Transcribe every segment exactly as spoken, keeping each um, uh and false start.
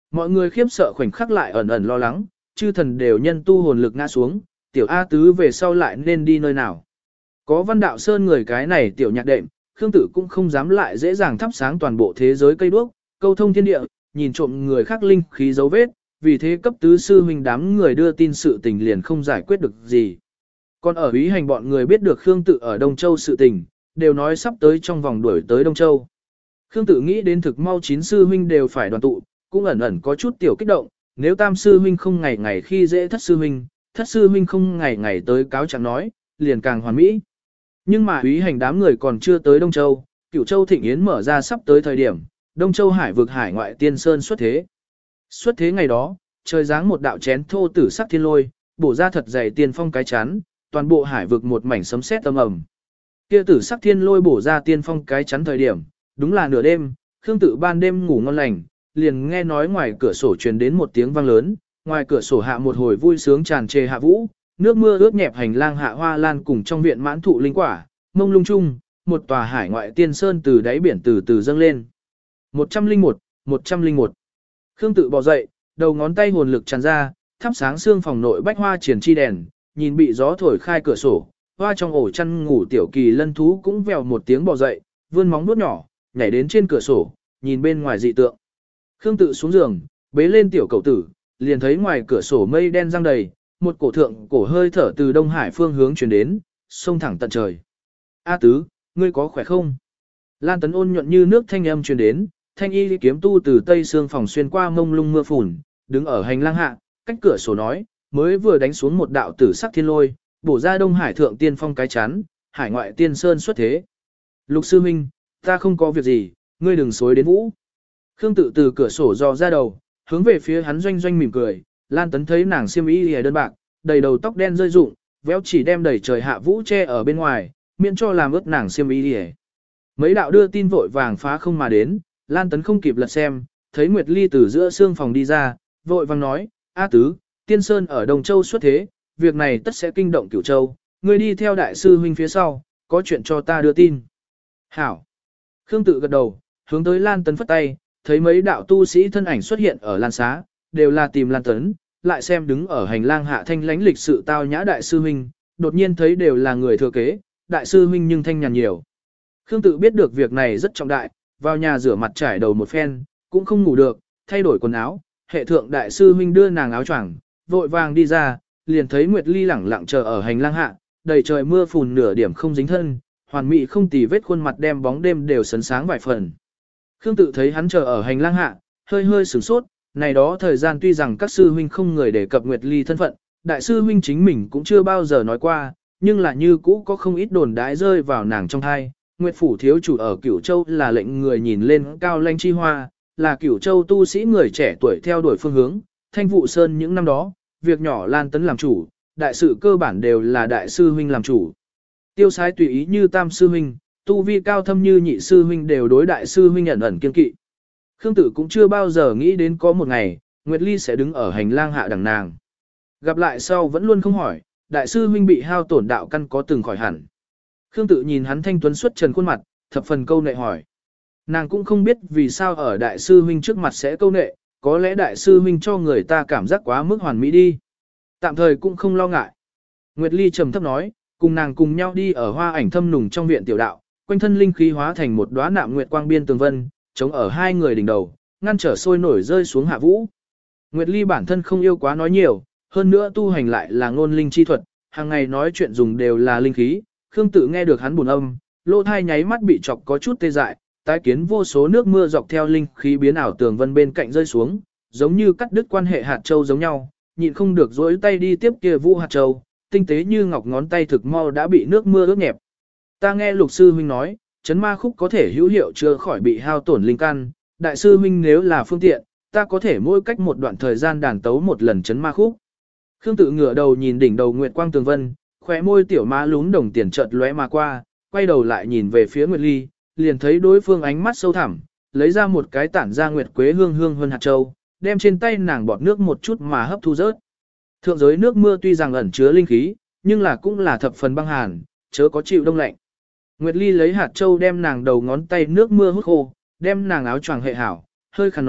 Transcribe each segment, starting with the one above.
Mọi người khiếp sợ khoảnh khắc lại ẩn ẩn lo lắng, chư thần đều nhân tu hồn lực ngã xuống, tiểu A tứ về sau lại nên đi nơi nào. Có Văn Đạo Sơn người cái này tiểu nhạc đệm, Khương Tử cũng không dám lại dễ dàng thắp sáng toàn bộ thế giới cây đuốc, câu thông thiên địa, nhìn trộm người khác linh khí dấu vết, vì thế cấp tứ sư huynh đám người đưa tin sự tình liền không giải quyết được gì. Còn ở ý hành bọn người biết được Khương Tử ở Đông Châu sự tình, đều nói sắp tới trong vòng đuổi tới Đông Châu. Khương Tử nghĩ đến thực mau chín sư huynh đều phải đoàn tụ, cũng ẩn ẩn có chút tiểu kích động, nếu tam sư huynh không ngày ngày khi dễ thất sư huynh, thất sư huynh không ngày ngày tới cáo trạng nói, liền càng hoàn mỹ. Nhưng mà ý hành đám người còn chưa tới Đông Châu, Cửu Châu Thịnh Yến mở ra sắp tới thời điểm, Đông Châu Hải vực hải ngoại tiên sơn xuất thế. Xuất thế ngày đó, trời giáng một đạo chén thô tử sắc thiên lôi, bổ ra thật dày tiên phong cái chắn, toàn bộ hải vực một mảnh sấm sét âm ầm. Kia tử sắc thiên lôi bổ ra tiên phong cái chắn thời điểm, đúng là nửa đêm, Khương Tự ban đêm ngủ ngon lành, liền nghe nói ngoài cửa sổ truyền đến một tiếng vang lớn, ngoài cửa sổ hạ một hồi vui sướng tràn trề hạ vũ, nước mưa ướt nhẹp hành lang hạ hoa lan cùng trong viện mãn thụ linh quả, mông lung chung, một tòa hải ngoại tiên sơn từ đáy biển từ từ dâng lên. một trăm lẻ một, một trăm lẻ một. Khương Tự bò dậy, đầu ngón tay hồn lực tràn ra, thắp sáng xương phòng nội bách hoa triển chi đèn, nhìn bị gió thổi khai cửa sổ, hoa trong ổ chăn ngủ tiểu kỳ lân thú cũng vèo một tiếng bò dậy, vươn móng vuốt nhỏ, nhảy đến trên cửa sổ, nhìn bên ngoài dị tượng. Khương Tự xuống giường, bế lên tiểu cậu tử, liền thấy ngoài cửa sổ mây đen giăng đầy, một cổ thượng cổ hơi thở từ Đông Hải phương hướng truyền đến, xông thẳng tận trời. A Tứ, ngươi có khỏe không? Lan Tấn ôn nhuận như nước thanh âm truyền đến, thanh y kiếm tu từ tây xương phòng xuyên qua mông lung mưa phùn, đứng ở hành lang hạ, cách cửa sổ nói, mới vừa đánh xuống một đạo tử sắc thiên lôi, bổ ra Đông Hải thượng tiên phong cái chắn, hải ngoại tiên sơn xuất thế. Lục sư minh, ta không có việc gì, ngươi đừng xối đến vũ. Khương Tự từ cửa sổ dò ra đầu, hướng về phía hắn doanh doanh mỉm cười, Lan Tấn thấy nàng xiêm y lìa đơn bạc, đầy đầu tóc đen rơi rụng, véo chỉ đem đầy trời hạ vũ che ở bên ngoài, miễn cho làm ướt nàng xiêm y lìa. Mấy đạo đưa tin vội vàng phá không mà đến, Lan Tấn không kịp lật xem, thấy Nguyệt Ly từ giữa xương phòng đi ra, vội vàng nói, A Tứ, Tiên Sơn ở Đông Châu xuất thế, việc này tất sẽ kinh động Cửu Châu, ngươi đi theo đại sư huynh phía sau, có chuyện cho ta đưa tin. Hảo. Khương Tự gật đầu, hướng tới Lan Tấn phất tay, thấy mấy đạo tu sĩ thân ảnh xuất hiện ở Lan Xá, đều là tìm Lan Tấn, lại xem đứng ở hành lang hạ thanh lãnh lịch sự tao nhã đại sư huynh, đột nhiên thấy đều là người thừa kế, đại sư huynh nhưng thanh nhàn nhiều. Khương Tự biết được việc này rất trọng đại, vào nhà rửa mặt trải đầu một phen, cũng không ngủ được, thay đổi quần áo, hệ thượng đại sư huynh đưa nàng áo choàng, vội vàng đi ra, liền thấy Nguyệt Ly lẳng lặng chờ ở hành lang hạ, đầy trời mưa phùn nửa điểm không dính thân, hoàn mỹ không tì vết khuôn mặt đem bóng đêm đều sấn sáng vài phần. Khương Tự thấy hắn chờ ở hành lang hạ, hơi hơi sửng sốt, này đó thời gian tuy rằng các sư huynh không người đề cập Nguyệt Ly thân phận, đại sư huynh chính mình cũng chưa bao giờ nói qua, nhưng là như cũ có không ít đồn đãi rơi vào nàng trong tai. Nguyệt phủ thiếu chủ ở Cửu Châu là lệnh người nhìn lên cao lanh chi hoa, là Cửu Châu tu sĩ người trẻ tuổi theo đuổi phương hướng, Thanh Vụ Sơn những năm đó, việc nhỏ Lan Tấn làm chủ, đại sự cơ bản đều là đại sư huynh làm chủ. Tiêu Sái tùy ý như tam sư huynh, tu vi cao thâm như nhị sư huynh đều đối đại sư huynh ẩn ẩn kiên kỵ. Khương Tử cũng chưa bao giờ nghĩ đến có một ngày, Nguyệt Ly sẽ đứng ở hành lang hạ đằng nàng. Gặp lại sau vẫn luôn không hỏi, đại sư huynh bị hao tổn đạo căn có từng khỏi hẳn. Khương Tự nhìn hắn thanh tuấn xuất trần khuôn mặt, thập phần câu nệ hỏi. Nàng cũng không biết vì sao ở đại sư huynh trước mặt sẽ câu nệ, có lẽ đại sư huynh cho người ta cảm giác quá mức hoàn mỹ đi. Tạm thời cũng không lo ngại. Nguyệt Ly trầm thấp nói, cùng nàng cùng nhau đi ở hoa ảnh thâm nùng trong viện tiểu đạo, quanh thân linh khí hóa thành một đóa nạm nguyệt quang biên tường vân, chống ở hai người đỉnh đầu, ngăn trở sôi nổi rơi xuống hạ vũ. Nguyệt Ly bản thân không yêu quá nói nhiều, hơn nữa tu hành lại là ngôn linh chi thuật, hàng ngày nói chuyện dùng đều là linh khí. Khương Tự nghe được hắn buồn âm, lỗ thai nháy mắt bị chọc có chút tê dại, tái kiến vô số nước mưa dọc theo linh khí biến ảo tường vân bên cạnh rơi xuống, giống như cắt đứt quan hệ hạt châu giống nhau, nhịn không được duỗi tay đi tiếp kia vũ hạt châu, tinh tế như ngọc ngón tay thực mau đã bị nước mưa ướt nhẹp. Ta nghe Lục sư huynh nói, chấn ma khúc có thể hữu hiệu chữa khỏi bị hao tổn linh căn, đại sư huynh nếu là phương tiện, ta có thể mỗi cách một đoạn thời gian đàn tấu một lần chấn ma khúc. Khương Tự ngửa đầu nhìn đỉnh đầu nguyệt quang tường vân, khóe môi tiểu má lún đồng tiền chợt lóe mà qua, quay đầu lại nhìn về phía Nguyệt Ly, liền thấy đối phương ánh mắt sâu thẳm, lấy ra một cái tản ra nguyệt quế hương hương hơn hạt châu, đem trên tay nàng bọt nước một chút mà hấp thu rớt. Thượng giới nước mưa tuy rằng ẩn chứa linh khí, nhưng là cũng là thập phần băng hàn, chớ có chịu đông lạnh. Nguyệt Ly lấy hạt châu đem nàng đầu ngón tay nước mưa hút khô, đem nàng áo choàng hệ hảo, hơi khàn nói,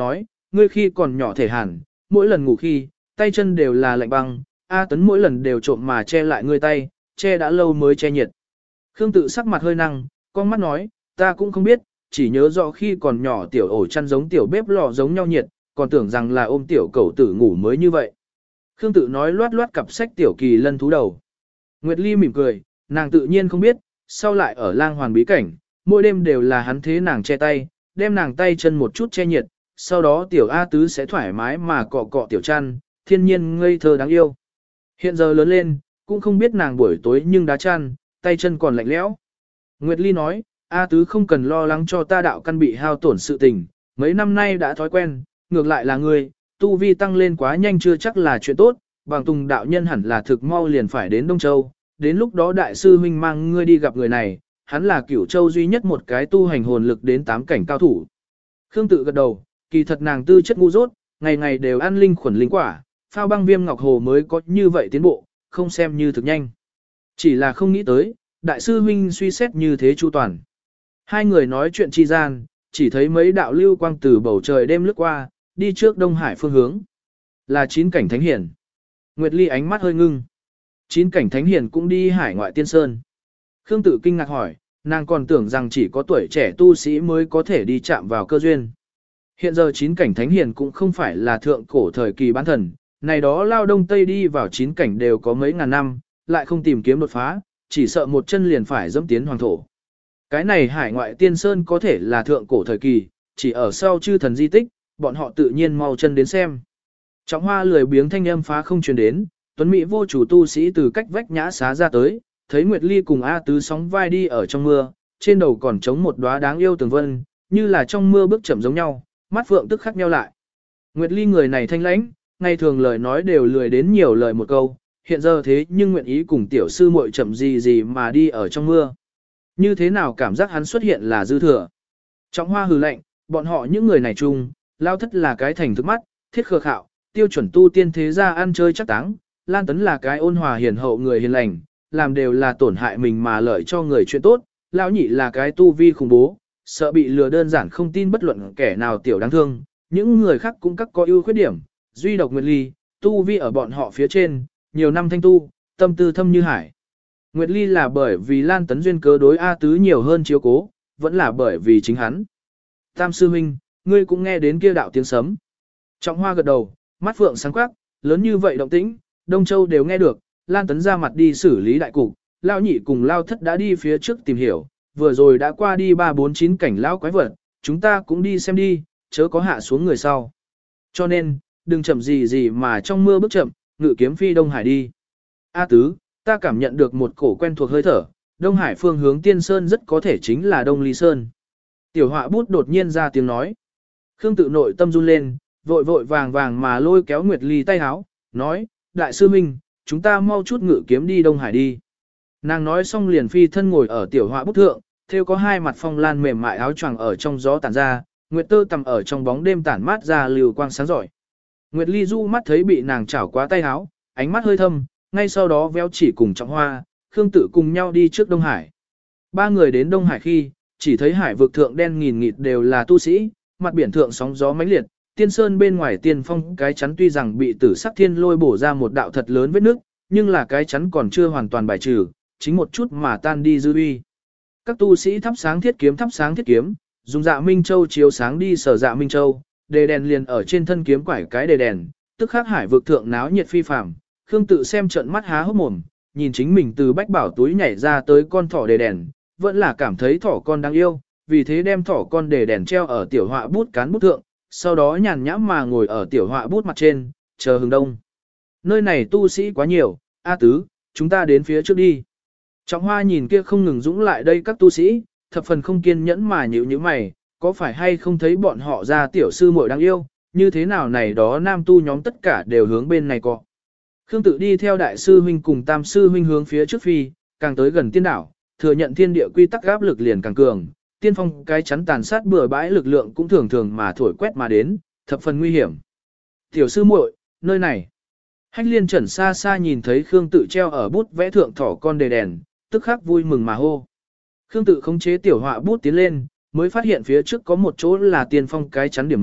ngươi khi còn nhỏ thể hàn, mỗi lần ngủ khi, tay chân đều là lạnh băng, A Tấn mỗi lần đều trộm mà che lại ngươi tay, che đã lâu mới che nhiệt. Khương Tự sắc mặt hơi năng, con mắt nói, ta cũng không biết, chỉ nhớ rõ khi còn nhỏ tiểu ổ chăn giống tiểu bếp lò giống nhau nhiệt, còn tưởng rằng là ôm tiểu cẩu tử ngủ mới như vậy. Khương Tự nói loát loát cặp sách tiểu kỳ lân thú đầu. Nguyệt Ly mỉm cười, nàng tự nhiên không biết, sau lại ở lang hoàn bí cảnh, mỗi đêm đều là hắn thế nàng che tay, đem nàng tay chân một chút che nhiệt, sau đó tiểu A Tứ sẽ thoải mái mà cọ cọ tiểu chăn, thiên nhiên ngây thơ đáng yêu. Hiện giờ lớn lên, cũng không biết nàng buổi tối nhưng đá chăn, tay chân còn lạnh lẽo. Nguyệt Ly nói, A Tứ không cần lo lắng cho ta đạo căn bị hao tổn sự tình, mấy năm nay đã thói quen, ngược lại là ngươi, tu vi tăng lên quá nhanh chưa chắc là chuyện tốt, bằng tùng đạo nhân hẳn là thực mau liền phải đến Đông Châu, đến lúc đó đại sư huynh mang ngươi đi gặp người này, hắn là cửu châu duy nhất một cái tu hành hồn lực đến tám cảnh cao thủ. Khương Tự gật đầu, kỳ thật nàng tư chất ngu dốt, ngày ngày đều ăn linh khuẩn linh quả, phao băng viêm ngọc hồ mới có như vậy tiến bộ, không xem như thực nhanh. Chỉ là không nghĩ tới, đại sư huynh suy xét như thế chu toàn. Hai người nói chuyện chi gian, chỉ thấy mấy đạo lưu quang từ bầu trời đêm lướt qua, đi trước Đông Hải phương hướng. Là chín cảnh thánh hiển. Nguyệt Ly ánh mắt hơi ngưng. Chín cảnh thánh hiển cũng đi hải ngoại tiên sơn. Khương Tự kinh ngạc hỏi, nàng còn tưởng rằng chỉ có tuổi trẻ tu sĩ mới có thể đi chạm vào cơ duyên. Hiện giờ chín cảnh thánh hiển cũng không phải là thượng cổ thời kỳ bán thần, này đó lao đông tây đi vào chín cảnh đều có mấy ngàn năm, lại không tìm kiếm đột phá, chỉ sợ một chân liền phải dẫm tiến hoàng thổ. Cái này hải ngoại tiên sơn có thể là thượng cổ thời kỳ, chỉ ở sau chư thần di tích, bọn họ tự nhiên mau chân đến xem. Trọng hoa lười biếng thanh âm phá không truyền đến, tuấn mỹ vô chủ tu sĩ từ cách vách nhã xá ra tới, thấy Nguyệt Ly cùng A Tứ sóng vai đi ở trong mưa, trên đầu còn trống một đóa đáng yêu tường vân, như là trong mưa bước chậm giống nhau, mắt phượng tức khắc nheo lại. Nguyệt Ly người này thanh lãnh, ngày thường lời nói đều lười đến nhiều lời một câu, hiện giờ thế nhưng nguyện ý cùng tiểu sư muội chậm gì gì mà đi ở trong mưa. Như thế nào cảm giác hắn xuất hiện là dư thừa. Trọng hoa hừ lạnh, bọn họ những người này chung, lao thất là cái thành thức mắt, thiết khờ khạo, tiêu chuẩn tu tiên thế gia ăn chơi chắc táng, Lan Tấn là cái ôn hòa hiền hậu người hiền lành, làm đều là tổn hại mình mà lợi cho người chuyện tốt, lão nhị là cái tu vi khủng bố, sợ bị lừa đơn giản không tin bất luận kẻ nào tiểu đáng thương, những người khác cũng các có ưu khuyết điểm, duy độc Nguyệt Ly, tu vi ở bọn họ phía trên, nhiều năm thanh tu, tâm tư thâm như hải. Nguyệt Ly là bởi vì Lan Tấn duyên cớ đối A Tứ nhiều hơn chiếu cố, vẫn là bởi vì chính hắn. Tam sư huynh, ngươi cũng nghe đến kia đạo tiếng sấm. Trọng hoa gật đầu, mắt phượng sáng quắc, lớn như vậy động tĩnh, Đông Châu đều nghe được, Lan Tấn ra mặt đi xử lý đại cục, Lao nhị cùng Lao thất đã đi phía trước tìm hiểu, vừa rồi đã qua đi ba bốn chín cảnh Lao quái vật, chúng ta cũng đi xem đi, chớ có hạ xuống người sau. Cho nên, đừng chậm gì gì mà trong mưa bước chậm, ngự kiếm phi Đông Hải đi. A Tứ, ta cảm nhận được một cổ quen thuộc hơi thở, Đông Hải phương hướng Tiên Sơn rất có thể chính là Đông Ly Sơn. Tiểu họa bút đột nhiên ra tiếng nói. Khương Tự nội tâm run lên, vội vội vàng vàng mà lôi kéo Nguyệt Ly tay háo, nói, đại sư minh, chúng ta mau chút ngự kiếm đi Đông Hải đi. Nàng nói xong liền phi thân ngồi ở tiểu họa bút thượng, theo có hai mặt phong lan mềm mại áo choàng ở trong gió tản ra, Nguyệt tơ tầm ở trong bóng đêm tản mát ra lưu quang sáng giỏi. Nguyệt Ly du mắt thấy bị nàng chảo quá tay háo, ánh mắt hơi thâm, ngay sau đó véo chỉ cùng Trọng Hoa, Khương Tự cùng nhau đi trước Đông Hải. Ba người đến Đông Hải khi, chỉ thấy hải vực thượng đen nghìn nghịt đều là tu sĩ, mặt biển thượng sóng gió mãnh liệt, tiên sơn bên ngoài tiên phong cái chắn tuy rằng bị tử sắc thiên lôi bổ ra một đạo thật lớn vết nước, nhưng là cái chắn còn chưa hoàn toàn bài trừ, chính một chút mà tan đi dư uy. Các tu sĩ thắp sáng thiết kiếm thắp sáng thiết kiếm, dùng dạ minh châu chiếu sáng đi sở dạ minh châu, đề đèn liền ở trên thân kiếm quải cái đề đèn, tức khắc hải vực thượng náo nhiệt phi phàm. Khương Tự xem trận mắt há hốc mồm, nhìn chính mình từ bách bảo túi nhảy ra tới con thỏ đề đèn, vẫn là cảm thấy thỏ con đáng yêu, vì thế đem thỏ con đề đèn treo ở tiểu họa bút cán bút thượng, sau đó nhàn nhãm mà ngồi ở tiểu họa bút mặt trên, chờ hừng đông. Nơi này tu sĩ quá nhiều, A Tứ, chúng ta đến phía trước đi. Trọng Hoa nhìn kia không ngừng dũng lại đây các tu sĩ, thập phần không kiên nhẫn mà nhíu nhíu mày, có phải hay không thấy bọn họ ra tiểu sư muội đáng yêu, như thế nào này đó nam tu nhóm tất cả đều hướng bên này cọ. Khương Tự đi theo đại sư huynh cùng tam sư huynh hướng phía trước phi, càng tới gần tiên đảo, thừa nhận thiên địa quy tắc áp lực liền càng cường, tiên phong cái chắn tàn sát bừa bãi lực lượng cũng thường thường mà thổi quét mà đến, thập phần nguy hiểm. Tiểu sư muội, nơi này. Hách Liên Trần xa xa nhìn thấy Khương Tự treo ở bút vẽ thượng thỏ con đề đèn, tức khắc vui mừng mà hô. Khương Tự khống chế tiểu họa bút tiến lên, mới phát hiện phía trước có một chỗ là tiên phong cái chắn điểm mù,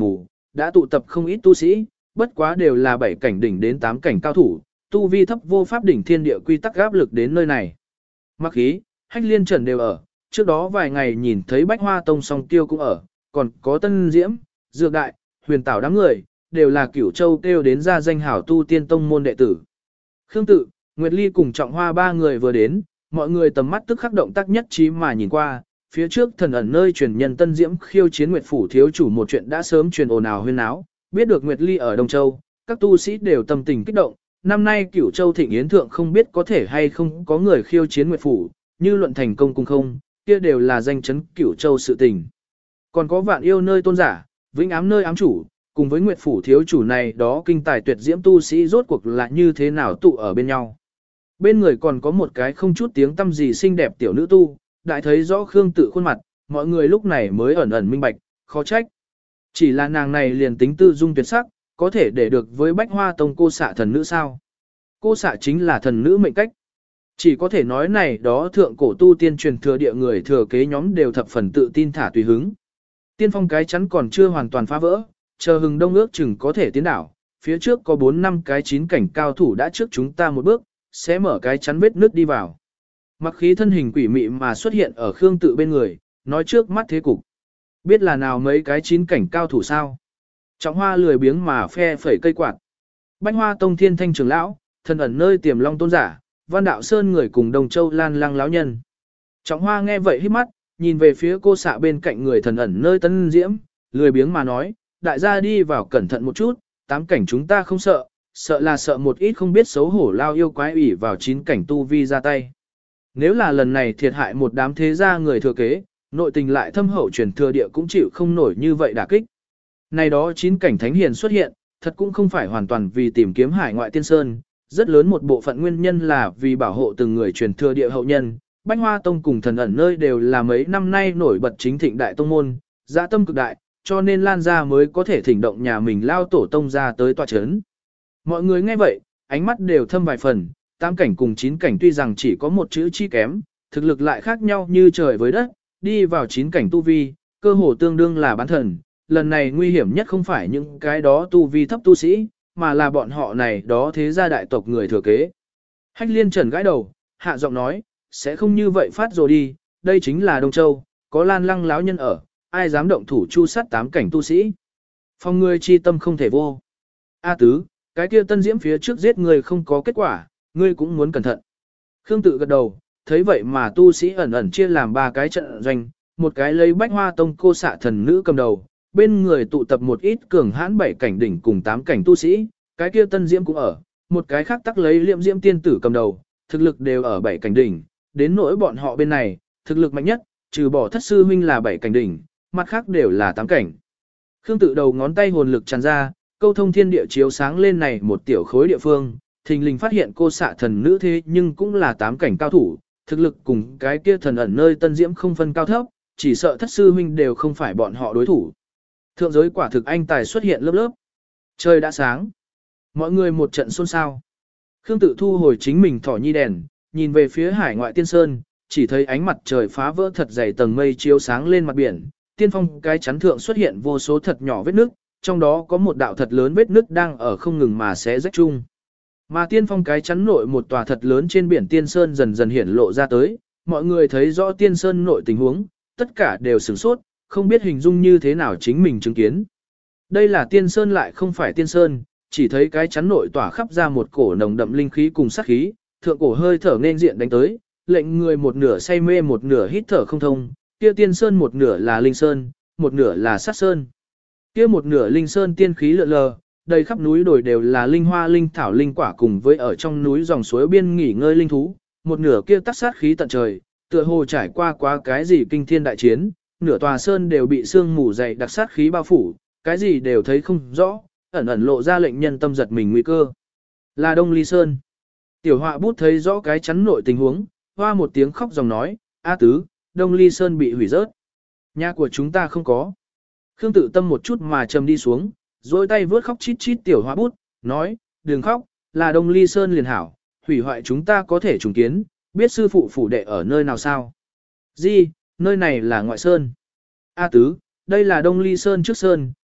đã tụ tập không ít tu sĩ, bất quá đều là bảy cảnh đỉnh đến tám cảnh cao thủ, tu vi thấp vô pháp đỉnh thiên địa quy tắc áp lực đến nơi này. Mặc khí, Hách Liên Trần đều ở, trước đó vài ngày nhìn thấy Bách Hoa Tông Song Tiêu cũng ở, còn có Tân Diễm, Dược Đại, Huyền Tảo đám người, đều là Cửu Châu kêu đến ra danh hảo tu tiên tông môn đệ tử. Khương Tự, Nguyệt Ly cùng Trọng Hoa ba người vừa đến, mọi người tầm mắt tức khắc động tác nhất trí mà nhìn qua, phía trước thần ẩn nơi truyền nhân Tân Diễm khiêu chiến Nguyệt phủ thiếu chủ một chuyện đã sớm truyền ồn ào huyên náo, biết được Nguyệt Ly ở Đông Châu, các tu sĩ đều tâm tình kích động, năm nay Cửu Châu Thịnh Yến thượng không biết có thể hay không có người khiêu chiến Nguyệt phủ, như luận thành công cùng không, kia đều là danh chấn Cửu Châu sự tình. Còn có Vạn Yêu nơi tôn giả, Vĩnh Ám nơi ám chủ, cùng với Nguyệt phủ thiếu chủ này đó kinh tài tuyệt diễm tu sĩ rốt cuộc là như thế nào tụ ở bên nhau. Bên người còn có một cái không chút tiếng tâm gì xinh đẹp tiểu nữ tu, đại thấy rõ Khương Tự khuôn mặt, mọi người lúc này mới ẩn ẩn minh bạch, khó trách. Chỉ là nàng này liền tính tư dung tuyệt sắc, có thể để được với Bách Hoa Tông cô xạ thần nữ sao. Cô xạ chính là thần nữ mệnh cách. Chỉ có thể nói này đó thượng cổ tu tiên truyền thừa địa người thừa kế nhóm đều thập phần tự tin thả tùy hứng. Tiên phong cái chắn còn chưa hoàn toàn phá vỡ, chờ hừng đông ước chừng có thể tiến đảo, phía trước có bốn năm cái chín cảnh cao thủ đã trước chúng ta một bước, sẽ mở cái chắn vết nước đi vào. Mặc khí thân hình quỷ mị mà xuất hiện ở Khương Tự bên người, nói trước mắt thế cục. Biết là nào mấy cái chín cảnh cao thủ sao? Trọng Hoa lười biếng mà phe phẩy cây quạt. Bách Hoa Tông Thiên Thanh trưởng lão, thần ẩn nơi tiềm long tôn giả, Văn Đạo Sơn người cùng Đồng Châu Lan Lăng lão nhân. Trọng Hoa nghe vậy hít mắt, nhìn về phía cô xạ bên cạnh người thần ẩn nơi Tân Diễm, lười biếng mà nói, đại gia đi vào cẩn thận một chút, tám cảnh chúng ta không sợ, sợ là sợ một ít không biết xấu hổ lao yêu quái ủy vào chín cảnh tu vi ra tay. Nếu là lần này thiệt hại một đám thế gia người thừa kế, nội tình lại thâm hậu truyền thừa địa cũng chịu không nổi như vậy đả kích. Này đó chín cảnh thánh hiền xuất hiện, thật cũng không phải hoàn toàn vì tìm kiếm hải ngoại tiên sơn, rất lớn một bộ phận nguyên nhân là vì bảo hộ từng người truyền thừa địa hậu nhân. Bách Hoa Tông cùng thần ẩn nơi đều là mấy năm nay nổi bật chính thịnh đại tông môn, dã tâm cực đại, cho nên Lan gia mới có thể thỉnh động nhà mình lao tổ tông ra tới tòa chấn. Mọi người nghe vậy, ánh mắt đều thâm vài phần, tám cảnh cùng chín cảnh tuy rằng chỉ có một chữ chi kém, thực lực lại khác nhau như trời với đất, đi vào chín cảnh tu vi, cơ hồ tương đương là bán thần. Lần này nguy hiểm nhất không phải những cái đó tu vi thấp tu sĩ, mà là bọn họ này đó thế gia đại tộc người thừa kế. Hách Liên Trần gãi đầu, hạ giọng nói, sẽ không như vậy phát rồi đi, đây chính là Đông Châu, có Lan Lăng lão nhân ở, ai dám động thủ chu sát tám cảnh tu sĩ. Phong ngươi chi tâm không thể vô. A tứ, cái kia Tân Diễm phía trước giết người không có kết quả, ngươi cũng muốn cẩn thận. Khương Tự gật đầu, thấy vậy mà tu sĩ ẩn ẩn chia làm ba cái trận doanh, một cái lấy Bách Hoa Tông cô xạ thần nữ cầm đầu, bên người tụ tập một ít cường hãn bảy cảnh đỉnh cùng tám cảnh tu sĩ, cái kia Tân Diễm cũng ở, một cái khác tắc lấy Liệm Diễm tiên tử cầm đầu, thực lực đều ở bảy cảnh đỉnh, đến nỗi bọn họ bên này, thực lực mạnh nhất, trừ bỏ Thất sư huynh là bảy cảnh đỉnh, mặt khác đều là tám cảnh. Khương Tự đầu ngón tay hồn lực tràn ra, câu thông thiên địa chiếu sáng lên này một tiểu khối địa phương, thình lình phát hiện cô xạ thần nữ thế nhưng cũng là tám cảnh cao thủ, thực lực cùng cái kia thần ẩn nơi Tân Diễm không phân cao thấp, chỉ sợ Thất sư huynh đều không phải bọn họ đối thủ. Thượng giới quả thực anh tài xuất hiện lớp lớp. Trời đã sáng. Mọi người một trận xôn xao. Khương Tự thu hồi chính mình thỏ nhi đèn, nhìn về phía hải ngoại tiên sơn, chỉ thấy ánh mặt trời phá vỡ thật dày tầng mây chiếu sáng lên mặt biển, tiên phong cái chắn thượng xuất hiện vô số thật nhỏ vết nước, trong đó có một đạo thật lớn vết nước đang ở không ngừng mà xé rách chung. Mà tiên phong cái chắn nội một tòa thật lớn trên biển tiên sơn dần dần hiển lộ ra tới, mọi người thấy rõ tiên sơn nội tình huống, tất cả đều sửng sốt, không biết hình dung như thế nào chính mình chứng kiến. Đây là tiên sơn lại không phải tiên sơn, chỉ thấy cái chắn nội tỏa khắp ra một cổ nồng đậm linh khí cùng sát khí, thượng cổ hơi thở nên diện đánh tới, lệnh người một nửa say mê một nửa hít thở không thông, kia tiên sơn một nửa là linh sơn, một nửa là sát sơn. Kia một nửa linh sơn tiên khí lượn lờ, đầy khắp núi đồi đều là linh hoa linh thảo linh quả cùng với ở trong núi dòng suối biên nghỉ ngơi linh thú, một nửa kia tắc sát khí tận trời, tựa hồ trải qua quá cái gì kinh thiên đại chiến, nửa tòa sơn đều bị sương mù dày đặc sát khí bao phủ, cái gì đều thấy không rõ, ẩn ẩn lộ ra lệnh nhân tâm giật mình nguy cơ. Là Đông Ly Sơn. Tiểu Họa bút thấy rõ cái chắn nội tình huống, hoa một tiếng khóc dòng nói, A tứ, Đông Ly Sơn bị hủy rớt. Nhà của chúng ta không có. Khương Tự tâm một chút mà trầm đi xuống, rồi tay vớt khóc chít chít Tiểu Họa bút, nói, đừng khóc, là Đông Ly Sơn liền hảo, hủy hoại chúng ta có thể trùng kiến, biết sư phụ phủ đệ ở nơi nào sao? Gì, nơi này là ngoại sơn. A tứ, đây là Đông Ly Sơn trước sơn,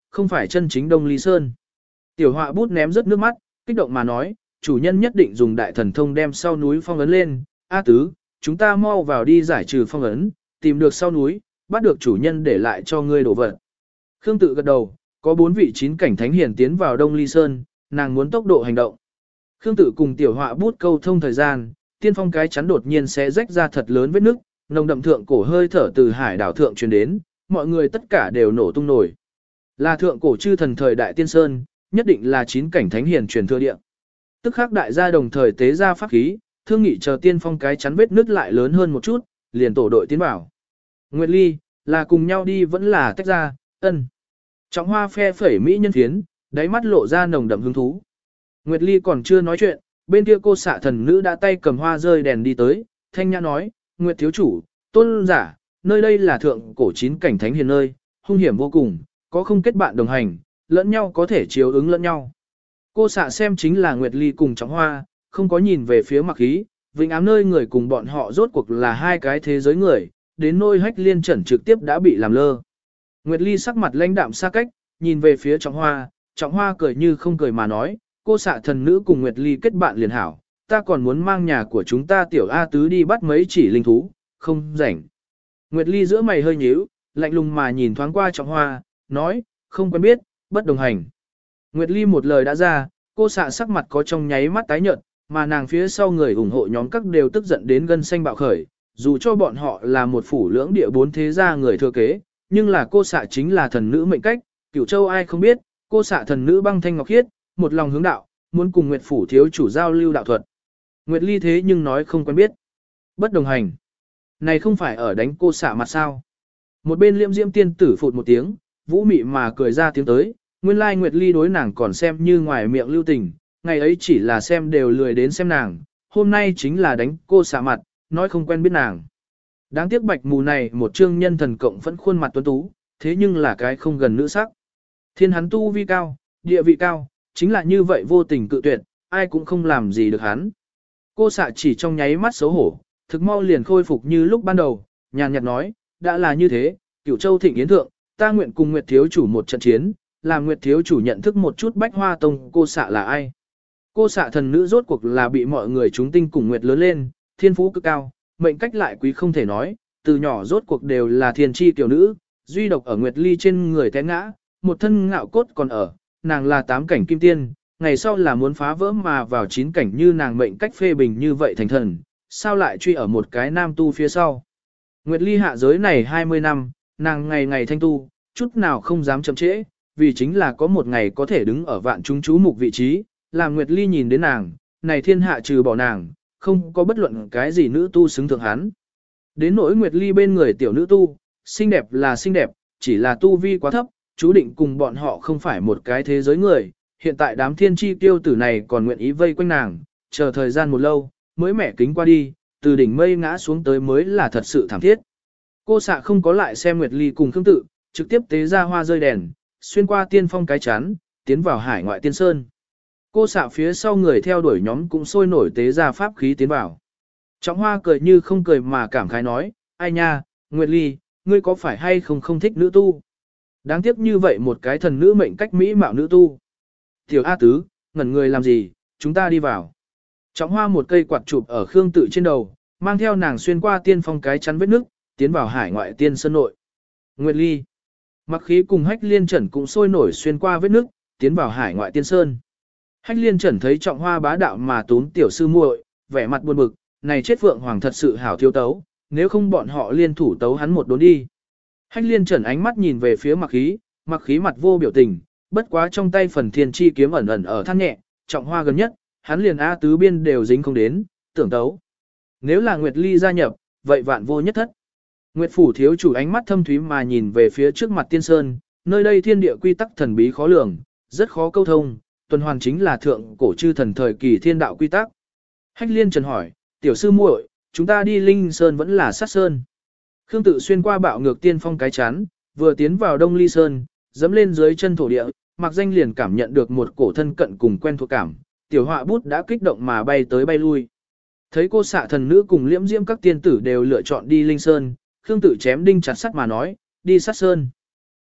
không phải chân chính Đông Ly Sơn. Tiểu họa bút ném rất nước mắt, kích động mà nói, chủ nhân nhất định dùng đại thần thông đem sau núi phong ấn lên, A tứ, chúng ta mau vào đi giải trừ phong ấn, tìm được sau núi, bắt được chủ nhân để lại cho ngươi đổ vật. Khương Tự gật đầu, có bốn vị chín cảnh thánh hiền tiến vào Đông Ly Sơn, nàng muốn tốc độ hành động. Khương Tự cùng tiểu họa bút câu thông thời gian, tiên phong cái chắn đột nhiên sẽ rách ra thật lớn vết nước, nồng đậm thượng cổ hơi thở từ hải đảo thượng truyền đến, mọi người tất cả đều nổ tung nổi. Là thượng cổ chư thần thời đại tiên sơn, nhất định là chín cảnh thánh hiền truyền thừa địa. Tức khắc đại gia đồng thời tế ra pháp khí, thương nghị chờ tiên phong cái chắn vết nứt lại lớn hơn một chút, liền tổ đội tiến vào. Nguyệt Ly, là cùng nhau đi vẫn là tách ra, ân. Trọng Hoa phe phẩy mỹ nhân phiến, đáy mắt lộ ra nồng đậm hứng thú. Nguyệt Ly còn chưa nói chuyện, bên kia cô xạ thần nữ đã tay cầm hoa rơi đèn đi tới, thanh nhã nói, Nguyệt thiếu chủ, tôn giả, nơi đây là thượng cổ chín cảnh thánh hiền nơi, hung hiểm vô cùng, có không kết bạn đồng hành, lẫn nhau có thể chiếu ứng lẫn nhau. Cô xạ xem chính là Nguyệt Ly cùng Trọng Hoa, không có nhìn về phía mặc khí, vĩnh ám nơi người cùng bọn họ rốt cuộc là hai cái thế giới người, đến nôi hách liên trần trực tiếp đã bị làm lơ. Nguyệt Ly sắc mặt lãnh đạm xa cách, nhìn về phía Trọng Hoa, Trọng Hoa cười như không cười mà nói, cô xạ thần nữ cùng Nguyệt Ly kết bạn liền hảo, ta còn muốn mang nhà của chúng ta tiểu A tứ đi bắt mấy chỉ linh thú, không rảnh. Nguyệt Ly giữa mày hơi nhíu, lạnh lùng mà nhìn thoáng qua Trọng Hoa, nói, không quen biết, bất đồng hành. Nguyệt Ly một lời đã ra, cô xạ sắc mặt có trong nháy mắt tái nhợt, mà nàng phía sau người ủng hộ nhóm các đều tức giận đến gân xanh bạo khởi, dù cho bọn họ là một phủ lưỡng địa bốn thế gia người thừa kế, nhưng là cô xạ chính là thần nữ mệnh cách, Cửu Châu ai không biết, cô xạ thần nữ băng thanh ngọc khiết, một lòng hướng đạo, muốn cùng Nguyệt phủ thiếu chủ giao lưu đạo thuật. Nguyệt Ly thế nhưng nói không quen biết. Bất đồng hành. Này không phải ở đánh cô xạ mặt sao? Một bên Liễm Diễm tiên tử phụt một tiếng, vũ mị mà cười ra tiếng tới, nguyên lai Nguyệt Ly đối nàng còn xem như ngoài miệng lưu tình, ngày ấy chỉ là xem đều lười đến xem nàng, hôm nay chính là đánh cô xạ mặt, nói không quen biết nàng. Đáng tiếc bạch mù này một trương nhân thần cộng vẫn khuôn mặt tuấn tú, thế nhưng là cái không gần nữ sắc. Thiên hắn tu vi cao, địa vị cao, chính là như vậy vô tình cự tuyệt, ai cũng không làm gì được hắn. Cô xạ chỉ trong nháy mắt xấu hổ, thực mau liền khôi phục như lúc ban đầu, nhàn nhạt nói, đã là như thế, Cửu Châu thịnh yến thượng, ta nguyện cùng Nguyệt thiếu chủ một trận chiến, làm Nguyệt thiếu chủ nhận thức một chút Bách Hoa Tông cô xạ là ai. Cô xạ thần nữ rốt cuộc là bị mọi người chúng tinh cùng Nguyệt lớn lên, thiên phú cực cao, mệnh cách lại quý không thể nói, từ nhỏ rốt cuộc đều là thiên chi tiểu nữ, duy độc ở Nguyệt Ly trên người té ngã, một thân ngạo cốt còn ở, nàng là tám cảnh kim tiên, ngày sau là muốn phá vỡ mà vào chín cảnh như nàng mệnh cách phê bình như vậy thành thần, sao lại truy ở một cái nam tu phía sau. Nguyệt Ly hạ giới này hai mươi năm, nàng ngày ngày thanh tu, chút nào không dám chậm trễ, vì chính là có một ngày có thể đứng ở vạn chúng chú mục vị trí, làm Nguyệt Ly nhìn đến nàng, này thiên hạ trừ bỏ nàng, không có bất luận cái gì nữ tu xứng thượng hắn. Đến nỗi Nguyệt Ly bên người tiểu nữ tu, xinh đẹp là xinh đẹp, chỉ là tu vi quá thấp, chú định cùng bọn họ không phải một cái thế giới người. Hiện tại đám thiên chi tiêu tử này còn nguyện ý vây quanh nàng, chờ thời gian một lâu, mới mẻ kính qua đi, từ đỉnh mây ngã xuống tới mới là thật sự thảm thiết. Cô xạ không có lại xem Nguyệt Ly cùng Khương Tự, trực tiếp tế ra hoa rơi đèn, xuyên qua tiên phong cái chắn, tiến vào hải ngoại tiên sơn. Cô xạ phía sau người theo đuổi nhóm cũng sôi nổi tế ra pháp khí tiến vào. Trọng Hoa cười như không cười mà cảm khái nói, ai nha, Nguyệt Ly, ngươi có phải hay không không thích nữ tu? Đáng tiếc như vậy một cái thần nữ mệnh cách mỹ mạo nữ tu. Tiểu A Tứ, ngẩn người làm gì, chúng ta đi vào. Trọng Hoa một cây quạt chụp ở Khương Tự trên đầu, mang theo nàng xuyên qua tiên phong cái chắn vết nước, tiến vào hải ngoại tiên sơn nội. Nguyệt Ly, Mặc Khí cùng Hách Liên Trần cũng sôi nổi xuyên qua vết nước, tiến vào hải ngoại tiên sơn. Hách Liên Trần thấy Trọng Hoa bá đạo mà túm tiểu sư muội, vẻ mặt buồn bực, này chết Phượng Hoàng thật sự hảo thiếu tấu, nếu không bọn họ liên thủ tấu hắn một đốn đi. Hách Liên Trần ánh mắt nhìn về phía Mặc Khí, Mặc Khí mặt vô biểu tình, bất quá trong tay phần thiên chi kiếm ẩn ẩn ở than nhẹ, Trọng Hoa gần nhất, hắn liền A tứ biên đều dính không đến, tưởng tấu. Nếu là Nguyệt Ly gia nhập, vậy vạn vô nhất thất. Nguyệt phủ thiếu chủ ánh mắt thâm thúy mà nhìn về phía trước mặt tiên sơn, nơi đây thiên địa quy tắc thần bí khó lường, rất khó câu thông, tuần hoàn chính là thượng cổ chư thần thời kỳ thiên đạo quy tắc. Hách Liên Trần hỏi, tiểu sư muội, chúng ta đi Linh Sơn vẫn là sát sơn. Khương Tự xuyên qua bạo ngược tiên phong cái chán, vừa tiến vào Đông Ly Sơn, dẫm lên dưới chân thổ địa, Mặc Danh liền cảm nhận được một cổ thân cận cùng quen thuộc cảm, tiểu họa bút đã kích động mà bay tới bay lui. Thấy cô xạ thần nữ cùng Liễm Diễm các tiên tử đều lựa chọn đi Linh Sơn, Khương Tự chém đinh chặt sắt mà nói, đi sát sơn.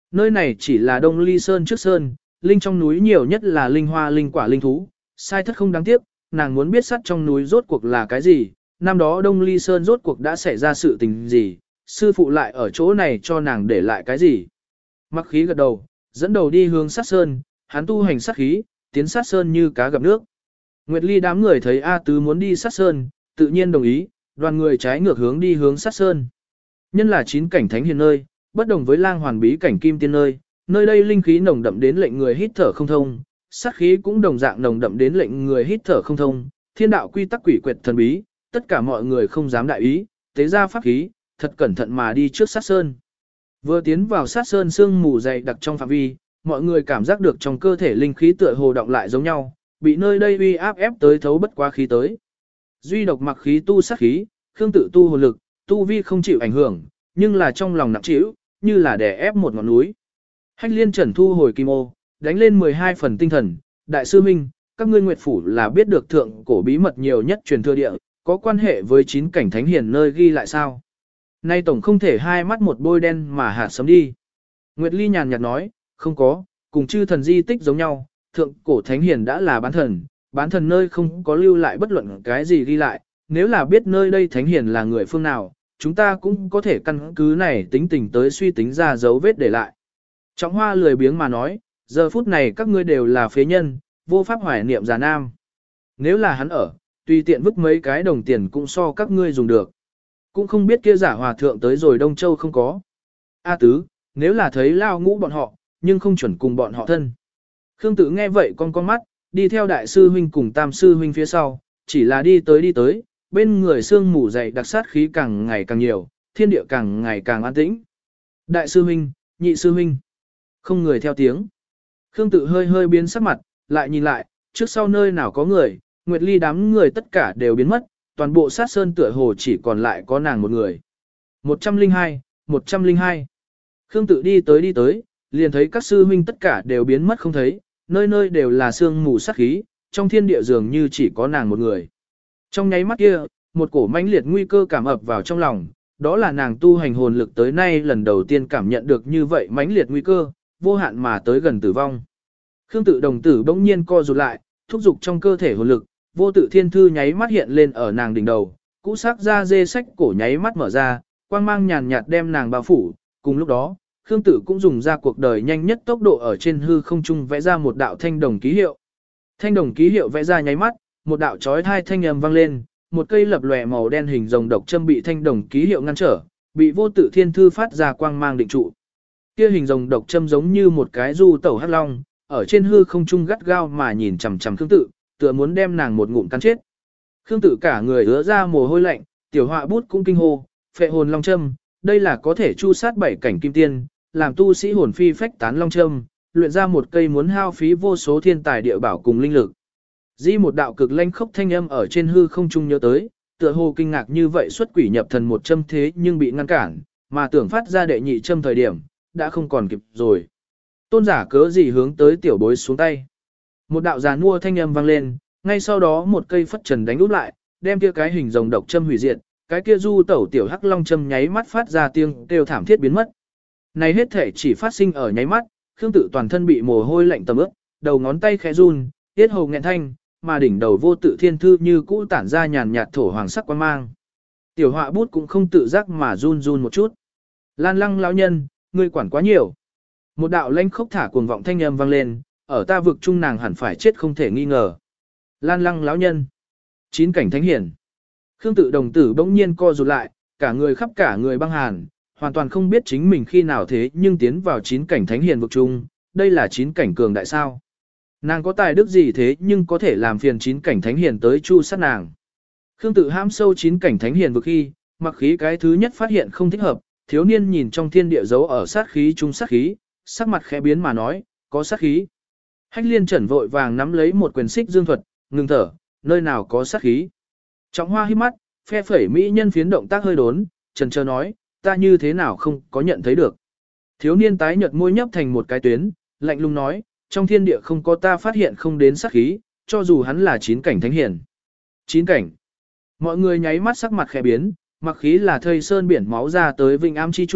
Nơi này chỉ là Đông Ly Sơn trước sơn, linh trong núi nhiều nhất là linh hoa linh quả linh thú, sai thất không đáng tiếc, nàng muốn biết sắt trong núi rốt cuộc là cái gì, năm đó Đông Ly Sơn rốt cuộc đã xảy ra sự tình gì, sư phụ lại ở chỗ này cho nàng để lại cái gì. Mặc khí gật đầu, dẫn đầu đi hướng sát sơn, hắn tu hành sát khí, tiến sát sơn như cá gặp nước. Nguyệt Ly đám người thấy A Tứ muốn đi sát sơn, tự nhiên đồng ý, đoàn người trái ngược hướng đi hướng sát sơn. Nhân là chín cảnh thánh hiền nơi, bất đồng với lang hoàn bí cảnh kim tiên nơi, nơi đây linh khí nồng đậm đến lệnh người hít thở không thông, sát khí cũng đồng dạng nồng đậm đến lệnh người hít thở không thông, thiên đạo quy tắc quỷ quyệt thần bí, tất cả mọi người không dám đại ý, tế ra pháp khí, thật cẩn thận mà đi trước sát sơn. Vừa tiến vào sát sơn sương mù dày đặc trong phạm vi, mọi người cảm giác được trong cơ thể linh khí tựa hồ động lại giống nhau, bị nơi đây uy áp ép tới thấu bất quá khí tới. Duy độc mặc khí tu sát khí, Khương Tự tu hồn lực, tu vi không chịu ảnh hưởng, nhưng là trong lòng nặng trĩu, như là đè ép một ngọn núi. Hách Liên Trần thu hồi kim ô, đánh lên mười hai phần tinh thần, đại sư minh, các ngươi nguyệt phủ là biết được thượng cổ bí mật nhiều nhất truyền thừa địa, có quan hệ với chín cảnh thánh hiền nơi ghi lại sao? Nay tổng không thể hai mắt một bôi đen mà hạ sấm đi. Nguyệt Ly nhàn nhạt nói, không có, cùng chư thần di tích giống nhau, thượng cổ thánh hiền đã là bán thần, bán thần nơi không có lưu lại bất luận cái gì ghi lại, nếu là biết nơi đây thánh hiền là người phương nào, chúng ta cũng có thể căn cứ này tính tình tới suy tính ra dấu vết để lại. Trọng Hoa lười biếng mà nói, giờ phút này các ngươi đều là phế nhân, vô pháp hoài niệm già nam. Nếu là hắn ở, tùy tiện vứt mấy cái đồng tiền cũng so các ngươi dùng được. Cũng không biết kia giả hòa thượng tới rồi Đông Châu không có. A Tứ, nếu là thấy lao ngũ bọn họ, nhưng không chuẩn cùng bọn họ thân. Khương Tự nghe vậy con con mắt, đi theo đại sư huynh cùng tam sư huynh phía sau, chỉ là đi tới đi tới, bên người sương mù dày đặc sát khí càng ngày càng nhiều, thiên địa càng ngày càng an tĩnh. Đại sư huynh, nhị sư huynh, không người theo tiếng. Khương Tự hơi hơi biến sắc mặt, lại nhìn lại, trước sau nơi nào có người, Nguyệt Ly đám người tất cả đều biến mất, toàn bộ sát sơn tựa hồ chỉ còn lại có nàng một người. một trăm linh hai, một trăm linh hai. Khương Tự đi tới đi tới, liền thấy các sư huynh tất cả đều biến mất không thấy, nơi nơi đều là sương mù sát khí, trong thiên địa dường như chỉ có nàng một người. Trong nháy mắt kia, một cổ mãnh liệt nguy cơ cảm ập vào trong lòng, đó là nàng tu hành hồn lực tới nay lần đầu tiên cảm nhận được như vậy mãnh liệt nguy cơ, vô hạn mà tới gần tử vong. Khương Tự đồng tử bỗng nhiên co rụt lại, thúc giục trong cơ thể hồn lực, vô tự thiên thư nháy mắt hiện lên ở nàng đỉnh đầu, cũ sắc da dê sách cổ nháy mắt mở ra, quang mang nhàn nhạt đem nàng bao phủ, cùng lúc đó, Khương Tự cũng dùng ra cuộc đời nhanh nhất tốc độ ở trên hư không trung vẽ ra một đạo thanh đồng ký hiệu. Thanh đồng ký hiệu vẽ ra nháy mắt, một đạo chói tai thanh âm vang lên, một cây lập lòe màu đen hình rồng độc châm bị thanh đồng ký hiệu ngăn trở, bị vô tự thiên thư phát ra quang mang định trụ. Kia hình rồng độc châm giống như một cái du tẩu hắc long, ở trên hư không trung gắt gao mà nhìn chằm chằm Khương Tự, tựa muốn đem nàng một ngụm cắn chết. Khương Tự cả người ứa ra mồ hôi lạnh, tiểu họa bút cũng kinh hô, phệ hồn long châm, đây là có thể chu sát bảy cảnh kim tiên, làm tu sĩ hồn phi phách tán long châm, luyện ra một cây muốn hao phí vô số thiên tài địa bảo cùng linh lực. Di một đạo cực lanh khốc thanh âm ở trên hư không trung nhớ tới, tựa hồ kinh ngạc như vậy xuất quỷ nhập thần một châm thế nhưng bị ngăn cản, mà tưởng phát ra đệ nhị châm thời điểm, đã không còn kịp rồi. Tôn giả cớ gì hướng tới tiểu bối xuống tay. Một đạo giàn mua thanh âm vang lên, ngay sau đó một cây phất trần đánh úp lại, đem kia cái hình rồng độc châm hủy diệt, cái kia du tẩu tiểu hắc long châm nháy mắt phát ra tiếng kêu thảm thiết biến mất. Này hết thể chỉ phát sinh ở nháy mắt, Khương Tự toàn thân bị mồ hôi lạnh tầm ướt, đầu ngón tay khẽ run, tiết hầu nghẹn thanh, mà đỉnh đầu vô tự thiên thư như cũ tản ra nhàn nhạt thổ hoàng sắc quang mang. Tiểu họa bút cũng không tự giác mà run run một chút. Lan Lăng lão nhân, ngươi quản quá nhiều. Một đạo lanh khốc thả cuồng vọng thanh âm vang lên, ở ta vực trung nàng hẳn phải chết không thể nghi ngờ. Lan Lăng lão nhân, chín cảnh thánh hiển. Khương Tự đồng tử bỗng nhiên co rụt lại, cả người khắp cả người băng hàn, hoàn toàn không biết chính mình khi nào thế nhưng tiến vào chín cảnh thánh hiền vực chung, đây là chín cảnh cường đại sao. Nàng có tài đức gì thế nhưng có thể làm phiền chín cảnh thánh hiền tới chu sát nàng. Khương Tự hãm sâu chín cảnh thánh hiền vực khi, mặc khí cái thứ nhất phát hiện không thích hợp, thiếu niên nhìn trong thiên địa dấu ở sát khí trung sát khí, sắc mặt khẽ biến mà nói, có sát khí. Hách Liên Trần vội vàng nắm lấy một quyền xích dương thuật, ngừng thở, nơi nào có sát khí. Trọng Hoa hít mắt, phe phẩy mỹ nhân phiến động tác hơi đốn, trần chờ nói, ta như thế nào không có nhận thấy được. Thiếu niên tái nhợt môi nhấp thành một cái tuyến, lạnh lùng nói, trong thiên địa không có ta phát hiện không đến sát khí, cho dù hắn là chín cảnh thánh hiển. Chín cảnh. Mọi người nháy mắt sắc mặt khẽ biến, mặc khí là thây sơn biển máu ra tới Vinh Am chi chủ,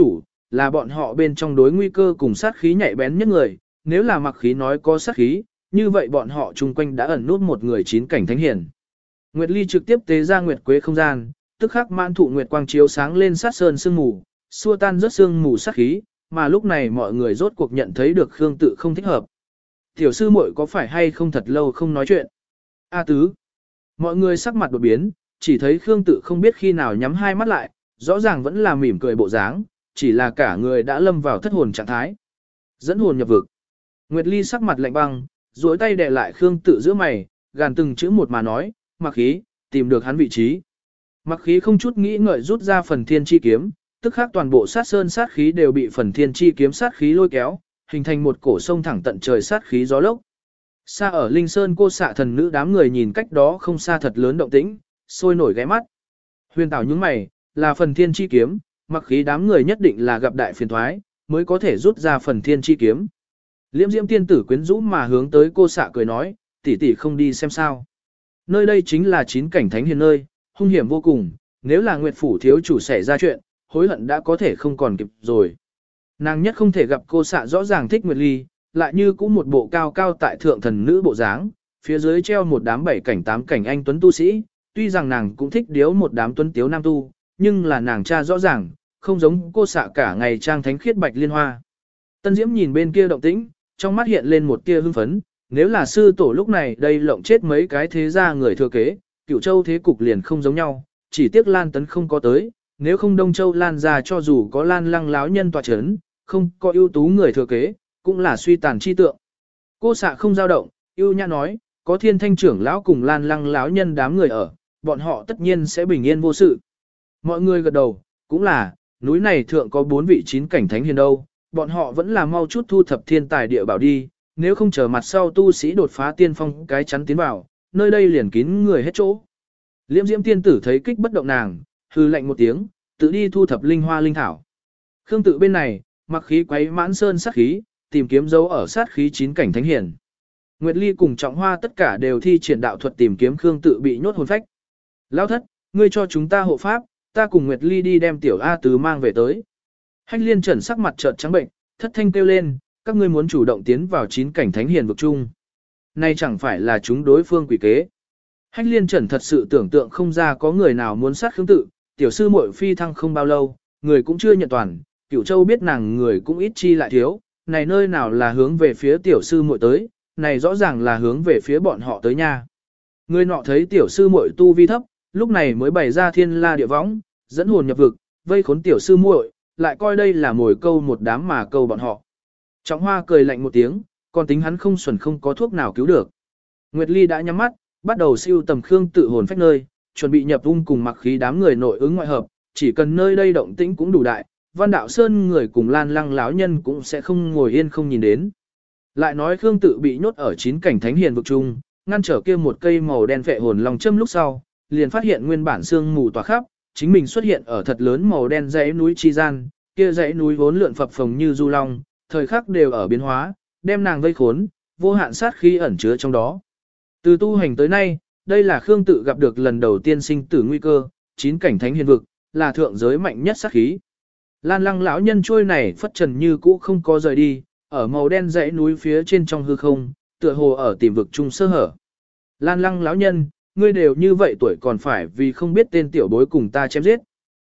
là bọn họ bên trong đối nguy cơ cùng sát khí nhạy bén nhất người, nếu là mặc khí nói có sát khí, như vậy bọn họ chung quanh đã ẩn nút một người chín cảnh thánh hiển. Nguyệt Ly trực tiếp tế ra nguyệt quế không gian, tức khắc mãn thụ nguyệt quang chiếu sáng lên sát sơn sương mù, xua tan rất sương mù sát khí, mà lúc này mọi người rốt cuộc nhận thấy được Khương Tự không thích hợp. Tiểu sư muội có phải hay không thật lâu không nói chuyện? A tứ. Mọi người sắc mặt đột biến, chỉ thấy Khương Tự không biết khi nào nhắm hai mắt lại, rõ ràng vẫn là mỉm cười bộ dáng, chỉ là cả người đã lâm vào thất hồn trạng thái. Dẫn hồn nhập vực. Nguyệt Ly sắc mặt lạnh băng, duỗi tay đè lại Khương Tự giữa mày, gàn từng chữ một mà nói, Mặc Khí, tìm được hắn vị trí. Mặc Khí không chút nghĩ ngợi rút ra phần thiên chi kiếm, tức khắc toàn bộ sát sơn sát khí đều bị phần thiên chi kiếm sát khí lôi kéo, hình thành một cổ sông thẳng tận trời sát khí gió lốc. Xa ở Linh Sơn cô xạ thần nữ đám người nhìn cách đó không xa thật lớn động tĩnh, sôi nổi ghé mắt. Huyền Tảo nhướng mày, là phần thiên chi kiếm, Mặc Khí đám người nhất định là gặp đại phiền thoái, mới có thể rút ra phần thiên chi kiếm. Liễm Diễm tiên tử quyến rũ mà hướng tới cô xạ cười nói, tỷ tỷ không đi xem sao. Nơi đây chính là chín cảnh thánh hiền nơi, hung hiểm vô cùng, nếu là Nguyệt phủ thiếu chủ xảy ra chuyện, hối hận đã có thể không còn kịp rồi. Nàng nhất không thể gặp cô xạ rõ ràng thích Nguyệt Ly, lại như cũng một bộ cao cao tại thượng thần nữ bộ dáng, phía dưới treo một đám bảy cảnh tám cảnh anh tuấn tu sĩ, tuy rằng nàng cũng thích điếu một đám tuấn tiếu nam tu, nhưng là nàng cha rõ ràng, không giống cô xạ cả ngày trang thánh khiết bạch liên hoa. Tân Diễm nhìn bên kia động tĩnh, trong mắt hiện lên một tia hưng phấn, nếu là sư tổ lúc này đây lộng chết mấy cái thế gia người thừa kế, Cửu Châu thế cục liền không giống nhau, chỉ tiếc Lan Tấn không có tới, nếu không Đông Châu Lan ra cho dù có Lan Lăng láo nhân tọa chấn, không có ưu tú người thừa kế, cũng là suy tàn chi tượng. Cô xạ không dao động, ưu nhã nói, có Thiên Thanh trưởng lão cùng Lan Lăng láo nhân đám người ở, bọn họ tất nhiên sẽ bình yên vô sự. Mọi người gật đầu, cũng là, núi này thượng có bốn vị chín cảnh thánh hiền đâu, bọn họ vẫn là mau chút thu thập thiên tài địa bảo đi, nếu không chờ mặt sau tu sĩ đột phá tiên phong cái chắn tiến vào, nơi đây liền kín người hết chỗ. Liễm Diễm tiên tử thấy kích bất động nàng, hư lạnh một tiếng, tự đi thu thập linh hoa linh thảo. Khương Tự bên này, Mặc Khí quấy mãn sơn sát khí, tìm kiếm dấu ở sát khí chín cảnh thánh hiển. Nguyệt Ly cùng Trọng Hoa tất cả đều thi triển đạo thuật tìm kiếm Khương Tự bị nhốt hồn phách. Lão thất, ngươi cho chúng ta hộ pháp, ta cùng Nguyệt Ly đi đem tiểu A Tứ mang về tới. Hách Liên Trần sắc mặt chợt trắng bệnh, thất thanh kêu lên, các ngươi muốn chủ động tiến vào chín cảnh thánh hiền vực chung. Này chẳng phải là chúng đối phương quỷ kế. Hách Liên Trần thật sự tưởng tượng không ra có người nào muốn sát Khương Tự, tiểu sư muội phi thăng không bao lâu, người cũng chưa nhận toàn, Cửu Châu biết nàng người cũng ít chi lại thiếu, này nơi nào là hướng về phía tiểu sư muội tới, này rõ ràng là hướng về phía bọn họ tới nha. Người nọ thấy tiểu sư muội tu vi thấp, lúc này mới bày ra thiên la địa võng, dẫn hồn nhập vực, vây khốn tiểu sư muội, lại coi đây là mồi câu một đám mà câu bọn họ. Trọng Hoa cười lạnh một tiếng, còn tính hắn không xuẩn không có thuốc nào cứu được. Nguyệt Ly đã nhắm mắt, bắt đầu siêu tầm Khương Tự hồn phách nơi, chuẩn bị nhập ung cùng Mặc Khí đám người nội ứng ngoại hợp, chỉ cần nơi đây động tĩnh cũng đủ đại, Văn Đạo Sơn người cùng Lan Lăng láo nhân cũng sẽ không ngồi yên không nhìn đến. Lại nói Khương Tự bị nhốt ở chín cảnh thánh hiền vực chung, ngăn trở kia một cây màu đen phệ hồn long châm lúc sau, liền phát hiện nguyên bản xương mù tỏa khắp, chính mình xuất hiện ở thật lớn màu đen dãy núi chi gian, kia dãy núi vốn lượn phập phồng như du long, thời khắc đều ở biến hóa, đem nàng vây khốn, vô hạn sát khí ẩn chứa trong đó. Từ tu hành tới nay, đây là Khương Tự gặp được lần đầu tiên sinh tử nguy cơ, chín cảnh thánh hiền vực, là thượng giới mạnh nhất sát khí. Lan Lăng lão nhân trôi này phất trần như cũ không có rời đi, ở màu đen dãy núi phía trên trong hư không, tựa hồ ở tìm vực chung sơ hở. Lan Lăng lão nhân, ngươi đều như vậy tuổi còn phải vì không biết tên tiểu bối cùng ta chém giết.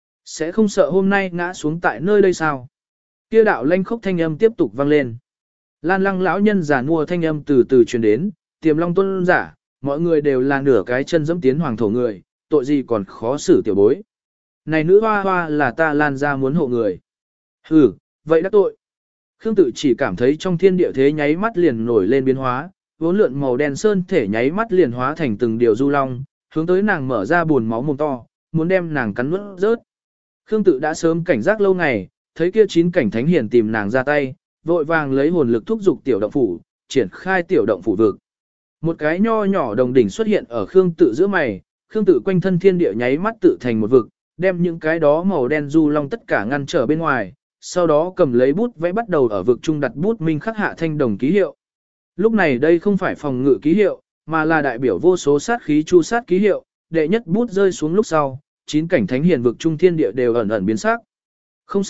Sẽ không sợ hôm nay ngã xuống tại nơi đây sao? Kia đạo lanh khốc thanh âm tiếp tục vang lên. Lan Lăng lão nhân giả mua thanh âm từ từ truyền đến, Tiềm Long tôn giả, mọi người đều là nửa cái chân dẫm tiến hoàng thổ người, tội gì còn khó xử tiểu bối. Này nữ hoa hoa là ta Lan ra muốn hộ người. Hừ, vậy đã tội. Khương Tự chỉ cảm thấy trong thiên địa thế nháy mắt liền nổi lên biến hóa, vốn lượn màu đen sơn thể nháy mắt liền hóa thành từng điều du long, hướng tới nàng mở ra buồn máu mồm to, muốn đem nàng cắn nuốt rớt. Khương Tự đã sớm cảnh giác lâu ngày, thấy kia chín cảnh thánh hiền tìm nàng ra tay, vội vàng lấy hồn lực thúc giục tiểu động phủ, triển khai tiểu động phủ vực. Một cái nho nhỏ đồng đỉnh xuất hiện ở Khương Tự giữa mày, Khương Tự quanh thân thiên địa nháy mắt tự thành một vực, đem những cái đó màu đen du long tất cả ngăn trở bên ngoài, sau đó cầm lấy bút vẽ bắt đầu ở vực trung đặt bút minh khắc hạ thanh đồng ký hiệu. Lúc này đây không phải phòng ngự ký hiệu, mà là đại biểu vô số sát khí chu sát ký hiệu, đệ nhất bút rơi xuống lúc sau, chín cảnh thánh hiền vực trung thiên địa đều ẩn ẩn biến sắc. Không sai,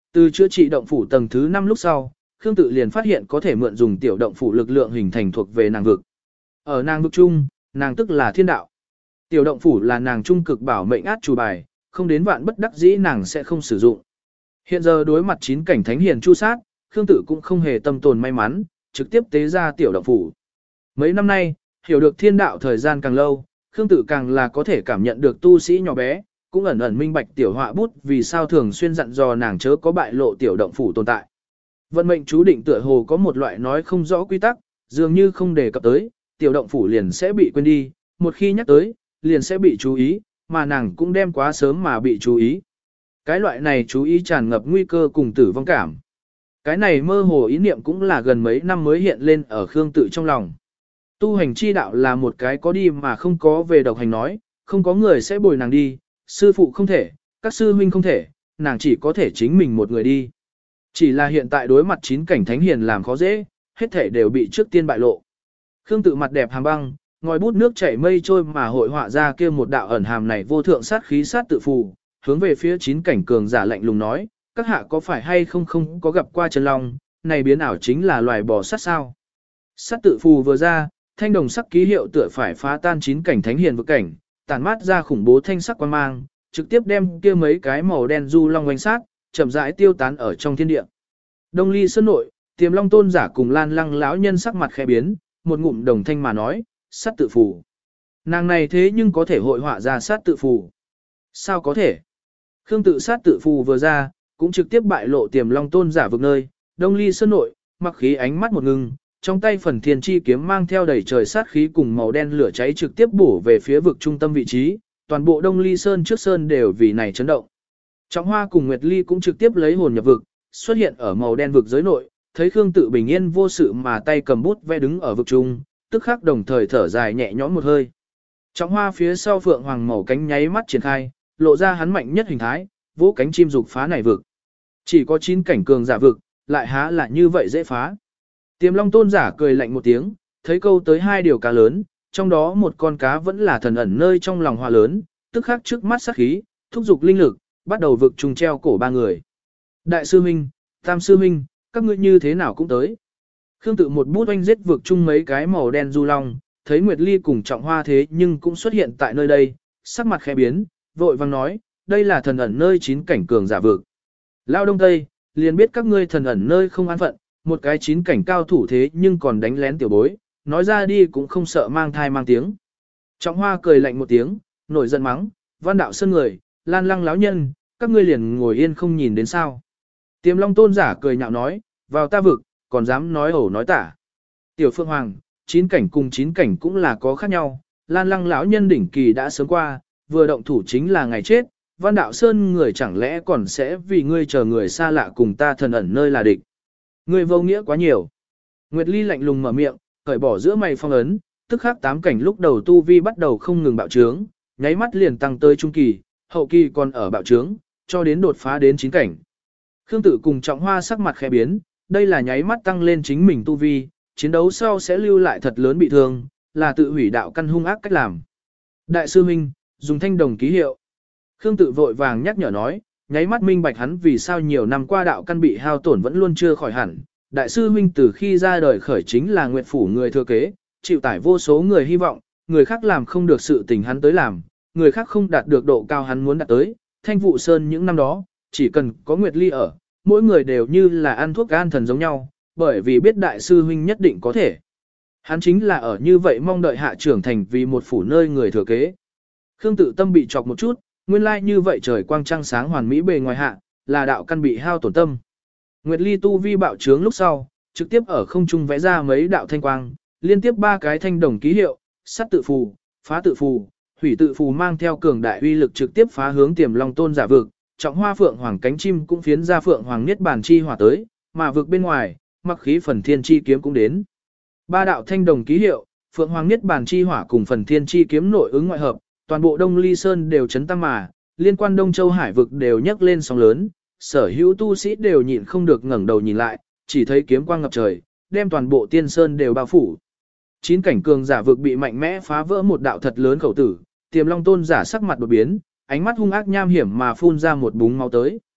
Từ chữa trị động phủ tầng thứ năm lúc sau, Khương Tự liền phát hiện có thể mượn dùng tiểu động phủ lực lượng hình thành thuộc về nàng vực. Ở nàng vực chung, nàng tức là thiên đạo. Tiểu động phủ là nàng trung cực bảo mệnh át chủ bài, không đến vạn bất đắc dĩ nàng sẽ không sử dụng. Hiện giờ đối mặt chín cảnh thánh hiền chu sát, Khương Tự cũng không hề tâm tồn may mắn, trực tiếp tế ra tiểu động phủ. Mấy năm nay, hiểu được thiên đạo thời gian càng lâu, Khương Tự càng là có thể cảm nhận được tu sĩ nhỏ bé, cũng ẩn ẩn minh bạch tiểu họa bút vì sao thường xuyên dặn dò nàng chớ có bại lộ tiểu động phủ tồn tại. Vận mệnh chú định tựa hồ có một loại nói không rõ quy tắc, dường như không đề cập tới, tiểu động phủ liền sẽ bị quên đi, một khi nhắc tới, liền sẽ bị chú ý, mà nàng cũng đem quá sớm mà bị chú ý. Cái loại này chú ý tràn ngập nguy cơ cùng tử vong cảm. Cái này mơ hồ ý niệm cũng là gần mấy năm mới hiện lên ở Khương Tự trong lòng. Tu hành chi đạo là một cái có đi mà không có về độc hành nói, không có người sẽ bồi nàng đi, sư phụ không thể, các sư huynh không thể, nàng chỉ có thể chính mình một người đi. Chỉ là hiện tại đối mặt chín cảnh thánh hiền làm khó dễ, hết thể đều bị trước tiên bại lộ. Khương Tự mặt đẹp hàm băng, ngòi bút nước chảy mây trôi mà hội họa ra kia một đạo ẩn hàm này vô thượng sát khí sát tự phù, hướng về phía chín cảnh cường giả lạnh lùng nói, các hạ có phải hay không không có gặp qua chân long, này biến ảo chính là loài bò sát sao. Sát tự phù vừa ra, thanh đồng sắc ký hiệu tựa phải phá tan chín cảnh thánh hiền vực cảnh, tản mát ra khủng bố thanh sắc quang mang, trực tiếp đem kia mấy cái màu đen du long quanh sát, chậm rãi tiêu tán ở trong thiên địa. Đông Ly Sơn nội, Tiềm Long tôn giả cùng Lan Lăng lão nhân sắc mặt khẽ biến, một ngụm đồng thanh mà nói, sát tự phù. Nàng này thế nhưng có thể hội họa ra sát tự phù. Sao có thể? Khương Tự sát tự phù vừa ra, cũng trực tiếp bại lộ Tiềm Long tôn giả vực nơi, Đông Ly Sơn nội, mặc khí ánh mắt một ngưng, trong tay phần thiên chi kiếm mang theo đầy trời sát khí cùng màu đen lửa cháy trực tiếp bổ về phía vực trung tâm vị trí, toàn bộ Đông Ly Sơn trước sơn đều vì này chấn động. Trọng Hoa cùng Nguyệt Ly cũng trực tiếp lấy hồn nhập vực, xuất hiện ở màu đen vực giới nội, thấy Khương Tự bình yên vô sự mà tay cầm bút vẽ đứng ở vực trung, tức khắc đồng thời thở dài nhẹ nhõm một hơi. Trọng Hoa phía sau phượng hoàng màu cánh nháy mắt triển khai, lộ ra hắn mạnh nhất hình thái, vỗ cánh chim dục phá này vực. Chỉ có chín cảnh cường giả vực, lại há là như vậy dễ phá. Tiềm Long tôn giả cười lạnh một tiếng, thấy câu tới hai điều cá lớn, trong đó một con cá vẫn là thần ẩn nơi trong lòng hoa lớn, tức khắc trước mắt sát khí, thúc giục linh lực, bắt đầu vực trùng treo cổ ba người. Đại sư huynh, tam sư huynh, các ngươi như thế nào cũng tới. Khương Tự một bút oanh giết vực chung mấy cái màu đen du long, thấy Nguyệt Ly cùng Trọng Hoa thế nhưng cũng xuất hiện tại nơi đây, sắc mặt khẽ biến, vội vang nói, đây là thần ẩn nơi chín cảnh cường giả vực. Lao Đông Tây, liền biết các ngươi thần ẩn nơi không an phận, một cái chín cảnh cao thủ thế nhưng còn đánh lén tiểu bối, nói ra đi cũng không sợ mang thai mang tiếng. Trọng Hoa cười lạnh một tiếng, nổi giận mắng, Văn Đạo Sơn người, Lan Lăng lão nhân, các ngươi liền ngồi yên không nhìn đến sao. Tiềm Long tôn giả cười nhạo nói, vào ta vực, còn dám nói ẩu nói tả. Tiểu Phượng Hoàng, chín cảnh cùng chín cảnh cũng là có khác nhau, Lan Lăng lão nhân đỉnh kỳ đã sớm qua, vừa động thủ chính là ngày chết, Văn Đạo Sơn người chẳng lẽ còn sẽ vì ngươi chờ người xa lạ cùng ta thần ẩn nơi là địch. Ngươi vô nghĩa quá nhiều. Nguyệt Ly lạnh lùng mở miệng, cởi bỏ giữa mày phong ấn, tức khắc tám cảnh lúc đầu tu vi bắt đầu không ngừng bạo trướng, nháy mắt liền tăng tới trung kỳ, hậu kỳ còn ở bạo trướng, cho đến đột phá đến chín cảnh. Khương Tự cùng Trọng Hoa sắc mặt khẽ biến, đây là nháy mắt tăng lên chính mình tu vi, chiến đấu sau sẽ lưu lại thật lớn bị thương, là tự hủy đạo căn hung ác cách làm. Đại sư huynh, dùng thanh đồng ký hiệu. Khương Tự vội vàng nhắc nhở nói, nháy mắt minh bạch hắn vì sao nhiều năm qua đạo căn bị hao tổn vẫn luôn chưa khỏi hẳn. Đại sư huynh từ khi ra đời khởi chính là nguyệt phủ người thừa kế, chịu tải vô số người hy vọng, người khác làm không được sự tình hắn tới làm, người khác không đạt được độ cao hắn muốn đạt tới. Thanh Vụ Sơn những năm đó, chỉ cần có Nguyệt Ly ở, mỗi người đều như là ăn thuốc an thần giống nhau, bởi vì biết đại sư huynh nhất định có thể. Hắn chính là ở như vậy mong đợi hạ trưởng thành vì một phủ nơi người thừa kế. Khương Tự tâm bị chọc một chút, nguyên lai như vậy trời quang trăng sáng hoàn mỹ bề ngoài hạ, là đạo căn bị hao tổn tâm. Nguyệt Ly tu vi bạo trướng lúc sau, trực tiếp ở không trung vẽ ra mấy đạo thanh quang, liên tiếp ba cái thanh đồng ký hiệu, sắt tự phù, phá tự phù, hủy tự phù mang theo cường đại uy lực trực tiếp phá hướng Tiềm Long tôn giả vực, Trọng Hoa phượng hoàng cánh chim cũng phiến ra phượng hoàng niết bàn chi hỏa tới, mà vực bên ngoài, mặc khí phần thiên chi kiếm cũng đến. Ba đạo thanh đồng ký hiệu, phượng hoàng niết bàn chi hỏa cùng phần thiên chi kiếm nội ứng ngoại hợp, toàn bộ Đông Ly Sơn đều chấn tăng mà, liên quan Đông Châu Hải vực đều nhấc lên sóng lớn, sở hữu tu sĩ đều nhịn không được ngẩng đầu nhìn lại, chỉ thấy kiếm quang ngập trời, đem toàn bộ Tiên Sơn đều bao phủ. Chín cảnh cường giả vực bị mạnh mẽ phá vỡ một đạo thật lớn khẩu tử, Tiềm Long tôn giả sắc mặt đột biến, ánh mắt hung ác nham hiểm mà phun ra một búng máu tới.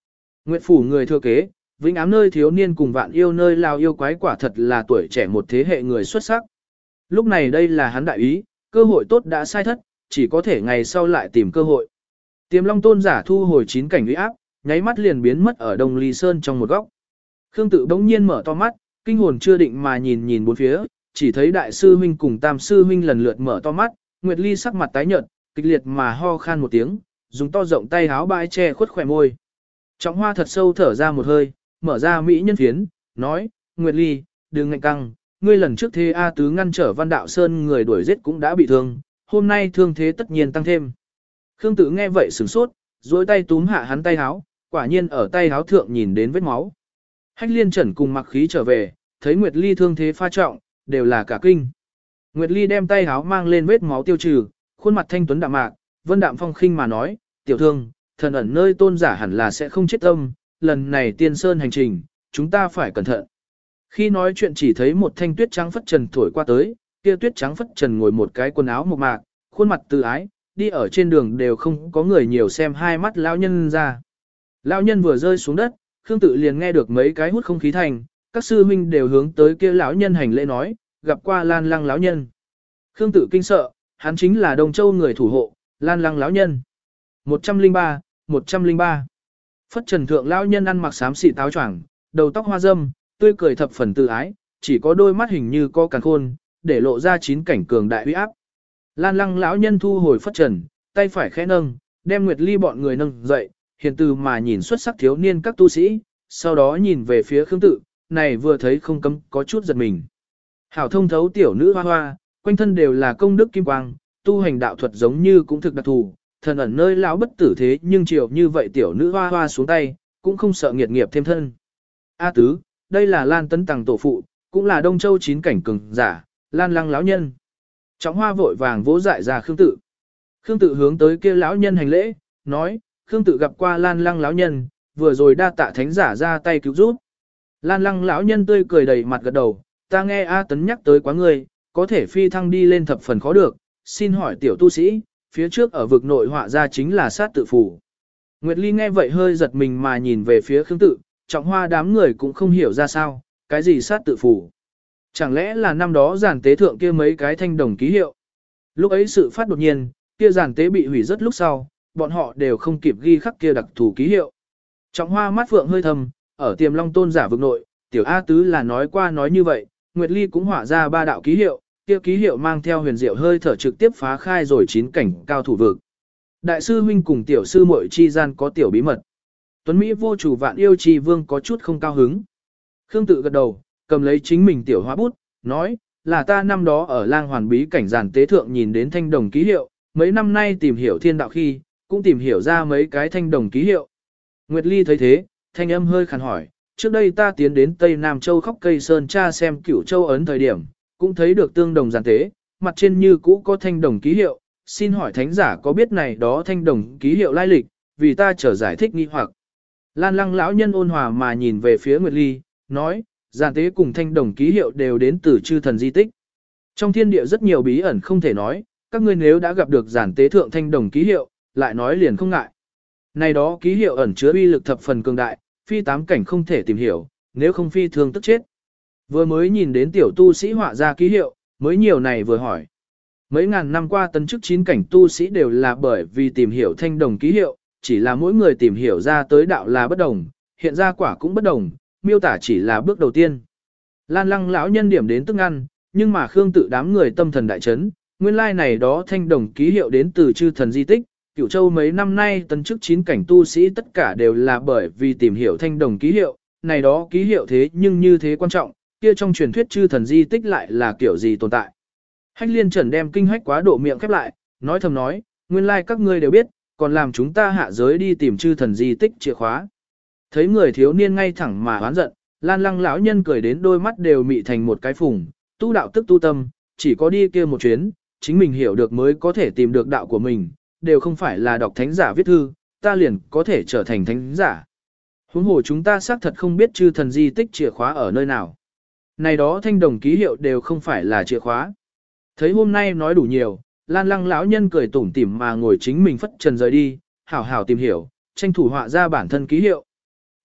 Nguyệt phủ người thừa kế, Vĩnh Ám nơi thiếu niên cùng Vạn Yêu nơi lao yêu quái quả thật là tuổi trẻ một thế hệ người xuất sắc. Lúc này đây là hắn đại ý, cơ hội tốt đã sai thất, chỉ có thể ngày sau lại tìm cơ hội. Tiềm Long tôn giả thu hồi chín cảnh uy áp, nháy mắt liền biến mất ở Đông Ly Sơn trong một góc. Khương Tự bỗng nhiên mở to mắt, kinh hồn chưa định mà nhìn nhìn bốn phía, chỉ thấy đại sư huynh cùng tam sư huynh lần lượt mở to mắt, Nguyệt Ly sắc mặt tái nhợt, kịch liệt mà ho khan một tiếng, dùng to rộng tay háo bãi che khuất khỏe môi. Trọng Hoa thật sâu thở ra một hơi, mở ra mỹ nhân phiến, nói, Nguyệt Ly, đừng ngạnh căng, ngươi lần trước thế A Tứ ngăn trở Văn Đạo Sơn người đuổi giết cũng đã bị thương, hôm nay thương thế tất nhiên tăng thêm. Khương Tự nghe vậy sửng sốt, duỗi tay túm hạ hắn tay háo, quả nhiên ở tay háo thượng nhìn đến vết máu. Hách Liên Trần cùng Mặc Khí trở về, thấy Nguyệt Ly thương thế pha trọng, đều là cả kinh. Nguyệt Ly đem tay háo mang lên vết máu tiêu trừ, khuôn mặt thanh tuấn đạm mạc, vân đạm phong khinh mà nói, tiểu thương, thần ẩn nơi tôn giả hẳn là sẽ không chết tâm, lần này tiên sơn hành trình, chúng ta phải cẩn thận. Khi nói chuyện chỉ thấy một thanh tuyết trắng phất trần thổi qua tới, kia tuyết trắng phất trần ngồi một cái quần áo mộc mạc, khuôn mặt từ ái, đi ở trên đường đều không có người nhiều xem hai mắt lão nhân ra. Lão nhân vừa rơi xuống đất, Khương Tự liền nghe được mấy cái hút không khí thành, các sư huynh đều hướng tới kia lão nhân hành lễ nói, gặp qua Lan Lăng lão nhân. Khương Tự kinh sợ, hắn chính là Đông Châu người thủ hộ, Lan Lăng lão nhân. một trăm lẻ ba, một trăm lẻ ba. Phất trần thượng lão nhân ăn mặc xám xị táo choàng, đầu tóc hoa râm, tươi cười thập phần tự ái, chỉ có đôi mắt hình như có càn khôn, để lộ ra chín cảnh cường đại uy áp. Lan Lăng lão nhân thu hồi phất trần, tay phải khẽ nâng, đem Nguyệt Ly bọn người nâng dậy, hiền từ mà nhìn xuất sắc thiếu niên các tu sĩ, sau đó nhìn về phía Khương Tự, này vừa thấy không cấm có chút giật mình. Hảo thông thấu tiểu nữ hoa hoa, quanh thân đều là công đức kim quang, tu hành đạo thuật giống như cũng thực đặc thù, thần ẩn nơi lão bất tử thế nhưng chiều như vậy tiểu nữ hoa hoa xuống tay, cũng không sợ nghiệt nghiệp thêm thân. A Tứ, đây là Lan Tấn Tằng tổ phụ, cũng là Đông Châu chín cảnh cường giả, Lan Lăng lão nhân. Trọng Hoa vội vàng vỗ dại ra Khương Tự. Khương Tự hướng tới kia lão nhân hành lễ, nói, Khương Tự gặp qua Lan Lăng lão nhân, vừa rồi đa tạ thánh giả ra tay cứu giúp. Lan Lăng lão nhân tươi cười đầy mặt gật đầu, ta nghe A Tấn nhắc tới quá người, có thể phi thăng đi lên thập phần khó được, xin hỏi tiểu tu sĩ, phía trước ở vực nội họa ra chính là sát tự phủ. Nguyệt Ly nghe vậy hơi giật mình mà nhìn về phía Khương Tự, Trọng Hoa đám người cũng không hiểu ra sao, cái gì sát tự phủ. Chẳng lẽ là năm đó giàn tế thượng kia mấy cái thanh đồng ký hiệu. Lúc ấy sự phát đột nhiên, kia giàn tế bị hủy rất lúc sau, bọn họ đều không kịp ghi khắc kia đặc thù ký hiệu. Trọng Hoa mắt phượng hơi thầm, ở Tiềm Long tôn giả vực nội, tiểu A Tứ là nói qua nói như vậy, Nguyệt Ly cũng họa ra ba đạo ký hiệu, kia ký hiệu mang theo huyền diệu hơi thở trực tiếp phá khai rồi chín cảnh cao thủ vực. Đại sư huynh cùng tiểu sư muội chi gian có tiểu bí mật. Tuấn Mỹ vô chủ Vạn Yêu Trì Vương có chút không cao hứng. Khương Tự gật đầu, cầm lấy chính mình tiểu hóa bút, nói, là ta năm đó ở lang hoàn bí cảnh giàn tế thượng nhìn đến thanh đồng ký hiệu, mấy năm nay tìm hiểu thiên đạo khi, cũng tìm hiểu ra mấy cái thanh đồng ký hiệu. Nguyệt Ly thấy thế, thanh âm hơi khàn hỏi, trước đây ta tiến đến Tây Nam Châu khóc cây sơn tra xem cửu châu ấn thời điểm, cũng thấy được tương đồng giàn tế, mặt trên như cũ có thanh đồng ký hiệu, xin hỏi thánh giả có biết này đó thanh đồng ký hiệu lai lịch, vì ta trở giải thích nghi hoặc. Lan Lăng lão nhân ôn hòa mà nhìn về phía Nguyệt Ly, nói, giàn tế cùng thanh đồng ký hiệu đều đến từ chư thần di tích. Trong thiên địa rất nhiều bí ẩn không thể nói, các ngươi nếu đã gặp được giàn tế thượng thanh đồng ký hiệu, lại nói liền không ngại. Này đó ký hiệu ẩn chứa uy lực thập phần cường đại, phi tám cảnh không thể tìm hiểu, nếu không phi thường tức chết. Vừa mới nhìn đến tiểu tu sĩ họa ra ký hiệu, mới nhiều này vừa hỏi. Mấy ngàn năm qua tấn chức chín cảnh tu sĩ đều là bởi vì tìm hiểu thanh đồng ký hiệu, chỉ là mỗi người tìm hiểu ra tới đạo là bất đồng, hiện ra quả cũng bất đồng, miêu tả chỉ là bước đầu tiên. Lan Lăng lão nhân điểm đến tức ăn, nhưng mà Khương Tự đám người tâm thần đại chấn, nguyên lai này đó thanh đồng ký hiệu đến từ chư thần di tích, Cửu Châu mấy năm nay tấn chức chín cảnh tu sĩ tất cả đều là bởi vì tìm hiểu thanh đồng ký hiệu, này đó ký hiệu thế nhưng như thế quan trọng, kia trong truyền thuyết chư thần di tích lại là kiểu gì tồn tại. Hách Liên Trần đem kinh hách quá độ miệng khép lại, nói thầm nói, nguyên lai các ngươi đều biết, còn làm chúng ta hạ giới đi tìm chư thần di tích chìa khóa. Thấy người thiếu niên ngay thẳng mà oán giận, Lan Lăng lão nhân cười đến đôi mắt đều mị thành một cái phùng, tu đạo tức tu tâm, chỉ có đi kia một chuyến, chính mình hiểu được mới có thể tìm được đạo của mình, đều không phải là đọc thánh giả viết thư, ta liền có thể trở thành thánh giả. Huống hồ chúng ta xác thật không biết chư thần di tích chìa khóa ở nơi nào. Này đó thanh đồng ký hiệu đều không phải là chìa khóa. Thấy hôm nay nói đủ nhiều, Lan Lăng lão nhân cười tủm tỉm mà ngồi chính mình phất trần rời đi, hảo hảo tìm hiểu, tranh thủ họa ra bản thân ký hiệu.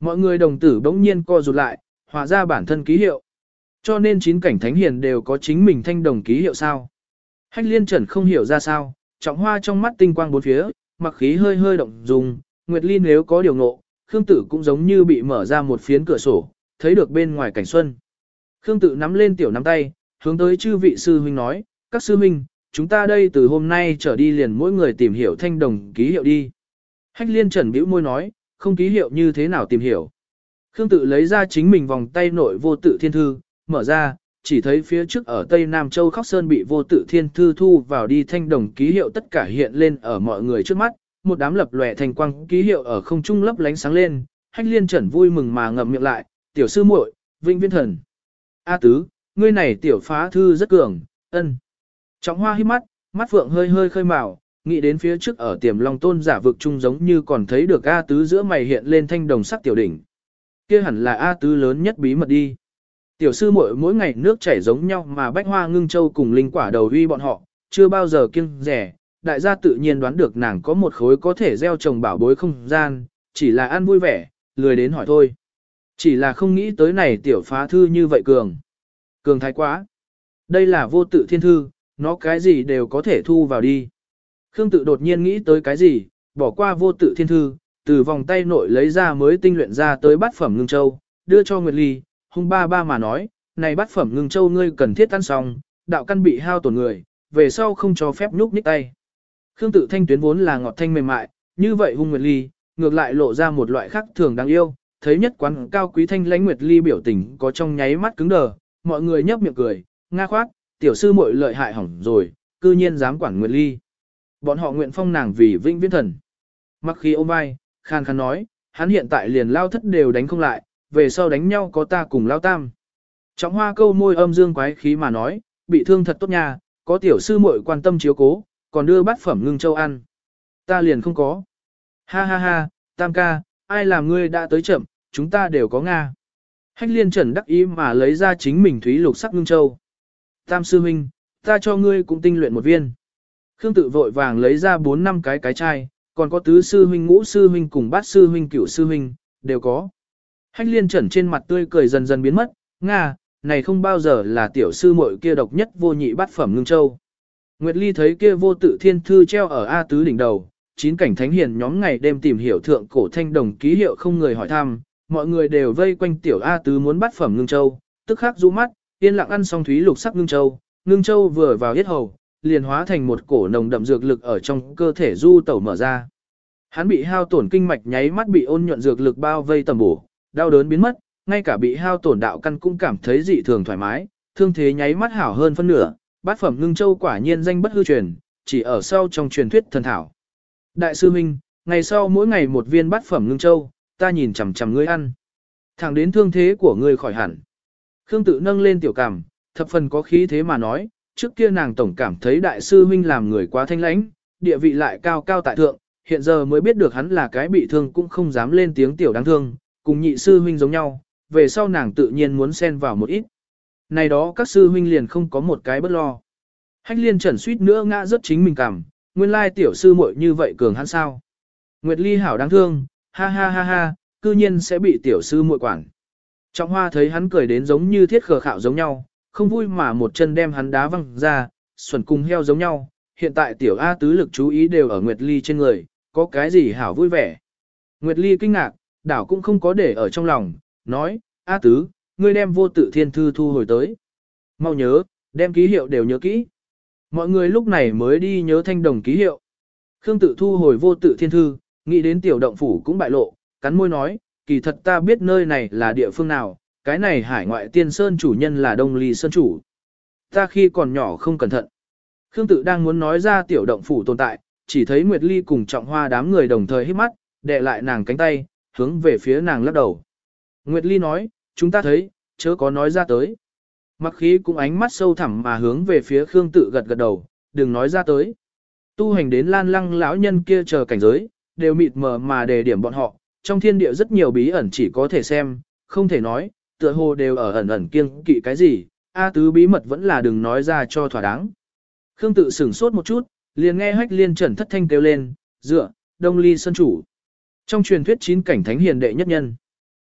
Mọi người đồng tử bỗng nhiên co rụt lại, hòa ra bản thân ký hiệu. Cho nên chín cảnh thánh hiền đều có chính mình thanh đồng ký hiệu sao. Hách liên trần không hiểu ra sao, trọng hoa trong mắt tinh quang bốn phía, mặc khí hơi hơi động dùng, Nguyệt Ly nếu có điều ngộ, Khương Tử cũng giống như bị mở ra một phiến cửa sổ, thấy được bên ngoài cảnh xuân. Khương Tử nắm lên tiểu nắm tay, hướng tới chư vị sư huynh nói, các sư huynh, chúng ta đây từ hôm nay trở đi liền mỗi người tìm hiểu thanh đồng ký hiệu đi. Hách liên trần bĩu môi nói, không ký hiệu như thế nào tìm hiểu. Khương Tử lấy ra chính mình vòng tay nội vô tự thiên thư, mở ra, chỉ thấy phía trước ở Tây Nam Châu Khóc Sơn bị vô tự thiên thư thu vào đi thanh đồng ký hiệu tất cả hiện lên ở mọi người trước mắt, một đám lập lòe thành quang ký hiệu ở không trung lấp lánh sáng lên, Hách liên trần vui mừng mà ngậm miệng lại, tiểu sư muội, vinh viên thần. A tứ, ngươi này tiểu phá thư rất cường, ân. Trọng hoa hít mắt, mắt phượng hơi hơi khơi màu, nghĩ đến phía trước ở tiềm long tôn giả vực chung giống như còn thấy được A tứ giữa mày hiện lên thanh đồng sắc tiểu đỉnh. Kia hẳn là A tứ lớn nhất bí mật đi. Tiểu sư muội mỗi ngày nước chảy giống nhau mà bách hoa ngưng châu cùng linh quả đầu uy bọn họ, chưa bao giờ kiêng rẻ, đại gia tự nhiên đoán được nàng có một khối có thể gieo trồng bảo bối không gian, chỉ là ăn vui vẻ, lười đến hỏi thôi. Chỉ là không nghĩ tới này tiểu phá thư như vậy cường. Cường thái quá. Đây là vô tự thiên thư, nó cái gì đều có thể thu vào đi. Khương Tự đột nhiên nghĩ tới cái gì, bỏ qua vô tự thiên thư, từ vòng tay nội lấy ra mới tinh luyện ra tới bát phẩm ngưng châu, đưa cho Nguyệt Ly, hung ba ba mà nói, này bát phẩm ngưng châu ngươi cần thiết ăn xong, đạo căn bị hao tổn người, về sau không cho phép nhúc nhích tay. Khương Tự thanh tuyến vốn là ngọt thanh mềm mại, như vậy hung Nguyệt Ly, ngược lại lộ ra một loại khác thường đáng yêu, thấy nhất quán cao quý thanh lãnh Nguyệt Ly biểu tình có trong nháy mắt cứng đờ, mọi người nhấp miệng cười, nga khoát, tiểu sư muội lợi hại hỏng rồi, cư nhiên dám quản Nguyệt Ly. Bọn họ nguyện phong nàng vì vĩnh viễn thần. Mặc khi ôm vai, khan khan nói, hắn hiện tại liền lao thất đều đánh không lại, về sau đánh nhau có ta cùng lao tam. Trọng hoa câu môi âm dương quái khí mà nói, bị thương thật tốt nha, có tiểu sư muội quan tâm chiếu cố, còn đưa bát phẩm ngưng châu ăn. Ta liền không có. Ha ha ha, tam ca, ai làm ngươi đã tới chậm, chúng ta đều có Nga. Hách liên trần đắc ý mà lấy ra chính mình thúy lục sắc ngưng châu. Tam sư huynh, ta cho ngươi cũng tinh luyện một viên. Khương Tự vội vàng lấy ra bốn năm cái cái chai, còn có tứ sư huynh ngũ sư huynh cùng bát sư huynh cửu sư huynh, đều có. Hách liên trần trên mặt tươi cười dần dần biến mất, Nga, này không bao giờ là tiểu sư muội kia độc nhất vô nhị bát phẩm ngưng châu. Nguyệt Ly thấy kia vô tự thiên thư treo ở A tứ đỉnh đầu, chín cảnh thánh hiền nhóm ngày đêm tìm hiểu thượng cổ thanh đồng ký hiệu không người hỏi thăm, mọi người đều vây quanh tiểu A tứ muốn bát phẩm ngưng châu, tức khắc rũ mắt, yên lặng ăn xong thúy lục sắc ngưng châu, ngưng châu vừa vào yết hầu, liền hóa thành một cổ nồng đậm dược lực ở trong cơ thể du tẩu mở ra. Hắn bị hao tổn kinh mạch nháy mắt bị ôn nhuận dược lực bao vây tầm bổ, đau đớn biến mất, ngay cả bị hao tổn đạo căn cũng cảm thấy dị thường thoải mái, thương thế nháy mắt hảo hơn phân nửa, bát phẩm ngưng châu quả nhiên danh bất hư truyền, chỉ ở sau trong truyền thuyết thần thảo. Đại sư Minh, ngày sau mỗi ngày một viên bát phẩm ngưng châu, ta nhìn chằm chằm ngươi ăn. Thẳng đến thương thế của ngươi khỏi hẳn. Khương Tự nâng lên tiểu cảm, thập phần có khí thế mà nói, trước kia nàng tổng cảm thấy đại sư huynh làm người quá thanh lãnh, địa vị lại cao cao tại thượng, hiện giờ mới biết được hắn là cái bị thương cũng không dám lên tiếng tiểu đáng thương, cùng nhị sư huynh giống nhau, về sau nàng tự nhiên muốn xen vào một ít. Này đó các sư huynh liền không có một cái bất lo. Hách liên trần suýt nữa ngã rất chính mình cảm, nguyên lai tiểu sư muội như vậy cường hắn sao. Nguyệt Ly hảo đáng thương, ha ha ha ha, cư nhiên sẽ bị tiểu sư muội quản. Trọng hoa thấy hắn cười đến giống như thiết khờ khạo giống nhau, không vui mà một chân đem hắn đá văng ra, xuẩn cùng heo giống nhau, hiện tại tiểu A tứ lực chú ý đều ở Nguyệt Ly trên người, có cái gì hảo vui vẻ. Nguyệt Ly kinh ngạc, đảo cũng không có để ở trong lòng, nói, A tứ, ngươi đem vô tự thiên thư thu hồi tới. Mau nhớ, đem ký hiệu đều nhớ kỹ. Mọi người lúc này mới đi nhớ thanh đồng ký hiệu. Khương Tự thu hồi vô tự thiên thư, nghĩ đến tiểu động phủ cũng bại lộ, cắn môi nói, kỳ thật ta biết nơi này là địa phương nào, cái này hải ngoại tiên sơn chủ nhân là Đông Ly Sơn chủ. Ta khi còn nhỏ không cẩn thận. Khương Tự đang muốn nói ra tiểu động phủ tồn tại, chỉ thấy Nguyệt Ly cùng Trọng Hoa đám người đồng thời hít mắt, đè lại nàng cánh tay, hướng về phía nàng lắc đầu. Nguyệt Ly nói, chúng ta thấy, chớ có nói ra tới. Mặc khí cũng ánh mắt sâu thẳm mà hướng về phía Khương Tự gật gật đầu, đừng nói ra tới. Tu hành đến Lan Lăng lão nhân kia chờ cảnh giới, đều mịt mờ mà đề điểm bọn họ, trong thiên địa rất nhiều bí ẩn chỉ có thể xem, không thể nói, tựa hồ đều ở ẩn ẩn kiêng kỵ cái gì, A tứ bí mật vẫn là đừng nói ra cho thỏa đáng. Khương Tự sửng sốt một chút, liền nghe Hách Liên Trần thất thanh kêu lên, dựa, Đông Ly Sơn chủ. Trong truyền thuyết chín cảnh thánh hiền đệ nhất nhân.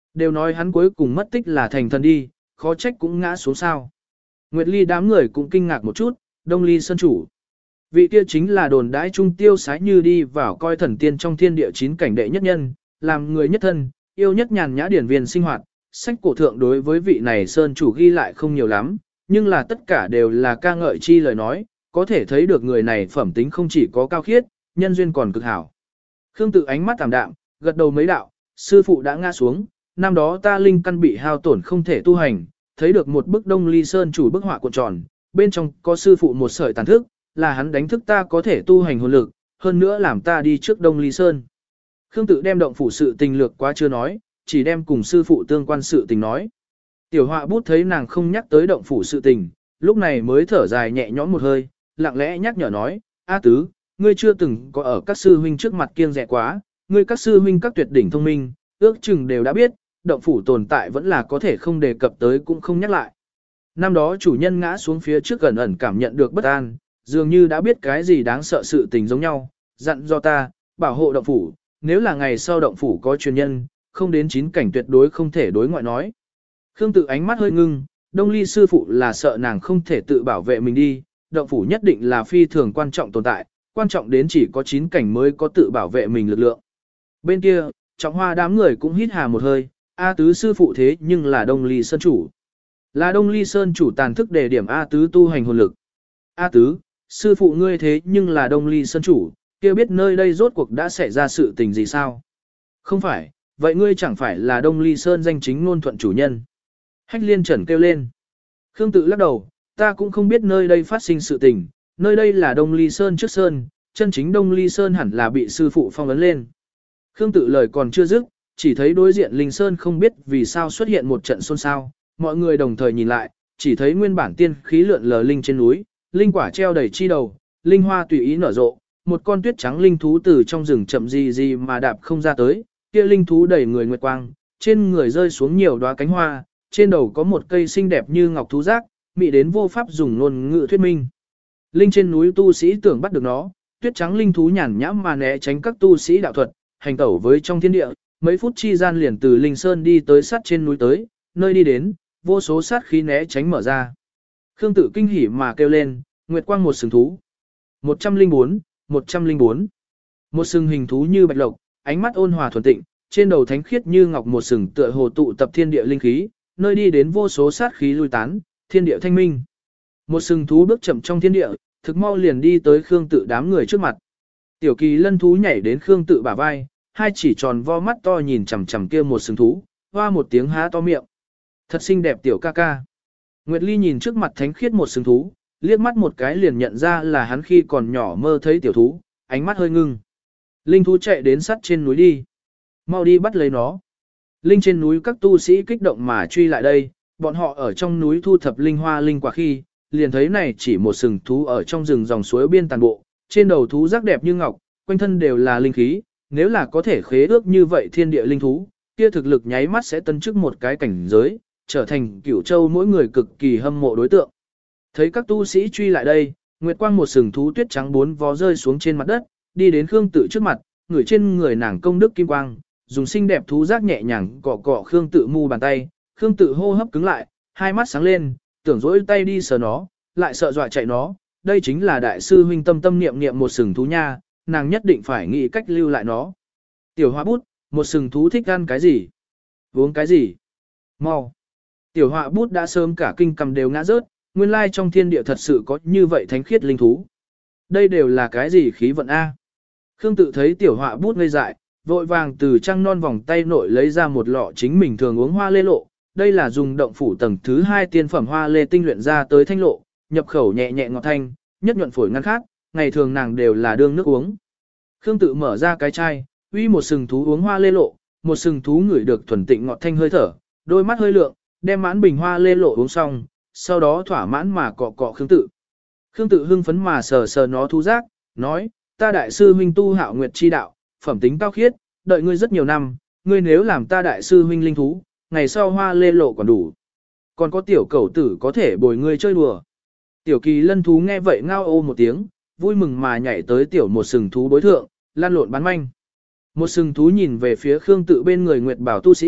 Đều nói hắn cuối cùng mất tích là thành thần đi, khó trách cũng ngã xuống sao. Nguyệt Ly đám người cũng kinh ngạc một chút, Đông Ly Sơn chủ. Vị kia chính là đồn đãi trung tiêu sái như đi vào coi thần tiên trong thiên địa chín cảnh đệ nhất nhân, làm người nhất thân, yêu nhất nhàn nhã điển viên sinh hoạt. Sách cổ thượng đối với vị này Sơn chủ ghi lại không nhiều lắm, nhưng là tất cả đều là ca ngợi chi lời nói, có thể thấy được người này phẩm tính không chỉ có cao khiết, nhân duyên còn cực hảo. Khương Tự ánh mắt tạm đạm, gật đầu mấy đạo, sư phụ đã ngã xuống, năm đó ta linh căn bị hao tổn không thể tu hành, thấy được một bức Đông Ly Sơn chủ bức họa cuộn tròn, bên trong có sư phụ một sợi tàn thức, là hắn đánh thức ta có thể tu hành hồn lực, hơn nữa làm ta đi trước Đông Ly Sơn. Khương Tự đem động phủ sự tình lược quá chưa nói, chỉ đem cùng sư phụ tương quan sự tình nói. Tiểu Họa Bút thấy nàng không nhắc tới động phủ sự tình, lúc này mới thở dài nhẹ nhõm một hơi, lặng lẽ nhắc nhở nói, A Tứ, ngươi chưa từng có ở các sư huynh trước mặt kiêng dè quá, ngươi các sư huynh các tuyệt đỉnh thông minh, ước chừng đều đã biết, động phủ tồn tại vẫn là có thể không đề cập tới cũng không nhắc lại. Năm đó chủ nhân ngã xuống phía trước gần ẩn cảm nhận được bất an, dường như đã biết cái gì đáng sợ sự tình giống nhau, dặn do ta, bảo hộ động phủ, nếu là ngày sau động phủ có truyền nhân, không đến chín cảnh tuyệt đối không thể đối ngoại nói. Khương Tự ánh mắt hơi ngưng, Đông Ly sư phụ là sợ nàng không thể tự bảo vệ mình đi, động phủ nhất định là phi thường quan trọng tồn tại, quan trọng đến chỉ có chín cảnh mới có tự bảo vệ mình lực lượng. Bên kia, Trọng Hoa đám người cũng hít hà một hơi, A Tứ sư phụ thế nhưng là Đông Ly Sơn chủ. Là Đông Ly Sơn chủ tàn thức đề điểm A Tứ tu hành hồn lực. A Tứ, sư phụ ngươi thế nhưng là Đông Ly Sơn chủ, kia biết nơi đây rốt cuộc đã xảy ra sự tình gì sao? Không phải, vậy ngươi chẳng phải là Đông Ly Sơn danh chính ngôn thuận chủ nhân. Hách Liên Trần kêu lên. Khương Tự lắc đầu, ta cũng không biết nơi đây phát sinh sự tình, nơi đây là Đông Ly Sơn trước Sơn, chân chính Đông Ly Sơn hẳn là bị sư phụ phong ấn lên. Khương Tự lời còn chưa dứt, chỉ thấy đối diện Linh Sơn không biết vì sao xuất hiện một trận xôn xao, mọi người đồng thời nhìn lại, chỉ thấy nguyên bản tiên khí lượn lờ linh trên núi, linh quả treo đầy chi đầu, linh hoa tùy ý nở rộ, một con tuyết trắng linh thú từ trong rừng chậm gì gì mà đạp không ra tới, kia linh thú đầy người nguyệt quang, trên người rơi xuống nhiều đóa cánh hoa, trên đầu có một cây xinh đẹp như ngọc thú giác, mị đến vô pháp dùng ngôn ngữ thuyết minh. Linh trên núi tu sĩ tưởng bắt được nó, tuyết trắng linh thú nhàn nhãm mà né tránh các tu sĩ đạo thuật, hành tẩu với trong thiên địa, mấy phút chi gian liền từ linh sơn đi tới sát trên núi tới, nơi đi đến, vô số sát khí né tránh mở ra. Khương Tự kinh hỉ mà kêu lên, nguyệt quang một sừng thú. một trăm lẻ bốn, một trăm lẻ bốn. Một sừng hình thú như bạch lộc, ánh mắt ôn hòa thuần tịnh, trên đầu thánh khiết như ngọc một sừng tựa hồ tụ tập thiên địa linh khí, nơi đi đến vô số sát khí lui tán, thiên địa thanh minh. Một sừng thú bước chậm trong thiên địa, thực mau liền đi tới Khương Tự đám người trước mặt. Tiểu Kỳ Lân thú nhảy đến Khương Tự bả vai, hai chỉ tròn vo mắt to nhìn chằm chằm kia một sừng thú, hoa một tiếng há to miệng. Thật xinh đẹp tiểu ca ca. Nguyệt Ly nhìn trước mặt thánh khiết một sừng thú, liếc mắt một cái liền nhận ra là hắn khi còn nhỏ mơ thấy tiểu thú, ánh mắt hơi ngưng. Linh thú chạy đến sắt trên núi đi. Mau đi bắt lấy nó. Linh trên núi các tu sĩ kích động mà truy lại đây, bọn họ ở trong núi thu thập linh hoa linh quả khi, liền thấy này chỉ một sừng thú ở trong rừng dòng suối biên tàn bộ, trên đầu thú giác đẹp như ngọc, quanh thân đều là linh khí, nếu là có thể khế ước như vậy thiên địa linh thú, kia thực lực nháy mắt sẽ tân chức một cái cảnh giới, trở thành cửu châu mỗi người cực kỳ hâm mộ đối tượng. Thấy các tu sĩ truy lại đây, Nguyệt Quang một sừng thú tuyết trắng bốn vó rơi xuống trên mặt đất, đi đến Khương Tự trước mặt, ngửi trên người nàng công đức kim quang, dùng xinh đẹp thú giác nhẹ nhàng cọ cọ Khương Tự mu bàn tay, Khương Tự hô hấp cứng lại, hai mắt sáng lên, tưởng dỗi tay đi sờ nó, lại sợ dọa chạy nó, đây chính là đại sư huynh tâm tâm niệm niệm một sừng thú nha, nàng nhất định phải nghĩ cách lưu lại nó. Tiểu Họa Bút, một sừng thú thích ăn cái gì? Uống cái gì? Mau. Tiểu Họa Bút đã sớm cả kinh cầm đều ngã rớt, nguyên lai trong thiên địa thật sự có như vậy thánh khiết linh thú. Đây đều là cái gì khí vận A? Khương Tự thấy Tiểu Họa Bút ngây dại, vội vàng từ trăng non vòng tay nội lấy ra một lọ chính mình thường uống hoa lê lộ, đây là dùng động phủ tầng thứ hai tiên phẩm hoa lê tinh luyện ra tới thanh lộ, nhập khẩu nhẹ nhẹ ngọt thanh, nhất nhuận phổi ngăn khát, ngày thường nàng đều là đương nước uống. Khương Tự mở ra cái chai, uy một sừng thú uống hoa lê lộ, một sừng thú ngửi được thuần tịnh ngọt thanh hơi thở, đôi mắt hơi lượng, đem mãn bình hoa lê lộ uống xong, sau đó thỏa mãn mà cọ cọ Khương Tự. Khương Tự hưng phấn mà sờ sờ nó thú giác, nói, ta đại sư huynh tu Hạo Nguyệt chi đạo, phẩm tính cao khiết, đợi ngươi rất nhiều năm, ngươi nếu làm ta đại sư huynh linh thú, ngày sau hoa lê lộ còn đủ. Còn có tiểu cẩu tử có thể bồi ngươi chơi đùa. Tiểu Kỳ Lân thú nghe vậy ngao ô một tiếng, vui mừng mà nhảy tới tiểu một sừng thú đối thượng, lan lộn bán manh. Một sừng thú nhìn về phía Khương Tự bên người Nguyệt Bảo tu sĩ,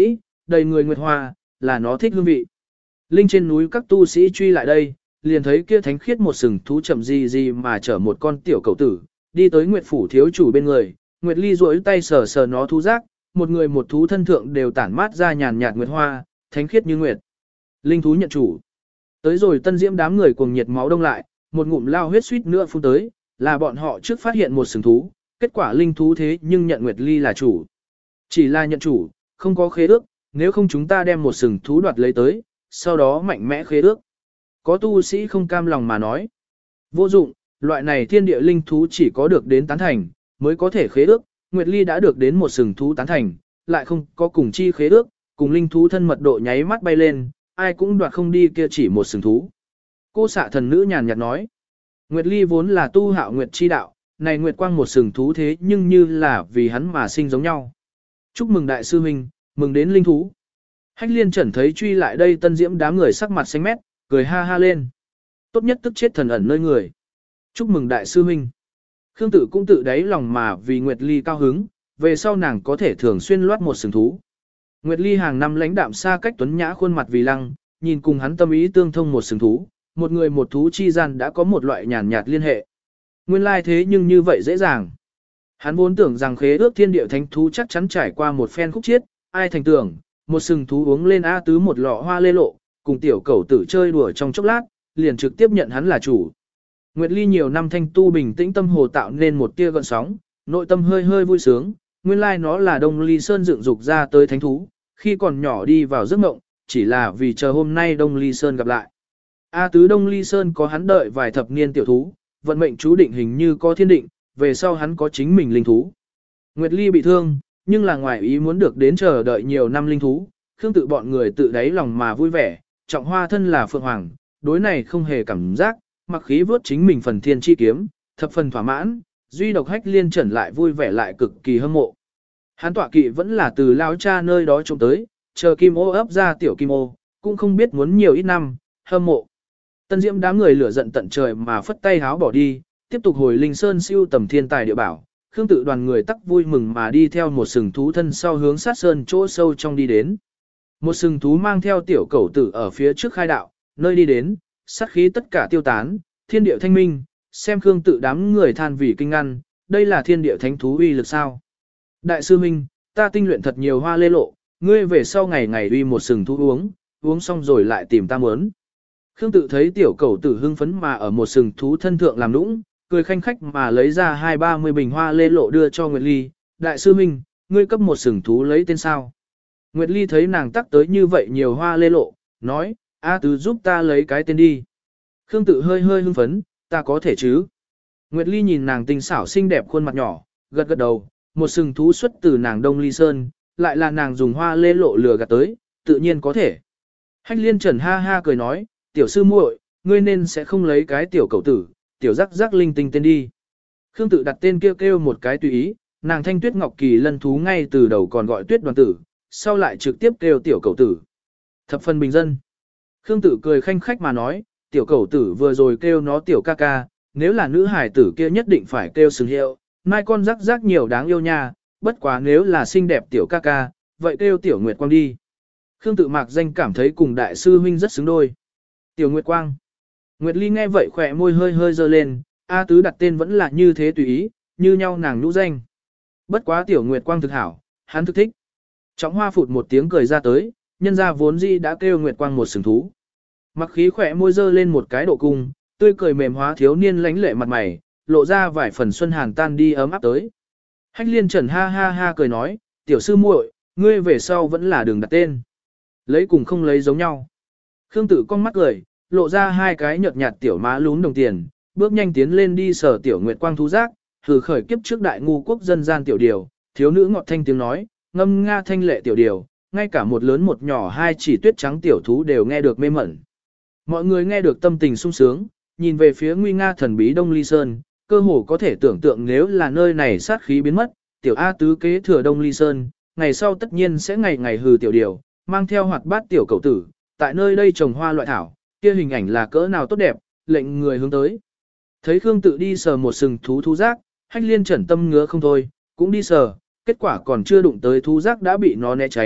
đầy người nguyệt hoa, là nó thích hương vị. Linh trên núi các tu sĩ truy lại đây, liền thấy kia thánh khiết một sừng thú chậm gì gì mà chở một con tiểu cậu tử, đi tới Nguyệt phủ thiếu chủ bên người, Nguyệt Ly duỗi tay sờ sờ nó thú giác, một người một thú thân thượng đều tản mát ra nhàn nhạt nguyệt hoa, thánh khiết như nguyệt. Linh thú nhận chủ. Tới rồi Tân Diễm đám người cuồng nhiệt máu đông lại, một ngụm lao huyết suýt nữa phun tới, là bọn họ trước phát hiện một sừng thú, kết quả linh thú thế nhưng nhận Nguyệt Ly là chủ. Chỉ là nhận chủ, không có khế ước, nếu không chúng ta đem một sừng thú đoạt lấy tới, sau đó mạnh mẽ khế ước. Có tu sĩ không cam lòng mà nói. Vô dụng, loại này thiên địa linh thú chỉ có được đến tán thành, mới có thể khế ước, Nguyệt Ly đã được đến một sừng thú tán thành, lại không có cùng chi khế ước, cùng linh thú thân mật độ nháy mắt bay lên, ai cũng đoạt không đi kia chỉ một sừng thú. Cô xạ thần nữ nhàn nhạt nói, Nguyệt Ly vốn là tu hạo Nguyệt chi đạo, này Nguyệt quang một sừng thú thế nhưng như là vì hắn mà sinh giống nhau. Chúc mừng đại sư huynh, mừng đến linh thú. Hách liên trần thấy truy lại đây Tân Diễm đám người sắc mặt xanh mét, cười ha ha lên. Tốt nhất tức chết thần ẩn nơi người. Chúc mừng đại sư huynh. Khương Tử cũng tự đáy lòng mà vì Nguyệt Ly cao hứng, về sau nàng có thể thường xuyên loát một sừng thú. Nguyệt Ly hàng năm lãnh đạm xa cách tuấn nhã khuôn mặt vì lăng, nhìn cùng hắn tâm ý tương thông một sừng thú, một người một thú chi gian đã có một loại nhàn nhạt liên hệ. Nguyên lai thế nhưng như vậy dễ dàng. Hắn vốn tưởng rằng khế ước thiên địa thánh thú chắc chắn trải qua một phen khúc chiết, ai thành tưởng, một sừng thú uống lên A tứ một lọ hoa lê lộ, cùng tiểu cẩu tử chơi đùa trong chốc lát, liền trực tiếp nhận hắn là chủ. Nguyệt Ly nhiều năm thanh tu bình tĩnh tâm hồ tạo nên một tia gợn sóng, nội tâm hơi hơi vui sướng, nguyên lai nó là Đông Ly Sơn dựng dục ra tới thánh thú, khi còn nhỏ đi vào giấc mộng, chỉ là vì chờ hôm nay Đông Ly Sơn gặp lại. A tứ Đông Ly Sơn có hắn đợi vài thập niên tiểu thú, vận mệnh chú định hình như có thiên định, về sau hắn có chính mình linh thú. Nguyệt Ly bị thương, nhưng là ngoài ý muốn được đến chờ đợi nhiều năm linh thú, Khương Tự bọn người tự đáy lòng mà vui vẻ, trọng hoa thân là Phượng Hoàng, đối này không hề cảm giác, mặc khí vớt chính mình phần thiên chi kiếm, thập phần thỏa mãn, duy độc Hách Liên Trần lại vui vẻ lại cực kỳ hâm mộ. Hắn tọa kỵ vẫn là từ lão cha nơi đó trông tới, chờ kim ô ấp ra tiểu kim ô, cũng không biết muốn nhiều ít năm, hâm mộ. Tân Diễm đám người lửa giận tận trời mà phất tay háo bỏ đi, tiếp tục hồi Linh Sơn siêu tầm thiên tài địa bảo. Khương Tự đoàn người tắc vui mừng mà đi theo một sừng thú thân sau hướng sát sơn chỗ sâu trong đi đến. Một sừng thú mang theo tiểu cẩu tử ở phía trước khai đạo, nơi đi đến, sát khí tất cả tiêu tán, thiên địa thanh minh, xem Khương Tự đám người than vì kinh ngăn, đây là thiên địa thánh thú uy lực sao? Đại sư huynh, ta tinh luyện thật nhiều hoa lê lộ, ngươi về sau ngày ngày uy một sừng thú uống, uống xong rồi lại tìm ta muốn. Khương Tự thấy tiểu cẩu tử hưng phấn mà ở một sừng thú thân thượng làm nũng, cười khanh khách mà lấy ra hai ba mươi bình hoa lê lộ đưa cho Nguyệt Ly, đại sư huynh, ngươi cấp một sừng thú lấy tên sao? Nguyệt Ly thấy nàng tắc tới như vậy nhiều hoa lê lộ, nói, A Tứ giúp ta lấy cái tên đi. Khương Tự hơi hơi hưng phấn, ta có thể chứ? Nguyệt Ly nhìn nàng tinh xảo xinh đẹp khuôn mặt nhỏ, gật gật đầu, một sừng thú xuất từ nàng Đông Ly Sơn, lại là nàng dùng hoa lê lộ lừa gạt tới, tự nhiên có thể. Hách Liên Trần ha ha cười nói, tiểu sư muội, ngươi nên sẽ không lấy cái tiểu cẩu tử, tiểu rắc rắc linh tinh tên đi. Khương Tự đặt tên kêu kêu một cái tùy ý, nàng Thanh Tuyết Ngọc Kỳ lân thú ngay từ đầu còn gọi Tuyết Đoàn tử, sau lại trực tiếp kêu tiểu cẩu tử. Thập phần bình dân. Khương Tự cười khanh khách mà nói, tiểu cẩu tử vừa rồi kêu nó tiểu ca ca, nếu là nữ hải tử kia nhất định phải kêu sừng hiệu, mai con rắc rắc nhiều đáng yêu nha, bất quá nếu là xinh đẹp tiểu ca ca, vậy kêu tiểu Nguyệt Quang đi. Khương Tự mạc danh cảm thấy cùng đại sư huynh rất xứng đôi. Tiểu Nguyệt Quang. Nguyệt Ly nghe vậy khỏe môi hơi hơi dơ lên, A Tứ đặt tên vẫn là như thế tùy ý, như nhau nàng nhũ danh. Bất quá tiểu Nguyệt Quang thực hảo, hắn thực thích. Trọng hoa phụt một tiếng cười ra tới, nhân ra vốn dĩ đã kêu Nguyệt Quang một sừng thú. Mặc khí khỏe môi dơ lên một cái độ cung, tươi cười mềm hóa thiếu niên lánh lệ mặt mày, lộ ra vài phần xuân hàn tan đi ấm áp tới. Hách Liên Trần ha ha ha cười nói, tiểu sư muội, ngươi về sau vẫn là đường đặt tên. Lấy cùng không lấy giống nhau. Khương Tự con mắt cười, lộ ra hai cái nhợt nhạt tiểu má lún đồng tiền, bước nhanh tiến lên đi sở tiểu Nguyệt Quang thú giác, thử khởi kiếp trước đại ngu quốc dân gian tiểu điều, thiếu nữ ngọt thanh tiếng nói, ngâm nga thanh lệ tiểu điều, ngay cả một lớn một nhỏ hai chỉ tuyết trắng tiểu thú đều nghe được mê mẩn. Mọi người nghe được tâm tình sung sướng, nhìn về phía nguy nga thần bí Đông Ly Sơn, cơ hồ có thể tưởng tượng nếu là nơi này sát khí biến mất, tiểu A Tứ kế thừa Đông Ly Sơn, ngày sau tất nhiên sẽ ngày ngày hừ tiểu điều, mang theo hoạt bát tiểu cậu tử, tại nơi đây trồng hoa loại thảo, kia hình ảnh là cỡ nào tốt đẹp, lệnh người hướng tới. Thấy Khương Tự đi sờ một sừng thú thú giác, Hách Liên Trần tâm ngứa không thôi, cũng đi sờ, kết quả còn chưa đụng tới thú giác đã bị nó né tránh,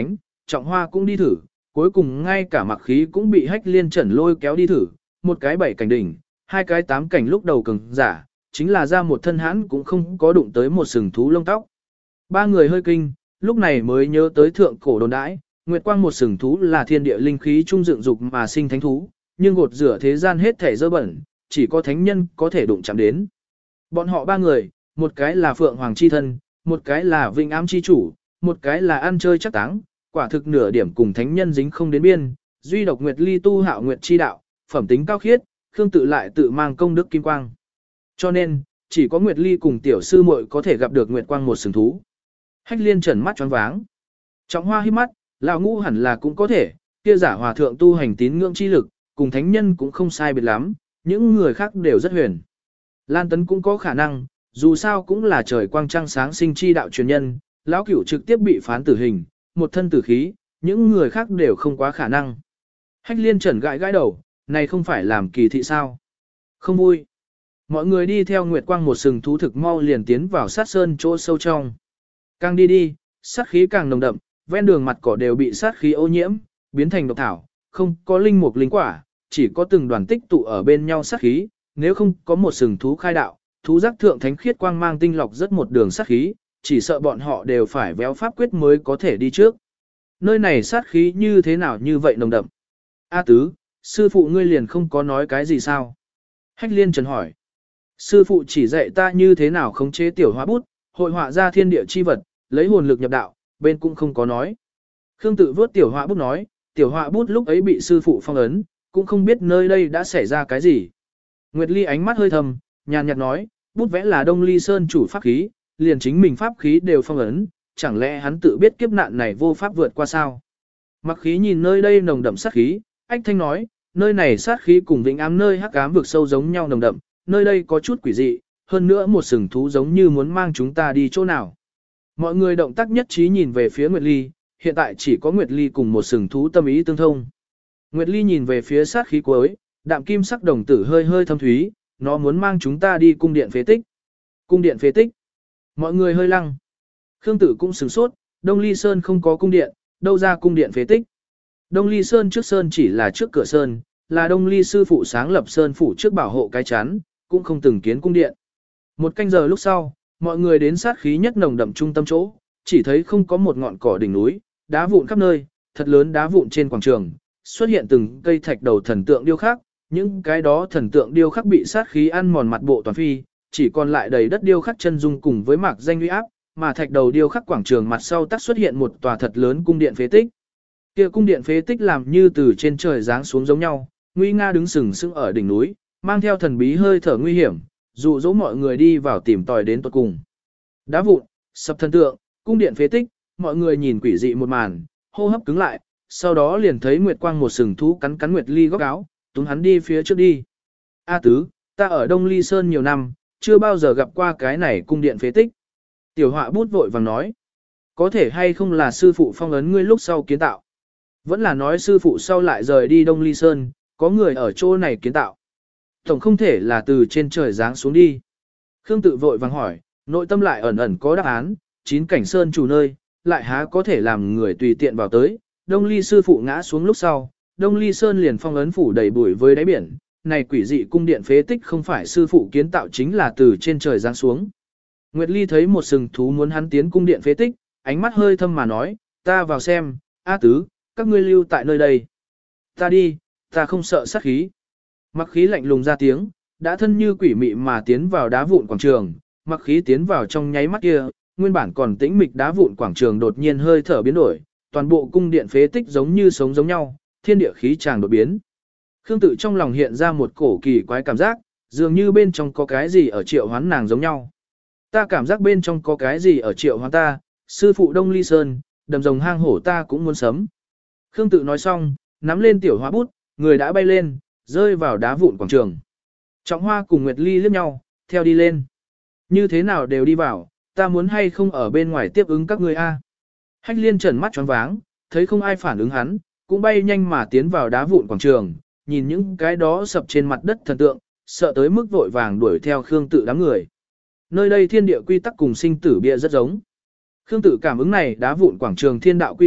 trọng hoa cũng đi thử, cuối cùng ngay cả mặc khí cũng bị hách liên trần lôi kéo đi thử, một cái bảy cảnh đỉnh, hai cái tám cảnh lúc đầu cường giả, chính là ra một thân hãn cũng không có đụng tới một sừng thú lông tóc. Ba người hơi kinh, lúc này mới nhớ tới thượng cổ đồn đãi, Nguyệt Quang một sừng thú là thiên địa linh khí trung dựng dục mà sinh thánh thú, nhưng gột rửa thế gian hết thể dơ bẩn, chỉ có thánh nhân có thể đụng chạm đến. Bọn họ ba người, một cái là Phượng Hoàng chi thân, một cái là Vinh Ám chi chủ, một cái là ăn chơi chắc táng, quả thực nửa điểm cùng thánh nhân dính không đến biên, duy độc Nguyệt Ly tu hạo Nguyệt chi đạo, phẩm tính cao khiết, Khương tự lại tự mang công đức kim quang. Cho nên, chỉ có Nguyệt Ly cùng tiểu sư muội có thể gặp được Nguyệt Quang một sừng thú. Hách liên trần mắt choáng váng. Trọng hoa hít mắt, lão ngũ hẳn là cũng có thể, kia giả hòa thượng tu hành tín ngưỡng chi lực, cùng thánh nhân cũng không sai biệt lắm, những người khác đều rất huyền. Lan Tấn cũng có khả năng, dù sao cũng là trời quang trăng sáng sinh chi đạo truyền nhân, lão cửu trực tiếp bị phán tử hình, một thân tử khí, những người khác đều không quá khả năng. Hách liên trần gãi gãi đầu, này không phải làm kỳ thị sao? Không vui. Mọi người đi theo Nguyệt Quang một sừng thú thực mau liền tiến vào sát sơn chỗ sâu trong. Càng đi đi, sát khí càng nồng đậm, ven đường mặt cỏ đều bị sát khí ô nhiễm, biến thành độc thảo, không có linh mục linh quả, chỉ có từng đoàn tích tụ ở bên nhau sát khí, nếu không có một sừng thú khai đạo, thú giác thượng thánh khiết quang mang tinh lọc rất một đường sát khí, chỉ sợ bọn họ đều phải véo pháp quyết mới có thể đi trước. Nơi này sát khí như thế nào như vậy nồng đậm? A tứ, sư phụ ngươi liền không có nói cái gì sao? Hách liên trần hỏi. Sư phụ chỉ dạy ta như thế nào khống chế tiểu hóa bút, hội họa ra thiên địa chi vật, lấy hồn lực nhập đạo, bên cũng không có nói. Khương tự vớt tiểu họa bút nói, tiểu họa bút lúc ấy bị sư phụ phong ấn, cũng không biết nơi đây đã xảy ra cái gì. Nguyệt Ly ánh mắt hơi thầm, nhàn nhạt nói, bút vẽ là Đông Ly Sơn chủ pháp khí, liền chính mình pháp khí đều phong ấn, chẳng lẽ hắn tự biết kiếp nạn này vô pháp vượt qua sao? Mặc khí nhìn nơi đây nồng đậm sát khí, ách thanh nói, nơi này sát khí cùng Vĩnh Ám nơi hắc ám vực sâu giống nhau nồng đậm, nơi đây có chút quỷ dị, hơn nữa một sừng thú giống như muốn mang chúng ta đi chỗ nào. Mọi người động tác nhất trí nhìn về phía Nguyệt Ly, hiện tại chỉ có Nguyệt Ly cùng một sừng thú tâm ý tương thông. Nguyệt Ly nhìn về phía sát khí cuối, đạm kim sắc đồng tử hơi hơi thâm thúy, nó muốn mang chúng ta đi cung điện phế tích. Cung điện phế tích. Mọi người hơi lăng. Khương Tử cũng sửng sốt, Đông Ly Sơn không có cung điện, đâu ra cung điện phế tích. Đông Ly Sơn trước Sơn chỉ là trước cửa Sơn, là Đông Ly sư phụ sáng lập Sơn phủ trước bảo hộ cái chắn, cũng không từng kiến cung điện. Một canh giờ lúc sau, mọi người đến sát khí nhất nồng đậm trung tâm chỗ, chỉ thấy không có một ngọn cỏ đỉnh núi, đá vụn khắp nơi, thật lớn đá vụn trên quảng trường, xuất hiện từng cây thạch đầu thần tượng điêu khắc, những cái đó thần tượng điêu khắc bị sát khí ăn mòn mặt bộ toàn phi, chỉ còn lại đầy đất điêu khắc chân dung cùng với mạc danh uy áp, mà thạch đầu điêu khắc quảng trường mặt sau tác xuất hiện một tòa thật lớn cung điện phế tích. Kia cung điện phế tích làm như từ trên trời giáng xuống giống nhau, nguy nga đứng sừng sững ở đỉnh núi, mang theo thần bí hơi thở nguy hiểm, dụ dỗ mọi người đi vào tìm tòi đến tuột cùng. Đá vụn, sập thần tượng, cung điện phế tích, mọi người nhìn quỷ dị một màn, hô hấp cứng lại, sau đó liền thấy Nguyệt Quang một sừng thú cắn cắn Nguyệt Ly góc áo, túm hắn đi phía trước đi. A tứ, ta ở Đông Ly Sơn nhiều năm, chưa bao giờ gặp qua cái này cung điện phế tích. Tiểu họa bút vội vàng nói, có thể hay không là sư phụ phong ấn ngươi lúc sau kiến tạo. Vẫn là nói sư phụ sau lại rời đi Đông Ly Sơn, có người ở chỗ này kiến tạo. Tổng không thể là từ trên trời giáng xuống đi. Khương tự vội vàng hỏi, nội tâm lại ẩn ẩn có đáp án, chín cảnh sơn chủ nơi, lại há có thể làm người tùy tiện vào tới. Đông Ly sư phụ ngã xuống lúc sau, Đông Ly Sơn liền phong ấn phủ đầy bụi với đáy biển. Này quỷ dị cung điện phế tích không phải sư phụ kiến tạo chính là từ trên trời giáng xuống. Nguyệt Ly thấy một sừng thú muốn hắn tiến cung điện phế tích, ánh mắt hơi thâm mà nói, ta vào xem, A tứ, các ngươi lưu tại nơi đây. Ta đi, ta không sợ sát khí. Mặc khí lạnh lùng ra tiếng, đã thân như quỷ mị mà tiến vào đá vụn quảng trường, mặc khí tiến vào trong nháy mắt kia, nguyên bản còn tĩnh mịch đá vụn quảng trường đột nhiên hơi thở biến đổi, toàn bộ cung điện phế tích giống như sống giống nhau, thiên địa khí tràng đột biến. Khương tự trong lòng hiện ra một cổ kỳ quái cảm giác, dường như bên trong có cái gì ở triệu hoán nàng giống nhau. Ta cảm giác bên trong có cái gì ở triệu hoán ta, sư phụ Đông Ly Sơn, đầm rồng hang hổ ta cũng muốn sấm. Khương tự nói xong, nắm lên tiểu hóa bút, người đã bay lên, rơi vào đá vụn quảng trường. Trọng Hoa cùng Nguyệt Ly liếc nhau, theo đi lên. Như thế nào đều đi vào, ta muốn hay không ở bên ngoài tiếp ứng các ngươi a? Hách Liên trần mắt choáng váng, thấy không ai phản ứng hắn, cũng bay nhanh mà tiến vào đá vụn quảng trường, nhìn những cái đó sập trên mặt đất thần tượng, sợ tới mức vội vàng đuổi theo Khương tự đám người. Nơi đây thiên địa quy tắc cùng sinh tử bia rất giống. Khương tự cảm ứng này đá vụn quảng trường thiên đạo quy tắc,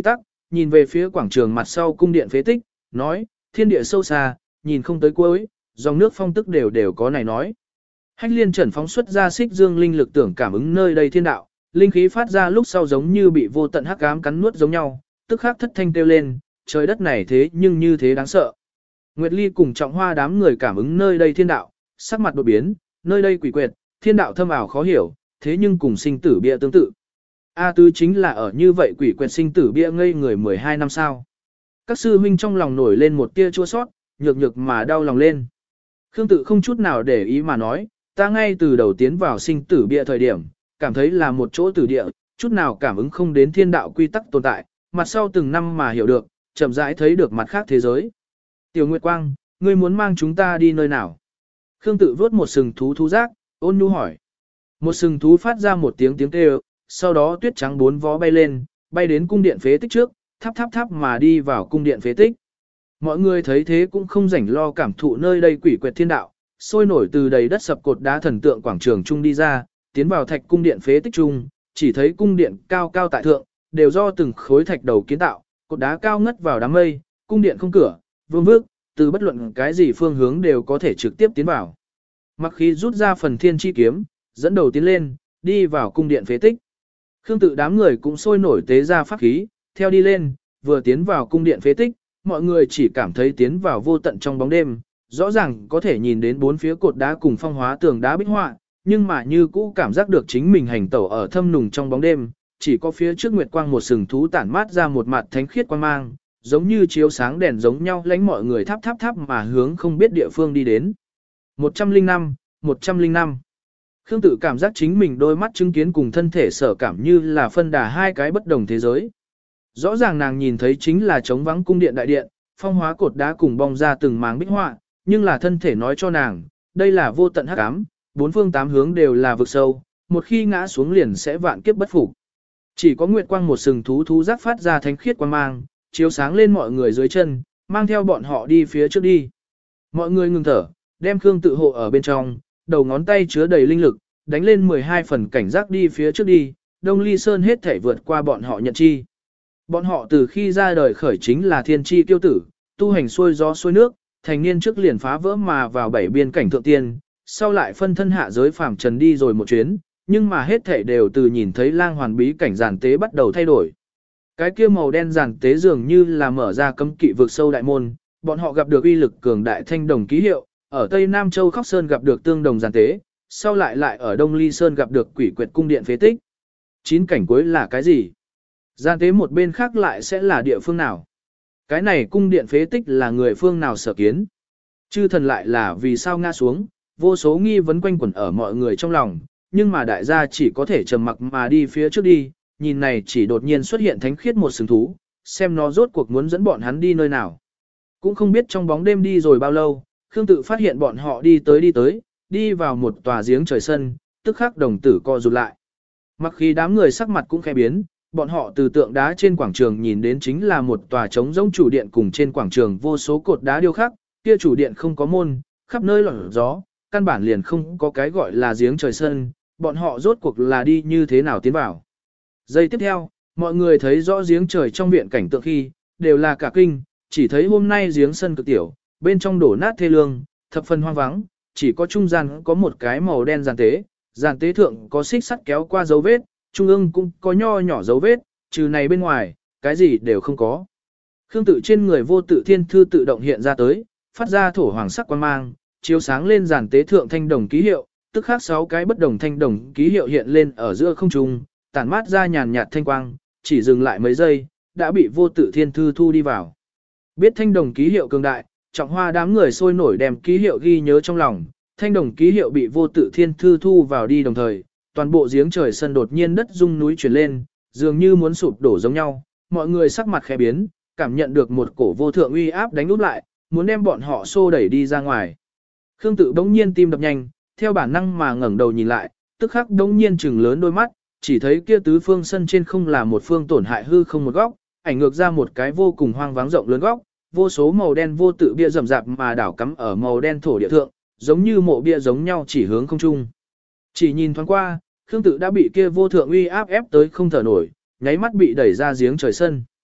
nhìn về phía quảng trường mặt sau cung điện phế tích, nói, thiên địa sâu xa, nhìn không tới cuối, dòng nước phong tức đều đều có này nói. Hách liên trần phóng xuất ra xích dương linh lực tưởng cảm ứng nơi đây thiên đạo, linh khí phát ra lúc sau giống như bị vô tận hắc ám cắn nuốt giống nhau, tức khắc thất thanh kêu lên, trời đất này thế nhưng như thế đáng sợ. Nguyệt Ly cùng Trọng Hoa đám người cảm ứng nơi đây thiên đạo, sắc mặt đột biến, nơi đây quỷ quyệt, thiên đạo thâm ảo khó hiểu, thế nhưng cùng sinh tử bia tương tự. A Tứ chính là ở như vậy quỷ quyệt sinh tử bia ngây người mười hai năm sau. Các sư huynh trong lòng nổi lên một tia chua sót, nhược nhược mà đau lòng lên. Khương Tự không chút nào để ý mà nói, ta ngay từ đầu tiến vào sinh tử bia thời điểm, cảm thấy là một chỗ tử địa, chút nào cảm ứng không đến thiên đạo quy tắc tồn tại, mặt sau từng năm mà hiểu được, chậm rãi thấy được mặt khác thế giới. Tiểu Nguyệt Quang, ngươi muốn mang chúng ta đi nơi nào? Khương Tự vớt một sừng thú thú giác, ôn nhu hỏi. Một sừng thú phát ra một tiếng tiếng kêu, sau đó tuyết trắng bốn vó bay lên, bay đến cung điện phế tích trước, tháp tháp tháp mà đi vào cung điện phế tích. Mọi người thấy thế cũng không rảnh lo cảm thụ nơi đây quỷ quyệt thiên đạo, sôi nổi từ đầy đất sập cột đá thần tượng quảng trường trung đi ra, tiến vào thạch cung điện phế tích trung, chỉ thấy cung điện cao cao tại thượng, đều do từng khối thạch đầu kiến tạo, cột đá cao ngất vào đám mây, cung điện không cửa, vương vước, từ bất luận cái gì phương hướng đều có thể trực tiếp tiến vào. Mặc khí rút ra phần thiên chi kiếm, dẫn đầu tiến lên, đi vào cung điện phế tích. Khương Tự đám người cũng sôi nổi tế ra pháp khí, theo đi lên, vừa tiến vào cung điện phế tích, mọi người chỉ cảm thấy tiến vào vô tận trong bóng đêm, rõ ràng có thể nhìn đến bốn phía cột đá cùng phong hóa tường đá bích họa, nhưng mà như cũ cảm giác được chính mình hành tẩu ở thâm nùng trong bóng đêm, chỉ có phía trước nguyệt quang một sừng thú tản mát ra một mặt thánh khiết quang mang, giống như chiếu sáng đèn giống nhau lánh mọi người tháp tháp tháp mà hướng không biết địa phương đi đến. một trăm linh năm, một trăm linh năm. Khương Tự cảm giác chính mình đôi mắt chứng kiến cùng thân thể sở cảm như là phân đà hai cái bất đồng thế giới. Rõ ràng nàng nhìn thấy chính là trống vắng cung điện đại điện, phong hóa cột đá cùng bong ra từng máng bích họa, nhưng là thân thể nói cho nàng, đây là vô tận hắc ám, bốn phương tám hướng đều là vực sâu, một khi ngã xuống liền sẽ vạn kiếp bất phục. Chỉ có nguyệt quang một sừng thú thú giác phát ra thánh khiết quang mang, chiếu sáng lên mọi người dưới chân, mang theo bọn họ đi phía trước đi. Mọi người ngừng thở, đem Khương Tự hộ ở bên trong, đầu ngón tay chứa đầy linh lực, đánh lên mười hai phần cảnh giác đi phía trước đi, Đông Ly Sơn hết thể vượt qua bọn họ nhận chi. Bọn họ từ khi ra đời khởi chính là thiên chi tiêu tử, tu hành xuôi gió xuôi nước, thành niên trước liền phá vỡ mà vào bảy biên cảnh thượng tiên, sau lại phân thân hạ giới phàm trần đi rồi một chuyến, nhưng mà hết thể đều từ nhìn thấy lang hoàn bí cảnh giàn tế bắt đầu thay đổi. Cái kia màu đen giàn tế dường như là mở ra cấm kỵ vực sâu đại môn, bọn họ gặp được uy lực cường đại thanh đồng ký hiệu, ở Tây Nam Châu Khóc Sơn gặp được tương đồng giàn tế, sau lại lại ở Đông Ly Sơn gặp được quỷ quyệt cung điện phế tích. Chín cảnh cuối là cái gì? Giàn tế một bên khác lại sẽ là địa phương nào? Cái này cung điện phế tích là người phương nào sở kiến? Chư thần lại là vì sao ngã xuống? Vô số nghi vấn quanh quẩn ở mọi người trong lòng, nhưng mà đại gia chỉ có thể trầm mặc mà đi phía trước đi, nhìn này chỉ đột nhiên xuất hiện thánh khiết một sừng thú, xem nó rốt cuộc muốn dẫn bọn hắn đi nơi nào. Cũng không biết trong bóng đêm đi rồi bao lâu, Khương Tự phát hiện bọn họ đi tới đi tới, đi vào một tòa giếng trời sân, tức khắc đồng tử co rụt lại. Mặc khi đám người sắc mặt cũng khẽ biến, bọn họ từ tượng đá trên quảng trường nhìn đến chính là một tòa trống rỗng chủ điện cùng trên quảng trường vô số cột đá điêu khắc, kia chủ điện không có môn, khắp nơi lọt gió, căn bản liền không có cái gọi là giếng trời sân, bọn họ rốt cuộc là đi như thế nào tiến vào. Giây tiếp theo, mọi người thấy rõ giếng trời trong viện cảnh tượng khi, đều là cả kinh, chỉ thấy hôm nay giếng sân cực tiểu, bên trong đổ nát thê lương, thập phần hoang vắng, chỉ có trung gian có một cái màu đen giàn tế, giàn tế thượng có xích sắt kéo qua dấu vết, trung ương cũng có nho nhỏ dấu vết, trừ này bên ngoài, cái gì đều không có. Khương Tự trên người vô tự thiên thư tự động hiện ra tới, phát ra thổ hoàng sắc quang mang, chiếu sáng lên giàn tế thượng thanh đồng ký hiệu, tức khắc sáu cái bất đồng thanh đồng ký hiệu hiện lên ở giữa không trung, tản mát ra nhàn nhạt thanh quang, chỉ dừng lại mấy giây, đã bị vô tự thiên thư thu đi vào. Biết thanh đồng ký hiệu cường đại, Trọng Hoa đám người sôi nổi đem ký hiệu ghi nhớ trong lòng, thanh đồng ký hiệu bị vô tự thiên thư thu vào đi đồng thời, toàn bộ giếng trời sân đột nhiên đất rung núi chuyển lên, dường như muốn sụp đổ giống nhau, mọi người sắc mặt khẽ biến, cảm nhận được một cổ vô thượng uy áp đánh úp lại, muốn đem bọn họ xô đẩy đi ra ngoài. Khương Tự bỗng nhiên tim đập nhanh, theo bản năng mà ngẩng đầu nhìn lại, tức khắc bỗng nhiên trừng lớn đôi mắt, chỉ thấy kia tứ phương sân trên không là một phương tổn hại hư không một góc, ảnh ngược ra một cái vô cùng hoang vắng rộng lớn góc, vô số màu đen vô tự bia rậm rạp mà đảo cắm ở màu đen thổ địa thượng, giống như mộ bia giống nhau chỉ hướng không trung. Chỉ nhìn thoáng qua, Khương Tự đã bị kia vô thượng uy áp ép tới không thở nổi, nháy mắt bị đẩy ra giếng trời sân.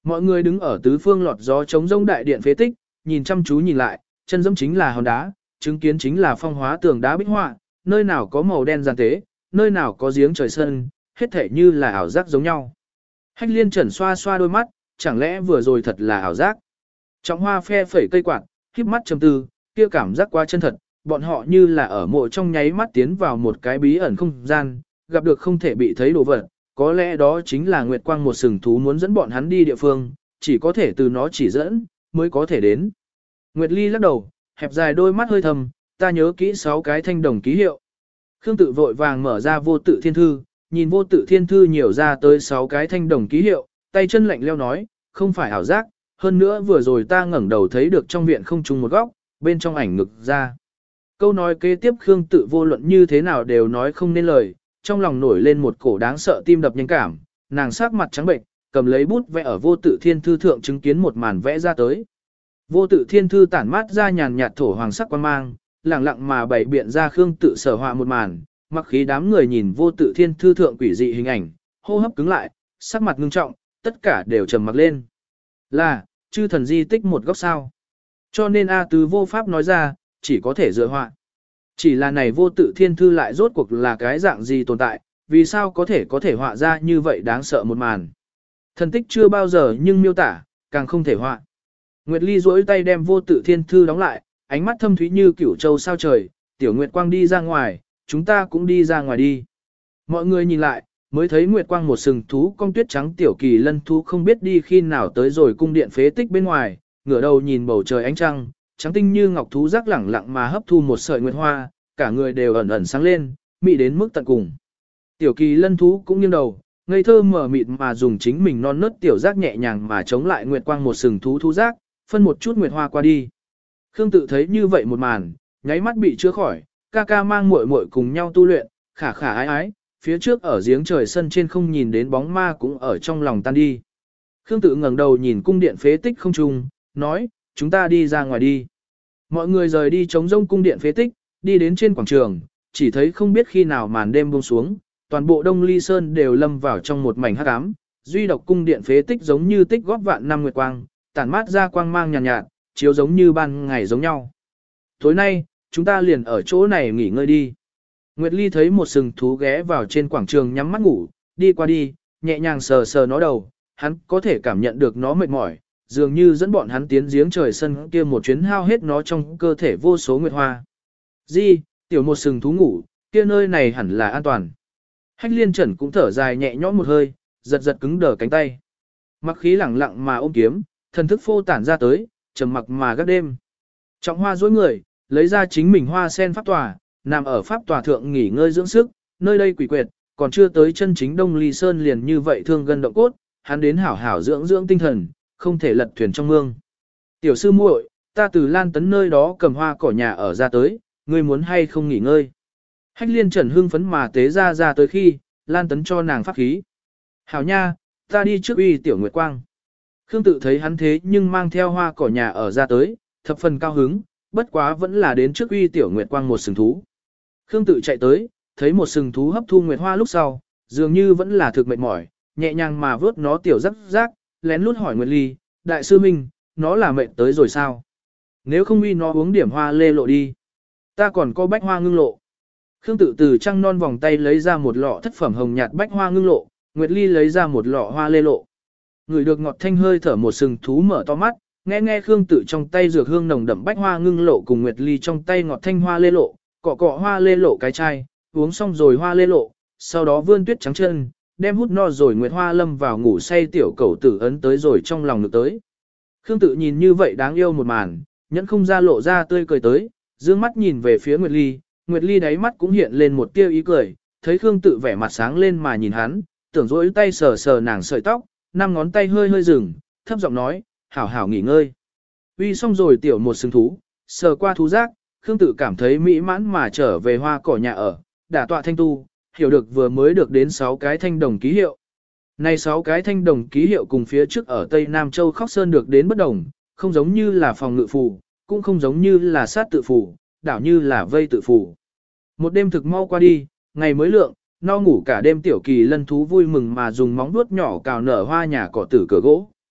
Mọi người đứng ở tứ phương lọt gió chống rông đại điện phế tích, nhìn chăm chú nhìn lại, chân dẫm chính là hòn đá, chứng kiến chính là phong hóa tường đá bích họa, nơi nào có màu đen giàn tế, nơi nào có giếng trời sân, hết thể như là ảo giác giống nhau. Hách liên trần xoa xoa đôi mắt, chẳng lẽ vừa rồi thật là ảo giác. Trọng hoa phe phẩy cây quạt, khiếp mắt trầm tư, kia cảm giác quá chân thật, bọn họ như là ở mộ trong nháy mắt tiến vào một cái bí ẩn không gian, gặp được không thể bị thấy đồ vật, có lẽ đó chính là Nguyệt Quang một sừng thú muốn dẫn bọn hắn đi địa phương, chỉ có thể từ nó chỉ dẫn, mới có thể đến. Nguyệt Ly lắc đầu, hẹp dài đôi mắt hơi thầm, ta nhớ kỹ sáu cái thanh đồng ký hiệu. Khương Tự vội vàng mở ra vô tự thiên thư, nhìn vô tự thiên thư nhiều ra tới sáu cái thanh đồng ký hiệu, tay chân lạnh leo nói, không phải ảo giác, hơn nữa vừa rồi ta ngẩng đầu thấy được trong viện không trùng một góc, bên trong ảnh ngực ra. Câu nói kế tiếp Khương Tự vô luận như thế nào đều nói không nên lời, trong lòng nổi lên một cổ đáng sợ tim đập nhanh cảm, nàng sắc mặt trắng bệnh, cầm lấy bút vẽ ở vô tự thiên thư thượng chứng kiến một màn vẽ ra tới. Vô tự thiên thư tản mát ra nhàn nhạt thổ hoàng sắc quan mang, lẳng lặng mà bày biện ra Khương Tự sở họa một màn, mặc khí đám người nhìn vô tự thiên thư thượng quỷ dị hình ảnh, hô hấp cứng lại, sắc mặt ngưng trọng, tất cả đều trầm mặc lên. Là, chư thần di tích một góc sao. Cho nên A Tứ vô pháp nói ra, chỉ có thể dựa họa. Chỉ là này vô tự thiên thư lại rốt cuộc là cái dạng gì tồn tại, vì sao có thể có thể họa ra như vậy đáng sợ một màn. Thần tích chưa bao giờ nhưng miêu tả, càng không thể họa. Nguyệt Ly duỗi tay đem vô tự thiên thư đóng lại, ánh mắt thâm thúy như cửu châu sao trời, tiểu Nguyệt Quang đi ra ngoài, chúng ta cũng đi ra ngoài đi. Mọi người nhìn lại, mới thấy Nguyệt Quang một sừng thú con tuyết trắng tiểu kỳ lân thú không biết đi khi nào tới rồi cung điện phế tích bên ngoài, ngửa đầu nhìn bầu trời ánh trăng, trắng tinh như ngọc thú rắc lẳng lặng mà hấp thu một sợi nguyệt hoa, cả người đều ẩn ẩn sáng lên, mị đến mức tận cùng. Tiểu kỳ lân thú cũng nghiêng đầu, ngây thơ mở mịt mà dùng chính mình non nớt tiểu giác nhẹ nhàng mà chống lại Nguyệt Quang một sừng thú thú giác, phân một chút nguyệt hoa qua đi. Khương Tự thấy như vậy một màn, nháy mắt bị chữa khỏi, ca ca mang muội muội cùng nhau tu luyện, khả khả ái ái, phía trước ở giếng trời sân trên không nhìn đến bóng ma cũng ở trong lòng tan đi. Khương Tự ngẩng đầu nhìn cung điện phế tích không trung, nói, chúng ta đi ra ngoài đi. Mọi người rời đi chống rông cung điện phế tích, đi đến trên quảng trường, chỉ thấy không biết khi nào màn đêm buông xuống, toàn bộ Đông Ly Sơn đều lâm vào trong một mảnh hắc ám, duy độc cung điện phế tích giống như tích góp vạn năm nguyệt quang, tản mát ra quang mang nhàn nhạt, nhạt, chiếu giống như ban ngày giống nhau. Tối nay, chúng ta liền ở chỗ này nghỉ ngơi đi. Nguyệt Ly thấy một sừng thú ghé vào trên quảng trường nhắm mắt ngủ, đi qua đi, nhẹ nhàng sờ sờ nó đầu, hắn có thể cảm nhận được nó mệt mỏi, dường như dẫn bọn hắn tiến giếng trời sân kia một chuyến hao hết nó trong cơ thể vô số nguyệt hoa. Di, tiểu một sừng thú ngủ, kia nơi này hẳn là an toàn. Hách liên trần cũng thở dài nhẹ nhõm một hơi, giật giật cứng đờ cánh tay. Mặc khí lẳng lặng mà ôm kiếm, thần thức phô tản ra tới, trầm mặc mà gác đêm. Trọng hoa dối người, lấy ra chính mình hoa sen pháp tòa, nằm ở pháp tòa thượng nghỉ ngơi dưỡng sức, nơi đây quỷ quyệt, còn chưa tới chân chính Đông Ly Sơn liền như vậy thương gân động cốt, hắn đến hảo hảo dưỡng dưỡng tinh thần, không thể lật thuyền trong mương. Tiểu sư muội, ta từ Lan Tấn nơi đó cầm hoa cỏ nhà ở ra tới, ngươi muốn hay không nghỉ ngơi. Hách liên trần hưng phấn mà tế ra ra tới khi, Lan Tấn cho nàng pháp khí. Hảo nha, ta đi trước uy tiểu nguyệt quang. Khương Tự thấy hắn thế nhưng mang theo hoa cỏ nhà ở ra tới, thập phần cao hứng, bất quá vẫn là đến trước uy tiểu nguyệt quang một sừng thú. Khương Tự chạy tới, thấy một sừng thú hấp thu nguyệt hoa lúc sau, dường như vẫn là thực mệt mỏi, nhẹ nhàng mà vớt nó tiểu rắc rác, lén lút hỏi Nguyệt Ly, đại sư Minh, nó là mệt tới rồi sao? Nếu không uy nó uống điểm hoa lê lộ đi. Ta còn có bách hoa ngưng lộ. Khương Tự từ trăng non vòng tay lấy ra một lọ thất phẩm hồng nhạt bách hoa ngưng lộ, Nguyệt Ly lấy ra một lọ hoa lê lộ. Người được ngọt thanh hơi thở một sừng thú mở to mắt, nghe nghe Khương Tự trong tay dược hương nồng đậm bách hoa ngưng lộ cùng Nguyệt Ly trong tay ngọt thanh hoa lê lộ, cọ cọ hoa lê lộ cái chai, uống xong rồi hoa lê lộ, sau đó vươn tuyết trắng chân, đem hút no rồi Nguyệt Hoa lâm vào ngủ say tiểu cẩu tử ấn tới rồi trong lòng ngực tới. Khương Tự nhìn như vậy đáng yêu một màn, nhẫn không ra lộ ra tươi cười tới, dương mắt nhìn về phía Nguyệt Ly, Nguyệt Ly đáy mắt cũng hiện lên một tia ý cười, thấy Khương Tự vẻ mặt sáng lên mà nhìn hắn, tưởng rỗi tay sờ sờ nàng sợi tóc, năm ngón tay hơi hơi dừng, thấp giọng nói, hảo hảo nghỉ ngơi. Uy xong rồi tiểu một sừng thú, sờ qua thú giác, Khương Tự cảm thấy mỹ mãn mà trở về hoa cỏ nhà ở, đả tọa thanh tu, hiểu được vừa mới được đến sáu cái thanh đồng ký hiệu. Này sáu cái thanh đồng ký hiệu cùng phía trước ở Tây Nam Châu Khóc Sơn được đến bất đồng, không giống như là phòng ngự phù, cũng không giống như là sát tự phù, đảo như là vây tự phù. Một đêm thực mau qua đi, ngày mới lượng, no ngủ cả đêm tiểu kỳ lân thú vui mừng mà dùng móng vuốt nhỏ cào nở hoa nhà cỏ tử cửa gỗ.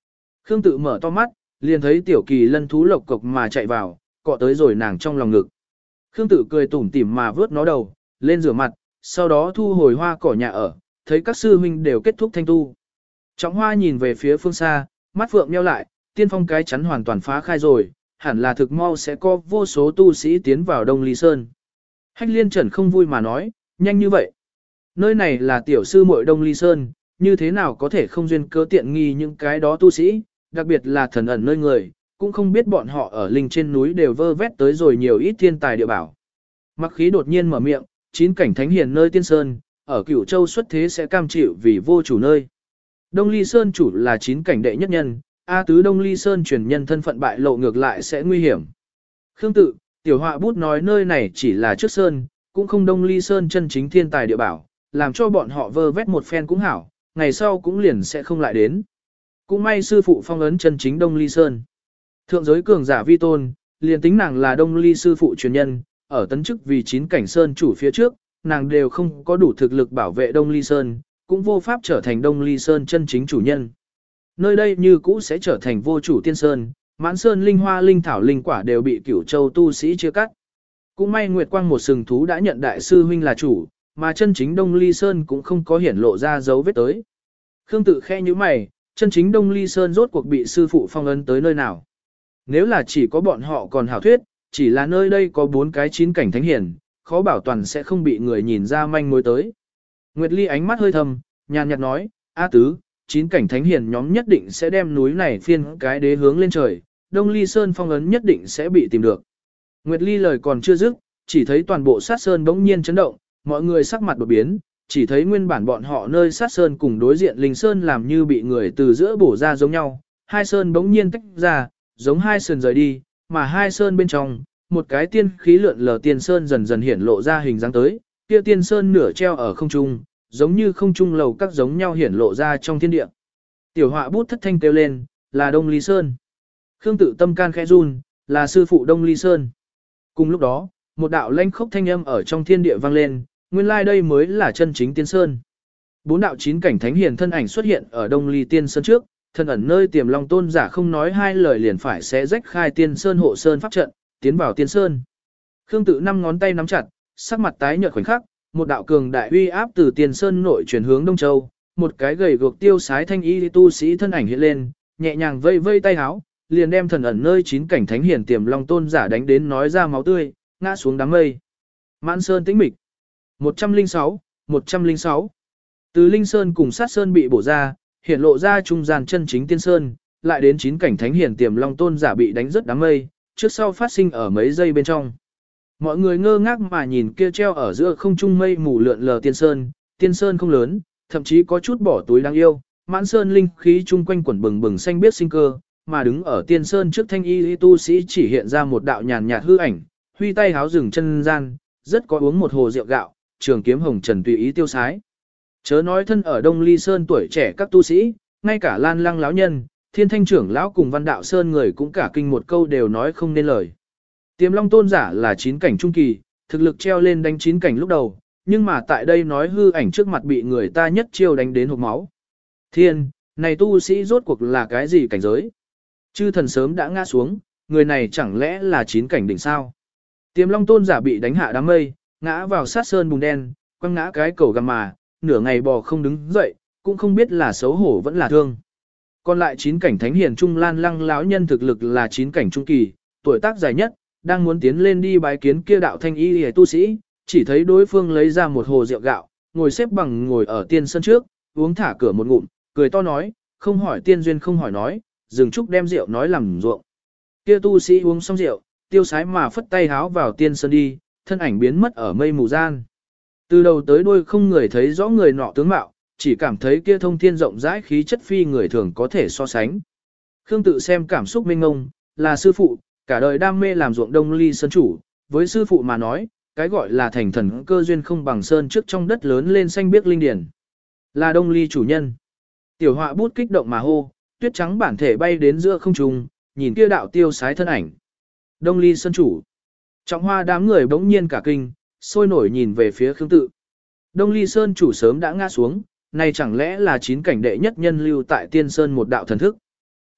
Khương Tự mở to mắt, liền thấy tiểu kỳ lân thú lộc cộc mà chạy vào, cọ tới rồi nàng trong lòng ngực. Khương Tự cười tủm tỉm mà vớt nó đầu, lên rửa mặt, sau đó thu hồi hoa cỏ nhà ở, thấy các sư huynh đều kết thúc thanh tu. Trọng Hoa nhìn về phía phương xa, mắt phượng nheo lại, tiên phong cái chắn hoàn toàn phá khai rồi, hẳn là thực mau sẽ có vô số tu sĩ tiến vào Đông Ly Sơn. Hách Liên Trần không vui mà nói, nhanh như vậy. Nơi này là tiểu sư muội Đông Ly Sơn, như thế nào có thể không duyên cớ tiện nghi những cái đó tu sĩ, đặc biệt là thần ẩn nơi người, cũng không biết bọn họ ở linh trên núi đều vơ vét tới rồi nhiều ít thiên tài địa bảo. Mặc khí đột nhiên mở miệng, chín cảnh thánh hiền nơi tiên sơn, ở Cửu Châu xuất thế sẽ cam chịu vì vô chủ nơi. Đông Ly Sơn chủ là chín cảnh đệ nhất nhân, A tứ Đông Ly Sơn truyền nhân thân phận bại lộ ngược lại sẽ nguy hiểm. Khương Tự, tiểu họa bút nói nơi này chỉ là trước sơn, cũng không Đông Ly Sơn chân chính thiên tài địa bảo, làm cho bọn họ vơ vét một phen cũng hảo, ngày sau cũng liền sẽ không lại đến. Cũng may sư phụ phong ấn chân chính Đông Ly Sơn. Thượng giới cường giả vi tôn, liền tính nàng là Đông Ly sư phụ truyền nhân, ở tấn chức vì chín cảnh sơn chủ phía trước, nàng đều không có đủ thực lực bảo vệ Đông Ly Sơn, cũng vô pháp trở thành Đông Ly Sơn chân chính chủ nhân. Nơi đây như cũ sẽ trở thành vô chủ tiên sơn, mãn sơn linh hoa linh thảo linh quả đều bị Cửu Châu tu sĩ chia cắt. Cũng may Nguyệt Quang một sừng thú đã nhận đại sư huynh là chủ, mà chân chính Đông Ly Sơn cũng không có hiển lộ ra dấu vết tới. Khương Tự khe như mày, chân chính Đông Ly Sơn rốt cuộc bị sư phụ phong ấn tới nơi nào. Nếu là chỉ có bọn họ còn hảo thuyết, chỉ là nơi đây có bốn cái chín cảnh thánh hiển, khó bảo toàn sẽ không bị người nhìn ra manh mối tới. Nguyệt Ly ánh mắt hơi thầm, nhàn nhạt nói, A tứ, chín cảnh thánh hiển nhóm nhất định sẽ đem núi này phiên cái đế hướng lên trời, Đông Ly Sơn phong ấn nhất định sẽ bị tìm được. Nguyệt Ly lời còn chưa dứt, chỉ thấy toàn bộ sát sơn bỗng nhiên chấn động, mọi người sắc mặt đột biến, chỉ thấy nguyên bản bọn họ nơi sát sơn cùng đối diện linh sơn làm như bị người từ giữa bổ ra giống nhau, hai sơn bỗng nhiên tách ra, giống hai sườn rời đi, mà hai sơn bên trong, một cái tiên khí lượn lờ tiên sơn dần dần hiển lộ ra hình dáng tới, kia tiên sơn nửa treo ở không trung, giống như không trung lầu các giống nhau hiển lộ ra trong thiên địa. Tiểu họa bút thất thanh kêu lên, là Đông Ly Sơn. Khương Tự tâm can khẽ run, là sư phụ Đông Ly Sơn. Cùng lúc đó, một đạo lanh khốc thanh âm ở trong thiên địa vang lên, nguyên lai đây mới là chân chính tiên sơn. Bốn đạo chín cảnh thánh hiền thân ảnh xuất hiện ở Đông Ly Tiên Sơn trước, thân ẩn nơi tiềm long tôn giả không nói hai lời liền phải sẽ rách khai tiên sơn hộ sơn pháp trận, tiến vào tiên sơn. Khương Tự năm ngón tay nắm chặt, sắc mặt tái nhợt khoảnh khắc, một đạo cường đại uy áp từ tiên sơn nội chuyển hướng Đông Châu, một cái gầy guộc tiêu sái thanh y tu sĩ thân ảnh hiện lên, nhẹ nhàng vây vây tay háo, liền đem thần ẩn nơi chín cảnh thánh hiền tiềm long tôn giả đánh đến nói ra máu tươi, ngã xuống đám mây. Mãn sơn tĩnh mịch. một trăm lẻ sáu, một trăm lẻ sáu. Từ Linh Sơn cùng Sát Sơn bị bổ ra, hiện lộ ra trung gian chân chính tiên sơn, lại đến chín cảnh thánh hiển tiềm long tôn giả bị đánh rất đám mây, trước sau phát sinh ở mấy giây bên trong. Mọi người ngơ ngác mà nhìn kia treo ở giữa không trung mây mù lượn lờ tiên sơn, tiên sơn không lớn, thậm chí có chút bỏ túi đáng yêu, mãn sơn linh khí chung quanh quẩn bừng bừng xanh biết sinh cơ, mà đứng ở tiên sơn trước thanh y tu sĩ chỉ hiện ra một đạo nhàn nhạt hư ảnh, huy tay háo rừng chân gian, rất có uống một hồ rượu gạo, trường kiếm hồng trần tùy ý tiêu sái. Chớ nói thân ở Đông Ly Sơn tuổi trẻ các tu sĩ, ngay cả Lan Lăng lão nhân, Thiên Thanh trưởng lão cùng Văn Đạo Sơn người cũng cả kinh một câu đều nói không nên lời. Tiềm Long tôn giả là chín cảnh trung kỳ, thực lực treo lên đánh chín cảnh lúc đầu, nhưng mà tại đây nói hư ảnh trước mặt bị người ta nhất chiêu đánh đến hộc máu. Thiên, này tu sĩ rốt cuộc là cái gì cảnh giới? Chư thần sớm đã ngã xuống, người này chẳng lẽ là chín cảnh đỉnh sao? Tiềm Long tôn giả bị đánh hạ đám mây, ngã vào sát sơn bùn đen, quăng ngã cái cầu găm mà, nửa ngày bò không đứng dậy, cũng không biết là xấu hổ vẫn là thương. Còn lại chín cảnh thánh hiền trung Lan Lăng lão nhân thực lực là chín cảnh trung kỳ, tuổi tác dài nhất, đang muốn tiến lên đi bái kiến kia đạo thanh y hề tu sĩ, chỉ thấy đối phương lấy ra một hồ rượu gạo, ngồi xếp bằng ngồi ở tiên sân trước, uống thả cửa một ngụm, cười to nói, không hỏi tiên duyên không hỏi nói, dừng chúc đem rượu nói làm ruộng. Kia tu sĩ uống xong rượu, tiêu sái mà phất tay háo vào tiên sơn đi, thân ảnh biến mất ở mây mù gian. Từ đầu tới đuôi không người thấy rõ người nọ tướng mạo, chỉ cảm thấy kia thông thiên rộng rãi khí chất phi người thường có thể so sánh. Khương Tự xem cảm xúc mênh ngông, là sư phụ, cả đời đam mê làm ruộng Đông Ly Sơn chủ, với sư phụ mà nói, cái gọi là thành thần cơ duyên không bằng sơn trước trong đất lớn lên xanh biếc linh điển. Là Đông Ly chủ nhân. Tiểu họa bút kích động mà hô, tuyết trắng bản thể bay đến giữa không trung, nhìn kia đạo tiêu sái thân ảnh. Đông Ly Sơn chủ. Trọng Hoa đám người bỗng nhiên cả kinh, sôi nổi nhìn về phía Khương Tự. Đông Ly Sơn chủ sớm đã ngã xuống, này chẳng lẽ là chín cảnh đệ nhất nhân lưu tại Tiên Sơn một đạo thần thức.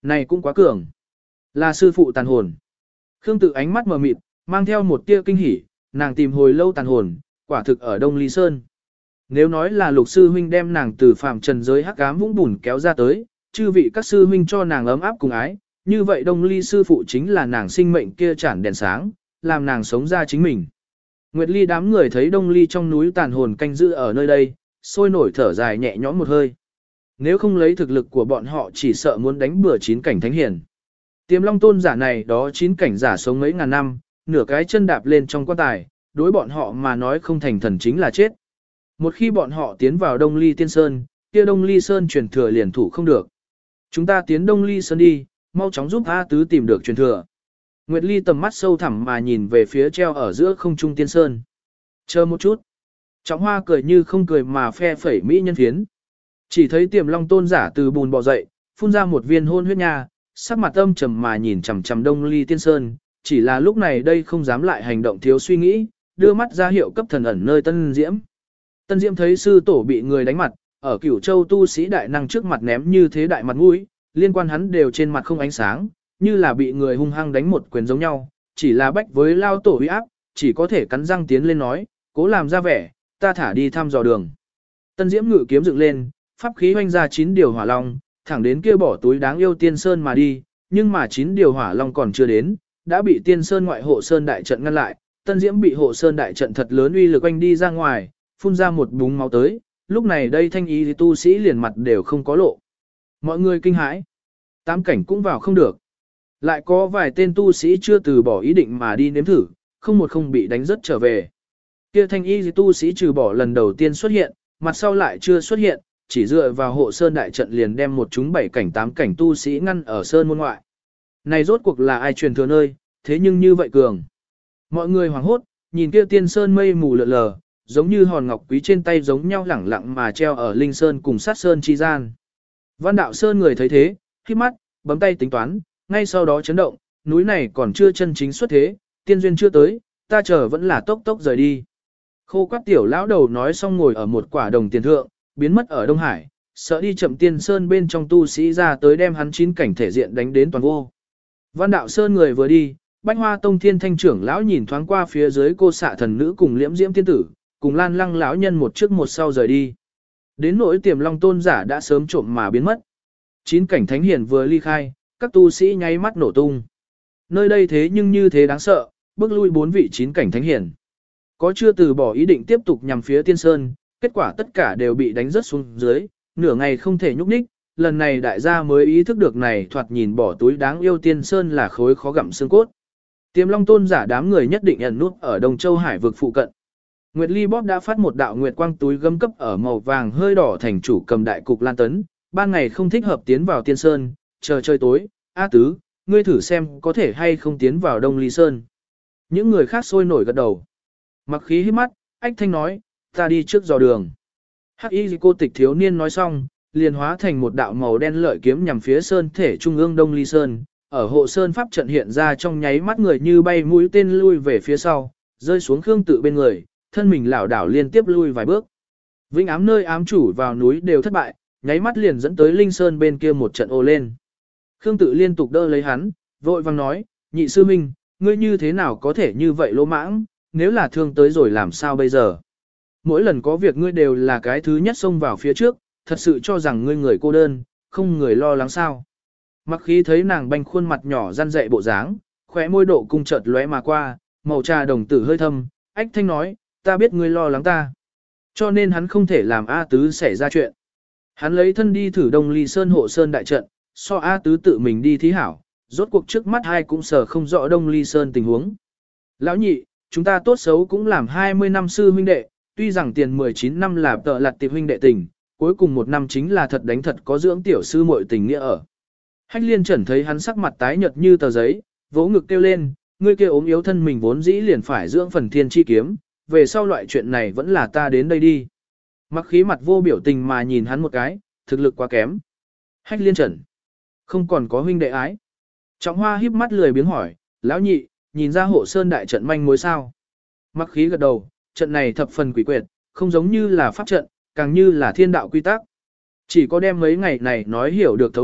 Này cũng quá cường. Là sư phụ tàn hồn. Khương Tự ánh mắt mờ mịt, mang theo một tia kinh hỉ, nàng tìm hồi lâu tàn hồn, quả thực ở Đông Ly Sơn. Nếu nói là Lục sư huynh đem nàng từ phàm trần giới hắc ám vũng bùn kéo ra tới, chư vị các sư huynh cho nàng ấm áp cùng ái, như vậy Đông Ly sư phụ chính là nàng sinh mệnh kia chản đèn sáng, làm nàng sống ra chính mình. Nguyệt Ly đám người thấy Đông Ly trong núi tàn hồn canh giữ ở nơi đây, sôi nổi thở dài nhẹ nhõm một hơi. Nếu không lấy thực lực của bọn họ chỉ sợ muốn đánh bừa chín cảnh thánh hiền. Tiềm Long tôn giả này đó chín cảnh giả sống mấy ngàn năm, nửa cái chân đạp lên trong quan tài, đối bọn họ mà nói không thành thần chính là chết. Một khi bọn họ tiến vào Đông Ly Tiên Sơn, kia Đông Ly Sơn truyền thừa liền thủ không được. Chúng ta tiến Đông Ly Sơn đi, mau chóng giúp A Tứ tìm được truyền thừa. Nguyệt Ly tầm mắt sâu thẳm mà nhìn về phía treo ở giữa không trung Tiên Sơn. Chờ một chút. Trọng Hoa cười như không cười mà phe phẩy mỹ nhân phiến. Chỉ thấy Tiềm Long tôn giả từ bùn bò dậy, phun ra một viên hôn huyết nha, sắc mặt âm trầm mà nhìn chằm chằm Đông Ly Tiên Sơn, chỉ là lúc này đây không dám lại hành động thiếu suy nghĩ, đưa mắt ra hiệu cấp thần ẩn nơi Tân Diễm. Tân Diễm thấy sư tổ bị người đánh mặt, ở Cửu Châu tu sĩ đại năng trước mặt ném như thế đại mặt mũi, liên quan hắn đều trên mặt không ánh sáng, như là bị người hung hăng đánh một quyền giống nhau, chỉ là bách với lao tổ uy áp, chỉ có thể cắn răng tiến lên nói, cố làm ra vẻ, ta thả đi thăm dò đường. Tân Diễm ngự kiếm dựng lên, pháp khí hoanh ra chín điều hỏa long, thẳng đến kia bỏ túi đáng yêu Tiên Sơn mà đi, nhưng mà chín điều hỏa long còn chưa đến, đã bị Tiên Sơn ngoại hộ sơn đại trận ngăn lại. Tân Diễm bị hộ sơn đại trận thật lớn uy lực oanh đi ra ngoài, phun ra một búng máu tới, lúc này đây thanh ý tu sĩ liền mặt đều không có lộ. Mọi người kinh hãi, tám cảnh cũng vào không được. Lại có vài tên tu sĩ chưa từ bỏ ý định mà đi nếm thử, không một không bị đánh rất trở về. Kia thanh y tu sĩ trừ bỏ lần đầu tiên xuất hiện, mặt sau lại chưa xuất hiện, chỉ dựa vào hộ sơn đại trận liền đem một chúng bảy cảnh tám cảnh tu sĩ ngăn ở sơn môn ngoại. Này rốt cuộc là ai truyền thừa nơi, thế nhưng như vậy cường. Mọi người hoảng hốt, nhìn kia tiên sơn mây mù lượn lờ, giống như hòn ngọc quý trên tay giống nhau lẳng lặng mà treo ở linh sơn cùng sát sơn chi gian. Văn đạo sơn người thấy thế, khép mắt, bấm tay tính toán, ngay sau đó chấn động, núi này còn chưa chân chính xuất thế, tiên duyên chưa tới, ta chờ vẫn là tốc tốc rời đi. Khô quát tiểu lão đầu nói xong ngồi ở một quả đồng tiền thượng, biến mất ở Đông Hải, sợ đi chậm tiên sơn bên trong tu sĩ ra tới đem hắn chín cảnh thể diện đánh đến toàn vô. Văn đạo sơn người vừa đi, Bách Hoa Tông Thiên Thanh trưởng lão nhìn thoáng qua phía dưới cô xạ thần nữ cùng Liễm Diễm tiên tử, cùng Lan Lăng lão nhân một trước một sau rời đi. Đến nỗi Tiềm Long tôn giả đã sớm trộm mà biến mất. Chín cảnh thánh hiển vừa ly khai, các tu sĩ nháy mắt nổ tung. Nơi đây thế nhưng như thế đáng sợ, bước lui bốn vị chín cảnh thánh hiển. Có chưa từ bỏ ý định tiếp tục nhằm phía Tiên Sơn, kết quả tất cả đều bị đánh rớt xuống dưới, nửa ngày không thể nhúc nhích. Lần này đại gia mới ý thức được này thoạt nhìn bỏ túi đáng yêu Tiên Sơn là khối khó gặm xương cốt. Tiềm Long tôn giả đám người nhất định ẩn nút ở Đông Châu Hải vực phụ cận. Nguyệt Ly Bóp đã phát một đạo nguyệt quang túi gấm cấp ở màu vàng hơi đỏ thành chủ cầm đại cục Lan Tấn, ban ngày không thích hợp tiến vào Tiên Sơn, chờ chơi tối, A Tứ, ngươi thử xem có thể hay không tiến vào Đông Ly Sơn. Những người khác sôi nổi gật đầu. Mặc khí hít mắt, ách thanh nói, ta đi trước dò đường. Hắc y cô tịch thiếu niên nói xong, liền hóa thành một đạo màu đen lợi kiếm nhằm phía sơn thể trung ương Đông Ly Sơn. Ở hộ sơn pháp trận hiện ra trong nháy mắt người như bay mũi tên lui về phía sau, rơi xuống Khương Tự bên người, thân mình lảo đảo liên tiếp lui vài bước. Vĩnh ám nơi ám chủ vào núi đều thất bại, nháy mắt liền dẫn tới Linh Sơn bên kia một trận ô lên. Khương Tự liên tục đỡ lấy hắn, vội vang nói, nhị sư minh, ngươi như thế nào có thể như vậy lỗ mãng, nếu là thương tới rồi làm sao bây giờ? Mỗi lần có việc ngươi đều là cái thứ nhất xông vào phía trước, thật sự cho rằng ngươi người cô đơn, không người lo lắng sao. Mặc khí thấy nàng banh khuôn mặt nhỏ răn dậy bộ dáng, khóe môi độ cung chợt lóe mà qua, màu trà đồng tử hơi thâm, ách thanh nói, ta biết ngươi lo lắng ta. Cho nên hắn không thể làm A Tứ xảy ra chuyện. Hắn lấy thân đi thử Đông Ly Sơn hộ sơn đại trận, so A Tứ tự mình đi thí hảo, rốt cuộc trước mắt hai cũng sờ không rõ Đông Ly Sơn tình huống. Lão nhị, chúng ta tốt xấu cũng làm hai mươi năm sư huynh đệ, tuy rằng tiền mười chín năm là tợ lặt tiệp huynh đệ tình, cuối cùng một năm chính là thật đánh thật có dưỡng tiểu sư muội tình nghĩa ở. Hách liên trần thấy hắn sắc mặt tái nhợt như tờ giấy, vỗ ngực kêu lên, ngươi kia ốm yếu thân mình vốn dĩ liền phải dưỡng phần thiên chi kiếm, về sau loại chuyện này vẫn là ta đến đây đi. Mặc khí mặt vô biểu tình mà nhìn hắn một cái, thực lực quá kém. Hách liên trần, không còn có huynh đệ ái. Trọng Hoa híp mắt lười biếng hỏi, lão nhị, nhìn ra hộ sơn đại trận manh mối sao? Mặc khí gật đầu, trận này thập phần quỷ quyệt, không giống như là pháp trận, càng như là thiên đạo quy tắc. Chỉ có đem mấy ngày này nói hiểu được thấu triệt,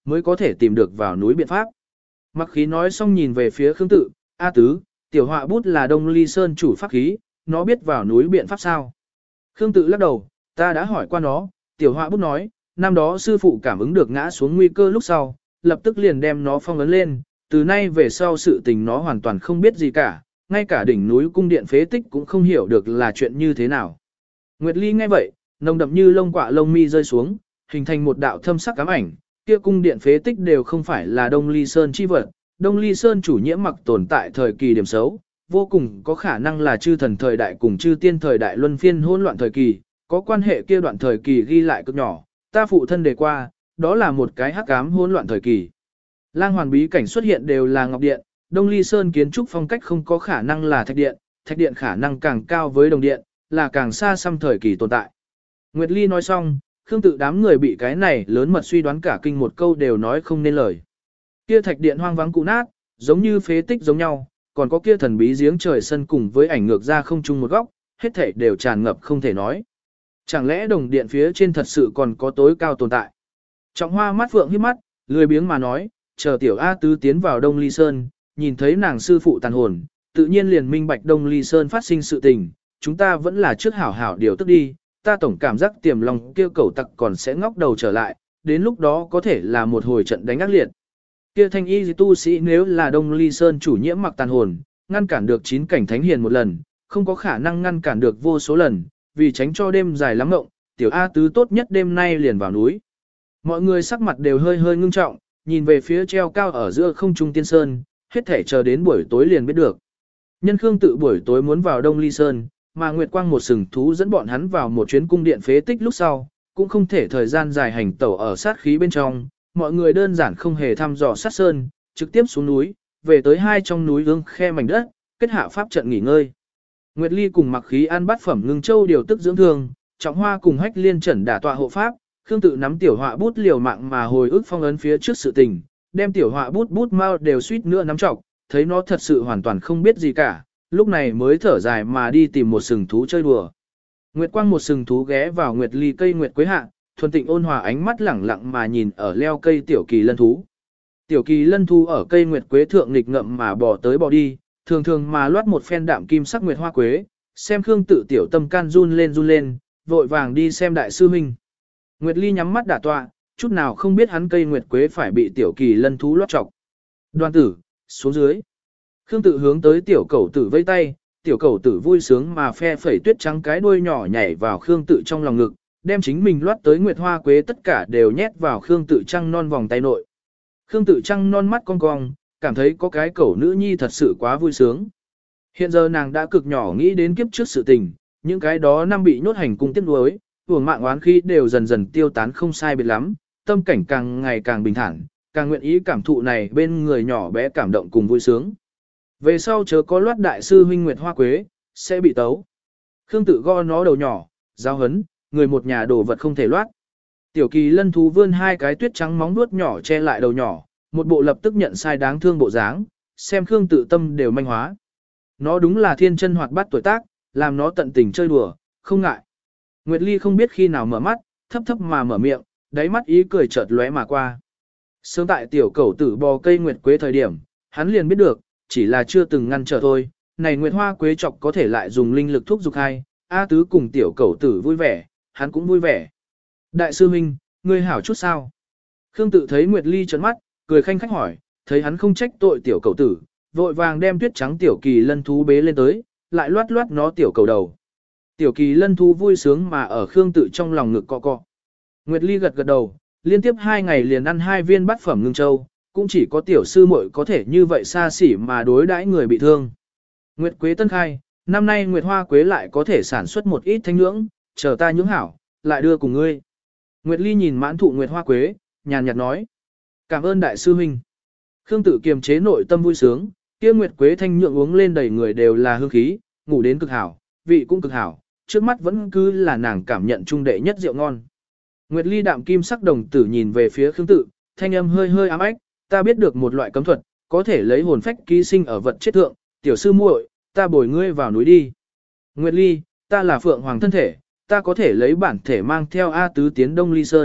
mới có thể tìm được vào núi biện pháp. Mặc khí nói xong nhìn về phía Khương Tự, A Tứ, tiểu họa bút là Đông Ly Sơn chủ pháp khí, nó biết vào núi biện pháp sao? Khương Tự lắc đầu, ta đã hỏi qua nó, tiểu họa bút nói, năm đó sư phụ cảm ứng được ngã xuống nguy cơ lúc sau, lập tức liền đem nó phong ấn lên, từ nay về sau sự tình nó hoàn toàn không biết gì cả, ngay cả đỉnh núi cung điện phế tích cũng không hiểu được là chuyện như thế nào. Nguyệt Ly nghe vậy, nồng đậm như lông quạ lông mi rơi xuống, hình thành một đạo thâm sắc ám ảnh, kia cung điện phế tích đều không phải là Đông Ly Sơn chi vật, Đông Ly Sơn chủ nhiễm mặc tồn tại thời kỳ điểm xấu, vô cùng có khả năng là chư thần thời đại cùng chư tiên thời đại luân phiên hỗn loạn thời kỳ, có quan hệ kia đoạn thời kỳ ghi lại cực nhỏ, ta phụ thân đề qua, đó là một cái hắc ám hỗn loạn thời kỳ. Lang hoàn bí cảnh xuất hiện đều là ngọc điện, Đông Ly Sơn kiến trúc phong cách không có khả năng là thạch điện, thạch điện khả năng càng cao với đồng điện, là càng xa xăm thời kỳ tồn tại. Nguyệt Ly nói xong, Khương Tự đám người bị cái này lớn mật suy đoán cả kinh một câu đều nói không nên lời. Kia thạch điện hoang vắng cũ nát, giống như phế tích giống nhau, còn có kia thần bí giếng trời sân cùng với ảnh ngược ra không chung một góc, hết thảy đều tràn ngập không thể nói. Chẳng lẽ đồng điện phía trên thật sự còn có tối cao tồn tại? Trọng Hoa mắt phượng híp mắt, lười biếng mà nói, chờ tiểu A Tứ tiến vào Đông Ly Sơn, nhìn thấy nàng sư phụ tàn hồn, tự nhiên liền minh bạch Đông Ly Sơn phát sinh sự tình, chúng ta vẫn là trước hảo hảo điều tức đi, ta tổng cảm giác tiềm lòng kêu cầu tặc còn sẽ ngóc đầu trở lại, đến lúc đó có thể là một hồi trận đánh ác liệt. Kia thanh y tu sĩ nếu là Đông Ly Sơn chủ nhiễm mặc tàn hồn, ngăn cản được chín cảnh thánh hiền một lần, không có khả năng ngăn cản được vô số lần, vì tránh cho đêm dài lắm ngộng, tiểu A Tứ tốt nhất đêm nay liền vào núi. Mọi người sắc mặt đều hơi hơi ngưng trọng, nhìn về phía treo cao ở giữa không trung tiên sơn, hết thể chờ đến buổi tối liền biết được. Nhân Khương Tự buổi tối muốn vào Đông Ly Sơn, mà Nguyệt Quang một sừng thú dẫn bọn hắn vào một chuyến cung điện phế tích lúc sau, cũng không thể thời gian dài hành tẩu ở sát khí bên trong, mọi người đơn giản không hề thăm dò sát sơn, trực tiếp xuống núi, về tới hai trong núi ương khe mảnh đất, kết hạ pháp trận nghỉ ngơi. Nguyệt Ly cùng Mặc Khí ăn bát phẩm ngưng châu điều tức dưỡng thương, Trọng Hoa cùng Hách Liên Trần đả tọa hộ pháp, Khương Tự nắm tiểu họa bút liều mạng mà hồi ức phong ấn phía trước sự tình, đem tiểu họa bút bút mau đều suýt nữa nắm trọc, thấy nó thật sự hoàn toàn không biết gì cả, lúc này mới thở dài mà đi tìm một sừng thú chơi đùa. Nguyệt Quang một sừng thú ghé vào Nguyệt Ly cây Nguyệt Quế hạ, thuần tịnh ôn hòa ánh mắt lẳng lặng mà nhìn ở leo cây tiểu kỳ lân thú. Tiểu kỳ lân thú ở cây Nguyệt Quế thượng nghịch ngậm mà bò tới bò đi, thường thường mà loát một phen đạm kim sắc nguyệt hoa quế, xem Khương Tự tiểu tâm can run lên run lên, vội vàng đi xem đại sư huynh. Nguyệt Ly nhắm mắt đả tọa, chút nào không biết hắn cây Nguyệt Quế phải bị tiểu kỳ lân thú loát trọc. Đoàn tử, xuống dưới. Khương Tự hướng tới tiểu cẩu tử vây tay, tiểu cẩu tử vui sướng mà phe phẩy tuyết trắng cái đuôi nhỏ nhảy vào Khương Tự trong lòng ngực, đem chính mình loát tới nguyệt hoa quế tất cả đều nhét vào Khương Tự trăng non vòng tay nội. Khương Tự trăng non mắt cong cong, cảm thấy có cái cẩu nữ nhi thật sự quá vui sướng. Hiện giờ nàng đã cực nhỏ nghĩ đến kiếp trước sự tình, những cái đó năm bị nhốt hành cung tiếc nuối, uổng mạng oán khí đều dần dần tiêu tán không sai biệt lắm, tâm cảnh càng ngày càng bình thản, càng nguyện ý cảm thụ này bên người nhỏ bé cảm động cùng vui sướng. Về sau chớ có loát đại sư huynh nguyệt hoa quế, sẽ bị tấu. Khương Tự go nó đầu nhỏ, giao hấn, người một nhà đồ vật không thể loát. Tiểu kỳ lân thú vươn hai cái tuyết trắng móng vuốt nhỏ che lại đầu nhỏ, một bộ lập tức nhận sai đáng thương bộ dáng, xem Khương Tự tâm đều manh hóa. Nó đúng là thiên chân hoạt bát tuổi tác, làm nó tận tình chơi đùa, không ngại. Nguyệt Ly không biết khi nào mở mắt, thấp thấp mà mở miệng, đáy mắt ý cười chợt lóe mà qua. Sớm tại tiểu cẩu tử bò cây nguyệt quế thời điểm, hắn liền biết được, chỉ là chưa từng ngăn trở thôi. Này nguyệt hoa quế trọc có thể lại dùng linh lực thúc dục hai, A Tứ cùng tiểu cẩu tử vui vẻ, hắn cũng vui vẻ. Đại sư huynh, ngươi hảo chút sao? Khương Tự thấy Nguyệt Ly trợn mắt, cười khanh khách hỏi, thấy hắn không trách tội tiểu cẩu tử, vội vàng đem tuyết trắng tiểu kỳ lân thú bế lên tới, lại loát loát nó tiểu cầu đầu. Tiểu kỳ lân thú vui sướng mà ở Khương Tự trong lòng ngực cọ cọ. Nguyệt Ly gật gật đầu, liên tiếp hai ngày liền ăn hai viên bát phẩm ngưng châu, cũng chỉ có tiểu sư muội có thể như vậy xa xỉ mà đối đãi người bị thương. Nguyệt Quế tân khai, năm nay Nguyệt Hoa Quế lại có thể sản xuất một ít thanh nhưỡng, chờ ta nhưỡng hảo, lại đưa cùng ngươi. Nguyệt Ly nhìn mãn thụ Nguyệt Hoa Quế, nhàn nhạt nói. Cảm ơn đại sư huynh. Khương Tự kiềm chế nội tâm vui sướng, kia Nguyệt Quế thanh nhưỡng uống lên đầy người đều là hương khí, ngủ đến cực hảo, vị cũng cực hảo, trước mắt vẫn cứ là nàng cảm nhận trung đệ nhất rượu ngon. Nguyệt Ly đạm kim sắc đồng tử nhìn về phía Khương Tự, thanh âm hơi hơi ám ách, ta biết được một loại cấm thuật, có thể lấy hồn phách ký sinh ở vật chết thượng, tiểu sư muội, ta bồi ngươi vào núi đi. Nguyệt Ly, ta là Phượng Hoàng thân thể, ta có thể lấy bản thể mang theo A Tứ tiến Đông Ly Sơn,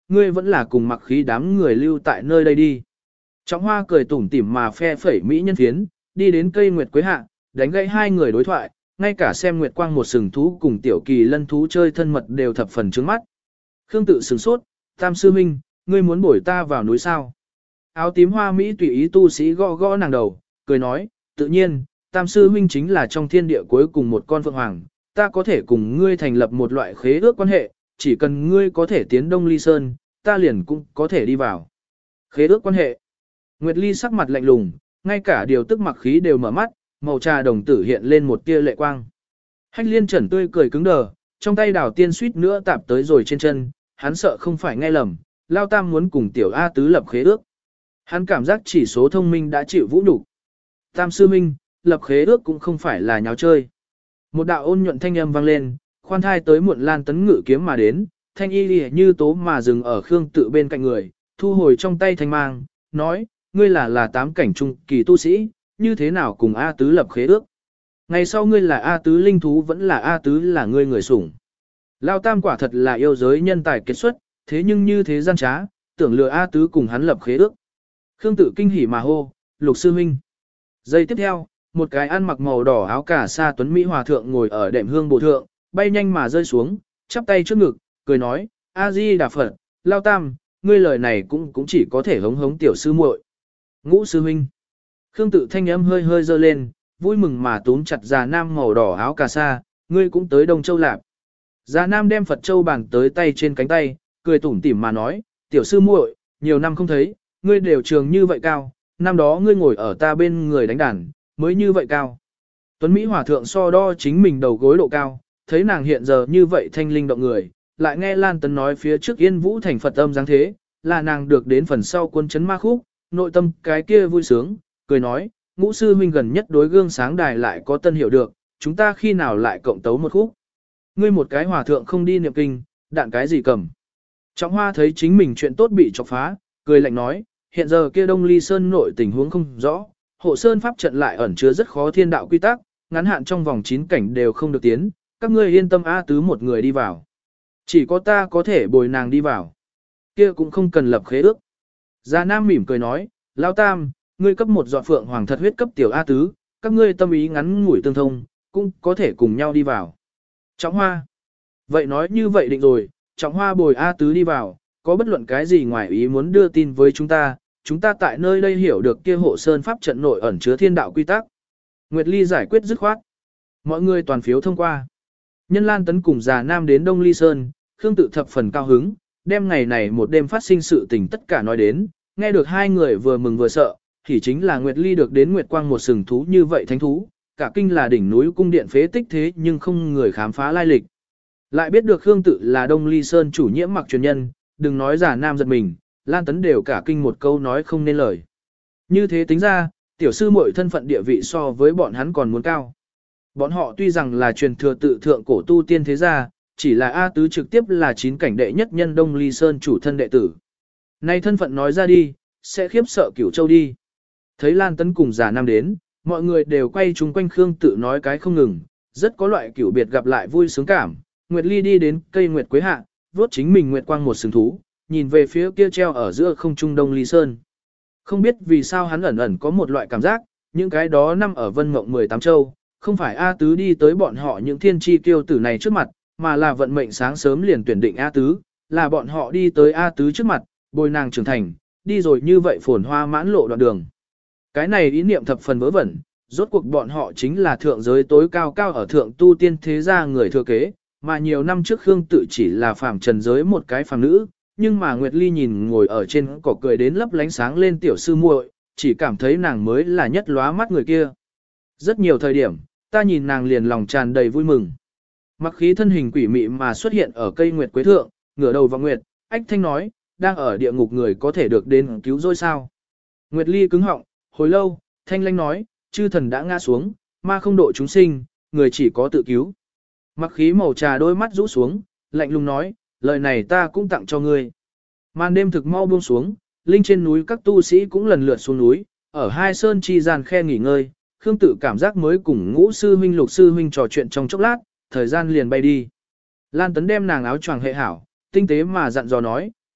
ngươi vẫn là cùng mặc khí đám người lưu tại nơi đây đi. Trọng Hoa cười tủm tỉm mà phe phẩy mỹ nhân phiến, đi đến cây nguyệt quế hạ, đánh gãy hai người đối thoại, ngay cả xem nguyệt quang một sừng thú cùng tiểu kỳ lân thú chơi thân mật đều thập phần trướng mắt. Khương tự sửng sốt, Tam sư huynh, ngươi muốn bổi ta vào núi sao? Áo tím hoa mỹ tùy ý tu sĩ gõ gõ nàng đầu, cười nói, tự nhiên, Tam sư huynh chính là trong thiên địa cuối cùng một con phượng hoàng, ta có thể cùng ngươi thành lập một loại khế ước quan hệ, chỉ cần ngươi có thể tiến Đông Ly Sơn, ta liền cũng có thể đi vào. Khế ước quan hệ. Nguyệt Ly sắc mặt lạnh lùng, ngay cả điều tức mặc khí đều mở mắt, màu trà đồng tử hiện lên một tia lệ quang. Hách Liên Trần tươi cười cứng đờ, trong tay đảo tiên suýt nữa tạp tới rồi trên chân, hắn sợ không phải nghe lầm, Lao Tam muốn cùng tiểu A tứ lập khế ước. Hắn cảm giác chỉ số thông minh đã chịu vũ nhục. Tam sư minh, lập khế ước cũng không phải là nháo chơi. Một đạo ôn nhuận thanh âm vang lên, khoan thai tới muộn Lan Tấn ngự kiếm mà đến, thanh y lìa như tố mà dừng ở Khương tự bên cạnh người, thu hồi trong tay thanh mang, nói, ngươi là là tám cảnh trung kỳ tu sĩ, như thế nào cùng A tứ lập khế ước. Ngày sau ngươi là A tứ linh thú vẫn là A tứ là ngươi người sủng. Lao Tam quả thật là yêu giới nhân tài kết xuất, thế nhưng như thế gian trá, tưởng lừa A tứ cùng hắn lập khế ước. Khương tự kinh hỉ mà hô, Lục sư huynh. Giây tiếp theo, một cái ăn mặc màu đỏ áo cà sa tuấn Mỹ hòa thượng ngồi ở đệm hương bồ thượng, bay nhanh mà rơi xuống, chắp tay trước ngực, cười nói, A-di Đà Phật, Lao Tam, ngươi lời này cũng cũng chỉ có thể hống hống tiểu sư muội. Ngũ sư huynh. Khương tự thanh âm hơi hơi dơ lên, vui mừng mà túm chặt già nam màu đỏ áo cà sa, ngươi cũng tới Đông Châu Lạp. Già nam đem Phật Châu bàn tới tay trên cánh tay, cười tủm tỉm mà nói, tiểu sư muội, nhiều năm không thấy, ngươi đều trường như vậy cao, năm đó ngươi ngồi ở ta bên người đánh đàn, mới như vậy cao. Tuấn Mỹ Hòa thượng so đo chính mình đầu gối độ cao, thấy nàng hiện giờ như vậy thanh linh động người, lại nghe Lan Tấn nói phía trước Yên Vũ thành Phật âm dáng thế, là nàng được đến phần sau quân chấn ma khúc, nội tâm cái kia vui sướng, cười nói, ngũ sư huynh gần nhất đối gương sáng đài lại có tân hiểu được, chúng ta khi nào lại cộng tấu một khúc. Ngươi một cái hòa thượng không đi niệm kinh, đạn cái gì cầm. Trọng Hoa thấy chính mình chuyện tốt bị chọc phá, cười lạnh nói, hiện giờ kia Đông Ly Sơn nội tình huống không rõ, hộ sơn pháp trận lại ẩn chứa rất khó thiên đạo quy tắc, ngắn hạn trong vòng chín cảnh đều không được tiến, các ngươi yên tâm A tứ một người đi vào. Chỉ có ta có thể bồi nàng đi vào. Kia cũng không cần lập khế ước. Già Nam mỉm cười nói, Lão Tam, ngươi cấp một giọt phượng hoàng thật huyết cấp tiểu A tứ, các ngươi tâm ý ngắn ngủi tương thông, cũng có thể cùng nhau đi vào. Trọng Hoa. Vậy nói như vậy định rồi, Trọng Hoa bồi A tứ đi vào, có bất luận cái gì ngoài ý muốn đưa tin với chúng ta, chúng ta tại nơi đây hiểu được kia hộ sơn pháp trận nội ẩn chứa thiên đạo quy tắc. Nguyệt Ly giải quyết dứt khoát. Mọi người toàn phiếu thông qua. Nhân Lan Tấn cùng già Nam đến Đông Ly Sơn, Khương tự thập phần cao hứng, đem ngày này một đêm phát sinh sự tình tất cả nói đến, nghe được hai người vừa mừng vừa sợ, thì chính là Nguyệt Ly được đến Nguyệt Quang một sừng thú như vậy thánh thú, cả kinh là đỉnh núi cung điện phế tích thế nhưng không người khám phá lai lịch. Lại biết được Khương tự là Đông Ly Sơn chủ nhiễm mặc truyền nhân, đừng nói già Nam giật mình, Lan Tấn đều cả kinh một câu nói không nên lời. Như thế tính ra, tiểu sư muội thân phận địa vị so với bọn hắn còn muốn cao. Bọn họ tuy rằng là truyền thừa tự thượng cổ tu tiên thế gia, chỉ là A tứ trực tiếp là chín cảnh đệ nhất nhân Đông Ly Sơn chủ thân đệ tử. Nay thân phận nói ra đi, sẽ khiếp sợ Cửu Châu đi. Thấy Lan Tấn cùng già Nam đến, mọi người đều quay chung quanh Khương tự nói cái không ngừng, rất có loại cửu biệt gặp lại vui sướng cảm. Nguyệt Ly đi đến cây Nguyệt Quế hạ, vuốt chính mình Nguyệt Quang một sừng thú, nhìn về phía kia treo ở giữa không trung Đông Ly Sơn. Không biết vì sao hắn ẩn ẩn có một loại cảm giác, những cái đó năm ở Vân Mộng mười tám châu, không phải A tứ đi tới bọn họ những thiên tri kiêu tử này trước mặt, mà là vận mệnh sáng sớm liền tuyển định A tứ, là bọn họ đi tới A tứ trước mặt, bồi nàng trưởng thành, đi rồi như vậy phồn hoa mãn lộ đoạn đường. Cái này ý niệm thập phần vớ vẩn, rốt cuộc bọn họ chính là thượng giới tối cao cao ở thượng tu tiên thế gia người thừa kế, mà nhiều năm trước Khương tự chỉ là phàm trần giới một cái phàm nữ, nhưng mà Nguyệt Ly nhìn ngồi ở trên cỏ cười đến lấp lánh sáng lên tiểu sư muội, chỉ cảm thấy nàng mới là nhất lóa mắt người kia. Rất nhiều thời điểm, ta nhìn nàng liền lòng tràn đầy vui mừng. Mặc khí thân hình quỷ mị mà xuất hiện ở cây Nguyệt Quế thượng, ngửa đầu vào Nguyệt, ách thanh nói, đang ở địa ngục người có thể được đến cứu rỗi sao. Nguyệt Ly cứng họng, hồi lâu, thanh lanh nói, chư thần đã ngã xuống, ma không độ chúng sinh, người chỉ có tự cứu. Mặc khí màu trà đôi mắt rũ xuống, lạnh lùng nói, lời này ta cũng tặng cho ngươi. Màn đêm thực mau buông xuống, linh trên núi các tu sĩ cũng lần lượt xuống núi, ở hai sơn chi gian khe nghỉ ngơi, Khương tự cảm giác mới cùng ngũ sư huynh lục sư huynh trò chuyện trong chốc lát, thời gian liền bay đi. Lan Tấn đem nàng áo choàng hệ hảo, tinh tế mà dặn dò nói,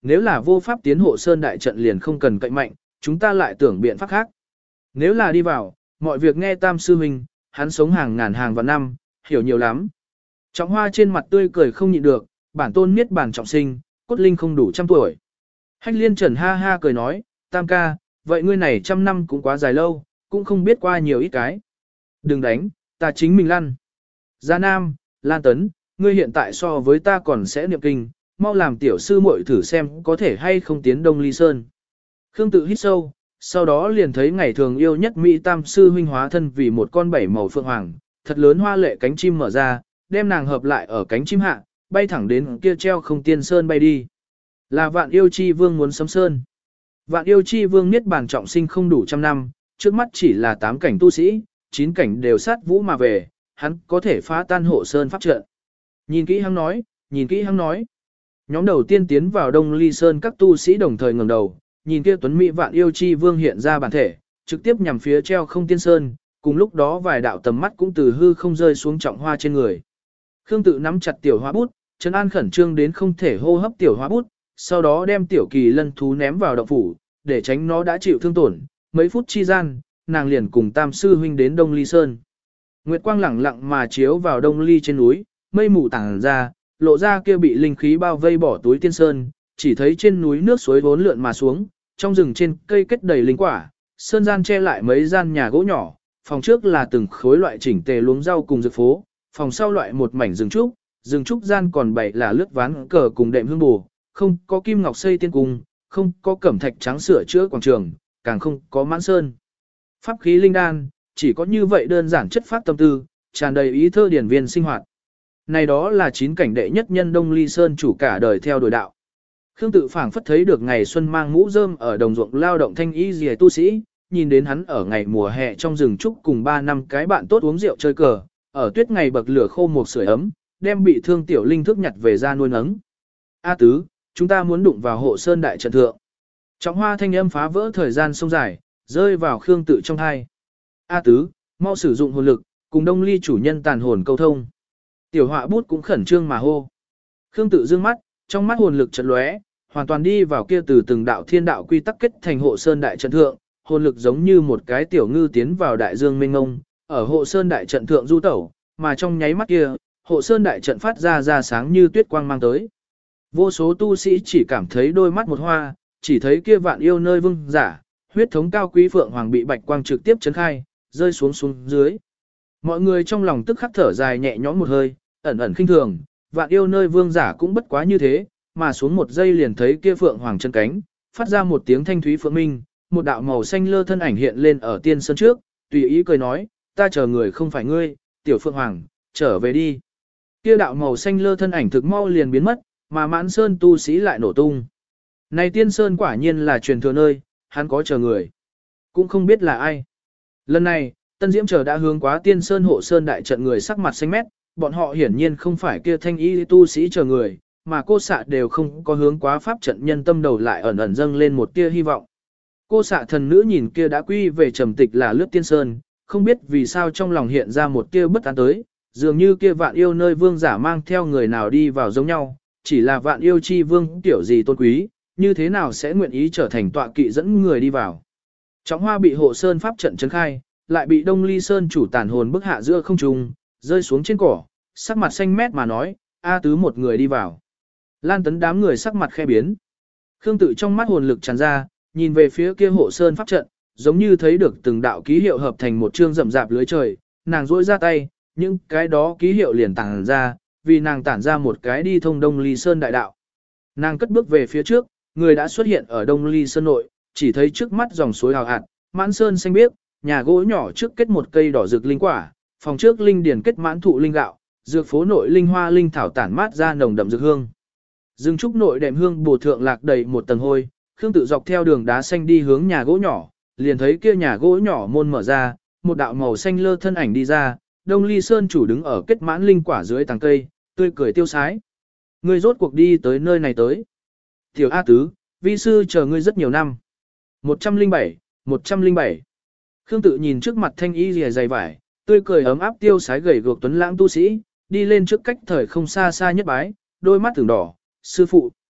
nếu là vô pháp tiến hộ sơn đại trận liền không cần cậy mạnh, chúng ta lại tưởng biện pháp khác. Nếu là đi vào, mọi việc nghe Tam sư huynh, hắn sống hàng ngàn hàng vạn năm, hiểu nhiều lắm. Trọng Hoa trên mặt tươi cười không nhịn được, bản tôn niết bản trọng sinh, cốt linh không đủ trăm tuổi. Hách Liên Trần ha ha cười nói, Tam ca, vậy ngươi này trăm năm cũng quá dài lâu, cũng không biết qua nhiều ít cái. Đừng đánh, ta chính mình lăn. Gia Nam, Lan Tấn, ngươi hiện tại so với ta còn sẽ niệm kinh, mau làm tiểu sư muội thử xem có thể hay không tiến Đông Ly Sơn. Khương Tự hít sâu, sau đó liền thấy ngày thường yêu nhất Mỹ Tam sư huynh hóa thân vì một con bảy màu phượng hoàng, thật lớn hoa lệ cánh chim mở ra, đem nàng hợp lại ở cánh chim hạ, bay thẳng đến kia treo không tiên sơn bay đi. Là Vạn Yêu Chi Vương muốn sấm sơn. Vạn Yêu Chi Vương niết bàn trọng sinh không đủ trăm năm, trước mắt chỉ là tám cảnh tu sĩ, chín cảnh đều sát vũ mà về, hắn có thể phá tan hộ sơn pháp trận. Nhìn kỹ hắn nói, nhìn kỹ hắn nói. Nhóm đầu tiên tiến vào Đông Ly Sơn các tu sĩ đồng thời ngẩng đầu, nhìn kia tuấn mỹ Vạn Yêu Chi Vương hiện ra bản thể, trực tiếp nhằm phía treo không tiên sơn, cùng lúc đó vài đạo tầm mắt cũng từ hư không rơi xuống Trọng Hoa trên người. Khương Tự nắm chặt tiểu hoa bút, trấn an khẩn trương đến không thể hô hấp tiểu hoa bút, sau đó đem tiểu kỳ lân thú ném vào động phủ, để tránh nó đã chịu thương tổn. Mấy phút chi gian, nàng liền cùng Tam sư huynh đến Đông Ly Sơn. Nguyệt quang lẳng lặng mà chiếu vào Đông Ly trên núi, mây mù tản ra, lộ ra kia bị linh khí bao vây bỏ túi tiên sơn, chỉ thấy trên núi nước suối vốn lượn mà xuống, trong rừng trên cây kết đầy linh quả, sơn gian che lại mấy gian nhà gỗ nhỏ, phòng trước là từng khối loại chỉnh tề luống rau cùng dược phố, phòng sau loại một mảnh rừng trúc, rừng trúc gian còn bảy là lướt ván cờ cùng đệm hương bù, không có kim ngọc xây tiên cung, không có cẩm thạch trắng sửa chữa quảng trường, càng không có mãn sơn. Pháp khí linh đan, chỉ có như vậy đơn giản chất phát tâm tư, tràn đầy ý thơ điển viên sinh hoạt. Này đó là chín cảnh đệ nhất nhân Đông Ly Sơn chủ cả đời theo đuổi đạo. Khương Tự phảng phất thấy được ngày xuân mang mũ rơm ở đồng ruộng lao động thanh y rìa tu sĩ, nhìn đến hắn ở ngày mùa hè trong rừng trúc cùng ba năm cái bạn tốt uống rượu chơi cờ, ở tuyết ngày bậc lửa khô một sưởi ấm, đem bị thương tiểu linh thức nhặt về ra nuôi nấng. A tứ, chúng ta muốn đụng vào hộ sơn đại trận thượng. Trọng Hoa thanh âm phá vỡ thời gian sông dài, rơi vào Khương Tự trong hai. A tứ, mau sử dụng hồn lực, cùng Đông Ly chủ nhân tàn hồn câu thông. Tiểu họa bút cũng khẩn trương mà hô. Khương Tự dương mắt, trong mắt hồn lực chợt lóe, hoàn toàn đi vào kia từ từng đạo thiên đạo quy tắc kết thành hộ sơn đại trận thượng, hồn lực giống như một cái tiểu ngư tiến vào đại dương mênh mông, ở hộ sơn đại trận thượng du tẩu, mà trong nháy mắt kia, hộ sơn đại trận phát ra ra sáng như tuyết quang mang tới. Vô số tu sĩ chỉ cảm thấy đôi mắt một hoa, chỉ thấy kia Vạn Yêu nơi vương giả, huyết thống cao quý phượng hoàng bị bạch quang trực tiếp chấn khai, rơi xuống xuống dưới. Mọi người trong lòng tức khắc thở dài nhẹ nhõm một hơi, ẩn ẩn khinh thường, Vạn Yêu nơi vương giả cũng bất quá như thế, mà xuống một giây liền thấy kia phượng hoàng chân cánh, phát ra một tiếng thanh thúy phượng minh, một đạo màu xanh lơ thân ảnh hiện lên ở tiên sơn trước, tùy ý cười nói, ta chờ người không phải ngươi, tiểu phượng hoàng, trở về đi. Kia đạo màu xanh lơ thân ảnh thực mau liền biến mất, mà mãn sơn tu sĩ lại nổ tung. Này tiên sơn quả nhiên là truyền thừa nơi, hắn có chờ người. Cũng không biết là ai. Lần này, Tân Diễm chờ đã hướng quá tiên sơn hộ sơn đại trận người sắc mặt xanh mét, bọn họ hiển nhiên không phải kia thanh y tu sĩ chờ người, mà cô xạ đều không có hướng quá pháp trận nhân tâm đầu lại ẩn ẩn dâng lên một tia hy vọng. Cô xạ thần nữ nhìn kia đã quy về trầm tịch là lướt tiên sơn, không biết vì sao trong lòng hiện ra một tia bất an tới, dường như kia Vạn Yêu nơi vương giả mang theo người nào đi vào giống nhau, chỉ là Vạn Yêu chi vương tiểu gì tôn quý, như thế nào sẽ nguyện ý trở thành tọa kỵ dẫn người đi vào. Trọng Hoa bị hộ sơn pháp trận trấn khai, lại bị Đông Ly Sơn chủ tàn hồn bức hạ giữa không trung, rơi xuống trên cỏ, sắc mặt xanh mét mà nói, A tứ một người đi vào. Lan Tấn đám người sắc mặt khe biến. Khương Tự trong mắt hồn lực tràn ra, nhìn về phía kia hộ sơn pháp trận, giống như thấy được từng đạo ký hiệu hợp thành một chương rậm rạp lưới trời, nàng duỗi ra tay, những cái đó ký hiệu liền tản ra, vì nàng tản ra một cái đi thông Đông Ly Sơn đại đạo. Nàng cất bước về phía trước, người đã xuất hiện ở Đông Ly Sơn nội, chỉ thấy trước mắt dòng suối hào hạt, mãn sơn xanh biếc, nhà gỗ nhỏ trước kết một cây đỏ rực linh quả, phòng trước linh điển kết mãn thụ linh gạo, dược phố nội linh hoa linh thảo tản mát ra nồng đậm dược hương. Dương trúc nội đệm hương bổ thượng lạc đầy một tầng hôi, Khương Tự dọc theo đường đá xanh đi hướng nhà gỗ nhỏ, liền thấy kia nhà gỗ nhỏ môn mở ra, một đạo màu xanh lơ thân ảnh đi ra, Đông Ly Sơn chủ đứng ở kết mãn linh quả dưới tàng cây, tươi cười tiêu sái. Ngươi rốt cuộc đi tới nơi này tới. Tiểu A Tứ, vi sư chờ ngươi rất nhiều năm. một trăm lẻ bảy, một trăm lẻ bảy. Khương Tự nhìn trước mặt thanh y rìa dày vải, tươi cười ấm áp tiêu sái gầy guộc tuấn lãng tu sĩ, đi lên trước cách thời không xa xa nhất bái, đôi mắt tưởng đỏ, sư phụ.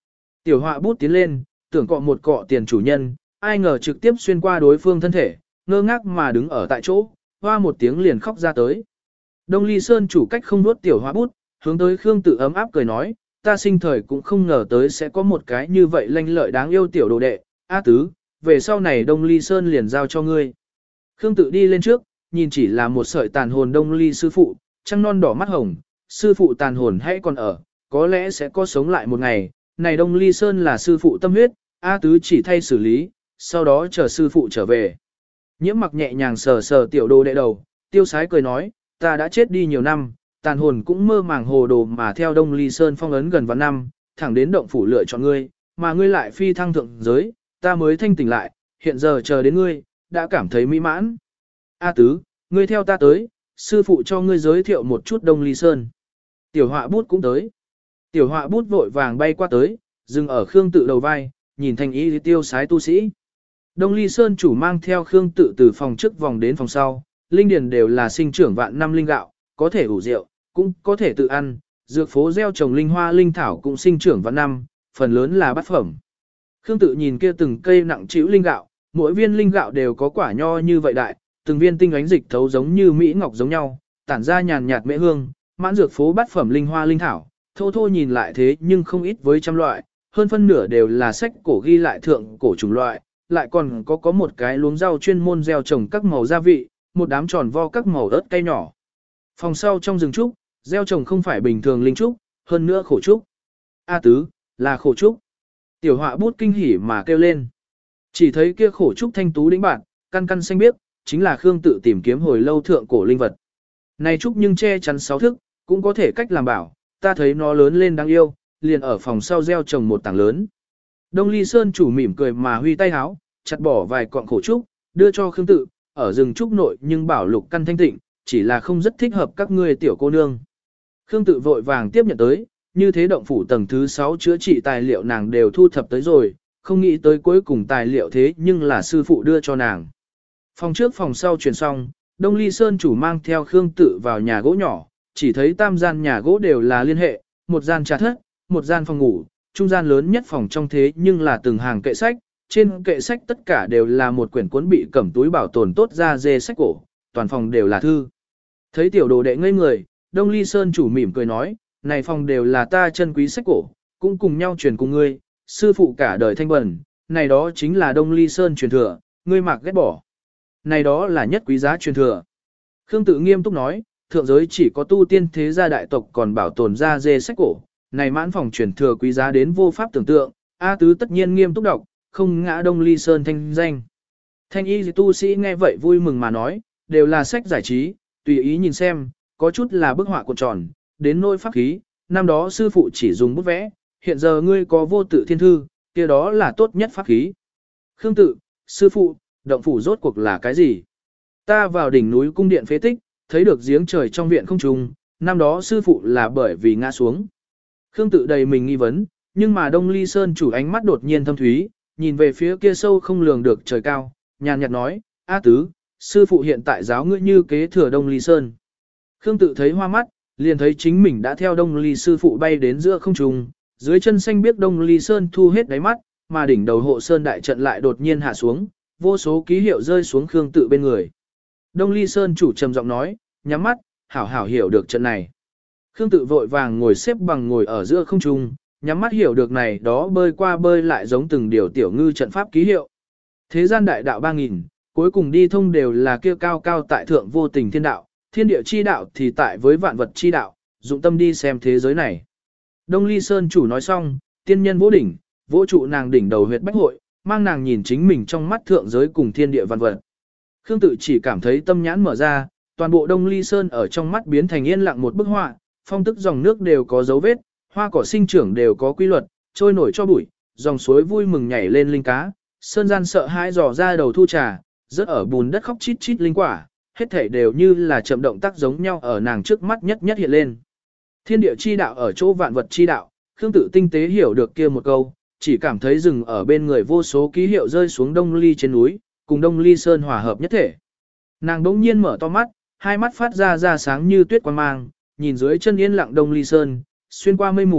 Tiểu họa bút tiến lên, tưởng cọ một cọ tiền chủ nhân, ai ngờ trực tiếp xuyên qua đối phương thân thể, ngơ ngác mà đứng ở tại chỗ, hoa một tiếng liền khóc ra tới. Đông Ly Sơn chủ cách không nuốt tiểu họa bút, hướng tới Khương Tự ấm áp cười nói, ta sinh thời cũng không ngờ tới sẽ có một cái như vậy lanh lợi đáng yêu tiểu đồ đệ, A Tứ, về sau này Đông Ly Sơn liền giao cho ngươi. Khương Tự đi lên trước, nhìn chỉ là một sợi tàn hồn Đông Ly sư phụ, trăng non đỏ mắt hồng, sư phụ tàn hồn hãy còn ở, có lẽ sẽ có sống lại một ngày, này Đông Ly Sơn là sư phụ tâm huyết, A Tứ chỉ thay xử lý, sau đó chờ sư phụ trở về. Nhiễm mặc nhẹ nhàng sờ sờ tiểu đồ đệ đầu, tiêu sái cười nói, ta đã chết đi nhiều năm, tàn hồn cũng mơ màng hồ đồ mà theo Đông Ly Sơn phong ấn gần vạn năm, thẳng đến động phủ lựa chọn ngươi, mà ngươi lại phi thăng thượng giới, ta mới thanh tỉnh lại, hiện giờ chờ đến ngươi, đã cảm thấy mỹ mãn. A Tứ, ngươi theo ta tới, sư phụ cho ngươi giới thiệu một chút Đông Ly Sơn. Tiểu họa bút cũng tới. Tiểu họa bút vội vàng bay qua tới, dừng ở Khương Tự đầu vai, nhìn thành ý tiêu sái tu sĩ. Đông Ly Sơn chủ mang theo Khương Tự từ phòng trước vòng đến phòng sau, linh điền đều là sinh trưởng vạn năm linh gạo, có thể ủ rượu, cũng có thể tự ăn, dược phố gieo trồng linh hoa linh thảo cũng sinh trưởng vạn năm, phần lớn là bát phẩm. Khương Tự nhìn kia từng cây nặng trĩu linh gạo, mỗi viên linh gạo đều có quả nho như vậy đại, từng viên tinh ánh dịch thấu giống như mỹ ngọc giống nhau, tản ra nhàn nhạt mễ hương, mãn dược phố bát phẩm linh hoa linh thảo, thô thô nhìn lại thế nhưng không ít với trăm loại, hơn phân nửa đều là sách cổ ghi lại thượng cổ chủng loại, lại còn có có một cái luống rau chuyên môn gieo trồng các màu gia vị, một đám tròn vo các màu ớt cay nhỏ. Phòng sau trong rừng trúc, gieo trồng không phải bình thường linh trúc, hơn nữa khổ trúc. A Tứ, là khổ trúc. Tiểu họa bút kinh hỉ mà kêu lên. Chỉ thấy kia khổ trúc thanh tú đĩnh bạn, căn căn xanh biếc, chính là Khương Tự tìm kiếm hồi lâu thượng cổ linh vật. Này trúc nhưng che chắn sáu thức, cũng có thể cách làm bảo, ta thấy nó lớn lên đáng yêu, liền ở phòng sau gieo trồng một tảng lớn. Đông Ly Sơn chủ mỉm cười mà huy tay háo, chặt bỏ vài cọng khổ trúc, đưa cho Khương Tự, ở rừng trúc nội nhưng bảo lục căn thanh tịnh, chỉ là không rất thích hợp các ngươi tiểu cô nương. Khương Tự vội vàng tiếp nhận tới, như thế động phủ tầng thứ sáu chữa trị tài liệu nàng đều thu thập tới rồi, không nghĩ tới cuối cùng tài liệu thế nhưng là sư phụ đưa cho nàng. Phòng trước phòng sau chuyển xong, Đông Ly Sơn chủ mang theo Khương Tự vào nhà gỗ nhỏ, chỉ thấy tam gian nhà gỗ đều là liên hệ, một gian trà thất, một gian phòng ngủ, trung gian lớn nhất phòng trong thế nhưng là từng hàng kệ sách, trên kệ sách tất cả đều là một quyển cuốn bị cẩm túi bảo tồn tốt ra dê sách cổ, toàn phòng đều là thư. Thấy tiểu đồ đệ ngây người, Đông Ly Sơn chủ mỉm cười nói, này phòng đều là ta chân quý sách cổ, cũng cùng nhau truyền cùng ngươi, sư phụ cả đời thanh bẩn, này đó chính là Đông Ly Sơn truyền thừa, ngươi mặc ghét bỏ. Này đó là nhất quý giá truyền thừa. Khương Tự nghiêm túc nói, thượng giới chỉ có tu tiên thế gia đại tộc còn bảo tồn ra dê sách cổ, này mãn phòng truyền thừa quý giá đến vô pháp tưởng tượng, A Tứ tất nhiên nghiêm túc đọc, không ngã Đông Ly Sơn thanh danh. Thanh y tu sĩ nghe vậy vui mừng mà nói, đều là sách giải trí, tùy ý nhìn xem, có chút là bức họa cuộn tròn, đến nỗi pháp khí, năm đó sư phụ chỉ dùng bút vẽ, hiện giờ ngươi có vô tự thiên thư, kia đó là tốt nhất pháp khí. Khương Tự, sư phụ, động phủ rốt cuộc là cái gì? Ta vào đỉnh núi cung điện phế tích, thấy được giếng trời trong viện không trùng, năm đó sư phụ là bởi vì ngã xuống. Khương Tự đầy mình nghi vấn, nhưng mà Đông Ly Sơn chủ ánh mắt đột nhiên thâm thúy, nhìn về phía kia sâu không lường được trời cao, nhàn nhạt nói, A Tứ, sư phụ hiện tại giáo ngươi như kế thừa Đông Ly Sơn. Khương Tự thấy hoa mắt, liền thấy chính mình đã theo Đông Ly sư phụ bay đến giữa không trung, dưới chân xanh biết Đông Ly Sơn thu hết đáy mắt, mà đỉnh đầu hộ Sơn đại trận lại đột nhiên hạ xuống, vô số ký hiệu rơi xuống Khương Tự bên người. Đông Ly Sơn chủ trầm giọng nói, nhắm mắt, hảo hảo hiểu được trận này. Khương Tự vội vàng ngồi xếp bằng ngồi ở giữa không trung, nhắm mắt hiểu được này đó bơi qua bơi lại giống từng điều tiểu ngư trận pháp ký hiệu. Thế gian đại đạo ba nghìn, cuối cùng đi thông đều là kia cao cao tại thượng vô tình thiên đạo, thiên địa chi đạo thì tại với vạn vật chi đạo, dụng tâm đi xem thế giới này. Đông Ly Sơn chủ nói xong, tiên nhân vỗ đỉnh, vỗ trụ nàng đỉnh đầu huyệt bách hội, mang nàng nhìn chính mình trong mắt thượng giới cùng thiên địa vạn vật. Khương Tự chỉ cảm thấy tâm nhãn mở ra, toàn bộ Đông Ly Sơn ở trong mắt biến thành yên lặng một bức họa, phong tức dòng nước đều có dấu vết, hoa cỏ sinh trưởng đều có quy luật, trôi nổi cho bụi, dòng suối vui mừng nhảy lên linh cá, sơn gian sợ hãi dò ra đầu thu trà, rớt ở bùn đất khóc chít chít linh quả, hết thảy đều như là chậm động tác giống nhau ở nàng trước mắt nhất nhất hiện lên. Thiên địa chi đạo ở chỗ vạn vật chi đạo, Khương Tự tinh tế hiểu được kia một câu, chỉ cảm thấy rừng ở bên người vô số ký hiệu rơi xuống Đông Ly trên núi, cùng Đông Ly Sơn hòa hợp nhất thể. Nàng đống nhiên mở to mắt, hai mắt phát ra ra sáng như tuyết quang mang, nhìn dưới chân yên lặng Đông Ly Sơn, xuyên qua mây mù,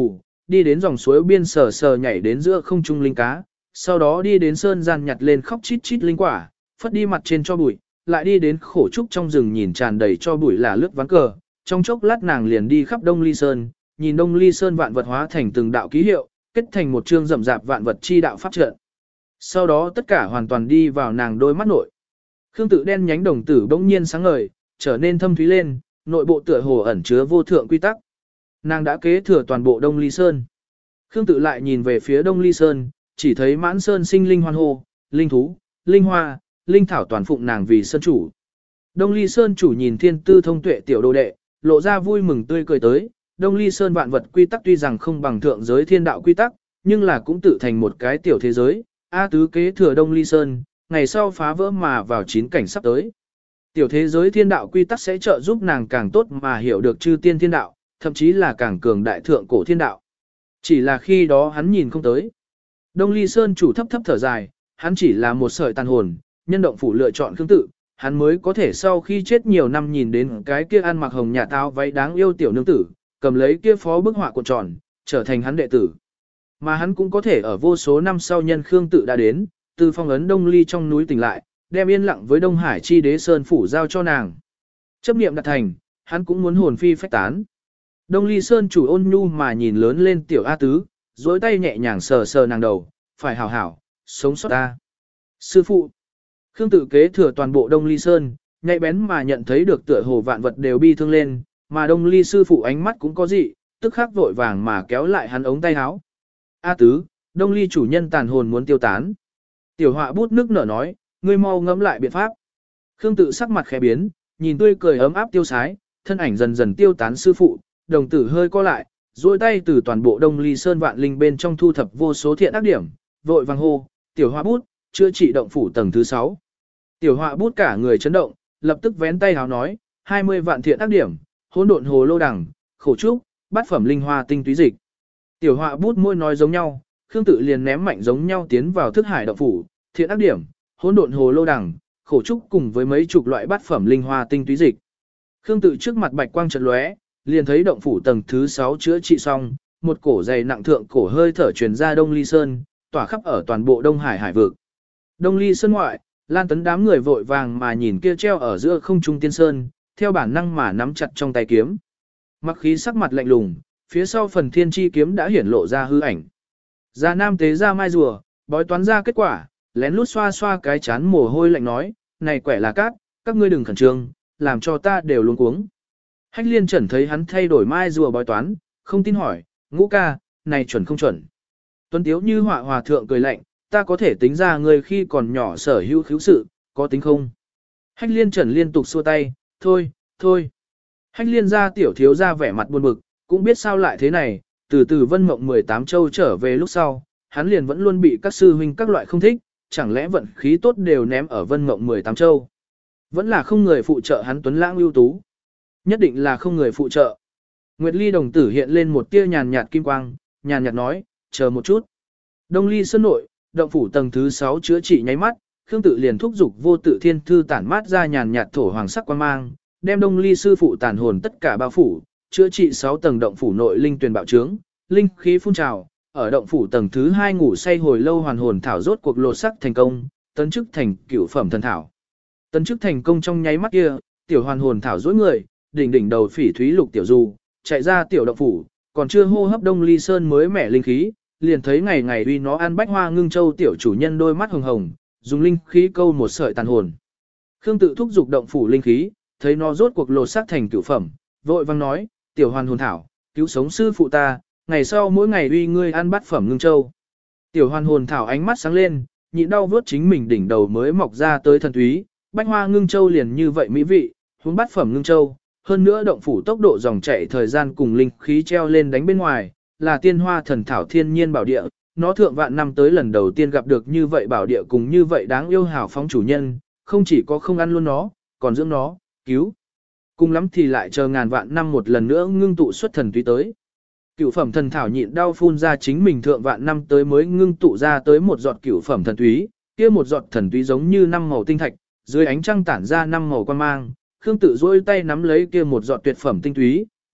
đi đến dòng suối biên sờ sờ nhảy đến giữa không trung linh cá, sau đó đi đến sơn gian nhặt lên khóc chít chít linh quả, phất đi mặt trên cho bụi, lại đi đến khổ trúc trong rừng nhìn tràn đầy cho bụi là lướt ván cờ, trong chốc lát nàng liền đi khắp Đông Ly Sơn, nhìn Đông Ly Sơn vạn vật hóa thành từng đạo ký hiệu, kết thành một chương rậm rạp vạn vật chi đạo pháp trận. Sau đó tất cả hoàn toàn đi vào nàng đôi mắt nội. Khương Tự đen nhánh đồng tử bỗng nhiên sáng ngời, trở nên thâm thúy lên, nội bộ tựa hồ ẩn chứa vô thượng quy tắc. Nàng đã kế thừa toàn bộ Đông Ly Sơn. Khương Tự lại nhìn về phía Đông Ly Sơn, chỉ thấy mãn sơn sinh linh hoan hô, linh thú, linh hoa, linh thảo toàn phụng nàng vì sơn chủ. Đông Ly Sơn chủ nhìn thiên tư thông tuệ tiểu đồ đệ, lộ ra vui mừng tươi cười tới. Đông Ly Sơn vạn vật quy tắc tuy rằng không bằng thượng giới thiên đạo quy tắc, nhưng là cũng tự thành một cái tiểu thế giới. A tứ kế thừa Đông Ly Sơn, ngày sau phá vỡ mà vào chín cảnh sắp tới. Tiểu thế giới thiên đạo quy tắc sẽ trợ giúp nàng càng tốt mà hiểu được chư tiên thiên đạo, thậm chí là càng cường đại thượng cổ thiên đạo. Chỉ là khi đó hắn nhìn không tới. Đông Ly Sơn chủ thấp thấp thở dài, hắn chỉ là một sợi tàn hồn, nhân động phủ lựa chọn Khương Tự, hắn mới có thể sau khi chết nhiều năm nhìn đến cái kia ăn mặc hồng nhà táo váy đáng yêu tiểu nương tử, cầm lấy kia phó bức họa cuộn tròn, trở thành hắn đệ tử. Mà hắn cũng có thể ở vô số năm sau nhân Khương Tự đã đến, từ phong ấn Đông Ly trong núi tỉnh lại, đem yên lặng với Đông Hải chi đế Sơn phủ giao cho nàng. Chấp niệm đạt thành, hắn cũng muốn hồn phi phách tán. Đông Ly Sơn chủ ôn nhu mà nhìn lớn lên tiểu A Tứ, duỗi tay nhẹ nhàng sờ sờ nàng đầu, phải hảo hảo, sống sót ta. Sư phụ, Khương Tự kế thừa toàn bộ Đông Ly Sơn, nhạy bén mà nhận thấy được tựa hồ vạn vật đều bi thương lên, mà Đông Ly sư phụ ánh mắt cũng có dị, tức khắc vội vàng mà kéo lại hắn ống tay áo. A Tứ, Đông Ly chủ nhân tàn hồn muốn tiêu tán. Tiểu họa bút nước nở nói, ngươi mau ngẫm lại biện pháp. Khương Tự sắc mặt khẽ biến, nhìn tươi cười ấm áp tiêu sái, thân ảnh dần dần tiêu tán sư phụ, đồng tử hơi co lại, duỗi tay từ toàn bộ Đông Ly Sơn vạn linh bên trong thu thập vô số thiện ác điểm, vội vàng hô, tiểu họa bút, chữa trị động phủ tầng thứ sáu. Tiểu họa bút cả người chấn động, lập tức vén tay háo nói, hai mươi vạn thiện ác điểm, hỗn độn hồ lô đằng, khổ trúc, bát phẩm linh hoa tinh túy dịch. Tiểu họa bút môi nói giống nhau, Khương Tự liền ném mạnh giống nhau tiến vào thức hải động phủ, thiện ác điểm, hỗn độn hồ lô đằng, khổ trúc cùng với mấy chục loại bát phẩm linh hoa tinh túy dịch. Khương Tự trước mặt bạch quang chợt lóe, liền thấy động phủ tầng thứ sáu chữa trị xong, một cổ dày nặng thượng cổ hơi thở truyền ra Đông Ly Sơn, tỏa khắp ở toàn bộ Đông Hải hải vực. Đông Ly Sơn ngoại, Lan Tấn đám người vội vàng mà nhìn kia treo ở giữa không trung tiên sơn, theo bản năng mà nắm chặt trong tay kiếm. Mặc khí sắc mặt lạnh lùng, phía sau phần thiên chi kiếm đã hiển lộ ra hư ảnh. Gia Nam tế ra mai rùa, bói toán ra kết quả, lén lút xoa xoa cái chán mồ hôi lạnh nói, này quẻ là cát, các ngươi đừng khẩn trương, làm cho ta đều luống cuống. Hách liên chuẩn thấy hắn thay đổi mai rùa bói toán, không tin hỏi, ngũ ca, này chuẩn không chuẩn. Tuấn Tiếu như họa hòa thượng cười lạnh, ta có thể tính ra người khi còn nhỏ sở hữu khiếu sự, có tính không? Hách liên chuẩn liên tục xua tay, thôi, thôi. Hách liên ra tiểu thiếu ra vẻ mặt buồn bực, cũng biết sao lại thế này, từ từ vân mộng mười tám châu trở về lúc sau, hắn liền vẫn luôn bị các sư huynh các loại không thích, chẳng lẽ vận khí tốt đều ném ở vân mộng mười tám châu. Vẫn là không người phụ trợ hắn tuấn lãng ưu tú. Nhất định là không người phụ trợ. Nguyệt Ly đồng tử hiện lên một tia nhàn nhạt kim quang, nhàn nhạt nói, chờ một chút. Đông Ly sơn nội, động phủ tầng thứ sáu chữa trị nháy mắt, Khương Tự liền thúc giục vô tự thiên thư tản mát ra nhàn nhạt thổ hoàng sắc quang mang, đem Đông Ly sư phụ tàn hồn tất cả bao phủ, chữa trị sáu tầng động phủ nội linh tuyền bạo trướng, linh khí phun trào, ở động phủ tầng thứ hai ngủ say hồi lâu hoàn hồn thảo rốt cuộc lột sắc thành công, tấn chức thành cửu phẩm thần thảo. Tấn chức thành công trong nháy mắt kia, tiểu hoàn hồn thảo dối người, đỉnh đỉnh đầu phỉ thúy lục tiểu du, chạy ra tiểu động phủ, còn chưa hô hấp Đông Ly Sơn mới mẻ linh khí, liền thấy ngày ngày uy nó ăn bách hoa ngưng châu tiểu chủ nhân đôi mắt hồng hồng, dùng linh khí câu một sợi tàn hồn. Khương Tự thúc giục động phủ linh khí, thấy nó rốt cuộc lột xác thành cửu phẩm, vội vang nói, tiểu hoàn hồn thảo, cứu sống sư phụ ta, ngày sau mỗi ngày uy ngươi ăn bát phẩm ngưng châu. Tiểu hoàn hồn thảo ánh mắt sáng lên, nhịn đau vớt chính mình đỉnh đầu mới mọc ra tới thần túy, bách hoa ngưng châu liền như vậy mỹ vị, huống bát phẩm ngưng châu. Hơn nữa động phủ tốc độ dòng chảy thời gian cùng linh khí treo lên đánh bên ngoài, là tiên hoa thần thảo thiên nhiên bảo địa, nó thượng vạn năm tới lần đầu tiên gặp được như vậy bảo địa cùng như vậy đáng yêu hào phóng chủ nhân, không chỉ có không ăn luôn nó, còn dưỡng nó, cứu. Cùng lắm thì lại chờ ngàn vạn năm một lần nữa ngưng tụ xuất thần túy tới. Cửu phẩm thần thảo nhịn đau phun ra chính mình thượng vạn năm tới mới ngưng tụ ra tới một giọt cửu phẩm thần túy, kia một giọt thần túy giống như năm màu tinh thạch, dưới ánh trăng tản ra năm màu quan mang. Khương Tự duỗi tay nắm lấy kia một giọt tuyệt phẩm tinh túy,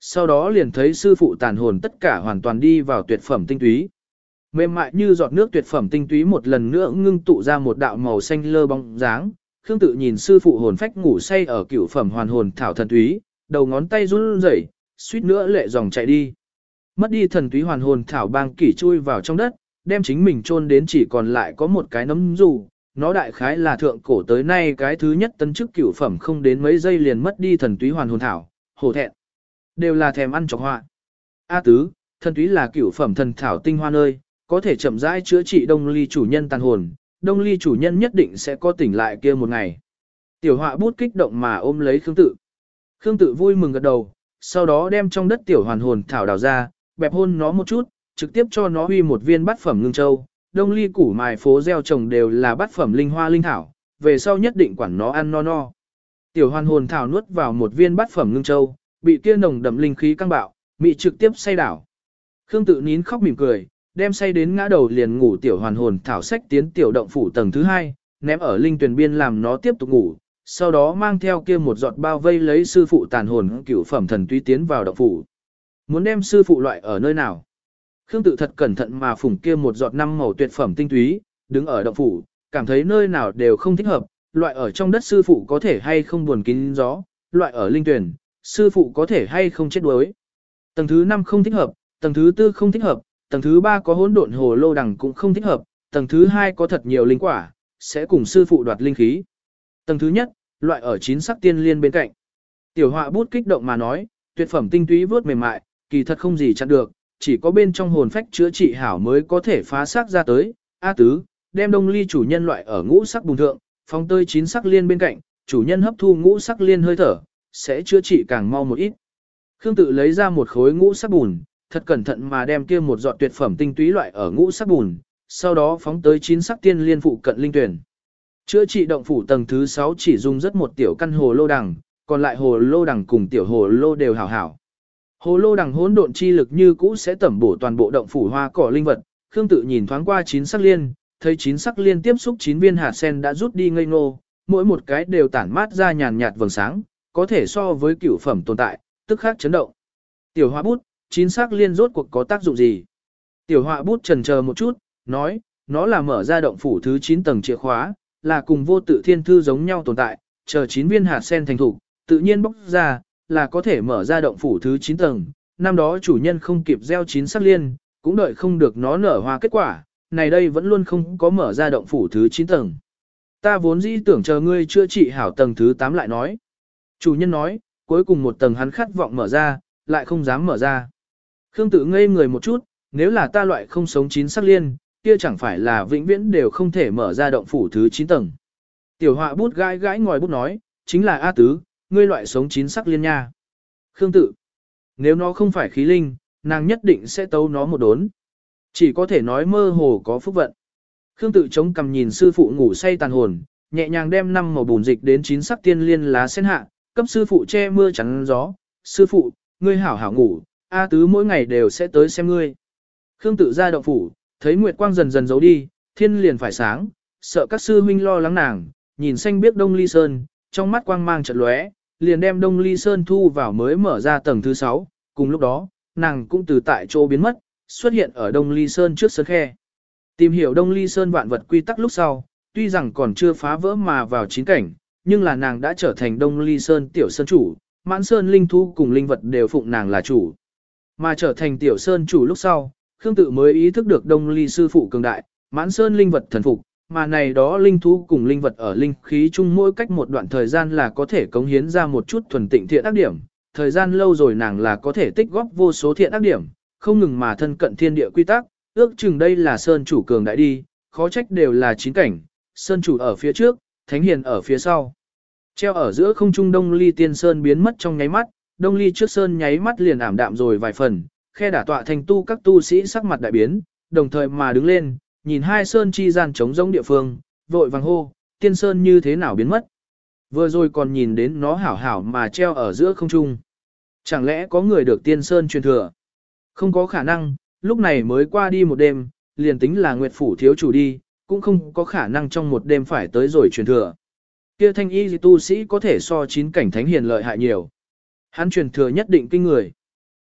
sau đó liền thấy sư phụ tàn hồn tất cả hoàn toàn đi vào tuyệt phẩm tinh túy. Mềm mại như giọt nước tuyệt phẩm tinh túy một lần nữa ngưng tụ ra một đạo màu xanh lơ bóng dáng. Khương Tự nhìn sư phụ hồn phách ngủ say ở cửu phẩm hoàn hồn thảo thần túy, đầu ngón tay run rẩy, suýt nữa lệ dòng chạy đi. Mất đi thần túy hoàn hồn thảo bang kỷ chui vào trong đất, đem chính mình chôn đến chỉ còn lại có một cái nấm dù. Nó đại khái là thượng cổ tới nay cái thứ nhất tấn chức cửu phẩm không đến mấy giây liền mất đi thần túy hoàn hồn thảo, hổ thẹn. Đều là thèm ăn chọc họa. A tứ, thần túy là cửu phẩm thần thảo tinh hoa nơi, có thể chậm rãi chữa trị Đông Ly chủ nhân tàn hồn, Đông Ly chủ nhân nhất định sẽ có tỉnh lại kia một ngày. Tiểu họa bút kích động mà ôm lấy Khương Tự. Khương Tự vui mừng gật đầu, sau đó đem trong đất tiểu hoàn hồn thảo đào ra, bẹp hôn nó một chút, trực tiếp cho nó huy một viên bát phẩm ngưng châu. Đông Ly củ mài phố gieo trồng đều là bát phẩm linh hoa linh thảo, về sau nhất định quản nó ăn no no. Tiểu hoàn hồn thảo nuốt vào một viên bát phẩm ngưng châu, bị kia nồng đậm linh khí căng bạo, bị trực tiếp say đảo. Khương Tự nín khóc mỉm cười, đem say đến ngã đầu liền ngủ tiểu hoàn hồn thảo sách tiến tiểu động phủ tầng thứ hai, ném ở linh tuyển biên làm nó tiếp tục ngủ, sau đó mang theo kia một giọt bao vây lấy sư phụ tàn hồn cửu phẩm thần túy tiến vào động phủ. Muốn đem sư phụ loại ở nơi nào? Khương Tự thật cẩn thận mà phủng kia một giọt năm màu tuyệt phẩm tinh túy, đứng ở động phủ, cảm thấy nơi nào đều không thích hợp, loại ở trong đất sư phụ có thể hay không buồn kín gió, loại ở linh tuyển, sư phụ có thể hay không chết đuối. Tầng thứ năm không thích hợp, tầng thứ tư không thích hợp, tầng thứ ba có hỗn độn hồ lô đằng cũng không thích hợp, tầng thứ hai có thật nhiều linh quả, sẽ cùng sư phụ đoạt linh khí. Tầng thứ nhất, loại ở chín sắc tiên liên bên cạnh. Tiểu họa bút kích động mà nói, tuyệt phẩm tinh túy vớt mềm mại, kỳ thật không gì chặn được, chỉ có bên trong hồn phách chữa trị hảo mới có thể phá xác ra tới. A tứ, đem Đông Ly chủ nhân loại ở ngũ sắc bùn thượng, phong tơi chín sắc liên bên cạnh, chủ nhân hấp thu ngũ sắc liên hơi thở, sẽ chữa trị càng mau một ít. Khương Tự lấy ra một khối ngũ sắc bùn, thật cẩn thận mà đem kia một giọt tuyệt phẩm tinh túy loại ở ngũ sắc bùn, sau đó phóng tới chín sắc tiên liên phụ cận linh tuyển. Chữa trị động phủ tầng thứ sáu chỉ dùng rất một tiểu căn hồ lô đằng, còn lại hồ lô đằng cùng tiểu hồ lô đều hảo hảo. Hồ lô đằng hỗn độn chi lực như cũ sẽ tẩm bổ toàn bộ động phủ hoa cỏ linh vật. Khương Tự nhìn thoáng qua chín sắc liên, thấy chín sắc liên tiếp xúc chín viên hạt sen đã rút đi ngây ngô, mỗi một cái đều tản mát ra nhàn nhạt vầng sáng, có thể so với cửu phẩm tồn tại, tức khắc chấn động. Tiểu họa bút, chín sắc liên rốt cuộc có tác dụng gì? Tiểu họa bút chần chờ một chút, nói, nó là mở ra động phủ thứ chín tầng chìa khóa, là cùng vô tự thiên thư giống nhau tồn tại, chờ chín viên hạt sen thành thủ, tự nhiên bóc ra, là có thể mở ra động phủ thứ chín tầng. Năm đó chủ nhân không kịp gieo chín sắc liên, cũng đợi không được nó nở hoa kết quả, này đây vẫn luôn không có mở ra động phủ thứ chín tầng. Ta vốn dĩ tưởng chờ ngươi chữa trị hảo tầng thứ tám lại nói. Chủ nhân nói, cuối cùng một tầng hắn khát vọng mở ra, lại không dám mở ra. Khương Tự ngây người một chút, nếu là ta loại không sống chín sắc liên, kia chẳng phải là vĩnh viễn đều không thể mở ra động phủ thứ chín tầng. Tiểu họa bút gãi gãi ngòi bút nói, chính là A tứ, ngươi loại sống chín sắc liên nha. Khương Tự, nếu nó không phải khí linh, nàng nhất định sẽ tấu nó một đốn. Chỉ có thể nói mơ hồ có phúc vận. Khương Tự chống cằm nhìn sư phụ ngủ say tàn hồn, nhẹ nhàng đem năm màu bùn dịch đến chín sắc tiên liên lá sen hạ, cấp sư phụ che mưa chắn gió. Sư phụ, ngươi hảo hảo ngủ, A tứ mỗi ngày đều sẽ tới xem ngươi. Khương Tự ra động phủ, thấy nguyệt quang dần dần giấu đi, thiên liền phải sáng, sợ các sư huynh lo lắng nàng, nhìn xanh biết Đông Ly Sơn, trong mắt quang mang chợt lóe, liền đem Đông Ly Sơn thu vào mới mở ra tầng thứ sáu, cùng lúc đó, nàng cũng từ tại chỗ biến mất, xuất hiện ở Đông Ly Sơn trước sơn khe. Tìm hiểu Đông Ly Sơn vạn vật quy tắc lúc sau, tuy rằng còn chưa phá vỡ mà vào chín cảnh, nhưng là nàng đã trở thành Đông Ly Sơn tiểu sơn chủ, mãn sơn linh thú cùng linh vật đều phụng nàng là chủ. Mà trở thành tiểu sơn chủ lúc sau, Khương Tự mới ý thức được Đông Ly sư phụ cường đại, mãn sơn linh vật thần phục, mà này đó linh thú cùng linh vật ở linh khí chung mỗi cách một đoạn thời gian là có thể cống hiến ra một chút thuần tịnh thiện ác điểm, thời gian lâu rồi nàng là có thể tích góp vô số thiện ác điểm, không ngừng mà thân cận thiên địa quy tắc, ước chừng đây là sơn chủ cường đại đi, khó trách đều là chín cảnh, sơn chủ ở phía trước, thánh hiền ở phía sau. Treo ở giữa không trung Đông Ly tiên sơn biến mất trong nháy mắt, Đông Ly trước sơn nháy mắt liền ảm đạm rồi vài phần, khe đả tọa thành tu các tu sĩ sắc mặt đại biến, đồng thời mà đứng lên, nhìn hai sơn chi gian trống rỗng địa phương, vội vàng hô, tiên sơn như thế nào biến mất. Vừa rồi còn nhìn đến nó hảo hảo mà treo ở giữa không trung. Chẳng lẽ có người được tiên sơn truyền thừa? Không có khả năng, lúc này mới qua đi một đêm, liền tính là Nguyệt Phủ thiếu chủ đi, cũng không có khả năng trong một đêm phải tới rồi truyền thừa. Kia thanh y tu sĩ có thể so chín cảnh thánh hiền lợi hại nhiều. Hắn truyền thừa nhất định kinh người.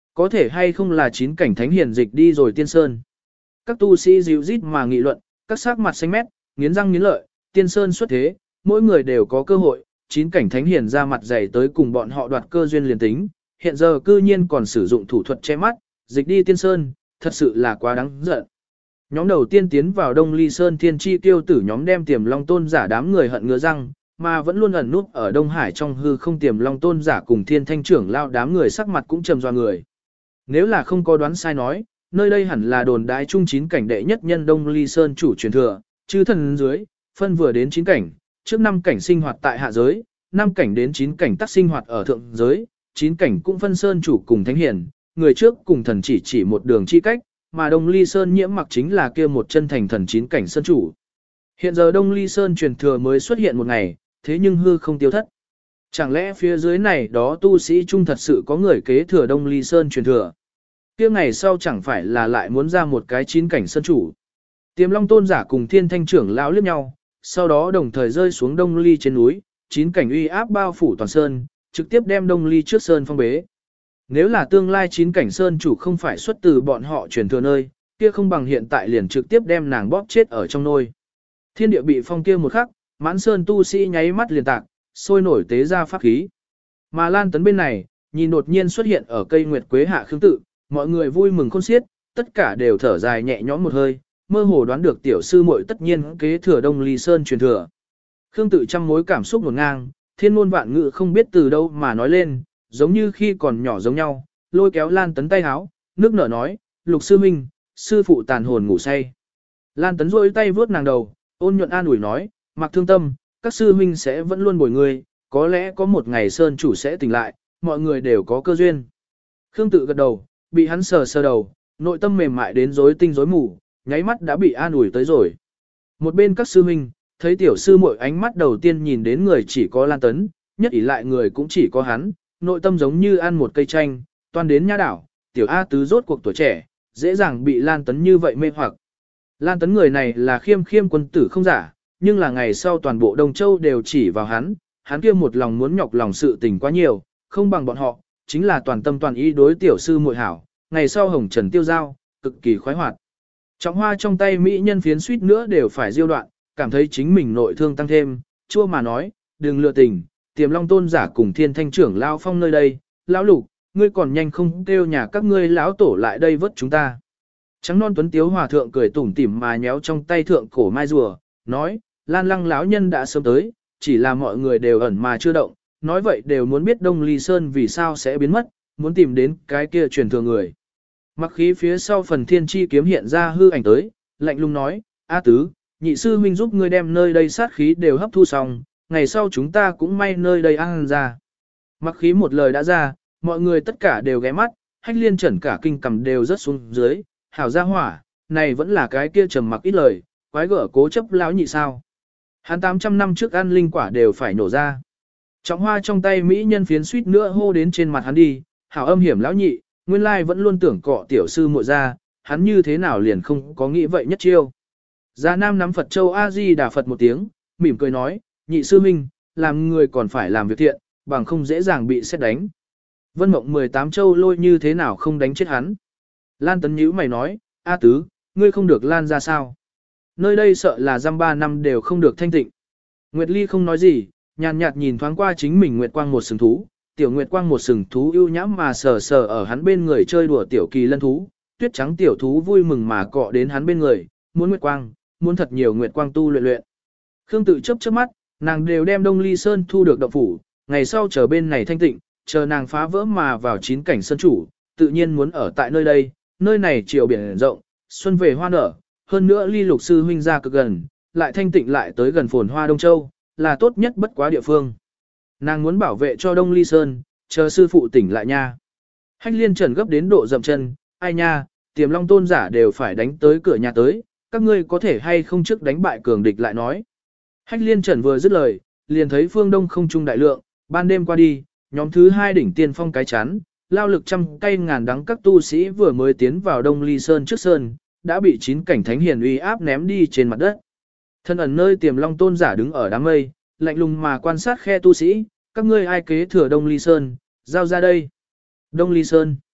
Có thể hay không là chín cảnh thánh hiền dịch đi rồi tiên sơn. Các tu sĩ dịu rít mà nghị luận, các sắc mặt xanh mét, nghiến răng nghiến lợi, tiên sơn xuất thế, mỗi người đều có cơ hội, chín cảnh thánh hiền ra mặt dày tới cùng bọn họ đoạt cơ duyên liền tính, hiện giờ cư nhiên còn sử dụng thủ thuật che mắt, dịch đi tiên sơn, thật sự là quá đáng giận. Nhóm đầu tiên tiến vào Đông Ly Sơn Thiên Chi Tiêu tử nhóm đem Tiềm Long Tôn giả đám người hận ngứa răng, mà vẫn luôn ẩn núp ở Đông Hải trong hư không Tiềm Long Tôn giả cùng Thiên Thanh trưởng lao đám người sắc mặt cũng trầm doa người. Nếu là không có đoán sai nói, nơi đây hẳn là đồn đại trung chín cảnh đệ nhất nhân Đông Ly Sơn chủ truyền thừa, chư thần dưới, phân vừa đến chín cảnh, trước năm cảnh sinh hoạt tại hạ giới, năm cảnh đến chín cảnh tác sinh hoạt ở thượng giới, chín cảnh cũng phân sơn chủ cùng thánh hiền, người trước cùng thần chỉ chỉ một đường chi cách, mà Đông Ly Sơn nhiễm mặc chính là kia một chân thành thần chín cảnh sơn chủ. Hiện giờ Đông Ly Sơn truyền thừa mới xuất hiện một ngày, thế nhưng hư không tiêu thất. Chẳng lẽ phía dưới này đó tu sĩ trung thật sự có người kế thừa Đông Ly Sơn truyền thừa? Kia ngày sau chẳng phải là lại muốn ra một cái chín cảnh sơn chủ. Tiềm Long Tôn giả cùng Thiên Thanh trưởng lão liếc nhau, sau đó đồng thời rơi xuống Đông Ly trên núi, chín cảnh uy áp bao phủ toàn sơn, trực tiếp đem Đông Ly trước sơn phong bế. Nếu là tương lai chín cảnh sơn chủ không phải xuất từ bọn họ truyền thừa nơi, kia không bằng hiện tại liền trực tiếp đem nàng bóp chết ở trong nôi. Thiên địa bị phong kia một khắc, mãn sơn tu sĩ nháy mắt liền tạc, sôi nổi tế ra pháp khí. Mà Lan Tấn bên này, nhìn đột nhiên xuất hiện ở cây nguyệt quế hạ khương tự, mọi người vui mừng khôn xiết, tất cả đều thở dài nhẹ nhõm một hơi, mơ hồ đoán được tiểu sư muội tất nhiên kế thừa Đông Ly Sơn truyền thừa. Khương tự trăm mối cảm xúc ngổn ngang, thiên ngôn vạn ngữ không biết từ đâu mà nói lên, giống như khi còn nhỏ giống nhau, lôi kéo Lan Tấn tay háo, nước nở nói, Lục sư minh, sư phụ tàn hồn ngủ say. Lan Tấn rôi tay vướt nàng đầu, ôn nhuận an ủi nói, mặc thương tâm, các sư huynh sẽ vẫn luôn bồi người, có lẽ có một ngày Sơn chủ sẽ tỉnh lại, mọi người đều có cơ duyên. Khương tự gật đầu, bị hắn sờ sờ đầu, nội tâm mềm mại đến rối tinh rối mù, nháy mắt đã bị an ủi tới rồi. Một bên các sư huynh, thấy tiểu sư muội ánh mắt đầu tiên nhìn đến người chỉ có Lan Tấn, nhất ỷ lại người cũng chỉ có hắn, nội tâm giống như ăn một cây chanh, toan đến nhã đảo, tiểu A tứ rốt cuộc tuổi trẻ, dễ dàng bị Lan Tấn như vậy mê hoặc. Lan Tấn người này là khiêm khiêm quân tử không giả, nhưng là ngày sau toàn bộ Đông Châu đều chỉ vào hắn, hắn kia một lòng muốn nhọc lòng sự tình quá nhiều, không bằng bọn họ, chính là toàn tâm toàn ý đối tiểu sư muội hảo, ngày sau hồng trần tiêu giao, cực kỳ khoái hoạt. Trọng hoa trong tay mỹ nhân phiến suýt nữa đều phải diêu đoạn, cảm thấy chính mình nội thương tăng thêm, chua mà nói, đừng lừa tình, Tiềm Long Tôn giả cùng Thiên Thanh trưởng lao phong nơi đây, lão Lục, ngươi còn nhanh không kêu nhà các ngươi lão tổ lại đây vớt chúng ta. Trắng non tuấn tiếu hòa thượng cười tủm tỉm mà nhéo trong tay thượng cổ mai rùa, nói, Lan Lăng lão nhân đã sớm tới, chỉ là mọi người đều ẩn mà chưa động, nói vậy đều muốn biết Đông Ly Sơn vì sao sẽ biến mất, muốn tìm đến cái kia truyền thừa người. Mặc khí phía sau phần thiên chi kiếm hiện ra hư ảnh tới, lạnh lùng nói, A tứ, nhị sư huynh giúp ngươi đem nơi đây sát khí đều hấp thu xong, ngày sau chúng ta cũng may nơi đây ăn ra. Mặc khí một lời đã ra, mọi người tất cả đều ghé mắt, hách liên trần cả kinh cầm đều rớt xuống dưới, hảo ra hỏa, này vẫn là cái kia trầm mặc ít lời, quái gở cố chấp lão nhị sao. Hắn tám trăm năm trước ăn linh quả đều phải nổ ra. Trọng hoa trong tay mỹ nhân phiến suýt nữa hô đến trên mặt hắn đi, hảo âm hiểm lão nhị, nguyên lai vẫn luôn tưởng cọ tiểu sư muội ra, hắn như thế nào liền không có nghĩ vậy nhất chiêu. Gia Nam nắm Phật Châu A-di Đà Phật một tiếng, mỉm cười nói, nhị sư minh, làm người còn phải làm việc thiện, bằng không dễ dàng bị xét đánh. Vân Mộng mười tám châu lôi như thế nào không đánh chết hắn. Lan Tấn nhíu mày nói, A tứ, ngươi không được lan ra sao. Nơi đây sợ là dăm ba năm đều không được thanh tịnh. Nguyệt Ly không nói gì, nhàn nhạt nhìn thoáng qua chính mình Nguyệt Quang một sừng thú, tiểu Nguyệt Quang một sừng thú ưu nhãm mà sờ sờ ở hắn bên người chơi đùa tiểu kỳ lân thú, tuyết trắng tiểu thú vui mừng mà cọ đến hắn bên người, muốn Nguyệt Quang, muốn thật nhiều Nguyệt Quang tu luyện luyện. Khương tự chớp chớp mắt, nàng đều đem Đông Ly Sơn thu được động phủ, ngày sau chờ bên này thanh tịnh, chờ nàng phá vỡ mà vào chín cảnh sơn chủ, tự nhiên muốn ở tại nơi đây, nơi này chiều biển rộng, xuân về hoa nở, hơn nữa ly Lục sư huynh ra cực gần, lại thanh tịnh lại tới gần phồn hoa Đông Châu, là tốt nhất bất quá địa phương. Nàng muốn bảo vệ cho Đông Ly Sơn, chờ sư phụ tỉnh lại nha. Hách liên trần gấp đến độ dậm chân, ai nha, Tiềm Long tôn giả đều phải đánh tới cửa nhà tới, các ngươi có thể hay không trước đánh bại cường địch lại nói. Hách liên trần vừa dứt lời, liền thấy phương đông không trung đại lượng, ban đêm qua đi, nhóm thứ hai đỉnh tiên phong cái chắn, lao lực trăm cây ngàn đắng các tu sĩ vừa mới tiến vào Đông Ly Sơn trước sơn, đã bị chín cảnh thánh hiền uy áp ném đi trên mặt đất. Thân ẩn nơi Tiềm Long tôn giả đứng ở đám mây, lạnh lùng mà quan sát khe tu sĩ, các ngươi ai kế thừa Đông Ly Sơn, giao ra đây. Đông Ly Sơn.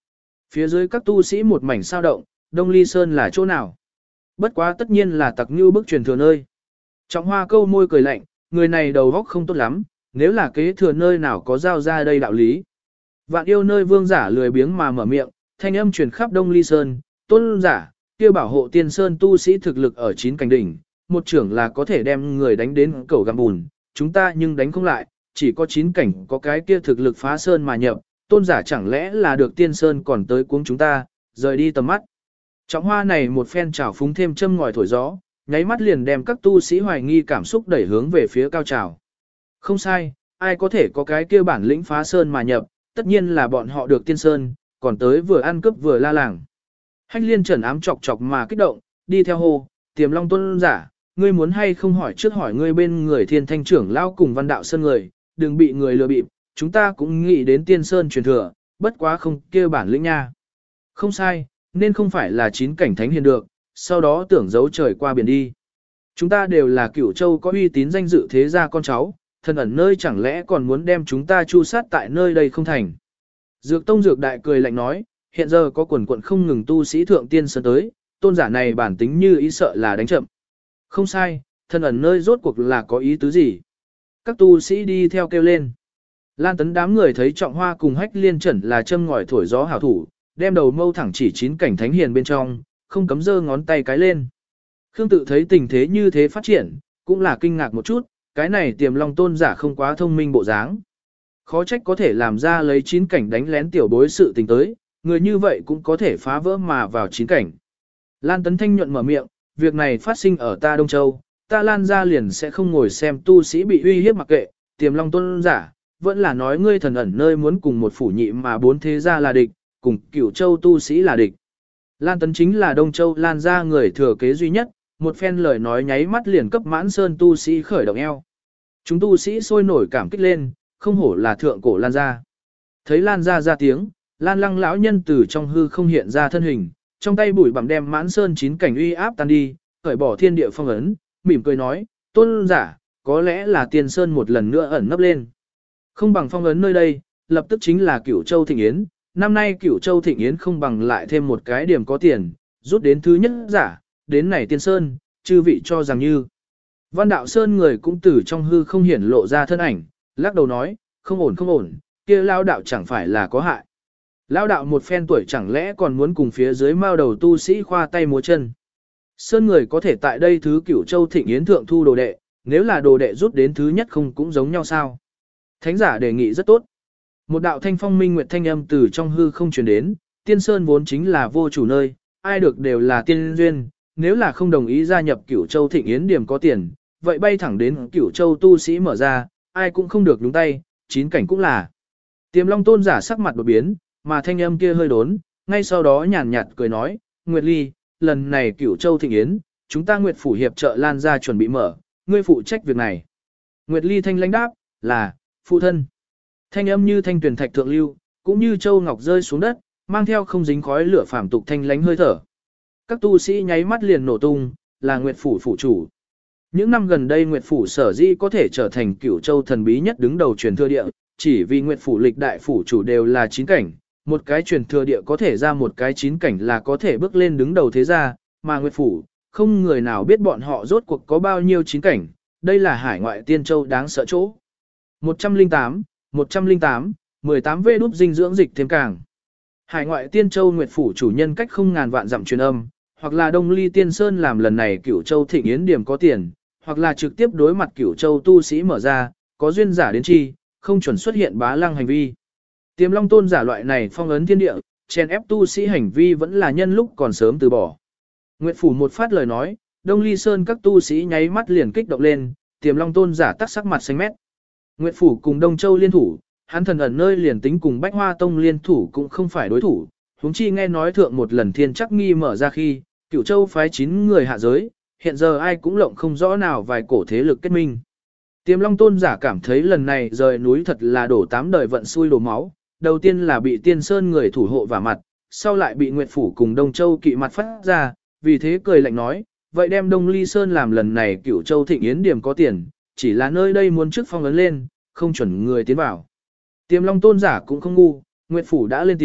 Phía dưới các tu sĩ một mảnh sao động, Đông Ly Sơn là chỗ nào? Bất quá tất nhiên là tặc như bức truyền thừa nơi. Trọng Hoa câu môi cười lạnh, người này đầu óc không tốt lắm, nếu là kế thừa nơi nào có giao ra đây đạo lý. Vạn yêu nơi vương giả lười biếng mà mở miệng, thanh âm truyền khắp Đông Ly Sơn, tôn giả, kia bảo hộ tiên sơn tu sĩ thực lực ở chín cảnh đỉnh, một trưởng là có thể đem người đánh đến cầu găm bùn, chúng ta nhưng đánh không lại, chỉ có chín cảnh có cái kia thực lực phá sơn mà nhập, tôn giả chẳng lẽ là được tiên sơn còn tới cuống chúng ta, rời đi tầm mắt. Trọng Hoa này một phen trào phúng thêm châm ngòi thổi gió, nháy mắt liền đem các tu sĩ hoài nghi cảm xúc đẩy hướng về phía cao trào. Không sai, ai có thể có cái kia bản lĩnh phá sơn mà nhập, tất nhiên là bọn họ được tiên sơn, còn tới vừa ăn cướp vừa la làng. Hách liên trần ám chọc chọc mà kích động, đi theo hô, Tiềm Long tôn giả, ngươi muốn hay không hỏi trước hỏi ngươi bên người thiên thanh trưởng lao cùng văn đạo sơn người, đừng bị người lừa bịp, chúng ta cũng nghĩ đến tiên sơn truyền thừa, bất quá không kia bản lĩnh nha. Không sai, nên không phải là chín cảnh thánh hiền được, sau đó tưởng giấu trời qua biển đi. Chúng ta đều là cửu châu có uy tín danh dự thế gia con cháu, thân ẩn nơi chẳng lẽ còn muốn đem chúng ta chu sát tại nơi đây không thành. Dược tông dược đại cười lạnh nói, hiện giờ có quần quận không ngừng tu sĩ thượng tiên sơn tới, tôn giả này bản tính như ý sợ là đánh chậm. Không sai, thân ẩn nơi rốt cuộc là có ý tứ gì. Các tu sĩ đi theo kêu lên. Lan tấn đám người thấy Trọng Hoa cùng Hách liên trần là châm ngòi thổi gió hảo thủ, đem đầu mâu thẳng chỉ chín cảnh thánh hiền bên trong, không cấm giơ ngón tay cái lên. Khương tự thấy tình thế như thế phát triển, cũng là kinh ngạc một chút, cái này Tiềm Long tôn giả không quá thông minh bộ dáng. Khó trách có thể làm ra lấy chín cảnh đánh lén tiểu bối sự tình tới, người như vậy cũng có thể phá vỡ mà vào chín cảnh. Lan Tấn Thanh nhuận mở miệng, việc này phát sinh ở ta Đông Châu, ta Lan ra liền sẽ không ngồi xem tu sĩ bị uy hiếp mặc kệ, Tiềm Long tôn giả, vẫn là nói ngươi thần ẩn nơi muốn cùng một phủ nhị mà bốn thế gia là địch, cùng Cửu Châu tu sĩ là địch. Lan Tấn chính là Đông Châu Lan ra người thừa kế duy nhất, một phen lời nói nháy mắt liền cấp Mãn Sơn tu sĩ khởi động eo. Chúng tu sĩ sôi nổi cảm kích lên, không hổ là thượng cổ Lan ra. Thấy Lan ra ra tiếng, Lan Lăng lão nhân từ trong hư không hiện ra thân hình, trong tay bụi bặm đem Mãn Sơn chín cảnh uy áp tan đi, cởi bỏ thiên địa phong ấn, mỉm cười nói, tôn giả, có lẽ là Tiên Sơn một lần nữa ẩn nấp lên. Không bằng phong ấn nơi đây, lập tức chính là Cửu Châu Thịnh Yến, năm nay Cửu Châu Thịnh Yến không bằng lại thêm một cái điểm có tiền, rút đến thứ nhất giả, đến này Tiên Sơn, chư vị cho rằng như. Văn Đạo Sơn người cũng từ trong hư không hiển lộ ra thân ảnh, lắc đầu nói, không ổn không ổn, kia lao đạo chẳng phải là có hại. Lao đạo một phen tuổi chẳng lẽ còn muốn cùng phía dưới mao đầu tu sĩ khoa tay múa chân. Sơn người có thể tại đây thứ Cửu Châu Thịnh Yến thượng thu đồ đệ, nếu là đồ đệ rút đến thứ nhất không cũng giống nhau sao. Thánh giả đề nghị rất tốt. Một đạo thanh phong minh nguyệt thanh âm từ trong hư không truyền đến, Tiên Sơn vốn chính là vô chủ nơi, ai được đều là tiên duyên, nếu là không đồng ý gia nhập Cửu Châu Thịnh Yến điểm có tiền, vậy bay thẳng đến Cửu Châu tu sĩ mở ra, ai cũng không được nhúng tay, chín cảnh cũng là. Tiềm Long tôn giả sắc mặt đột biến, mà thanh âm kia hơi đốn, ngay sau đó nhàn nhạt cười nói, Nguyệt Ly, lần này Cửu Châu Thịnh Yến, chúng ta Nguyệt phủ hiệp trợ Lan ra chuẩn bị mở, ngươi phụ trách việc này. Nguyệt Ly thanh lãnh đáp, là, phụ thân. Thanh âm như thanh tuyển thạch thượng lưu, cũng như châu ngọc rơi xuống đất, mang theo không dính khói lửa phàm tục thanh lãnh hơi thở. Các tu sĩ nháy mắt liền nổ tung, là Nguyệt phủ phủ chủ. Những năm gần đây Nguyệt phủ sở dĩ có thể trở thành Cửu Châu thần bí nhất đứng đầu truyền thừa địa, chỉ vì Nguyệt phủ lịch đại phủ chủ đều là chín cảnh, một cái truyền thừa địa có thể ra một cái chín cảnh là có thể bước lên đứng đầu thế gia, mà Nguyệt phủ, không người nào biết bọn họ rốt cuộc có bao nhiêu chín cảnh, đây là hải ngoại tiên châu đáng sợ chỗ. một trăm lẻ tám, một trăm lẻ tám, mười tám vê đúp dinh dưỡng dịch thêm càng. Hải ngoại tiên châu Nguyệt phủ chủ nhân cách không ngàn vạn dặm truyền âm, hoặc là Đông Ly Tiên Sơn làm lần này Cửu Châu Thịnh Yến điểm có tiền, hoặc là trực tiếp đối mặt Cửu Châu tu sĩ mở ra, có duyên giả đến chi, không chuẩn xuất hiện bá lăng hành vi. Tiềm Long tôn giả loại này phong ấn thiên địa, chèn ép tu sĩ hành vi vẫn là nhân lúc còn sớm từ bỏ. Nguyệt phủ một phát lời nói, Đông Ly Sơn các tu sĩ nháy mắt liền kích động lên, Tiềm Long tôn giả tắc sắc mặt xanh mét. Nguyệt phủ cùng Đông Châu liên thủ, hắn thần ẩn nơi liền tính cùng Bách Hoa Tông liên thủ cũng không phải đối thủ, huống chi nghe nói thượng một lần thiên chắc nghi mở ra khi, Cửu Châu phái chín người hạ giới, hiện giờ ai cũng lộng không rõ nào vài cổ thế lực kết minh. Tiềm Long tôn giả cảm thấy lần này rời núi thật là đổ tám đời vận xui đổ máu, đầu tiên là bị Tiên Sơn người thủ hộ vả mặt, sau lại bị Nguyệt phủ cùng Đông Châu kỵ mặt phát ra, vì thế cười lạnh nói, vậy đem Đông Ly Sơn làm lần này Cửu Châu Thịnh Yến điểm có tiền, chỉ là nơi đây muốn trước phong ấn lên, không chuẩn người tiến vào. Tiềm Long tôn giả cũng không ngu, Nguyệt phủ đã lên tiếng,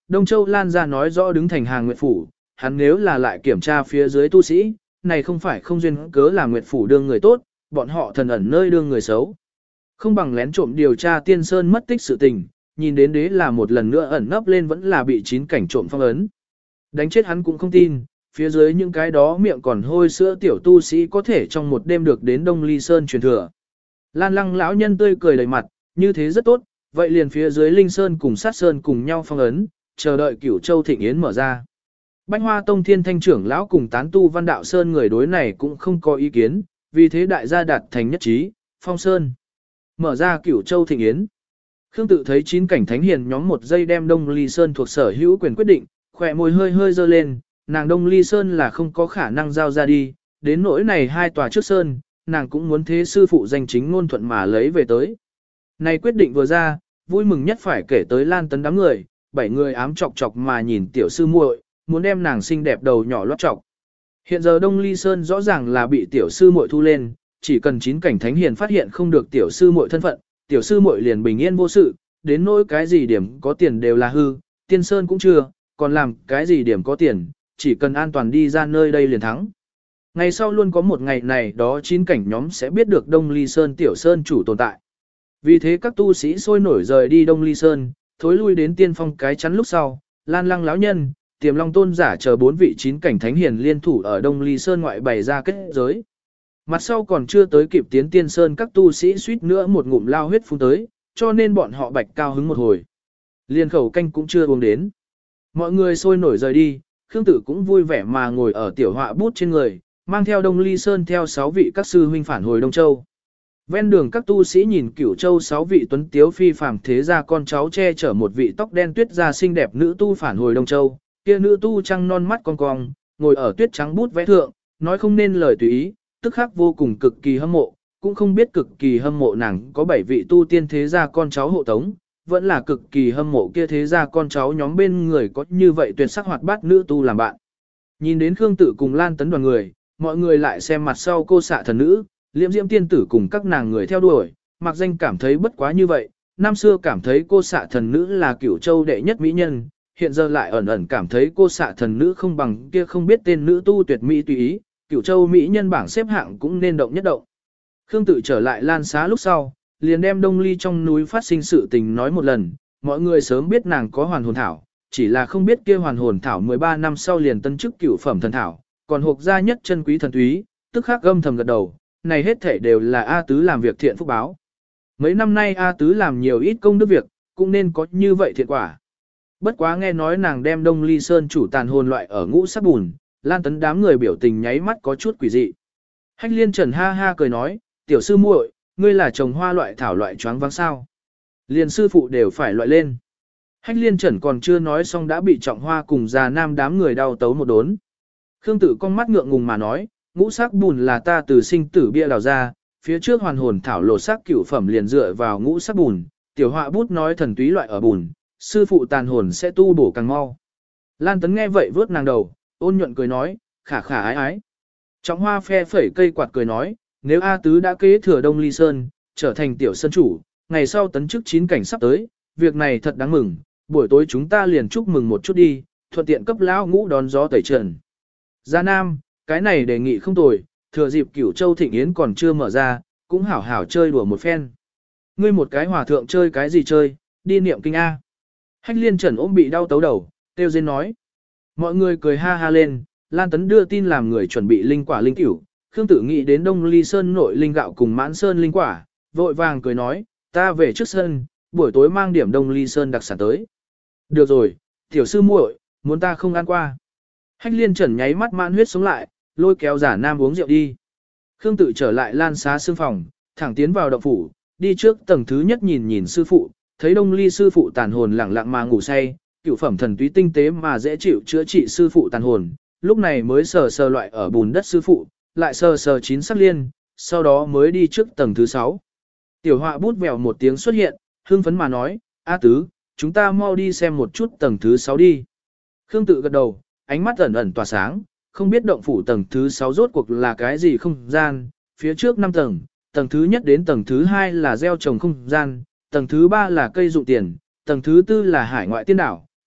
Đông Châu Lan ra nói rõ đứng thành hàng nguyệt phủ, hắn nếu là lại kiểm tra phía dưới tu sĩ, này không phải không duyên cớ là nguyệt phủ đương người tốt, bọn họ thần ẩn nơi đương người xấu. Không bằng lén trộm điều tra tiên sơn mất tích sự tình, nhìn đến đế là một lần nữa ẩn nấp lên vẫn là bị chín cảnh trộm phong ấn. Đánh chết hắn cũng không tin, phía dưới những cái đó miệng còn hôi sữa tiểu tu sĩ có thể trong một đêm được đến Đông Ly Sơn truyền thừa. Lan Lăng lão nhân tươi cười đầy mặt, như thế rất tốt, vậy liền phía dưới Linh Sơn cùng Sát Sơn cùng nhau phong ấn, chờ đợi Cửu Châu Thịnh Yến mở ra. Bách Hoa Tông Thiên Thanh trưởng lão cùng tán tu Văn Đạo Sơn người đối này cũng không có ý kiến, vì thế đại gia đạt thành nhất trí, phong sơn. Mở ra Cửu Châu Thịnh Yến. Khương Tự thấy chín cảnh thánh hiền nhóm một giây đem Đông Ly Sơn thuộc sở hữu quyền quyết định, khỏe môi hơi hơi dơ lên, nàng Đông Ly Sơn là không có khả năng giao ra đi, đến nỗi này hai tòa trước sơn, nàng cũng muốn thế sư phụ danh chính ngôn thuận mà lấy về tới. Này quyết định vừa ra, vui mừng nhất phải kể tới Lan Tấn đám người, bảy người ám chọc chọc mà nhìn tiểu sư muội, muốn đem nàng xinh đẹp đầu nhỏ lót chọc. Hiện giờ Đông Ly Sơn rõ ràng là bị tiểu sư muội thu lên, chỉ cần chín cảnh thánh hiền phát hiện không được tiểu sư muội thân phận, tiểu sư muội liền bình yên vô sự, đến nỗi cái gì điểm có tiền đều là hư, tiên sơn cũng chưa, còn làm cái gì điểm có tiền, chỉ cần an toàn đi ra nơi đây liền thắng. Ngày sau luôn có một ngày này đó chín cảnh nhóm sẽ biết được Đông Ly Sơn tiểu sơn chủ tồn tại. Vì thế các tu sĩ sôi nổi rời đi Đông Ly Sơn, thối lui đến tiên phong cái chắn lúc sau, Lan Lăng lão nhân, Tiềm Long tôn giả chờ bốn vị chín cảnh thánh hiền liên thủ ở Đông Ly Sơn ngoại bày ra kết giới. Mặt sau còn chưa tới kịp tiến tiên sơn các tu sĩ suýt nữa một ngụm lao huyết phun tới, cho nên bọn họ bạch cao hứng một hồi. Liên khẩu canh cũng chưa uống đến. Mọi người sôi nổi rời đi, Khương Tử cũng vui vẻ mà ngồi ở tiểu họa bút trên người, mang theo Đông Ly Sơn theo sáu vị các sư huynh phản hồi Đông Châu. Ven đường các tu sĩ nhìn Cửu Châu sáu vị tuấn tiếu phi phàm thế gia con cháu che chở một vị tóc đen tuyết da xinh đẹp nữ tu phản hồi Đông Châu, kia nữ tu trăng non mắt con cong, ngồi ở tuyết trắng bút vẽ thượng, nói không nên lời tùy ý, tức khắc vô cùng cực kỳ hâm mộ, cũng không biết cực kỳ hâm mộ nàng có bảy vị tu tiên thế gia con cháu hộ tống, vẫn là cực kỳ hâm mộ kia thế gia con cháu nhóm bên người có như vậy tuyệt sắc hoạt bát nữ tu làm bạn. Nhìn đến Khương Tự cùng Lan Tấn đoàn người, mọi người lại xem mặt sau cô xạ thần nữ, Liễm Diễm tiên tử cùng các nàng người theo đuổi, mặc danh cảm thấy bất quá như vậy, năm xưa cảm thấy cô xạ thần nữ là Cửu Châu đệ nhất mỹ nhân, hiện giờ lại ẩn ẩn cảm thấy cô xạ thần nữ không bằng kia không biết tên nữ tu tuyệt mỹ tùy ý, Cửu Châu mỹ nhân bảng xếp hạng cũng nên động nhất động. Khương Tự trở lại Lan Xá lúc sau, liền đem Đông Ly trong núi phát sinh sự tình nói một lần, mọi người sớm biết nàng có hoàn hồn thảo, chỉ là không biết kia hoàn hồn thảo mười ba năm sau liền tân chức cửu phẩm thần thảo, còn hộp gia nhất chân quý thần túy, tức khắc gâm thầm gật đầu, này hết thể đều là A Tứ làm việc thiện phúc báo. Mấy năm nay A Tứ làm nhiều ít công đức việc, cũng nên có như vậy thiện quả. Bất quá nghe nói nàng đem Đông Ly Sơn chủ tàn hồn loại ở ngũ sắc bùn, Lan Tấn đám người biểu tình nháy mắt có chút quỷ dị. Hách Liên Trần ha ha cười nói, tiểu sư muội, ngươi là trồng hoa loại thảo loại choáng váng sao. Liền sư phụ đều phải loại lên. Hách Liên Trần còn chưa nói xong đã bị trọng hoa cùng già nam đám người đau tấu một đốn. Khương Tự con mắt ngượng ngùng mà nói, ngũ sắc bùn là ta từ sinh tử bia đào ra, phía trước hoàn hồn thảo lột sắc cửu phẩm liền dựa vào ngũ sắc bùn, tiểu họa bút nói thần túy loại ở bùn, sư phụ tàn hồn sẽ tu bổ càng mau. Lan Tấn nghe vậy vớt nàng đầu, ôn nhuận cười nói, khả khả ái ái. Trọng hoa phe phẩy cây quạt cười nói, nếu A Tứ đã kế thừa Đông Ly Sơn, trở thành tiểu sơn chủ, ngày sau tấn chức chín cảnh sắp tới, việc này thật đáng mừng, buổi tối chúng ta liền chúc mừng một chút đi, thuận tiện cấp lão ngũ đón gió tẩy trần. Gia Nam, cái này đề nghị không tồi, thừa dịp Cửu Châu Thịnh Yến còn chưa mở ra, cũng hảo hảo chơi đùa một phen. Ngươi một cái hòa thượng chơi cái gì chơi, đi niệm kinh A. Hách Liên Trần ôm bị đau tấu đầu, tiêu dên nói. Mọi người cười ha ha lên, Lan Tấn đưa tin làm người chuẩn bị linh quả linh cửu, Khương Tử nghĩ đến Đông Ly Sơn nội linh gạo cùng Mãn Sơn linh quả, vội vàng cười nói, ta về trước sân, buổi tối mang điểm Đông Ly Sơn đặc sản tới. Được rồi, tiểu sư muội, muốn ta không ăn qua. Hách Liên Trần nháy mắt mãn huyết sống lại, lôi kéo giả nam uống rượu đi. Khương Tự trở lại Lan Xá sương phòng, thẳng tiến vào động phủ, đi trước tầng thứ nhất nhìn nhìn sư phụ, thấy Đông Ly sư phụ tàn hồn lẳng lặng mà ngủ say, cửu phẩm thần túy tinh tế mà dễ chịu chữa trị sư phụ tàn hồn, lúc này mới sờ sờ loại ở bùn đất sư phụ, lại sờ sờ chín sắc liên, sau đó mới đi trước tầng thứ sáu. Tiểu họa bút vèo một tiếng xuất hiện, hưng phấn mà nói, A Tứ, chúng ta mau đi xem một chút tầng thứ sáu đi. Khương Tự gật đầu, ánh mắt ẩn ẩn tỏa sáng, không biết động phủ tầng thứ sáu rốt cuộc là cái gì không gian, phía trước năm tầng, tầng thứ nhất đến tầng thứ hai là gieo trồng không gian, tầng thứ ba là cây dụng tiền, tầng thứ tư là hải ngoại tiên đảo,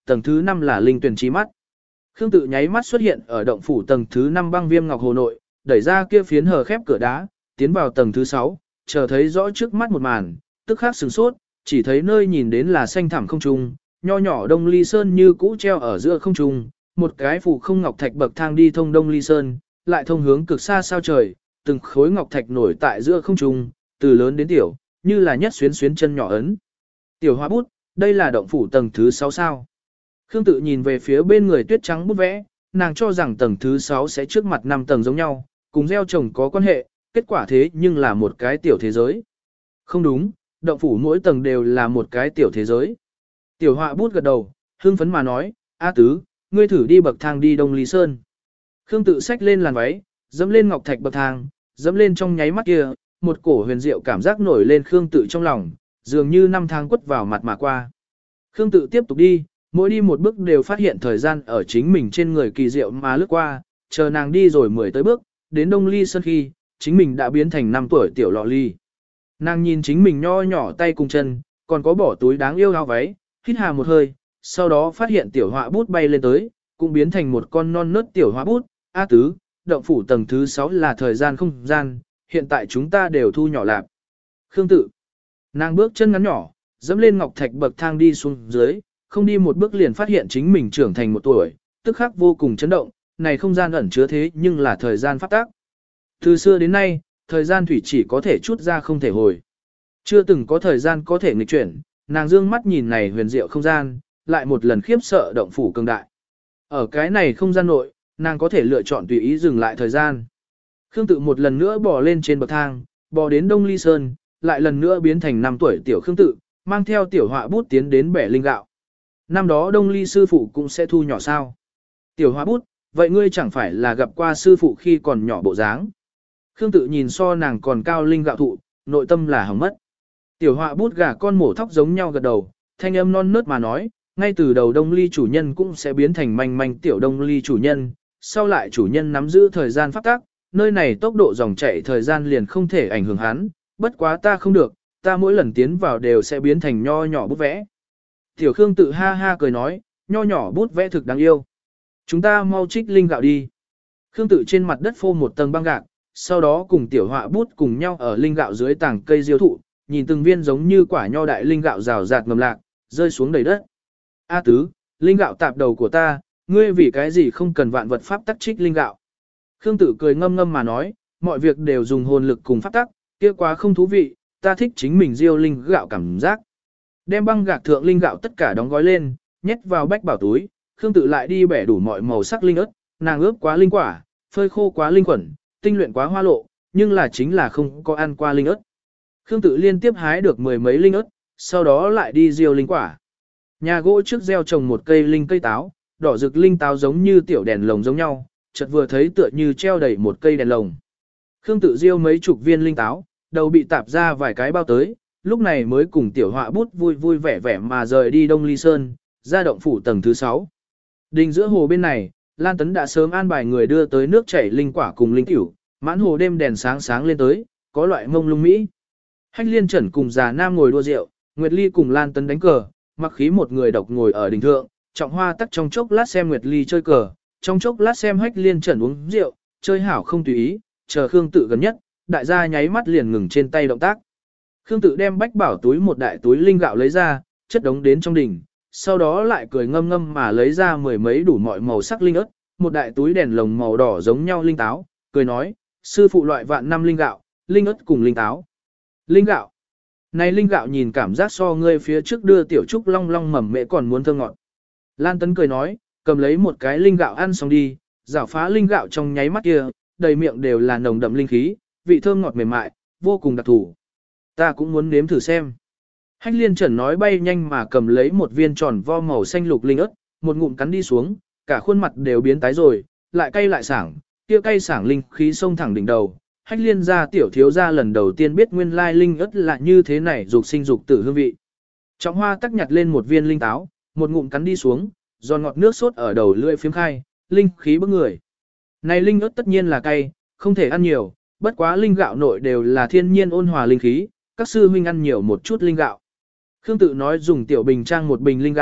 tầng thứ năm là linh tuyển trí mắt. Khương Tự nháy mắt xuất hiện ở động phủ tầng thứ năm băng viêm ngọc hồ nội, đẩy ra kia phiến hờ khép cửa đá, tiến vào tầng thứ sáu, chờ thấy rõ trước mắt một màn, tức khắc sửng sốt, chỉ thấy nơi nhìn đến là xanh thẳm không trung, nho nhỏ Đông Ly Sơn như cũ treo ở giữa không trung, một cái phủ không ngọc thạch bậc thang đi thông Đông Ly Sơn, lại thông hướng cực xa sao trời, từng khối ngọc thạch nổi tại giữa không trung, từ lớn đến tiểu, như là nhất xuyến xuyến chân nhỏ ấn. Tiểu Hoa bút, đây là động phủ tầng thứ sáu sao? Khương Tự nhìn về phía bên người tuyết trắng bút vẽ, nàng cho rằng tầng thứ sáu sẽ trước mặt năm tầng giống nhau, cùng gieo trồng có quan hệ, kết quả thế nhưng là một cái tiểu thế giới. Không đúng, động phủ mỗi tầng đều là một cái tiểu thế giới. Tiểu Họa bút gật đầu, hưng phấn mà nói, A Tứ, ngươi thử đi bậc thang đi Đông Lý Sơn. Khương Tự xách lên làn váy, dẫm lên ngọc thạch bậc thang, dẫm lên trong nháy mắt kia, một cổ huyền diệu cảm giác nổi lên Khương Tự trong lòng, dường như năm tháng quất vào mặt mà qua. Khương Tự tiếp tục đi, mỗi đi một bước đều phát hiện thời gian ở chính mình trên người kỳ diệu mà lướt qua, chờ nàng đi rồi mười tới bước, đến Đông Ly Sơn khi, chính mình đã biến thành năm tuổi tiểu lọ ly. Nàng nhìn chính mình nho nhỏ tay cùng chân, còn có bỏ túi đáng yêu áo váy, hít hà một hơi, sau đó phát hiện tiểu họa bút bay lên tới, cũng biến thành một con non nớt tiểu họa bút. A Tứ, động phủ tầng thứ sáu là thời gian không gian, hiện tại chúng ta đều thu nhỏ lạp. Khương Tự, nàng bước chân ngắn nhỏ, dẫm lên ngọc thạch bậc thang đi xuống dưới, không đi một bước liền phát hiện chính mình trưởng thành một tuổi, tức khắc vô cùng chấn động, này không gian ẩn chứa thế nhưng là thời gian pháp tác. Từ xưa đến nay, thời gian thủy chỉ có thể chút ra không thể hồi. Chưa từng có thời gian có thể nghịch chuyển, nàng dương mắt nhìn này huyền diệu không gian, lại một lần khiếp sợ động phủ cường đại. Ở cái này không gian nội, nàng có thể lựa chọn tùy ý dừng lại thời gian. Khương Tự một lần nữa bò lên trên bậc thang, bò đến Đông Ly Sơn, lại lần nữa biến thành năm tuổi tiểu Khương Tự, mang theo tiểu họa bút tiến đến bẻ linh gạo. Năm đó Đông Ly sư phụ cũng sẽ thu nhỏ sao? Tiểu họa bút, vậy ngươi chẳng phải là gặp qua sư phụ khi còn nhỏ bộ dáng? Khương Tự nhìn so nàng còn cao linh gạo thụ, nội tâm là hỏng mất. Tiểu họa bút gà con mổ thóc giống nhau gật đầu, thanh âm non nớt mà nói, ngay từ đầu Đông Ly chủ nhân cũng sẽ biến thành manh manh tiểu Đông Ly chủ nhân, sau lại chủ nhân nắm giữ thời gian pháp tắc, nơi này tốc độ dòng chảy thời gian liền không thể ảnh hưởng hắn, bất quá ta không được, ta mỗi lần tiến vào đều sẽ biến thành nho nhỏ bút vẽ. Tiểu Khương Tự ha ha cười nói, nho nhỏ bút vẽ thực đáng yêu. Chúng ta mau trích linh gạo đi. Khương Tự trên mặt đất phô một tầng băng gạc, sau đó cùng tiểu họa bút cùng nhau ở linh gạo dưới tảng cây diêu thụ, nhìn từng viên giống như quả nho đại linh gạo rào rạt ngầm lạc, rơi xuống đầy đất. A Tứ, linh gạo tạp đầu của ta, ngươi vì cái gì không cần vạn vật pháp tắc trích linh gạo. Khương Tự cười ngâm ngâm mà nói, mọi việc đều dùng hồn lực cùng pháp tắc, kia quá không thú vị, ta thích chính mình diêu linh gạo cảm giác. Đem băng gạc thượng linh gạo tất cả đóng gói lên, nhét vào bách bảo túi, Khương Tự lại đi bẻ đủ mọi màu sắc linh ớt, nàng ướp quá linh quả, phơi khô quá linh quẩn, tinh luyện quá hoa lộ, nhưng là chính là không có ăn qua linh ớt. Khương Tự liên tiếp hái được mười mấy linh ớt, sau đó lại đi diêu linh quả. Nhà gỗ trước gieo trồng một cây linh cây táo, đỏ rực linh táo giống như tiểu đèn lồng giống nhau, chợt vừa thấy tựa như treo đầy một cây đèn lồng. Khương Tự diêu mấy chục viên linh táo, đầu bị tạp ra vài cái bao tới, lúc này mới cùng tiểu họa bút vui vui vẻ vẻ mà rời đi Đông Ly Sơn, ra động phủ tầng thứ sáu. Đình giữa hồ bên này, Lan Tấn đã sớm an bài người đưa tới nước chảy linh quả cùng linh tiểu, mãn hồ đêm đèn sáng sáng lên tới, có loại mông lung mỹ. Hách Liên Trần cùng già nam ngồi đua rượu, Nguyệt Ly cùng Lan Tấn đánh cờ, Mặc Khí một người độc ngồi ở đỉnh thượng, Trọng Hoa tắc trong chốc lát xem Nguyệt Ly chơi cờ, trong chốc lát xem Hách Liên Trần uống rượu, chơi hảo không tùy ý, chờ Khương Tự gần nhất, đại gia nháy mắt liền ngừng trên tay động tác. Khương Tự đem bách bảo túi một đại túi linh gạo lấy ra, chất đống đến trong đỉnh, sau đó lại cười ngâm ngâm mà lấy ra mười mấy đủ mọi màu sắc linh ớt, một đại túi đèn lồng màu đỏ giống nhau linh táo, cười nói, sư phụ loại vạn năm linh gạo, linh ớt cùng linh táo. Linh gạo. Này linh gạo nhìn cảm giác so ngươi phía trước đưa tiểu trúc long long mầm mẹ còn muốn thơm ngọt. Lan Tấn cười nói, cầm lấy một cái linh gạo ăn xong đi, rảo phá linh gạo trong nháy mắt kia, đầy miệng đều là nồng đậm linh khí, vị thơm ngọt mềm mại, vô cùng đặc thù. Ta cũng muốn nếm thử xem. Hách Liên Trần nói bay nhanh mà cầm lấy một viên tròn vo màu xanh lục linh ớt, một ngụm cắn đi xuống, cả khuôn mặt đều biến tái rồi, lại cay lại sảng, kia cay sảng linh khí xông thẳng đỉnh đầu. Hách Liên gia tiểu thiếu gia lần đầu tiên biết nguyên lai linh ớt là như thế này, dục sinh dục tử hương vị. Trọng Hoa tắc nhặt lên một viên linh táo, một ngụm cắn đi xuống, giòn ngọt nước sốt ở đầu lưỡi phiếm khai, linh khí bức người. Này linh ớt tất nhiên là cay, không thể ăn nhiều, bất quá linh gạo nội đều là thiên nhiên ôn hòa linh khí, các sư huynh ăn nhiều một chút linh gạo. Khương Tự nói dùng tiểu bình trang một bình linh gạo,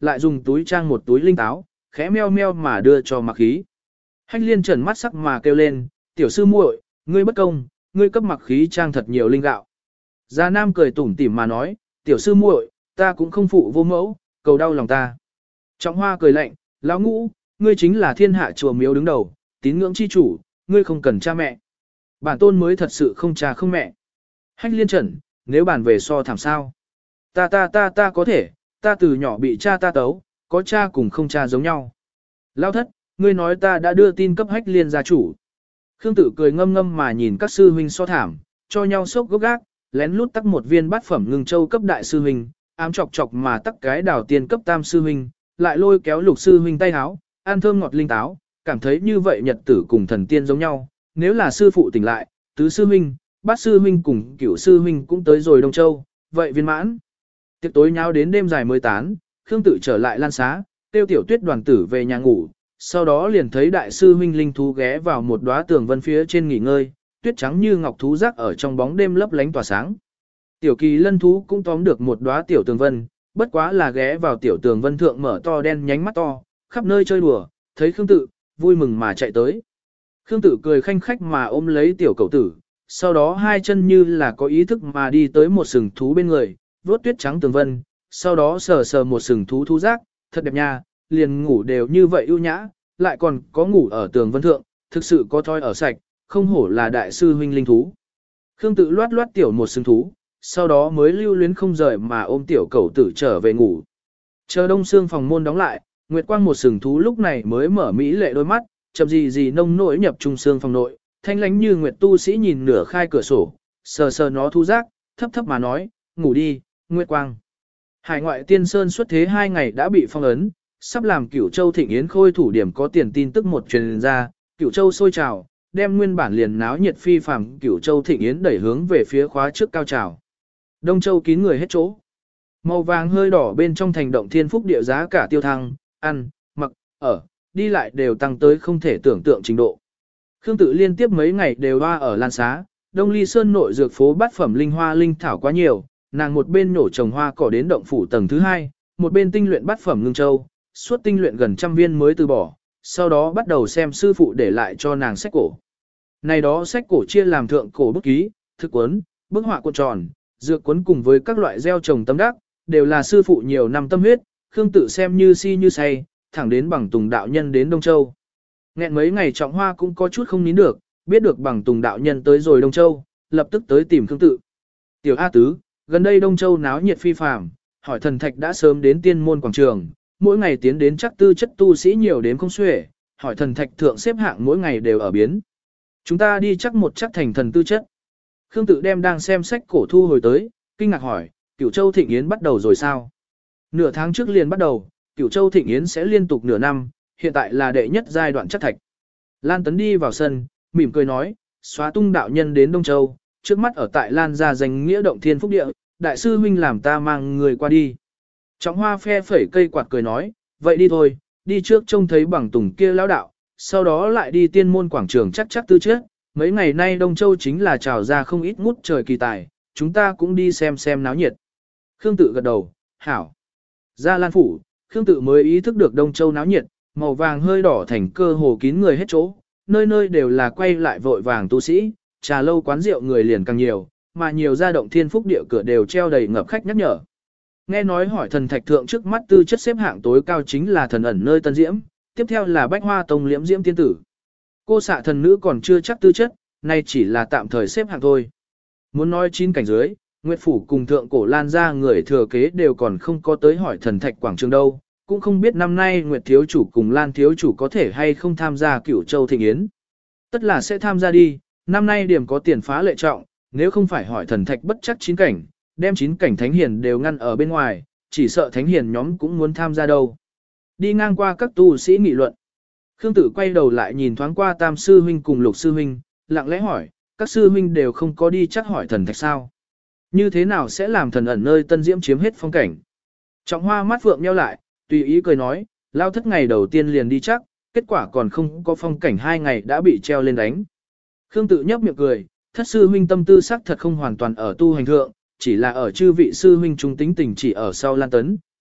lại dùng túi trang một túi linh táo, khẽ meo meo mà đưa cho Mặc Khí. Hách Liên Trần mắt sắc mà kêu lên, tiểu sư muội, ngươi bất công, ngươi cấp Mặc Khí trang thật nhiều linh gạo. Già Nam cười tủm tỉm mà nói, tiểu sư muội, ta cũng không phụ vô mẫu, cầu đau lòng ta. Trọng Hoa cười lạnh, lão Ngũ, ngươi chính là thiên hạ chùa miếu đứng đầu, tín ngưỡng chi chủ, ngươi không cần cha mẹ. Bản tôn mới thật sự không cha không mẹ. Hách Liên Trần, nếu bản về so thảm sao? Ta ta ta ta có thể, ta từ nhỏ bị cha ta tấu, có cha cùng không cha giống nhau. Lão thất, ngươi nói ta đã đưa tin cấp Hách Liên gia chủ. Khương Tử cười ngâm ngâm mà nhìn các sư huynh so thảm, cho nhau sốc gốc gác, lén lút tắc một viên bát phẩm ngưng châu cấp đại sư huynh, ám chọc chọc mà tắc cái đảo tiền cấp tam sư huynh, lại lôi kéo lục sư huynh tay háo, ăn thơm ngọt linh táo, cảm thấy như vậy nhật tử cùng thần tiên giống nhau. Nếu là sư phụ tỉnh lại, tứ sư huynh, bát sư huynh cùng cửu sư huynh cũng tới rồi Đông Châu, vậy viên mãn. Tiệc tối nháo đến đêm dài mới tán, Khương Tự trở lại Lan Xá, tiêu tiểu tuyết đoàn tử về nhà ngủ, sau đó liền thấy đại sư huynh linh thú ghé vào một đóa tường vân phía trên nghỉ ngơi, tuyết trắng như ngọc thú rác ở trong bóng đêm lấp lánh tỏa sáng. Tiểu kỳ lân thú cũng tóm được một đóa tiểu tường vân, bất quá là ghé vào tiểu tường vân thượng mở to đen nhánh mắt to, khắp nơi chơi đùa, thấy Khương Tự, vui mừng mà chạy tới. Khương Tự cười khanh khách mà ôm lấy tiểu cậu tử, sau đó hai chân như là có ý thức mà đi tới một sừng thú bên người, vuốt tuyết trắng tường vân, sau đó sờ sờ một sừng thú thú rác, thật đẹp nha, liền ngủ đều như vậy ưu nhã, lại còn có ngủ ở tường vân thượng, thực sự có thói ở sạch, không hổ là đại sư huynh linh thú. Khương Tự loát loát tiểu một sừng thú, sau đó mới lưu luyến không rời mà ôm tiểu cẩu tử trở về ngủ. Chờ đông sương phòng môn đóng lại, Nguyệt Quang một sừng thú lúc này mới mở mỹ lệ đôi mắt, chậm gì gì nông nổi nhập trung sương phòng nội, thanh lánh như Nguyệt tu sĩ nhìn nửa khai cửa sổ, sờ sờ nó thu giác, thấp thấp mà nói, ngủ đi, Nguyệt Quang. Hải ngoại tiên sơn xuất thế hai ngày đã bị phong ấn, sắp làm Cửu Châu Thịnh Yến khôi thủ điểm có tiền tin tức một truyền ra, Cửu Châu sôi trào, đem nguyên bản liền náo nhiệt phi phàm Cửu Châu Thịnh Yến đẩy hướng về phía khóa trước cao trào. Đông Châu kín người hết chỗ. Màu vàng hơi đỏ bên trong thành động thiên phúc địa giá cả tiêu thăng, ăn, mặc, ở, đi lại đều tăng tới không thể tưởng tượng trình độ. Khương Tự liên tiếp mấy ngày đều hoa ở Lan Xá, Đông Ly Sơn nội dược phố bát phẩm linh hoa linh thảo quá nhiều, nàng một bên nổ trồng hoa cỏ đến động phủ tầng thứ hai, một bên tinh luyện bát phẩm ngưng châu, suốt tinh luyện gần trăm viên mới từ bỏ, sau đó bắt đầu xem sư phụ để lại cho nàng sách cổ. Này đó sách cổ chia làm thượng cổ bút ký, thực cuốn, bức họa cuộn tròn, dược cuốn cùng với các loại gieo trồng tâm đắc, đều là sư phụ nhiều năm tâm huyết, Khương Tự xem như si như say, thẳng đến Bằng Tùng đạo nhân đến Đông Châu. Nghẹn mấy ngày Trọng Hoa cũng có chút không nín được, biết được Bằng Tùng đạo nhân tới rồi Đông Châu, lập tức tới tìm Khương Tự. Tiểu A Tứ, gần đây Đông Châu náo nhiệt phi phàm, hỏi thần thạch đã sớm đến tiên môn quảng trường, mỗi ngày tiến đến chắc tư chất tu sĩ nhiều đến không xuể, hỏi thần thạch thượng xếp hạng mỗi ngày đều ở biến. Chúng ta đi chắc một chắc thành thần tư chất. Khương Tự đem đang xem sách cổ thu hồi tới, kinh ngạc hỏi, Cửu Châu Thịnh Yến bắt đầu rồi sao? Nửa tháng trước liền bắt đầu, Cửu Châu Thịnh Yến sẽ liên tục nửa năm, hiện tại là đệ nhất giai đoạn chắc thạch. Lan Tấn đi vào sân, mỉm cười nói, xóa tung đạo nhân đến Đông Châu, trước mắt ở tại Lan gia danh nghĩa động thiên phúc địa, đại sư huynh làm ta mang người qua đi. Trọng Hoa phe phẩy cây quạt cười nói, vậy đi thôi, đi trước trông thấy Bằng Tùng kia lão đạo, sau đó lại đi tiên môn quảng trường chắc chắc tư chất. Mấy ngày nay Đông Châu chính là trào ra không ít ngút trời kỳ tài, chúng ta cũng đi xem xem náo nhiệt. Khương Tự gật đầu, hảo. Ra Lan Phủ, Khương Tự mới ý thức được Đông Châu náo nhiệt, màu vàng hơi đỏ thành cơ hồ kín người hết chỗ, nơi nơi đều là quay lại vội vàng tu sĩ, trà lâu quán rượu người liền càng nhiều, mà nhiều gia động thiên phúc địa cửa đều treo đầy ngập khách nhắc nhở. Nghe nói hỏi thần thạch thượng trước mắt tư chất xếp hạng tối cao chính là thần ẩn nơi Tân Diễm, tiếp theo là Bách Hoa Tông Liễm Diễm tiên tử. Cô xạ thần nữ còn chưa chắc tư chất, nay chỉ là tạm thời xếp hạng thôi. Muốn nói chín cảnh dưới, Nguyệt Phủ cùng thượng cổ Lan gia người thừa kế đều còn không có tới hỏi thần thạch quảng trường đâu, cũng không biết năm nay Nguyệt Thiếu Chủ cùng Lan Thiếu Chủ có thể hay không tham gia Cửu Châu Thịnh Yến. Tất là sẽ tham gia đi, năm nay điểm có tiền phá lệ trọng, nếu không phải hỏi thần thạch bất chắc chín cảnh, đem chín cảnh thánh hiền đều ngăn ở bên ngoài, chỉ sợ thánh hiền nhóm cũng muốn tham gia đâu. Đi ngang qua các tu sĩ nghị luận. Khương Tự quay đầu lại nhìn thoáng qua Tam sư huynh cùng Lục sư huynh, lặng lẽ hỏi, các sư huynh đều không có đi chắc hỏi thần thạch sao? Như thế nào sẽ làm thần ẩn nơi Tân Diễm chiếm hết phong cảnh? Trọng Hoa mắt phượng nheo lại, tùy ý cười nói, lao thất ngày đầu tiên liền đi chắc, kết quả còn không có phong cảnh hai ngày đã bị treo lên đánh. Khương Tự nhấp miệng cười, thất sư huynh tâm tư sắc thật không hoàn toàn ở tu hành thượng, chỉ là ở chư vị sư huynh trung tính tình chỉ ở sau Lan Tấn,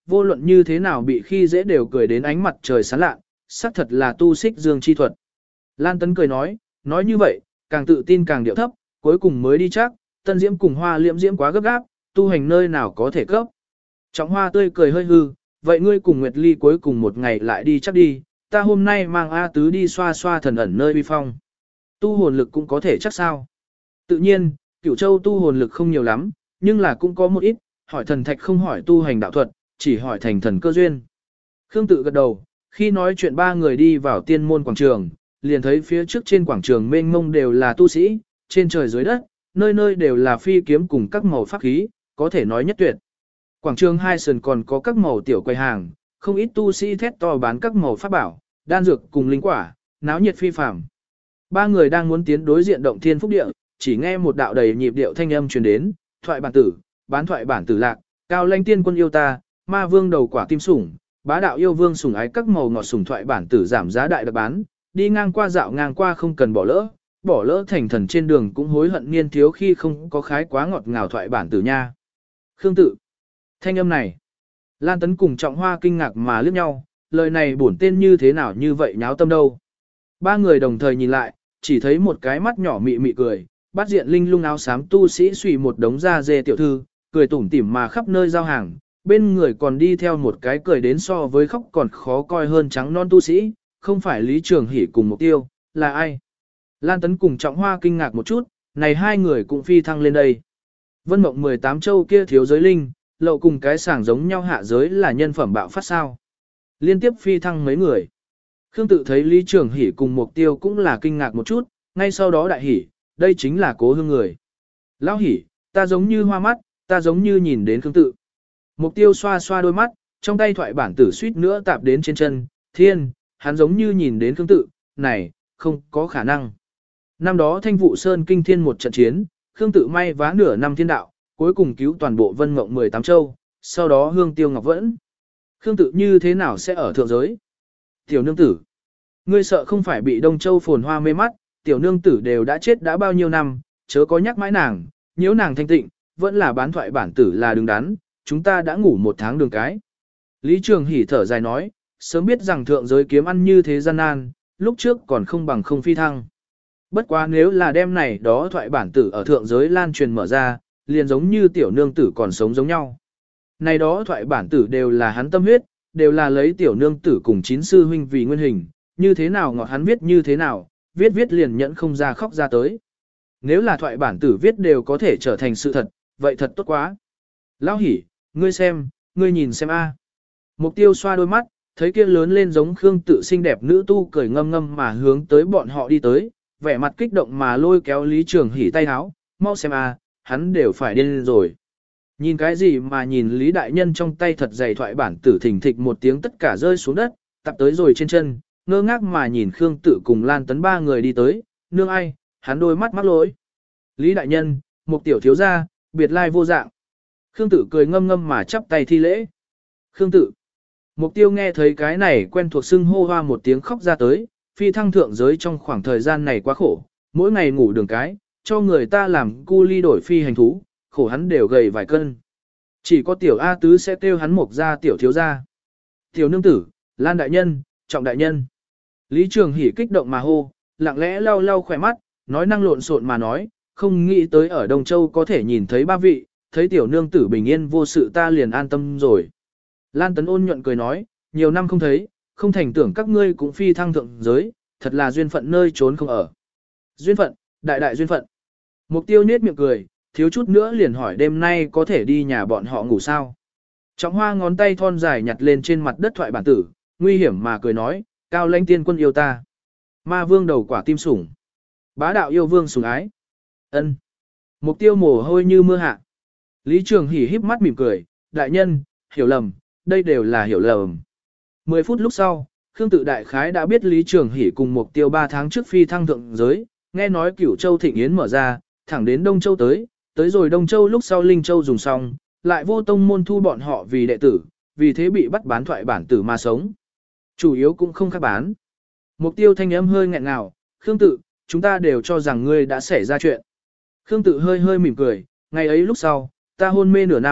vô luận như thế nào bị khi dễ đều cười đến ánh mặt trời sáng lạ, xác thật là tu xích dương chi thuật. Lan Tấn cười nói, nói như vậy, càng tự tin càng điệu thấp, cuối cùng mới đi chắc, Tân Diễm cùng Hoa Liễm Diễm quá gấp gáp, tu hành nơi nào có thể cấp. Trọng Hoa tươi cười hơi hư, vậy ngươi cùng Nguyệt Ly cuối cùng một ngày lại đi chắc đi, ta hôm nay mang A Tứ đi xoa xoa thần ẩn nơi uy phong. Tu hồn lực cũng có thể chắc sao. Tự nhiên, Cửu Châu tu hồn lực không nhiều lắm, nhưng là cũng có một ít, hỏi thần thạch không hỏi tu hành đạo thuật, chỉ hỏi thành thần cơ duyên. Khương Tự gật đầu, khi nói chuyện ba người đi vào tiên môn quảng trường, liền thấy phía trước trên quảng trường mênh mông đều là tu sĩ, trên trời dưới đất, nơi nơi đều là phi kiếm cùng các màu pháp khí, có thể nói nhất tuyệt. Quảng trường hai sườn còn có các màu tiểu quầy hàng, không ít tu sĩ thét to bán các màu pháp bảo, đan dược cùng linh quả, náo nhiệt phi phàm. Ba người đang muốn tiến đối diện động thiên phúc địa, chỉ nghe một đạo đầy nhịp điệu thanh âm truyền đến, thoại bản tử, bán thoại bản tử lạc, cao lãnh tiên quân yêu ta, ma vương đầu quả tim sủng, bá đạo yêu vương sủng ái các màu ngọt sủng thoại bản tử giảm giá đại đặc bán, đi ngang qua dạo ngang qua không cần bỏ lỡ, bỏ lỡ thành thần trên đường cũng hối hận niên thiếu khi không có khái quá ngọt ngào thoại bản tử nha. Khương Tự. Thanh âm này. Lan Tấn cùng Trọng Hoa kinh ngạc mà liếc nhau, lời này bổn tên như thế nào như vậy nháo tâm đâu. Ba người đồng thời nhìn lại, chỉ thấy một cái mắt nhỏ mị mị cười, bắt diện linh lung áo xám tu sĩ suy một đống da dê tiểu thư, cười tủm tỉm mà khắp nơi giao hàng, bên người còn đi theo một cái cười đến so với khóc còn khó coi hơn trắng non tu sĩ, không phải Lý Trường Hỷ cùng Mục Tiêu, là ai? Lan Tấn cùng Trọng Hoa kinh ngạc một chút, này hai người cũng phi thăng lên đây. Vân Mộng mười tám châu kia thiếu giới linh, lậu cùng cái sảng giống nhau hạ giới là nhân phẩm bạo phát sao. Liên tiếp phi thăng mấy người. Khương Tự thấy Lý Trường Hỷ cùng Mục Tiêu cũng là kinh ngạc một chút, ngay sau đó đại hỉ, đây chính là Cố Hương người. Lão Hỷ, ta giống như hoa mắt, ta giống như nhìn đến Khương Tự. Mục Tiêu xoa xoa đôi mắt, trong tay thoại bản tử suýt nữa tạp đến trên chân, thiên, hắn giống như nhìn đến Khương Tự, này, không có khả năng. Năm đó Thanh Vụ Sơn kinh thiên một trận chiến, Khương Tự may vá nửa năm thiên đạo, cuối cùng cứu toàn bộ Vân Mộng mười tám châu, sau đó Hương Tiêu Ngọc Vẫn. Khương Tự như thế nào sẽ ở thượng giới? Tiểu nương tử, ngươi sợ không phải bị Đông Châu phồn hoa mê mắt, tiểu nương tử đều đã chết đã bao nhiêu năm, chớ có nhắc mãi nàng, nhiễu nàng thanh tịnh, vẫn là bán thoại bản tử là đứng đắn, chúng ta đã ngủ một tháng đường cái. Lý Trường Hỷ thở dài nói, sớm biết rằng thượng giới kiếm ăn như thế gian nan, lúc trước còn không bằng không phi thăng. Bất quá nếu là đêm này đó thoại bản tử ở thượng giới lan truyền mở ra, liền giống như tiểu nương tử còn sống giống nhau. Này đó thoại bản tử đều là hắn tâm huyết, đều là lấy tiểu nương tử cùng chín sư huynh vì nguyên hình, như thế nào ngọt hắn viết như thế nào, viết viết liền nhẫn không ra khóc ra tới. Nếu là thoại bản tử viết đều có thể trở thành sự thật, vậy thật tốt quá. Lão Hỷ, ngươi xem, ngươi nhìn xem a. Mục Tiêu xoa đôi mắt, thấy kia lớn lên giống Khương Tự xinh đẹp nữ tu cười ngâm ngâm mà hướng tới bọn họ đi tới, vẻ mặt kích động mà lôi kéo Lý Trường Hỷ tay háo, mau xem a, hắn đều phải điên rồi. Nhìn cái gì mà nhìn Lý Đại Nhân trong tay thật dày thoại bản tử thình thịch một tiếng tất cả rơi xuống đất, tập tới rồi trên chân, ngơ ngác mà nhìn Khương Tự cùng Lan Tấn ba người đi tới, nương ai, hắn đôi mắt mắc lỗi. Lý Đại Nhân, một tiểu thiếu gia, biệt lai vô dạng. Khương Tự cười ngâm ngâm mà chắp tay thi lễ. Khương Tự. Mục Tiêu nghe thấy cái này quen thuộc xưng hô hoa một tiếng khóc ra tới, phi thăng thượng giới trong khoảng thời gian này quá khổ, mỗi ngày ngủ đường cái, cho người ta làm cu ly đổi phi hành thú, khổ hắn đều gầy vài cân. Chỉ có tiểu A Tứ sẽ kêu hắn mục ra tiểu thiếu gia. Tiểu nương tử, Lan Đại Nhân, Trọng Đại Nhân. Lý Trường Hỷ kích động mà hô, lặng lẽ lau lau khỏe mắt, nói năng lộn xộn mà nói, không nghĩ tới ở Đông Châu có thể nhìn thấy ba vị, thấy tiểu nương tử bình yên vô sự ta liền an tâm rồi. Lan Tấn ôn nhuận cười nói, nhiều năm không thấy, không thành tưởng các ngươi cũng phi thăng thượng giới, thật là duyên phận nơi trốn không ở. Duyên phận, đại đại duyên phận. Mục Tiêu nết miệng cười, thiếu chút nữa liền hỏi đêm nay có thể đi nhà bọn họ ngủ sao. Trọng Hoa ngón tay thon dài nhặt lên trên mặt đất thoại bản tử, nguy hiểm mà cười nói, cao lãnh tiên quân yêu ta. Ma vương đầu quả tim sủng. Bá đạo yêu vương sủng ái. Ân. Mục Tiêu mồ hôi như mưa hạ. Lý Trường Hỷ híp mắt mỉm cười, đại nhân, hiểu lầm, đây đều là hiểu lầm. Mười phút lúc sau, Khương Tự đại khái đã biết Lý Trường Hỷ cùng Mục Tiêu ba tháng trước phi thăng thượng giới, nghe nói Cửu Châu Thịnh Yến mở ra, thẳng đến Đông Châu tới, tới rồi Đông Châu lúc sau Linh Châu dùng xong, lại vô tông môn thu bọn họ vì đệ tử, vì thế bị bắt bán thoại bản tử mà sống. Chủ yếu cũng không khác bán. Mục Tiêu thanh âm hơi nghẹn ngào, Khương Tự, chúng ta đều cho rằng ngươi đã xảy ra chuyện. Khương Tự hơi hơi mỉm cười, ngày ấy lúc sau, ta hôn mê nửa năm,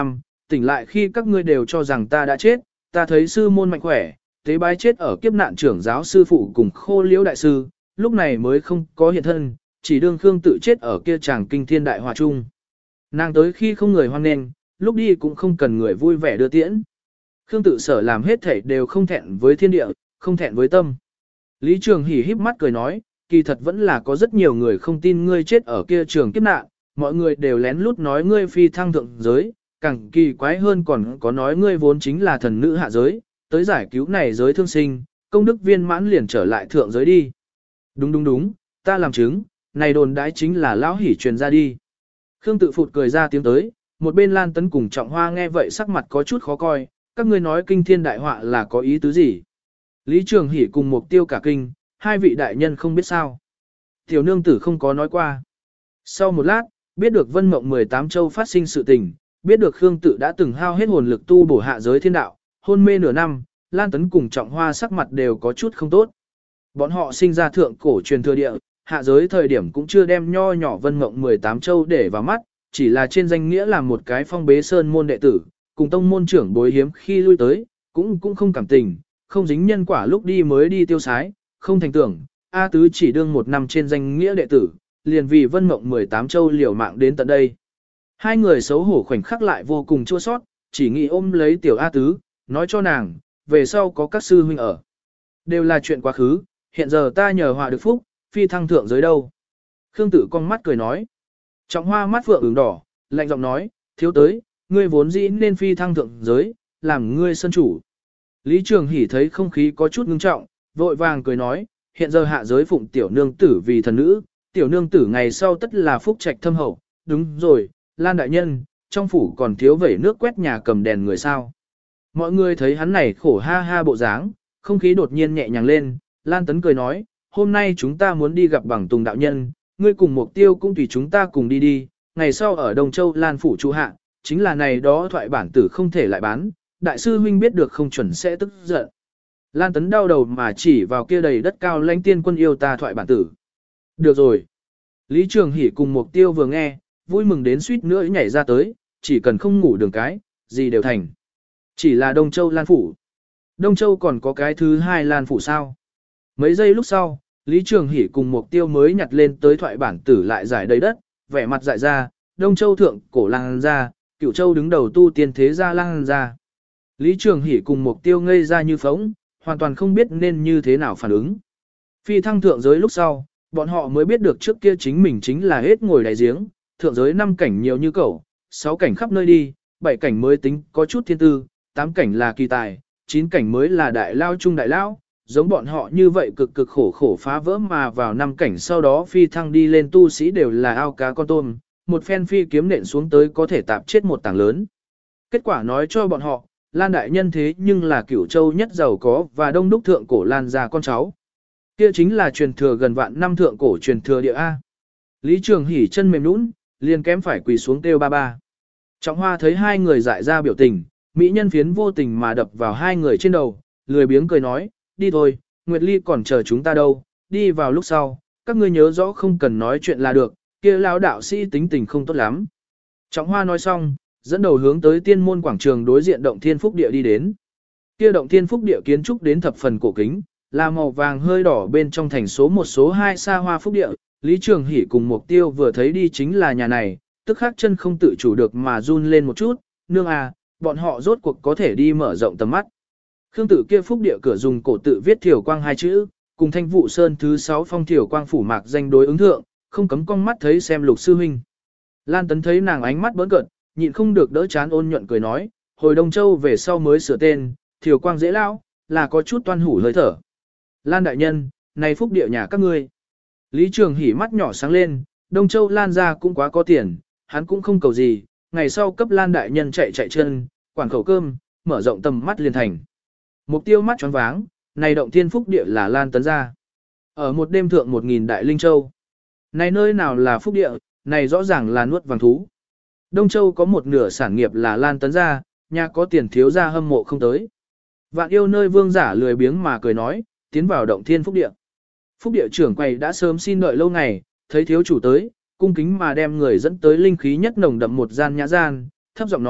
Tỉnh lại khi các ngươi đều cho rằng ta đã chết, ta thấy sư môn mạnh khỏe, tế bái chết ở kiếp nạn trưởng giáo sư phụ cùng khô liễu đại sư, lúc này mới không có hiện thân, chỉ đương Khương tự chết ở kia chàng kinh thiên đại hòa chung. Nàng tới khi không người hoan nghênh, lúc đi cũng không cần người vui vẻ đưa tiễn. Khương tự sở làm hết thảy đều không thẹn với thiên địa, không thẹn với tâm. Lý Trường Hỷ híp mắt cười nói, kỳ thật vẫn là có rất nhiều người không tin ngươi chết ở kia trường kiếp nạn, mọi người đều lén lút nói ngươi phi thăng thượng giới, càng kỳ quái hơn còn có nói ngươi vốn chính là thần nữ hạ giới, tới giải cứu này giới thương sinh, công đức viên mãn liền trở lại thượng giới đi. Đúng đúng đúng, ta làm chứng, này đồn đãi chính là lão hỉ truyền ra đi. Khương tự phụt cười ra tiếng tới, một bên Lan Tấn cùng Trọng Hoa nghe vậy sắc mặt có chút khó coi, các ngươi nói kinh thiên đại họa là có ý tứ gì? Lý Trường Hỷ cùng Mục Tiêu cả kinh, hai vị đại nhân không biết sao. Tiểu nương tử không có nói qua. Sau một lát, biết được Vân Mộng mười tám châu phát sinh sự tình, biết được Khương tự đã từng hao hết hồn lực tu bổ hạ giới thiên đạo, hôn mê nửa năm, Lan Tấn cùng Trọng Hoa sắc mặt đều có chút không tốt. Bọn họ sinh ra thượng cổ truyền thừa địa, hạ giới thời điểm cũng chưa đem nho nhỏ Vân Mộng mười tám châu để vào mắt, chỉ là trên danh nghĩa làm một cái phong bế sơn môn đệ tử, cùng tông môn trưởng bối hiếm khi lui tới, cũng cũng không cảm tình, không dính nhân quả lúc đi mới đi tiêu sái, không thành tưởng, A Tứ chỉ đương một năm trên danh nghĩa đệ tử, liền vì Vân Mộng mười tám châu liều mạng đến tận đây. Hai người xấu hổ khoảnh khắc lại vô cùng chua sót, chỉ nghĩ ôm lấy tiểu A Tứ, nói cho nàng, về sau có các sư huynh ở. Đều là chuyện quá khứ, hiện giờ ta nhờ họa được phúc, phi thăng thượng giới đâu. Khương Tử con mắt cười nói. Trọng Hoa mắt phượng ửng đỏ, lạnh giọng nói, thiếu tới, ngươi vốn dĩ nên phi thăng thượng giới, làm ngươi sân chủ. Lý Trường Hỷ thấy không khí có chút ngưng trọng, vội vàng cười nói, hiện giờ hạ giới phụng tiểu nương tử vì thần nữ, tiểu nương tử ngày sau tất là phúc trạch thâm hậu, đúng rồi, Lan đại nhân, trong phủ còn thiếu vẩy nước quét nhà cầm đèn người sao. Mọi người thấy hắn này khổ ha ha bộ dáng, không khí đột nhiên nhẹ nhàng lên, Lan Tấn cười nói, hôm nay chúng ta muốn đi gặp Bằng Tùng đạo nhân, ngươi cùng Mục Tiêu cũng tùy chúng ta cùng đi đi, ngày sau ở Đông Châu Lan phủ trụ hạ, chính là này đó thoại bản tử không thể lại bán, đại sư huynh biết được không chuẩn sẽ tức giận. Lan Tấn đau đầu mà chỉ vào kia đầy đất cao lãnh tiên quân yêu ta thoại bản tử. Được rồi. Lý Trường Hỷ cùng Mục Tiêu vừa nghe, vui mừng đến suýt nữa nhảy ra tới, chỉ cần không ngủ đường cái, gì đều thành. Chỉ là Đông Châu Lan phủ. Đông Châu còn có cái thứ hai Lan phủ sao? Mấy giây lúc sau, Lý Trường Hỷ cùng Mục Tiêu mới nhặt lên tới thoại bản tử lại giải đầy đất, vẻ mặt dại ra, Đông Châu thượng cổ Lan ra, Cửu Châu đứng đầu tu tiên thế gia Lan ra. Lý Trường Hỷ cùng Mục Tiêu ngây ra như phóng, hoàn toàn không biết nên như thế nào phản ứng. Phi thăng thượng giới lúc sau, bọn họ mới biết được trước kia chính mình chính là hết ngồi đại giếng, thượng giới năm cảnh nhiều như cẩu, sáu cảnh khắp nơi đi, bảy cảnh mới tính có chút thiên tư, tám cảnh là kỳ tài, chín cảnh mới là đại lao trung đại lao, giống bọn họ như vậy cực cực khổ khổ phá vỡ mà vào năm cảnh sau đó phi thăng đi lên tu sĩ đều là ao cá con tôm, một phen phi kiếm nện xuống tới có thể tạp chết một tảng lớn. Kết quả nói cho bọn họ, Lan đại nhân thế nhưng là Cửu Châu nhất giàu có và đông đúc thượng cổ Lan gia con cháu. Kia chính là truyền thừa gần vạn năm thượng cổ truyền thừa địa A. Lý Trường Hỷ chân mềm nũng, liền kém phải quỳ xuống kêu ba ba. Trọng Hoa thấy hai người dại ra biểu tình, mỹ nhân phiến vô tình mà đập vào hai người trên đầu, lười biếng cười nói, đi thôi, Nguyệt Ly còn chờ chúng ta đâu, đi vào lúc sau, các ngươi nhớ rõ không cần nói chuyện là được, kia lão đạo sĩ tính tình không tốt lắm. Trọng Hoa nói xong, dẫn đầu hướng tới tiên môn quảng trường đối diện động thiên phúc địa đi đến. Kia động thiên phúc địa kiến trúc đến thập phần cổ kính, là màu vàng hơi đỏ bên trong thành số một số hai xa hoa phúc địa, Lý Trường Hỷ cùng Mục Tiêu vừa thấy đi chính là nhà này, tức khắc chân không tự chủ được mà run lên một chút, nương à, bọn họ rốt cuộc có thể đi mở rộng tầm mắt. Khương tự kia phúc địa cửa dùng cổ tự viết thiểu quang hai chữ, cùng thanh vụ sơn thứ sáu phong thiểu quang phủ mạc danh đối ứng thượng, không cấm con mắt thấy xem Lục sư huynh. Lan Tấn thấy nàng ánh mắt bỡn cợt, nhịn không được đỡ chán ôn nhuận cười nói, hồi Đông Châu về sau mới sửa tên, thiểu quang dễ lão, là có chút toan hủ hơi thở. Lan đại nhân, này phúc địa nhà các ngươi. Lý Trường Hỷ mắt nhỏ sáng lên, Đông Châu Lan ra cũng quá có tiền, hắn cũng không cầu gì, ngày sau cấp Lan đại nhân chạy chạy chân, quản khẩu cơm, mở rộng tầm mắt liền thành. Mục Tiêu mắt choáng váng, này động thiên phúc địa là Lan Tấn ra. Ở một đêm thượng một nghìn đại linh châu. Này nơi nào là phúc địa, này rõ ràng là nuốt vàng thú. Đông Châu có một nửa sản nghiệp là Lan Tấn ra, nhà có tiền thiếu ra hâm mộ không tới. Vạn yêu nơi vương giả lười biếng mà cười nói, tiến vào động thiên phúc địa. Phúc địa trưởng quầy đã sớm xin đợi lâu ngày, thấy thiếu chủ tới, cung kính mà đem người dẫn tới linh khí nhất nồng đậm một gian nhã gian, thấp giọng nói,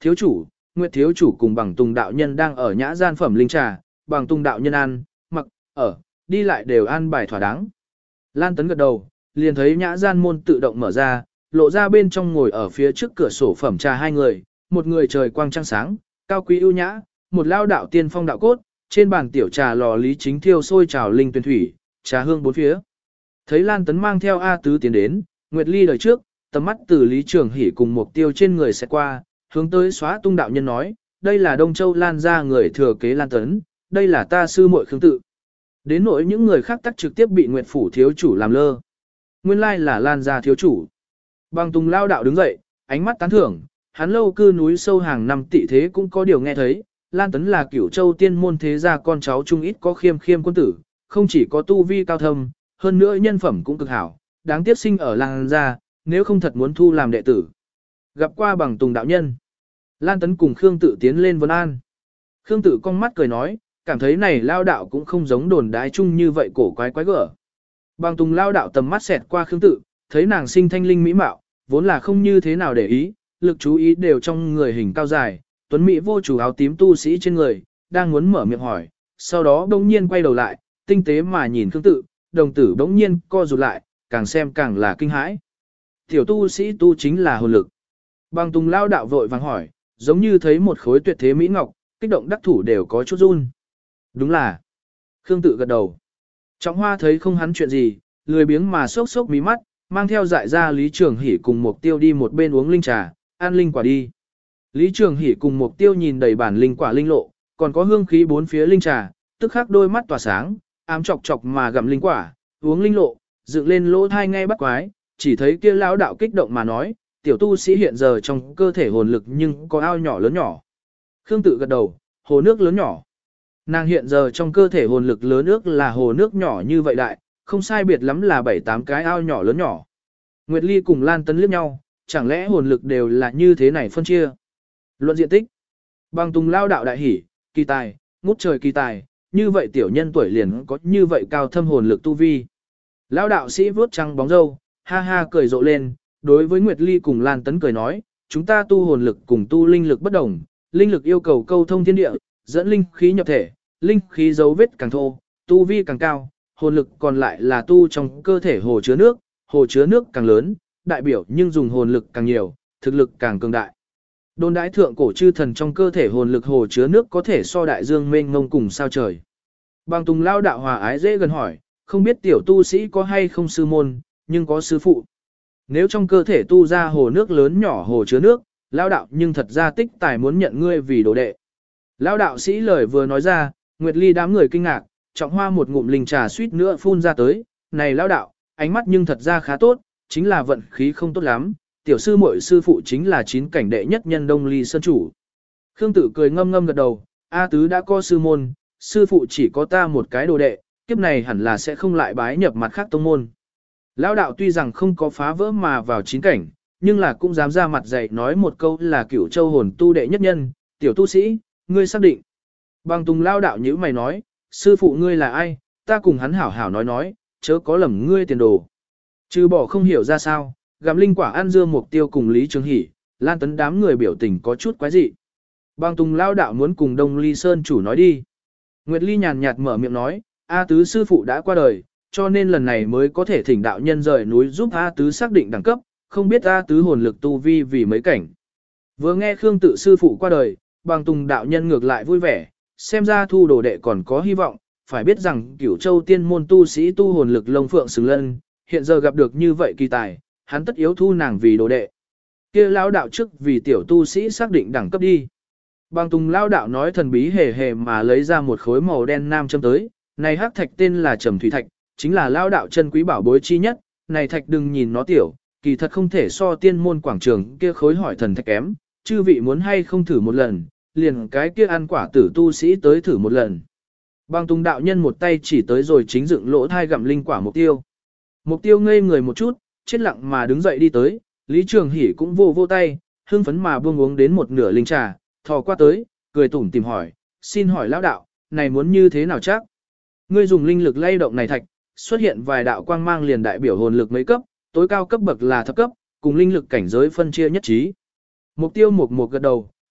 Thiếu chủ, Nguyệt thiếu chủ cùng Bằng Tùng đạo nhân đang ở nhã gian phẩm linh trà, Bằng Tùng đạo nhân ăn, mặc, ở, đi lại đều an bài thỏa đáng. Lan Tấn gật đầu, liền thấy nhã gian môn tự động mở ra, lộ ra bên trong ngồi ở phía trước cửa sổ phẩm trà hai người, một người trời quang trăng sáng, cao quý ưu nhã, một lao đạo tiên phong đạo cốt, trên bàn tiểu trà lò lý chính thiêu sôi trào linh tuyển thủy, trà hương bốn phía. Thấy Lan Tấn mang theo A Tứ tiến đến, Nguyệt Ly đời trước, tầm mắt từ Lý Trường Hỷ cùng mục tiêu trên người sẽ qua, hướng tới xóa tung đạo nhân nói, đây là Đông Châu Lan gia người thừa kế Lan Tấn, đây là ta sư muội Khương Tự. Đến nỗi những người khác tắc trực tiếp bị Nguyệt Phủ thiếu chủ làm lơ. Nguyên lai là Lan gia thiếu chủ. Bằng Tùng lao đạo đứng dậy, ánh mắt tán thưởng, hắn lâu cư núi sâu hàng năm tị thế cũng có điều nghe thấy, Lan Tấn là Cửu Châu tiên môn thế gia con cháu trung ít có khiêm khiêm quân tử, không chỉ có tu vi cao thâm, hơn nữa nhân phẩm cũng cực hảo, đáng tiếc sinh ở Lan gia, nếu không thật muốn thu làm đệ tử. Gặp qua Bằng Tùng đạo nhân, Lan Tấn cùng Khương Tự tiến lên vấn an. Khương Tự cong mắt cười nói, cảm thấy này lao đạo cũng không giống đồn đái chung như vậy cổ quái quái gở. Bằng Tùng lao đạo tầm mắt xẹt qua Khương Tự, thấy nàng sinh thanh linh mỹ mạo, vốn là không như thế nào để ý, lực chú ý đều trong người hình cao dài, tuấn mỹ vô chủ áo tím tu sĩ trên người, đang muốn mở miệng hỏi, sau đó đông nhiên quay đầu lại, tinh tế mà nhìn Khương Tự, đồng tử đống nhiên co rụt lại, càng xem càng là kinh hãi. Tiểu tu sĩ tu chính là hồn lực. Bằng Tùng lao đạo vội vàng hỏi, giống như thấy một khối tuyệt thế mỹ ngọc, kích động đắc thủ đều có chút run. Đúng là. Khương Tự gật đầu. Trọng Hoa thấy không hắn chuyện gì, lười biếng mà sốc sốc mí mắt, mang theo dại ra Lý Trường Hỷ cùng Mục Tiêu đi một bên uống linh trà, ăn linh quả đi. Lý Trường Hỷ cùng Mục Tiêu nhìn đầy bản linh quả linh lộ, còn có hương khí bốn phía linh trà, tức khắc đôi mắt tỏa sáng, ám chọc chọc mà gặm linh quả, uống linh lộ, dựng lên lỗ thai nghe bắt quái, chỉ thấy kia lão đạo kích động mà nói, tiểu tu sĩ hiện giờ trong cơ thể hồn lực nhưng có ao nhỏ lớn nhỏ. Khương Tự gật đầu, hồ nước lớn nhỏ. Nàng hiện giờ trong cơ thể hồn lực lớn ước là hồ nước nhỏ như vậy đại, không sai biệt lắm là bảy tám cái ao nhỏ lớn nhỏ. Nguyệt Ly cùng Lan Tấn liếc nhau, chẳng lẽ hồn lực đều là như thế này phân chia. Luận diện tích. Bằng Tùng lao đạo đại hỉ, kỳ tài, ngút trời kỳ tài, như vậy tiểu nhân tuổi liền có như vậy cao thâm hồn lực tu vi. Lao đạo sĩ vuốt trăng bóng râu, ha ha cười rộ lên, đối với Nguyệt Ly cùng Lan Tấn cười nói, chúng ta tu hồn lực cùng tu linh lực bất đồng, linh lực yêu cầu câu thông thiên địa, dẫn linh khí nhập thể, linh khí dấu vết càng thô, tu vi càng cao, hồn lực còn lại là tu trong cơ thể hồ chứa nước, hồ chứa nước càng lớn, đại biểu nhưng dùng hồn lực càng nhiều, thực lực càng cường đại. Đồn đãi thượng cổ chư thần trong cơ thể hồn lực hồ chứa nước có thể so đại dương mênh mông cùng sao trời. Bằng Tùng lao đạo hòa ái dễ gần hỏi, không biết tiểu tu sĩ có hay không sư môn, nhưng có sư phụ. Nếu trong cơ thể tu ra hồ nước lớn nhỏ hồ chứa nước, lao đạo nhưng thật ra tích tài muốn nhận ngươi vì đồ đệ. Lao đạo sĩ lời vừa nói ra, Nguyệt Ly đám người kinh ngạc, Trọng Hoa một ngụm linh trà suýt nữa phun ra tới, này lao đạo, ánh mắt nhưng thật ra khá tốt, chính là vận khí không tốt lắm, tiểu sư muội sư phụ chính là chín cảnh đệ nhất nhân Đông Ly Sơn Chủ. Khương Tự cười ngâm ngâm gật đầu, A Tứ đã có sư môn, sư phụ chỉ có ta một cái đồ đệ, kiếp này hẳn là sẽ không lại bái nhập mặt khác tông môn. Lão đạo tuy rằng không có phá vỡ mà vào chín cảnh, nhưng là cũng dám ra mặt dạy nói một câu là Cửu Châu hồn tu đệ nhất nhân, tiểu tu sĩ, ngươi xác định. Bằng Tùng lao đạo nhữ mày nói, sư phụ ngươi là ai, ta cùng hắn hảo hảo nói nói, chớ có lầm ngươi tiền đồ. Trừ bỏ không hiểu ra sao, gặm linh quả ăn dưa Mục Tiêu cùng Lý Trường Hỷ, Lan Tấn đám người biểu tình có chút quái dị. Bằng Tùng lao đạo muốn cùng Đông Ly Sơn Chủ nói đi. Nguyệt Ly nhàn nhạt mở miệng nói, A Tứ sư phụ đã qua đời, cho nên lần này mới có thể thỉnh đạo nhân rời núi giúp A Tứ xác định đẳng cấp, không biết A Tứ hồn lực tu vi vì mấy cảnh. Vừa nghe Khương Tự sư phụ qua đời, Bằng Tùng đạo nhân ngược lại vui vẻ, xem ra thu đồ đệ còn có hy vọng, phải biết rằng Cửu Châu tiên môn tu sĩ tu hồn lực lông phượng xứng lân, hiện giờ gặp được như vậy kỳ tài, hắn tất yếu thu nàng vì đồ đệ. Kia lão đạo trước vì tiểu tu sĩ xác định đẳng cấp đi. Bằng Tùng lão đạo nói thần bí hề hề mà lấy ra một khối màu đen nam châm tới, này hắc thạch tên là Trầm Thủy Thạch, chính là lão đạo chân quý bảo bối chi nhất, này thạch đừng nhìn nó tiểu, kỳ thật không thể so tiên môn quảng trường kia khối hỏi thần thạch kém, chư vị muốn hay không thử một lần, liền cái kia ăn quả tử tu sĩ tới thử một lần. Bằng Tùng đạo nhân một tay chỉ tới rồi chính dựng lỗ thai gặm linh quả Mục Tiêu. Mục Tiêu ngây người một chút, chết lặng mà đứng dậy đi tới, Lý Trường Hỷ cũng vô vô tay, hưng phấn mà buông uống đến một nửa linh trà, thò qua tới, cười tủm tìm hỏi, xin hỏi lão đạo, này muốn như thế nào chắc? Ngươi dùng linh lực lay động này thạch, xuất hiện vài đạo quang mang liền đại biểu hồn lực mấy cấp, tối cao cấp bậc là thấp cấp, cùng linh lực cảnh giới phân chia nhất trí. Mục Tiêu một một gật đầu,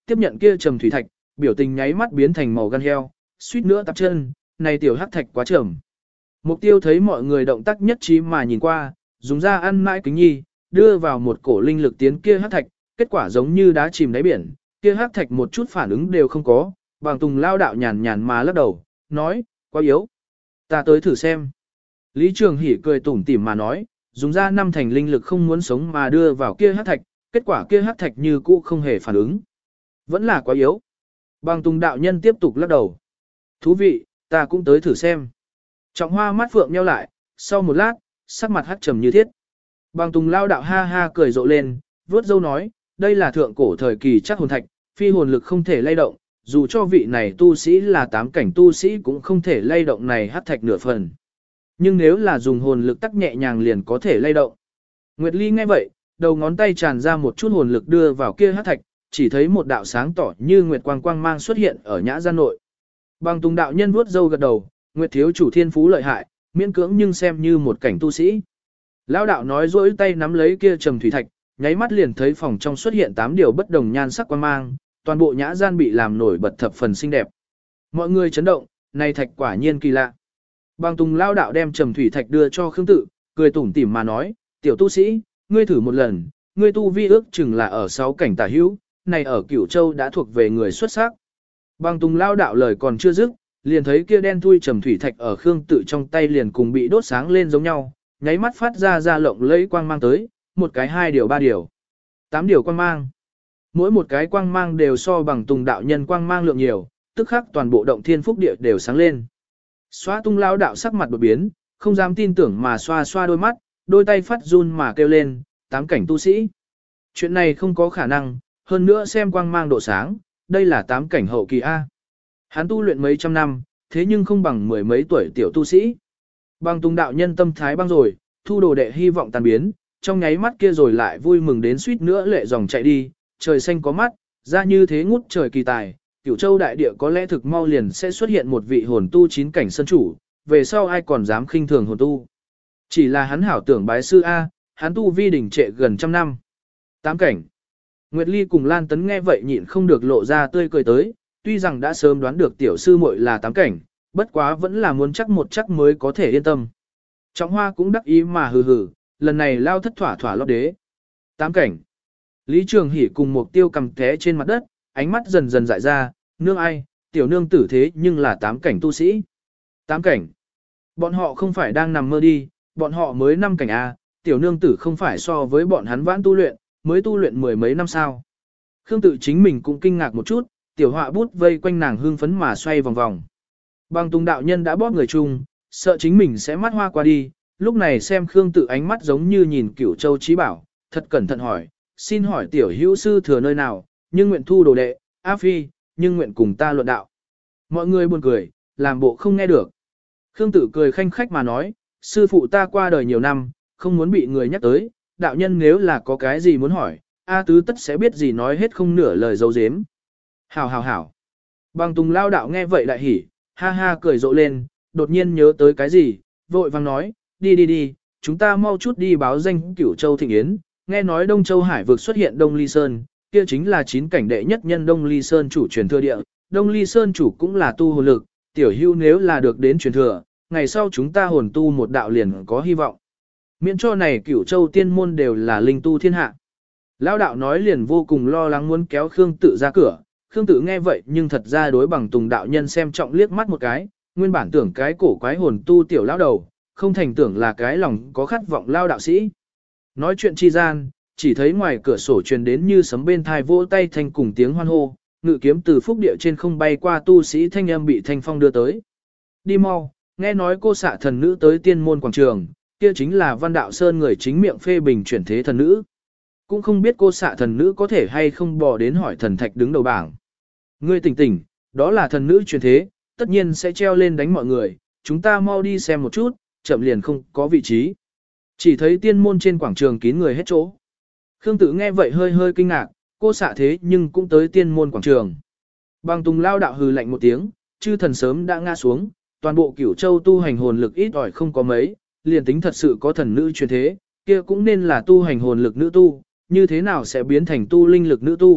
tiếp nhận kia trầm thủy thạch, biểu tình nháy mắt biến thành màu gan heo, suýt nữa tạp chân, này tiểu hắc thạch quá trầm. Mục tiêu thấy mọi người động tác nhất trí mà nhìn qua, dùng ra ăn mãi kính nhi, đưa vào một cổ linh lực tiến kia hắc thạch, kết quả giống như đá chìm đáy biển, kia hắc thạch một chút phản ứng đều không có, Bằng Tùng lao đạo nhàn nhàn mà lắc đầu, nói, quá yếu. Ta tới thử xem. Lý Trường Hỷ cười tủm tỉm mà nói, dùng ra năm thành linh lực không muốn sống mà đưa vào kia hắc thạch, kết quả kia hắc thạch như cũ không hề phản ứng. Vẫn là quá yếu. Bằng Tùng đạo nhân tiếp tục lắc đầu. Thú vị, ta cũng tới thử xem. Trọng Hoa mắt phượng nheo lại, sau một lát, sắc mặt hắc trầm như thiết. Bằng Tùng lao đạo ha ha cười rộ lên, vuốt râu nói, đây là thượng cổ thời kỳ chắc hồn thạch, phi hồn lực không thể lay động, dù cho vị này tu sĩ là tám cảnh tu sĩ cũng không thể lay động này hắc thạch nửa phần. Nhưng nếu là dùng hồn lực tắc nhẹ nhàng liền có thể lay động. Nguyệt Ly nghe vậy, đầu ngón tay tràn ra một chút hồn lực đưa vào kia hắc thạch, chỉ thấy một đạo sáng tỏ như nguyệt quang quang mang xuất hiện ở nhã gian nội. Bằng Tùng đạo nhân vuốt râu gật đầu, Nguyệt thiếu chủ thiên phú lợi hại, miễn cưỡng nhưng xem như một cảnh tu sĩ. Lão đạo nói rỗi tay nắm lấy kia trầm thủy thạch, nháy mắt liền thấy phòng trong xuất hiện tám điều bất đồng nhan sắc quang mang, toàn bộ nhã gian bị làm nổi bật thập phần xinh đẹp. Mọi người chấn động, này thạch quả nhiên kỳ lạ. Bằng Tùng lao đạo đem trầm thủy thạch đưa cho Khương Tự, cười tủm tỉm mà nói, tiểu tu sĩ, ngươi thử một lần, ngươi tu vi ước chừng là ở sáu cảnh tả hữu, này ở Cửu Châu đã thuộc về người xuất sắc. Bằng Tùng lao đạo lời còn chưa dứt, liền thấy kia đen thui trầm thủy thạch ở Khương Tự trong tay liền cùng bị đốt sáng lên giống nhau, nháy mắt phát ra ra lộng lẫy quang mang tới, một cái hai điều ba điều, tám điều quang mang. Mỗi một cái quang mang đều so Bằng Tùng đạo nhân quang mang lượng nhiều, tức khắc toàn bộ động thiên phúc địa đều sáng lên. Xóa Tung lao đạo sắc mặt đột biến, không dám tin tưởng mà xoa xoa đôi mắt, đôi tay phát run mà kêu lên, tám cảnh tu sĩ. Chuyện này không có khả năng, hơn nữa xem quang mang độ sáng, đây là tám cảnh hậu kỳ A. Hắn tu luyện mấy trăm năm, thế nhưng không bằng mười mấy tuổi tiểu tu sĩ. Bằng Tùng đạo nhân tâm thái băng rồi, thu đồ đệ hy vọng tan biến, trong nháy mắt kia rồi lại vui mừng đến suýt nữa lệ dòng chạy đi, trời xanh có mắt, ra như thế ngút trời kỳ tài, Cửu Châu đại địa có lẽ thực mau liền sẽ xuất hiện một vị hồn tu chín cảnh sân chủ, về sau ai còn dám khinh thường hồn tu. Chỉ là hắn hảo tưởng bái sư A, hắn tu vi đỉnh trệ gần trăm năm. Tám cảnh. Nguyệt Ly cùng Lan Tấn nghe vậy nhịn không được lộ ra tươi cười tới, tuy rằng đã sớm đoán được tiểu sư muội là tám cảnh, bất quá vẫn là muốn chắc một chắc mới có thể yên tâm. Trọng Hoa cũng đắc ý mà hừ hừ, lần này lao thất thỏa thỏa lót đế. Tám cảnh. Lý Trường Hỷ cùng Mục Tiêu cầm té trên mặt đất, ánh mắt dần dần dại ra, nương ai, tiểu nương tử thế nhưng là tám cảnh tu sĩ. Tám cảnh. Bọn họ không phải đang nằm mơ đi, bọn họ mới năm cảnh A, tiểu nương tử không phải so với bọn hắn vãn tu luyện, mới tu luyện mười mấy năm sao. Khương Tự chính mình cũng kinh ngạc một chút, tiểu họa bút vây quanh nàng hương phấn mà xoay vòng vòng. Bằng Tùng đạo nhân đã bóp người chung, sợ chính mình sẽ mắt hoa qua đi, lúc này xem Khương Tự ánh mắt giống như nhìn Cửu Châu trí bảo, thật cẩn thận hỏi, xin hỏi tiểu hữu sư thừa nơi nào, nhưng nguyện thu đồ đệ, A Phi, nhưng nguyện cùng ta luận đạo. Mọi người buồn cười, làm bộ không nghe được. Khương Tự cười khanh khách mà nói, sư phụ ta qua đời nhiều năm, không muốn bị người nhắc tới, đạo nhân nếu là có cái gì muốn hỏi, A Tứ tất sẽ biết gì nói hết không nửa lời giấu giếm. Hảo hảo hảo. Bằng Tùng lao đạo nghe vậy lại hỉ, ha ha cười rộ lên, đột nhiên nhớ tới cái gì, vội vang nói, đi đi đi, chúng ta mau chút đi báo danh Cửu Châu Thịnh Yến, nghe nói Đông Châu Hải vực xuất hiện Đông Ly Sơn, kia chính là chín cảnh đệ nhất nhân Đông Ly Sơn chủ truyền thừa địa, Đông Ly Sơn chủ cũng là tu hồn lực, tiểu hưu nếu là được đến truyền thừa, ngày sau chúng ta hồn tu một đạo liền có hy vọng. Miễn cho này Cửu Châu tiên môn đều là linh tu thiên hạ. Lão đạo nói liền vô cùng lo lắng muốn kéo Khương Tự ra cửa, Khương Tự nghe vậy nhưng thật ra đối Bằng Tùng đạo nhân xem trọng liếc mắt một cái, nguyên bản tưởng cái cổ quái hồn tu tiểu lão đầu, không thành tưởng là cái lòng có khát vọng lao đạo sĩ. Nói chuyện chi gian, chỉ thấy ngoài cửa sổ truyền đến như sấm bên thai vỗ tay thanh cùng tiếng hoan hô, ngự kiếm từ phúc địa trên không bay qua tu sĩ thanh âm bị thanh phong đưa tới. Đi mau, nghe nói cô xạ thần nữ tới tiên môn quảng trường, kia chính là Văn Đạo Sơn người chính miệng phê bình chuyển thế thần nữ. Cũng không biết cô xạ thần nữ có thể hay không bò đến hỏi thần thạch đứng đầu bảng. Ngươi tỉnh tỉnh, đó là thần nữ chuyển thế, tất nhiên sẽ treo lên đánh mọi người, chúng ta mau đi xem một chút, chậm liền không có vị trí. Chỉ thấy tiên môn trên quảng trường kín người hết chỗ. Khương Tự nghe vậy hơi hơi kinh ngạc, cô xạ thế nhưng cũng tới tiên môn quảng trường. Bằng Tùng lao đạo hừ lạnh một tiếng, chư thần sớm đã ngã xuống, toàn bộ Cửu Châu tu hành hồn lực ít ỏi không có mấy, liền tính thật sự có thần nữ truyền thế, kia cũng nên là tu hành hồn lực nữ tu, như thế nào sẽ biến thành tu linh lực nữ tu,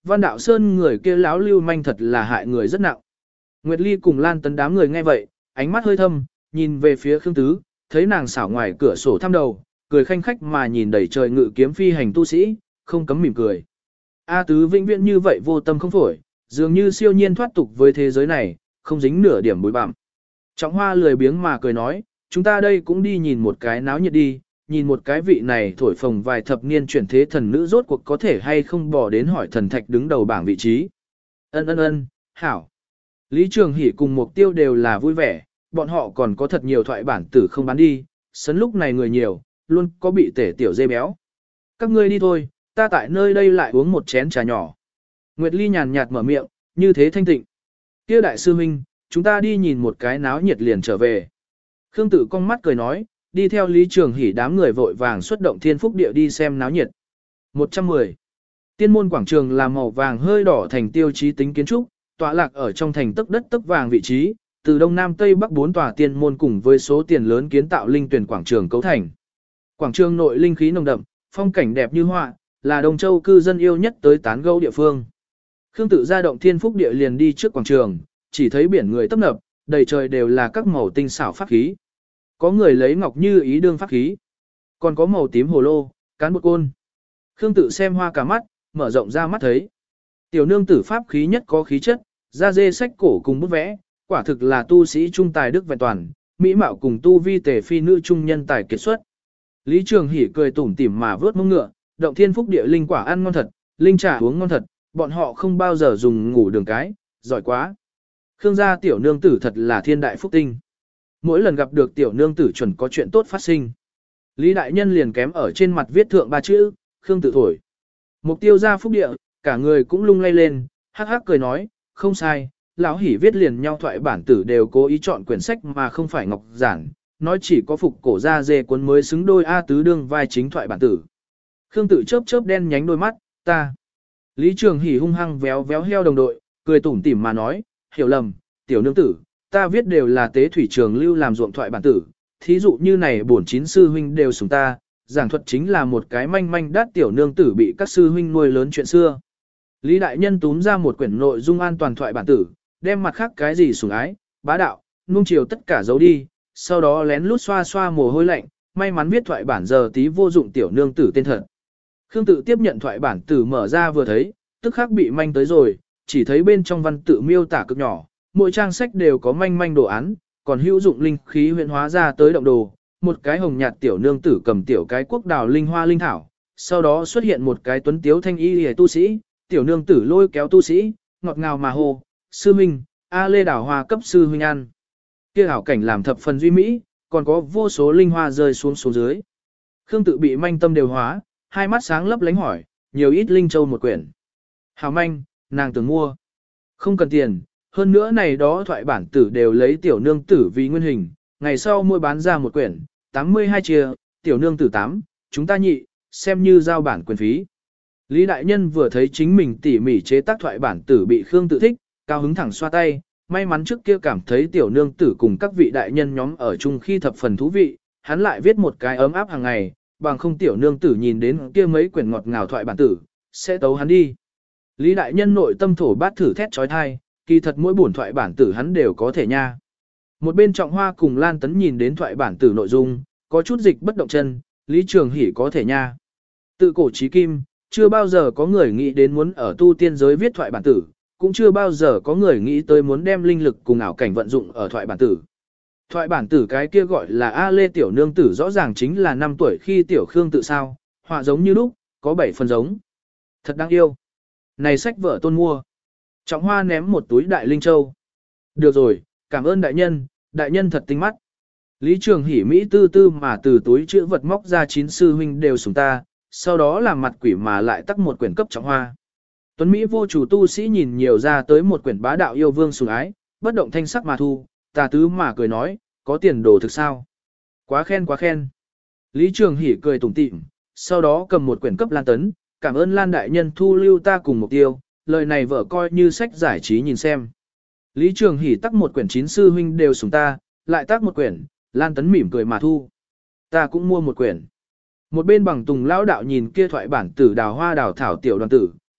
Văn Đạo Sơn người kia láo lưu manh thật là hại người rất nặng. Nguyệt Ly cùng Lan Tấn đám người nghe vậy, ánh mắt hơi thâm, nhìn về phía Khương Tứ, thấy nàng xảo ngoài cửa sổ thăm đầu, cười khanh khách mà nhìn đầy trời ngự kiếm phi hành tu sĩ, không cấm mỉm cười. A Tứ vĩnh viễn như vậy vô tâm không phổi, dường như siêu nhiên thoát tục với thế giới này, không dính nửa điểm bụi bặm. Trọng Hoa lười biếng mà cười nói, chúng ta đây cũng đi nhìn một cái náo nhiệt đi, nhìn một cái vị này thổi phồng vài thập niên chuyển thế thần nữ rốt cuộc có thể hay không bỏ đến hỏi thần thạch đứng đầu bảng vị trí. Ân ân ân, hảo. Lý Trường Hỷ cùng Mục Tiêu đều là vui vẻ, bọn họ còn có thật nhiều thoại bản tử không bán đi, sấn lúc này người nhiều, luôn có bị tể tiểu dê béo. Các ngươi đi thôi, ta tại nơi đây lại uống một chén trà nhỏ. Nguyệt Ly nhàn nhạt mở miệng, như thế thanh tịnh. Kia đại sư huynh, chúng ta đi nhìn một cái náo nhiệt liền trở về. Khương Tử cong mắt cười nói, đi theo Lý Trường Hỷ đám người vội vàng xuất động thiên phúc địa đi xem náo nhiệt. một trăm mười. Tiên môn quảng trường là màu vàng hơi đỏ thành tiêu chí tính kiến trúc, tọa lạc ở trong thành tức đất tức vàng vị trí, từ đông nam tây bắc bốn tòa tiên môn cùng với số tiền lớn kiến tạo linh tuyển quảng trường cấu thành. Quảng trường nội linh khí nồng đậm, phong cảnh đẹp như họa, là Đông Châu cư dân yêu nhất tới tán gẫu địa phương. Khương Tự ra động thiên phúc địa liền đi trước quảng trường, chỉ thấy biển người tấp nập, đầy trời đều là các màu tinh xảo pháp khí. Có người lấy ngọc như ý đương pháp khí, còn có màu tím hồ lô, cán bột côn. Khương Tự xem hoa cả mắt, mở rộng ra mắt thấy. Tiểu nương tử pháp khí nhất có khí chất, da dê sách cổ cùng bút vẽ, quả thực là tu sĩ trung tài đức vẹn toàn, mỹ mạo cùng tu vi tề phi nữ trung nhân tài kiệt xuất. Lý Trường Hỷ cười tủm tỉm mà vớt mông ngựa, động thiên phúc địa linh quả ăn ngon thật, linh trà uống ngon thật, bọn họ không bao giờ dùng ngủ đường cái, giỏi quá. Khương gia tiểu nương tử thật là thiên đại phúc tinh. Mỗi lần gặp được tiểu nương tử chuẩn có chuyện tốt phát sinh. Lý đại nhân liền kém ở trên mặt viết thượng ba chữ, Khương Tự thổi. Mục Tiêu ra phúc địa, cả người cũng lung lay lên, hắc hắc cười nói, không sai, lão Hỷ viết liền nhau thoại bản tử đều cố ý chọn quyển sách mà không phải ngọc giản, nói chỉ có phục cổ ra dê cuốn mới xứng đôi A Tứ đương vai chính thoại bản tử. Khương Tự chớp chớp đen nhánh đôi mắt, ta. Lý Trường Hỷ hung hăng véo véo heo đồng đội, cười tủm tỉm mà nói, hiểu lầm, tiểu nương tử, ta viết đều là tế thủy trường lưu làm ruộng thoại bản tử, thí dụ như này bổn chín sư huynh đều sủng ta, giảng thuật chính là một cái manh manh đát tiểu nương tử bị các sư huynh nuôi lớn chuyện xưa. Lý đại nhân túm ra một quyển nội dung an toàn thoại bản tử, đem mặt khác cái gì sủng ái, bá đạo, nuông chiều tất cả giấu đi, sau đó lén lút xoa xoa mồ hôi lạnh, may mắn viết thoại bản giờ tí vô dụng tiểu nương tử tên thật. Khương Tự tiếp nhận thoại bản tử mở ra vừa thấy, tức khắc bị manh tới rồi, chỉ thấy bên trong văn tự miêu tả cực nhỏ, mỗi trang sách đều có manh manh đồ án, còn hữu dụng linh khí huyện hóa ra tới động đồ, một cái hồng nhạt tiểu nương tử cầm tiểu cái quốc đào linh hoa linh thảo, sau đó xuất hiện một cái tuấn tiếu thanh y hề tu sĩ, tiểu nương tử lôi kéo tu sĩ, ngọt ngào mà hô, sư huynh, a lê đào hoa cấp sư huynh ăn. Kia ảo cảnh làm thập phần duy mỹ, còn có vô số linh hoa rơi xuống xuống dưới. Khương Tự bị manh tâm đều hóa, hai mắt sáng lấp lánh hỏi, nhiều ít linh châu một quyển. Hảo manh, nàng tưởng mua. Không cần tiền, hơn nữa này đó thoại bản tử đều lấy tiểu nương tử vì nguyên hình, ngày sau mua bán ra một quyển, tám mươi hai chia, tiểu nương tử tám, chúng ta nhị, xem như giao bản quyền phí. Lý đại nhân vừa thấy chính mình tỉ mỉ chế tác thoại bản tử bị Khương Tự thích, cao hứng thẳng xoa tay, may mắn trước kia cảm thấy tiểu nương tử cùng các vị đại nhân nhóm ở chung khi thập phần thú vị, hắn lại viết một cái ấm áp hàng ngày, bằng không tiểu nương tử nhìn đến kia mấy quyển ngọt ngào thoại bản tử, sẽ tấu hắn đi. Lý đại nhân nội tâm thổ bát thử thét trói thai, kỳ thật mỗi bổn thoại bản tử hắn đều có thể nha. Một bên Trọng Hoa cùng Lan Tấn nhìn đến thoại bản tử nội dung, có chút dịch bất động chân, Lý Trường Hỷ có thể nha. Tự cổ chí kim, chưa bao giờ có người nghĩ đến muốn ở tu tiên giới viết thoại bản tử, cũng chưa bao giờ có người nghĩ tới muốn đem linh lực cùng ảo cảnh vận dụng ở thoại bản tử. Thoại bản tử cái kia gọi là A Lê tiểu nương tử rõ ràng chính là năm tuổi khi tiểu Khương Tự sao, họa giống như lúc, có bảy phần giống. Thật đáng yêu. Này sách vợ tôn mua. Trọng Hoa ném một túi đại linh châu. Được rồi, cảm ơn đại nhân, đại nhân thật tinh mắt. Lý Trường Hỷ Mỹ tư tư mà từ túi chữ vật móc ra chín sư huynh đều sủng ta, sau đó làm mặt quỷ mà lại tắc một quyển cấp Trọng Hoa. Tuấn Mỹ vô chủ tu sĩ nhìn nhiều ra tới một quyển bá đạo yêu vương sủng ái, bất động thanh sắc mà thu, tà tứ mà cười nói, có tiền đồ thực sao? Quá khen quá khen. Lý Trường Hỷ cười tủm tỉm, sau đó cầm một quyển cấp Lan Tấn, cảm ơn Lan đại nhân thu lưu ta cùng mục tiêu, lời này vợ coi như sách giải trí nhìn xem. Lý Trường Hỷ tắc một quyển chín sư huynh đều sủng ta, lại tắc một quyển, Lan Tấn mỉm cười mà thu. Ta cũng mua một quyển. Một bên bằng tùng lão đạo nhìn kia thoại bản tử đào hoa đào thảo tiểu đoàn tử,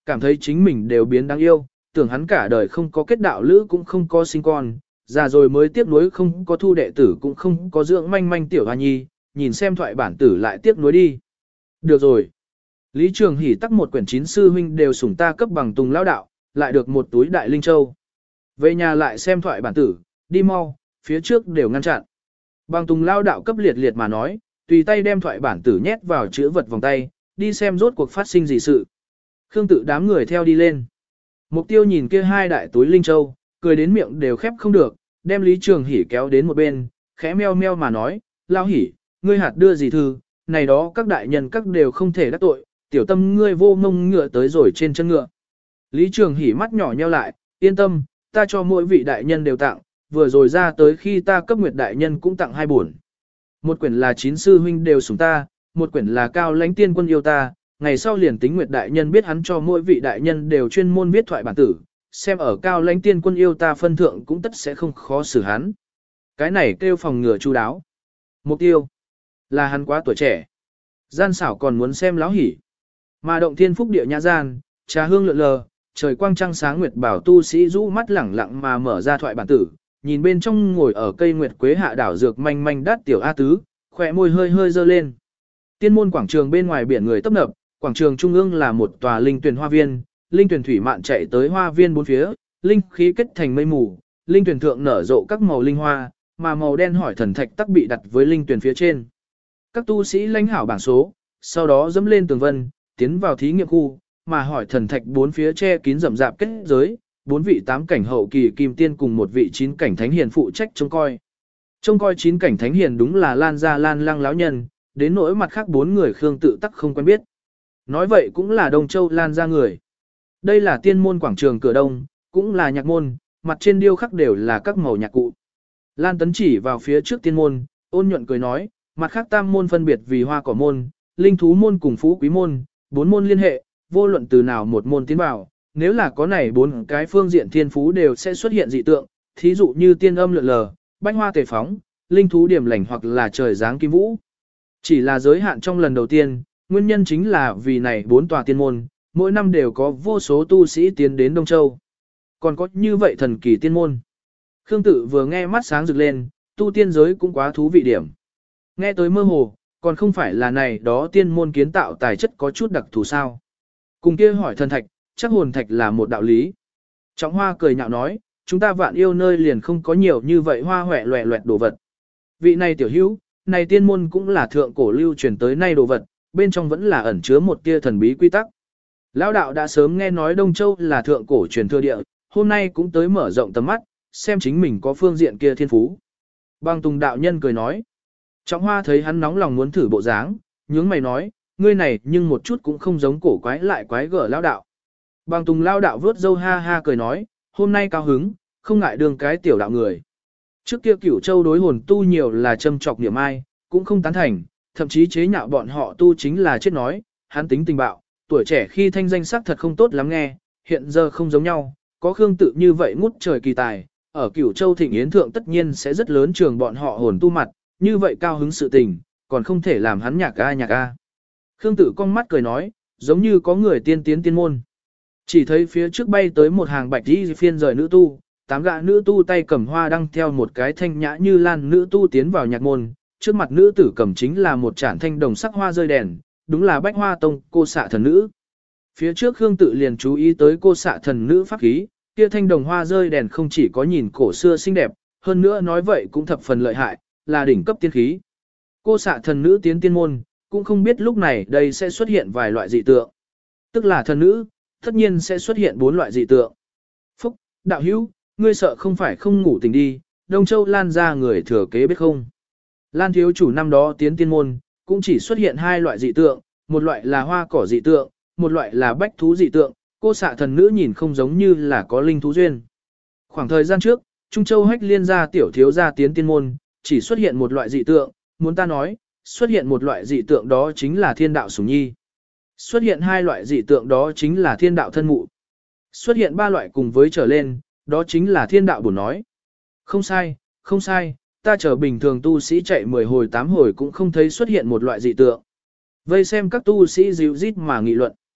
cảm thấy chính mình đều biến đáng yêu, tưởng hắn cả đời không có kết đạo lữ cũng không có sinh con, già rồi mới tiếc nuối không có thu đệ tử cũng không có dưỡng manh manh tiểu hoa nhi, nhìn xem thoại bản tử lại tiếc nuối đi. Được rồi. Lý Trường Hỷ tắc một quyển chín sư huynh đều sủng ta cấp bằng Tùng lão đạo, lại được một túi đại linh châu. Về nhà lại xem thoại bản tử, đi mau, phía trước đều ngăn chặn. Bằng Tùng lão đạo cấp liệt liệt mà nói, tùy tay đem thoại bản tử nhét vào chữ vật vòng tay, đi xem rốt cuộc phát sinh gì sự. Khương Tự đám người theo đi lên. Mục Tiêu nhìn kia hai đại túi linh châu, cười đến miệng đều khép không được, đem Lý Trường Hỷ kéo đến một bên, khẽ meo meo mà nói, Lão Hỷ, ngươi hạt đưa gì thư, này đó các đại nhân các đều không thể đắc tội, tiểu tâm ngươi vô mông ngựa tới rồi trên chân ngựa. Lý Trường Hỷ mắt nhỏ nheo lại, yên tâm, ta cho mỗi vị đại nhân đều tặng, vừa rồi ra tới khi ta cấp nguyệt đại nhân cũng tặng hai buồn. Một quyển là chín sư huynh đều sủng ta, một quyển là cao lãnh tiên quân yêu ta, ngày sau liền tính nguyệt đại nhân biết hắn cho mỗi vị đại nhân đều chuyên môn viết thoại bản tử, xem ở cao lãnh tiên quân yêu ta phân thượng cũng tất sẽ không khó xử hắn. Cái này kêu phòng ngừa chu đáo. Mục tiêu là hắn quá tuổi trẻ. Gian xảo còn muốn xem Lão Hỷ. Mà động thiên phúc địa nhã gian, trà hương lượn lờ, trời quang trăng sáng nguyệt bảo tu sĩ rũ mắt lẳng lặng mà mở ra thoại bản tử, nhìn bên trong ngồi ở cây nguyệt quế hạ đảo dược manh manh đắt tiểu A Tứ, khỏe môi hơi hơi dơ lên. Tiên môn quảng trường bên ngoài biển người tấp nập, quảng trường trung ương là một tòa linh tuyển hoa viên, linh tuyển thủy mạn chạy tới hoa viên bốn phía, linh khí kết thành mây mù, linh tuyển thượng nở rộ các màu linh hoa, mà màu đen hỏi thần thạch tắc bị đặt với linh tuyển phía trên. Các tu sĩ lãnh hảo bảng số, sau đó dẫm lên tường vân, tiến vào thí nghiệm khu, mà hỏi thần thạch bốn phía che kín rậm rạp kết giới, bốn vị tám cảnh hậu kỳ kim tiên cùng một vị chín cảnh thánh hiền phụ trách trông coi. Trông coi chín cảnh thánh hiền đúng là Lan gia Lan Lăng lão nhân, đến nỗi mặt khác bốn người Khương Tự tắc không quen biết. Nói vậy cũng là Đông Châu Lan gia người. Đây là tiên môn quảng trường cửa đông, cũng là nhạc môn, mặt trên điêu khắc đều là các màu nhạc cụ. Lan Tấn chỉ vào phía trước tiên môn, ôn nhuận cười nói, mặt khác tam môn phân biệt vì hoa cỏ môn, linh thú môn cùng phú quý môn, bốn môn liên hệ, vô luận từ nào một môn tiến vào, nếu là có này bốn cái phương diện thiên phú đều sẽ xuất hiện dị tượng, thí dụ như tiên âm lượn lờ, bách hoa tề phóng, linh thú điểm lành hoặc là trời giáng kim vũ. Chỉ là giới hạn trong lần đầu tiên, nguyên nhân chính là vì này bốn tòa tiên môn, mỗi năm đều có vô số tu sĩ tiến đến Đông Châu. Còn có như vậy thần kỳ tiên môn. Khương Tự vừa nghe mắt sáng rực lên, tu tiên giới cũng quá thú vị điểm. Nghe tới mơ hồ, còn không phải là này đó tiên môn kiến tạo tài chất có chút đặc thù sao. Cùng kia hỏi thần thạch, chắc hồn thạch là một đạo lý. Trọng Hoa cười nhạo nói, chúng ta vạn yêu nơi liền không có nhiều như vậy hoa hoẹ loẹ loẹt đồ vật. Vị này tiểu hữu, này tiên môn cũng là thượng cổ lưu truyền tới nay đồ vật, bên trong vẫn là ẩn chứa một tia thần bí quy tắc. Lão đạo đã sớm nghe nói Đông Châu là thượng cổ truyền thừa địa, hôm nay cũng tới mở rộng tầm mắt, xem chính mình có phương diện kia thiên phú. Bang Tùng đạo nhân cười nói. Trọng Hoa thấy hắn nóng lòng muốn thử bộ dáng, nhướng mày nói, ngươi này nhưng một chút cũng không giống cổ quái lại quái gở lão đạo. Bang Tùng lao đạo vớt dâu ha ha cười nói, hôm nay cao hứng, không ngại đường cái tiểu đạo người. Trước kia Cửu Châu đối hồn tu nhiều là châm chọc niệm ai, cũng không tán thành, thậm chí chế nhạo bọn họ tu chính là chết nói, hắn tính tình bạo, tuổi trẻ khi thanh danh sắc thật không tốt lắm nghe, hiện giờ không giống nhau, có Khương Tự như vậy ngút trời kỳ tài, ở Cửu Châu Thịnh Yến thượng tất nhiên sẽ rất lớn trường bọn họ hồn tu mặt, như vậy cao hứng sự tình, còn không thể làm hắn nhạc a nhạc a. Khương Tự cong mắt cười nói, giống như có người tiên tiến tiên môn. Chỉ thấy phía trước bay tới một hàng bạch y phiên rời nữ tu, tám gã nữ tu tay cầm hoa đăng theo một cái thanh nhã như lan nữ tu tiến vào nhạc môn, trước mặt nữ tử cầm chính là một chản thanh đồng sắc hoa rơi đèn, đúng là Bách Hoa Tông cô xạ thần nữ. Phía trước Khương Tự liền chú ý tới cô xạ thần nữ pháp khí, kia thanh đồng hoa rơi đèn không chỉ có nhìn cổ xưa xinh đẹp, hơn nữa nói vậy cũng thập phần lợi hại, là đỉnh cấp tiên khí. Cô xạ thần nữ tiến tiên môn, cũng không biết lúc này đây sẽ xuất hiện vài loại dị tượng. Tức là thần nữ, tất nhiên sẽ xuất hiện bốn loại dị tượng. Phúc, đạo hữu, ngươi sợ không phải không ngủ tỉnh đi, Đông Châu Lan ra người thừa kế biết không. Lan thiếu chủ năm đó tiến tiên môn, cũng chỉ xuất hiện hai loại dị tượng, một loại là hoa cỏ dị tượng, một loại là bách thú dị tượng, cô xạ thần nữ nhìn không giống như là có linh thú duyên. Khoảng thời gian trước, Trung Châu Hách Liên gia tiểu thiếu gia tiến tiên môn, chỉ xuất hiện một loại dị tượng, muốn ta nói, xuất hiện một loại dị tượng đó chính là thiên đạo sủng nhi. Xuất hiện hai loại dị tượng đó chính là thiên đạo thân mụ. Xuất hiện ba loại cùng với trở lên, đó chính là thiên đạo bổn nói. Không sai, không sai, ta chờ bình thường tu sĩ chạy mười hồi tám hồi cũng không thấy xuất hiện một loại dị tượng. Vây xem các tu sĩ dịu rít mà nghị luận.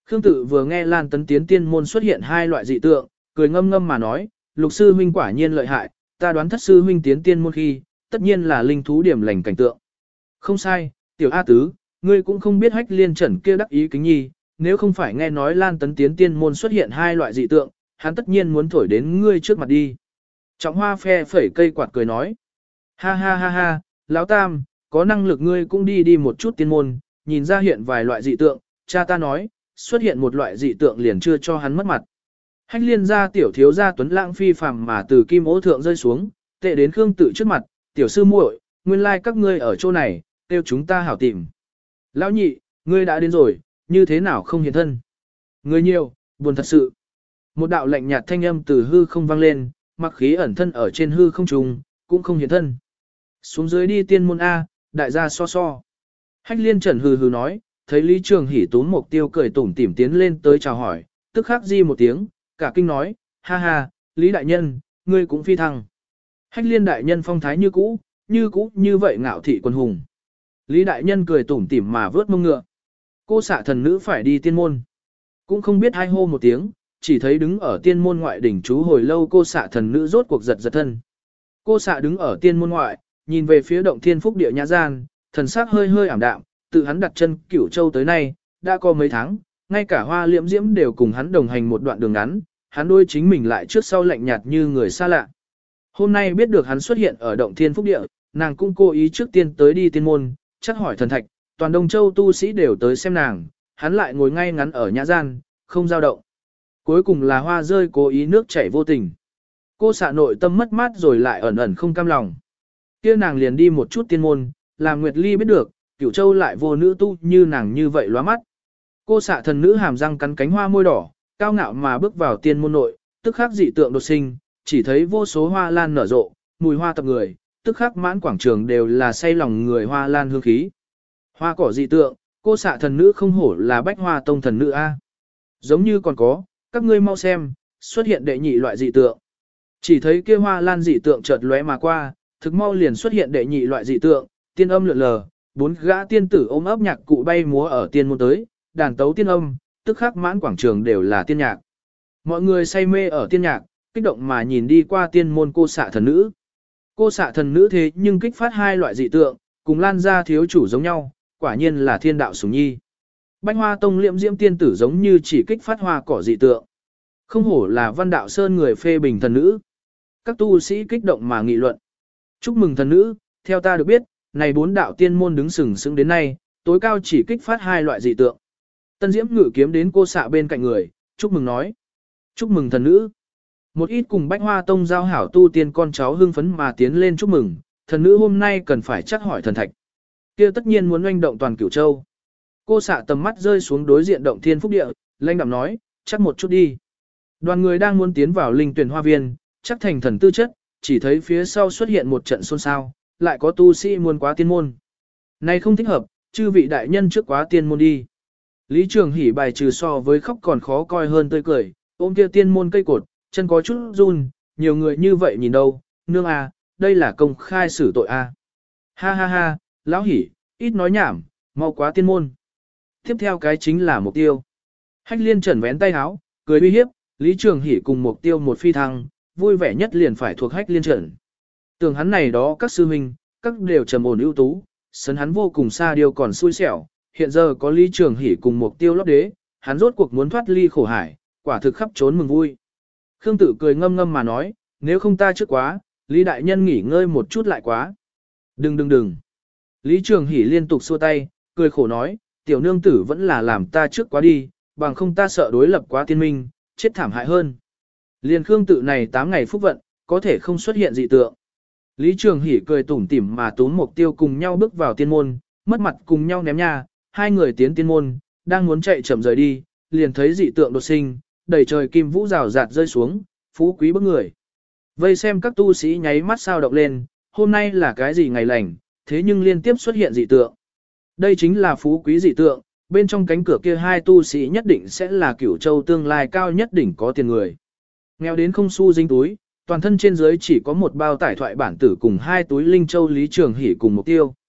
Khương Tự vừa nghe Lan Tấn tiến tiên môn xuất hiện hai loại dị tượng, cười ngâm ngâm mà nói, lục sư huynh quả nhiên lợi hại, ta đoán thất sư huynh tiến tiên môn khi, tất nhiên là linh thú điểm lành cảnh tượng. Không sai, tiểu A Tứ, ngươi cũng không biết hách liên trần kia đắc ý kính nhi, nếu không phải nghe nói Lan Tấn tiến tiên môn xuất hiện hai loại dị tượng, hắn tất nhiên muốn thổi đến ngươi trước mặt đi. Trọng Hoa phe phẩy cây quạt cười nói, ha ha ha ha, lão tam, có năng lực ngươi cũng đi đi một chút tiên môn, nhìn ra hiện vài loại dị tượng, cha ta nói, xuất hiện một loại dị tượng liền chưa cho hắn mất mặt. Hách liên gia tiểu thiếu gia tuấn lãng phi phàm mà từ kim ố thượng rơi xuống, tệ đến Khương Tự trước mặt, tiểu sư muội, nguyên lai like các ngươi ở chỗ này, kêu chúng ta hảo tìm. Lão nhị, ngươi đã đến rồi, như thế nào không hiện thân? Người nhiều, buồn thật sự. Một đạo lạnh nhạt thanh âm từ hư không vang lên, mặc khí ẩn thân ở trên hư không trùng, cũng không hiện thân. Xuống dưới đi tiên môn A, đại gia so so. Hách liên trần hừ hừ nói, thấy Lý Trường Hỷ tún mục tiêu cười tủm tỉm tiến lên tới chào hỏi, tức khắc di một tiếng, cả kinh nói, ha ha, Lý đại nhân, ngươi cũng phi thăng. Hách liên đại nhân phong thái như cũ, như cũ như vậy ngạo thị quân hùng. Lý đại nhân cười tủm tỉm mà vớt mông ngựa. Cô xạ thần nữ phải đi tiên môn. Cũng không biết hai hô một tiếng, chỉ thấy đứng ở tiên môn ngoại đỉnh chú hồi lâu cô xạ thần nữ rốt cuộc giật giật thân. Cô xạ đứng ở tiên môn ngoại, nhìn về phía động thiên phúc địa nhã gian, thần sắc hơi hơi ảm đạm, tự hắn đặt chân Cửu Châu tới nay, đã có mấy tháng, ngay cả Hoa Liễm Diễm đều cùng hắn đồng hành một đoạn đường ngắn, hắn đôi chính mình lại trước sau lạnh nhạt như người xa lạ. Hôm nay biết được hắn xuất hiện ở động thiên phúc địa, nàng cũng cố ý trước tiên tới đi tiên môn, chắc hỏi thần thạch, toàn Đông Châu tu sĩ đều tới xem nàng, hắn lại ngồi ngay ngắn ở nhã gian, không dao động. Cuối cùng là hoa rơi cố ý nước chảy vô tình. Cô xạ nội tâm mất mát rồi lại ẩn ẩn không cam lòng. Kia nàng liền đi một chút tiên môn, làm Nguyệt Ly biết được, Cửu Châu lại vô nữ tu như nàng như vậy lóa mắt. Cô xạ thần nữ hàm răng cắn cánh hoa môi đỏ, cao ngạo mà bước vào tiên môn nội, tức khắc dị tượng đột sinh, chỉ thấy vô số hoa lan nở rộ, mùi hoa tập người, tức khắc mãn quảng trường đều là say lòng người hoa lan hương khí. Hoa cỏ dị tượng, cô xạ thần nữ không hổ là bách hoa tông thần nữ A. Giống như còn có, các ngươi mau xem, xuất hiện đệ nhị loại dị tượng. Chỉ thấy kia hoa lan dị tượng chợt lóe mà qua, thực mau liền xuất hiện đệ nhị loại dị tượng, tiên âm lượn lờ, bốn gã tiên tử ôm ấp nhạc cụ bay múa ở tiên môn tới, đàn tấu tiên âm, tức khắc mãn quảng trường đều là tiên nhạc. Mọi người say mê ở tiên nhạc, kích động mà nhìn đi qua tiên môn cô xạ thần nữ. Cô xạ thần nữ thế nhưng kích phát hai loại dị tượng, cùng lan ra thiếu chủ giống nhau, quả nhiên là thiên đạo sủng nhi. Bách Hoa Tông Liễm Diễm tiên tử giống như chỉ kích phát hoa cỏ dị tượng. Không hổ là Văn Đạo Sơn người phê bình thần nữ. Các tu sĩ kích động mà nghị luận. Chúc mừng thần nữ, theo ta được biết, này bốn đạo tiên môn đứng sừng sững đến nay, tối cao chỉ kích phát hai loại dị tượng. Tân Diễm ngự kiếm đến cô xạ bên cạnh người, chúc mừng nói. Chúc mừng thần nữ. Một ít cùng Bách Hoa Tông giao hảo tu tiên con cháu hưng phấn mà tiến lên chúc mừng, thần nữ hôm nay cần phải chắc hỏi thần thạch. Kia tất nhiên muốn oanh động toàn Cửu Châu. Cô xạ tầm mắt rơi xuống đối diện động thiên phúc địa, lãnh đạm nói, chắc một chút đi. Đoàn người đang muốn tiến vào linh tuyển hoa viên, chắc thành thần tư chất, chỉ thấy phía sau xuất hiện một trận xôn xao, lại có tu sĩ muốn quá tiên môn. Này không thích hợp, chư vị đại nhân trước quá tiên môn đi. Lý Trường Hỷ bài trừ so với khóc còn khó coi hơn tươi cười, ôm kia tiên môn cây cột, chân có chút run, nhiều người như vậy nhìn đâu, nương à, đây là công khai xử tội à. Ha ha ha, lão Hỷ, ít nói nhảm, mau quá tiên môn. Tiếp theo cái chính là mục tiêu. Hách liên trần vén tay áo, cười uy hiếp, Lý Trường Hỷ cùng mục tiêu một phi thăng, vui vẻ nhất liền phải thuộc hách liên trần. Tưởng hắn này đó các sư huynh, các đều trầm ổn ưu tú, sấn hắn vô cùng xa điều còn xui xẻo, hiện giờ có Lý Trường Hỷ cùng mục tiêu lót đế, hắn rốt cuộc muốn thoát ly khổ hải, quả thực khắp trốn mừng vui. Khương Tử cười ngâm ngâm mà nói, nếu không ta trước quá, Lý đại nhân nghỉ ngơi một chút lại quá. Đừng đừng đừng. Lý Trường Hỷ liên tục xua tay, cười khổ nói, tiểu nương tử vẫn là làm ta trước quá đi, bằng không ta sợ đối lập quá tiên minh, chết thảm hại hơn. Liên Khương Tự này tám ngày phúc vận, có thể không xuất hiện dị tượng. Lý Trường Hỷ cười tủm tỉm mà túm mục tiêu cùng nhau bước vào tiên môn, mất mặt cùng nhau ném nha, hai người tiến tiên môn, đang muốn chạy chậm rời đi, liền thấy dị tượng đột sinh, đầy trời kim vũ rào rạt rơi xuống, phú quý bức người. Vây xem các tu sĩ nháy mắt sao động lên, hôm nay là cái gì ngày lành, thế nhưng liên tiếp xuất hiện dị tượng. Đây chính là phú quý dị tượng, bên trong cánh cửa kia hai tu sĩ nhất định sẽ là Cửu Châu tương lai cao nhất đỉnh có tiền người. Nghèo đến không xu dính túi, toàn thân trên dưới chỉ có một bao tải thoại bản tử cùng hai túi linh châu Lý Trường Hỷ cùng mục tiêu.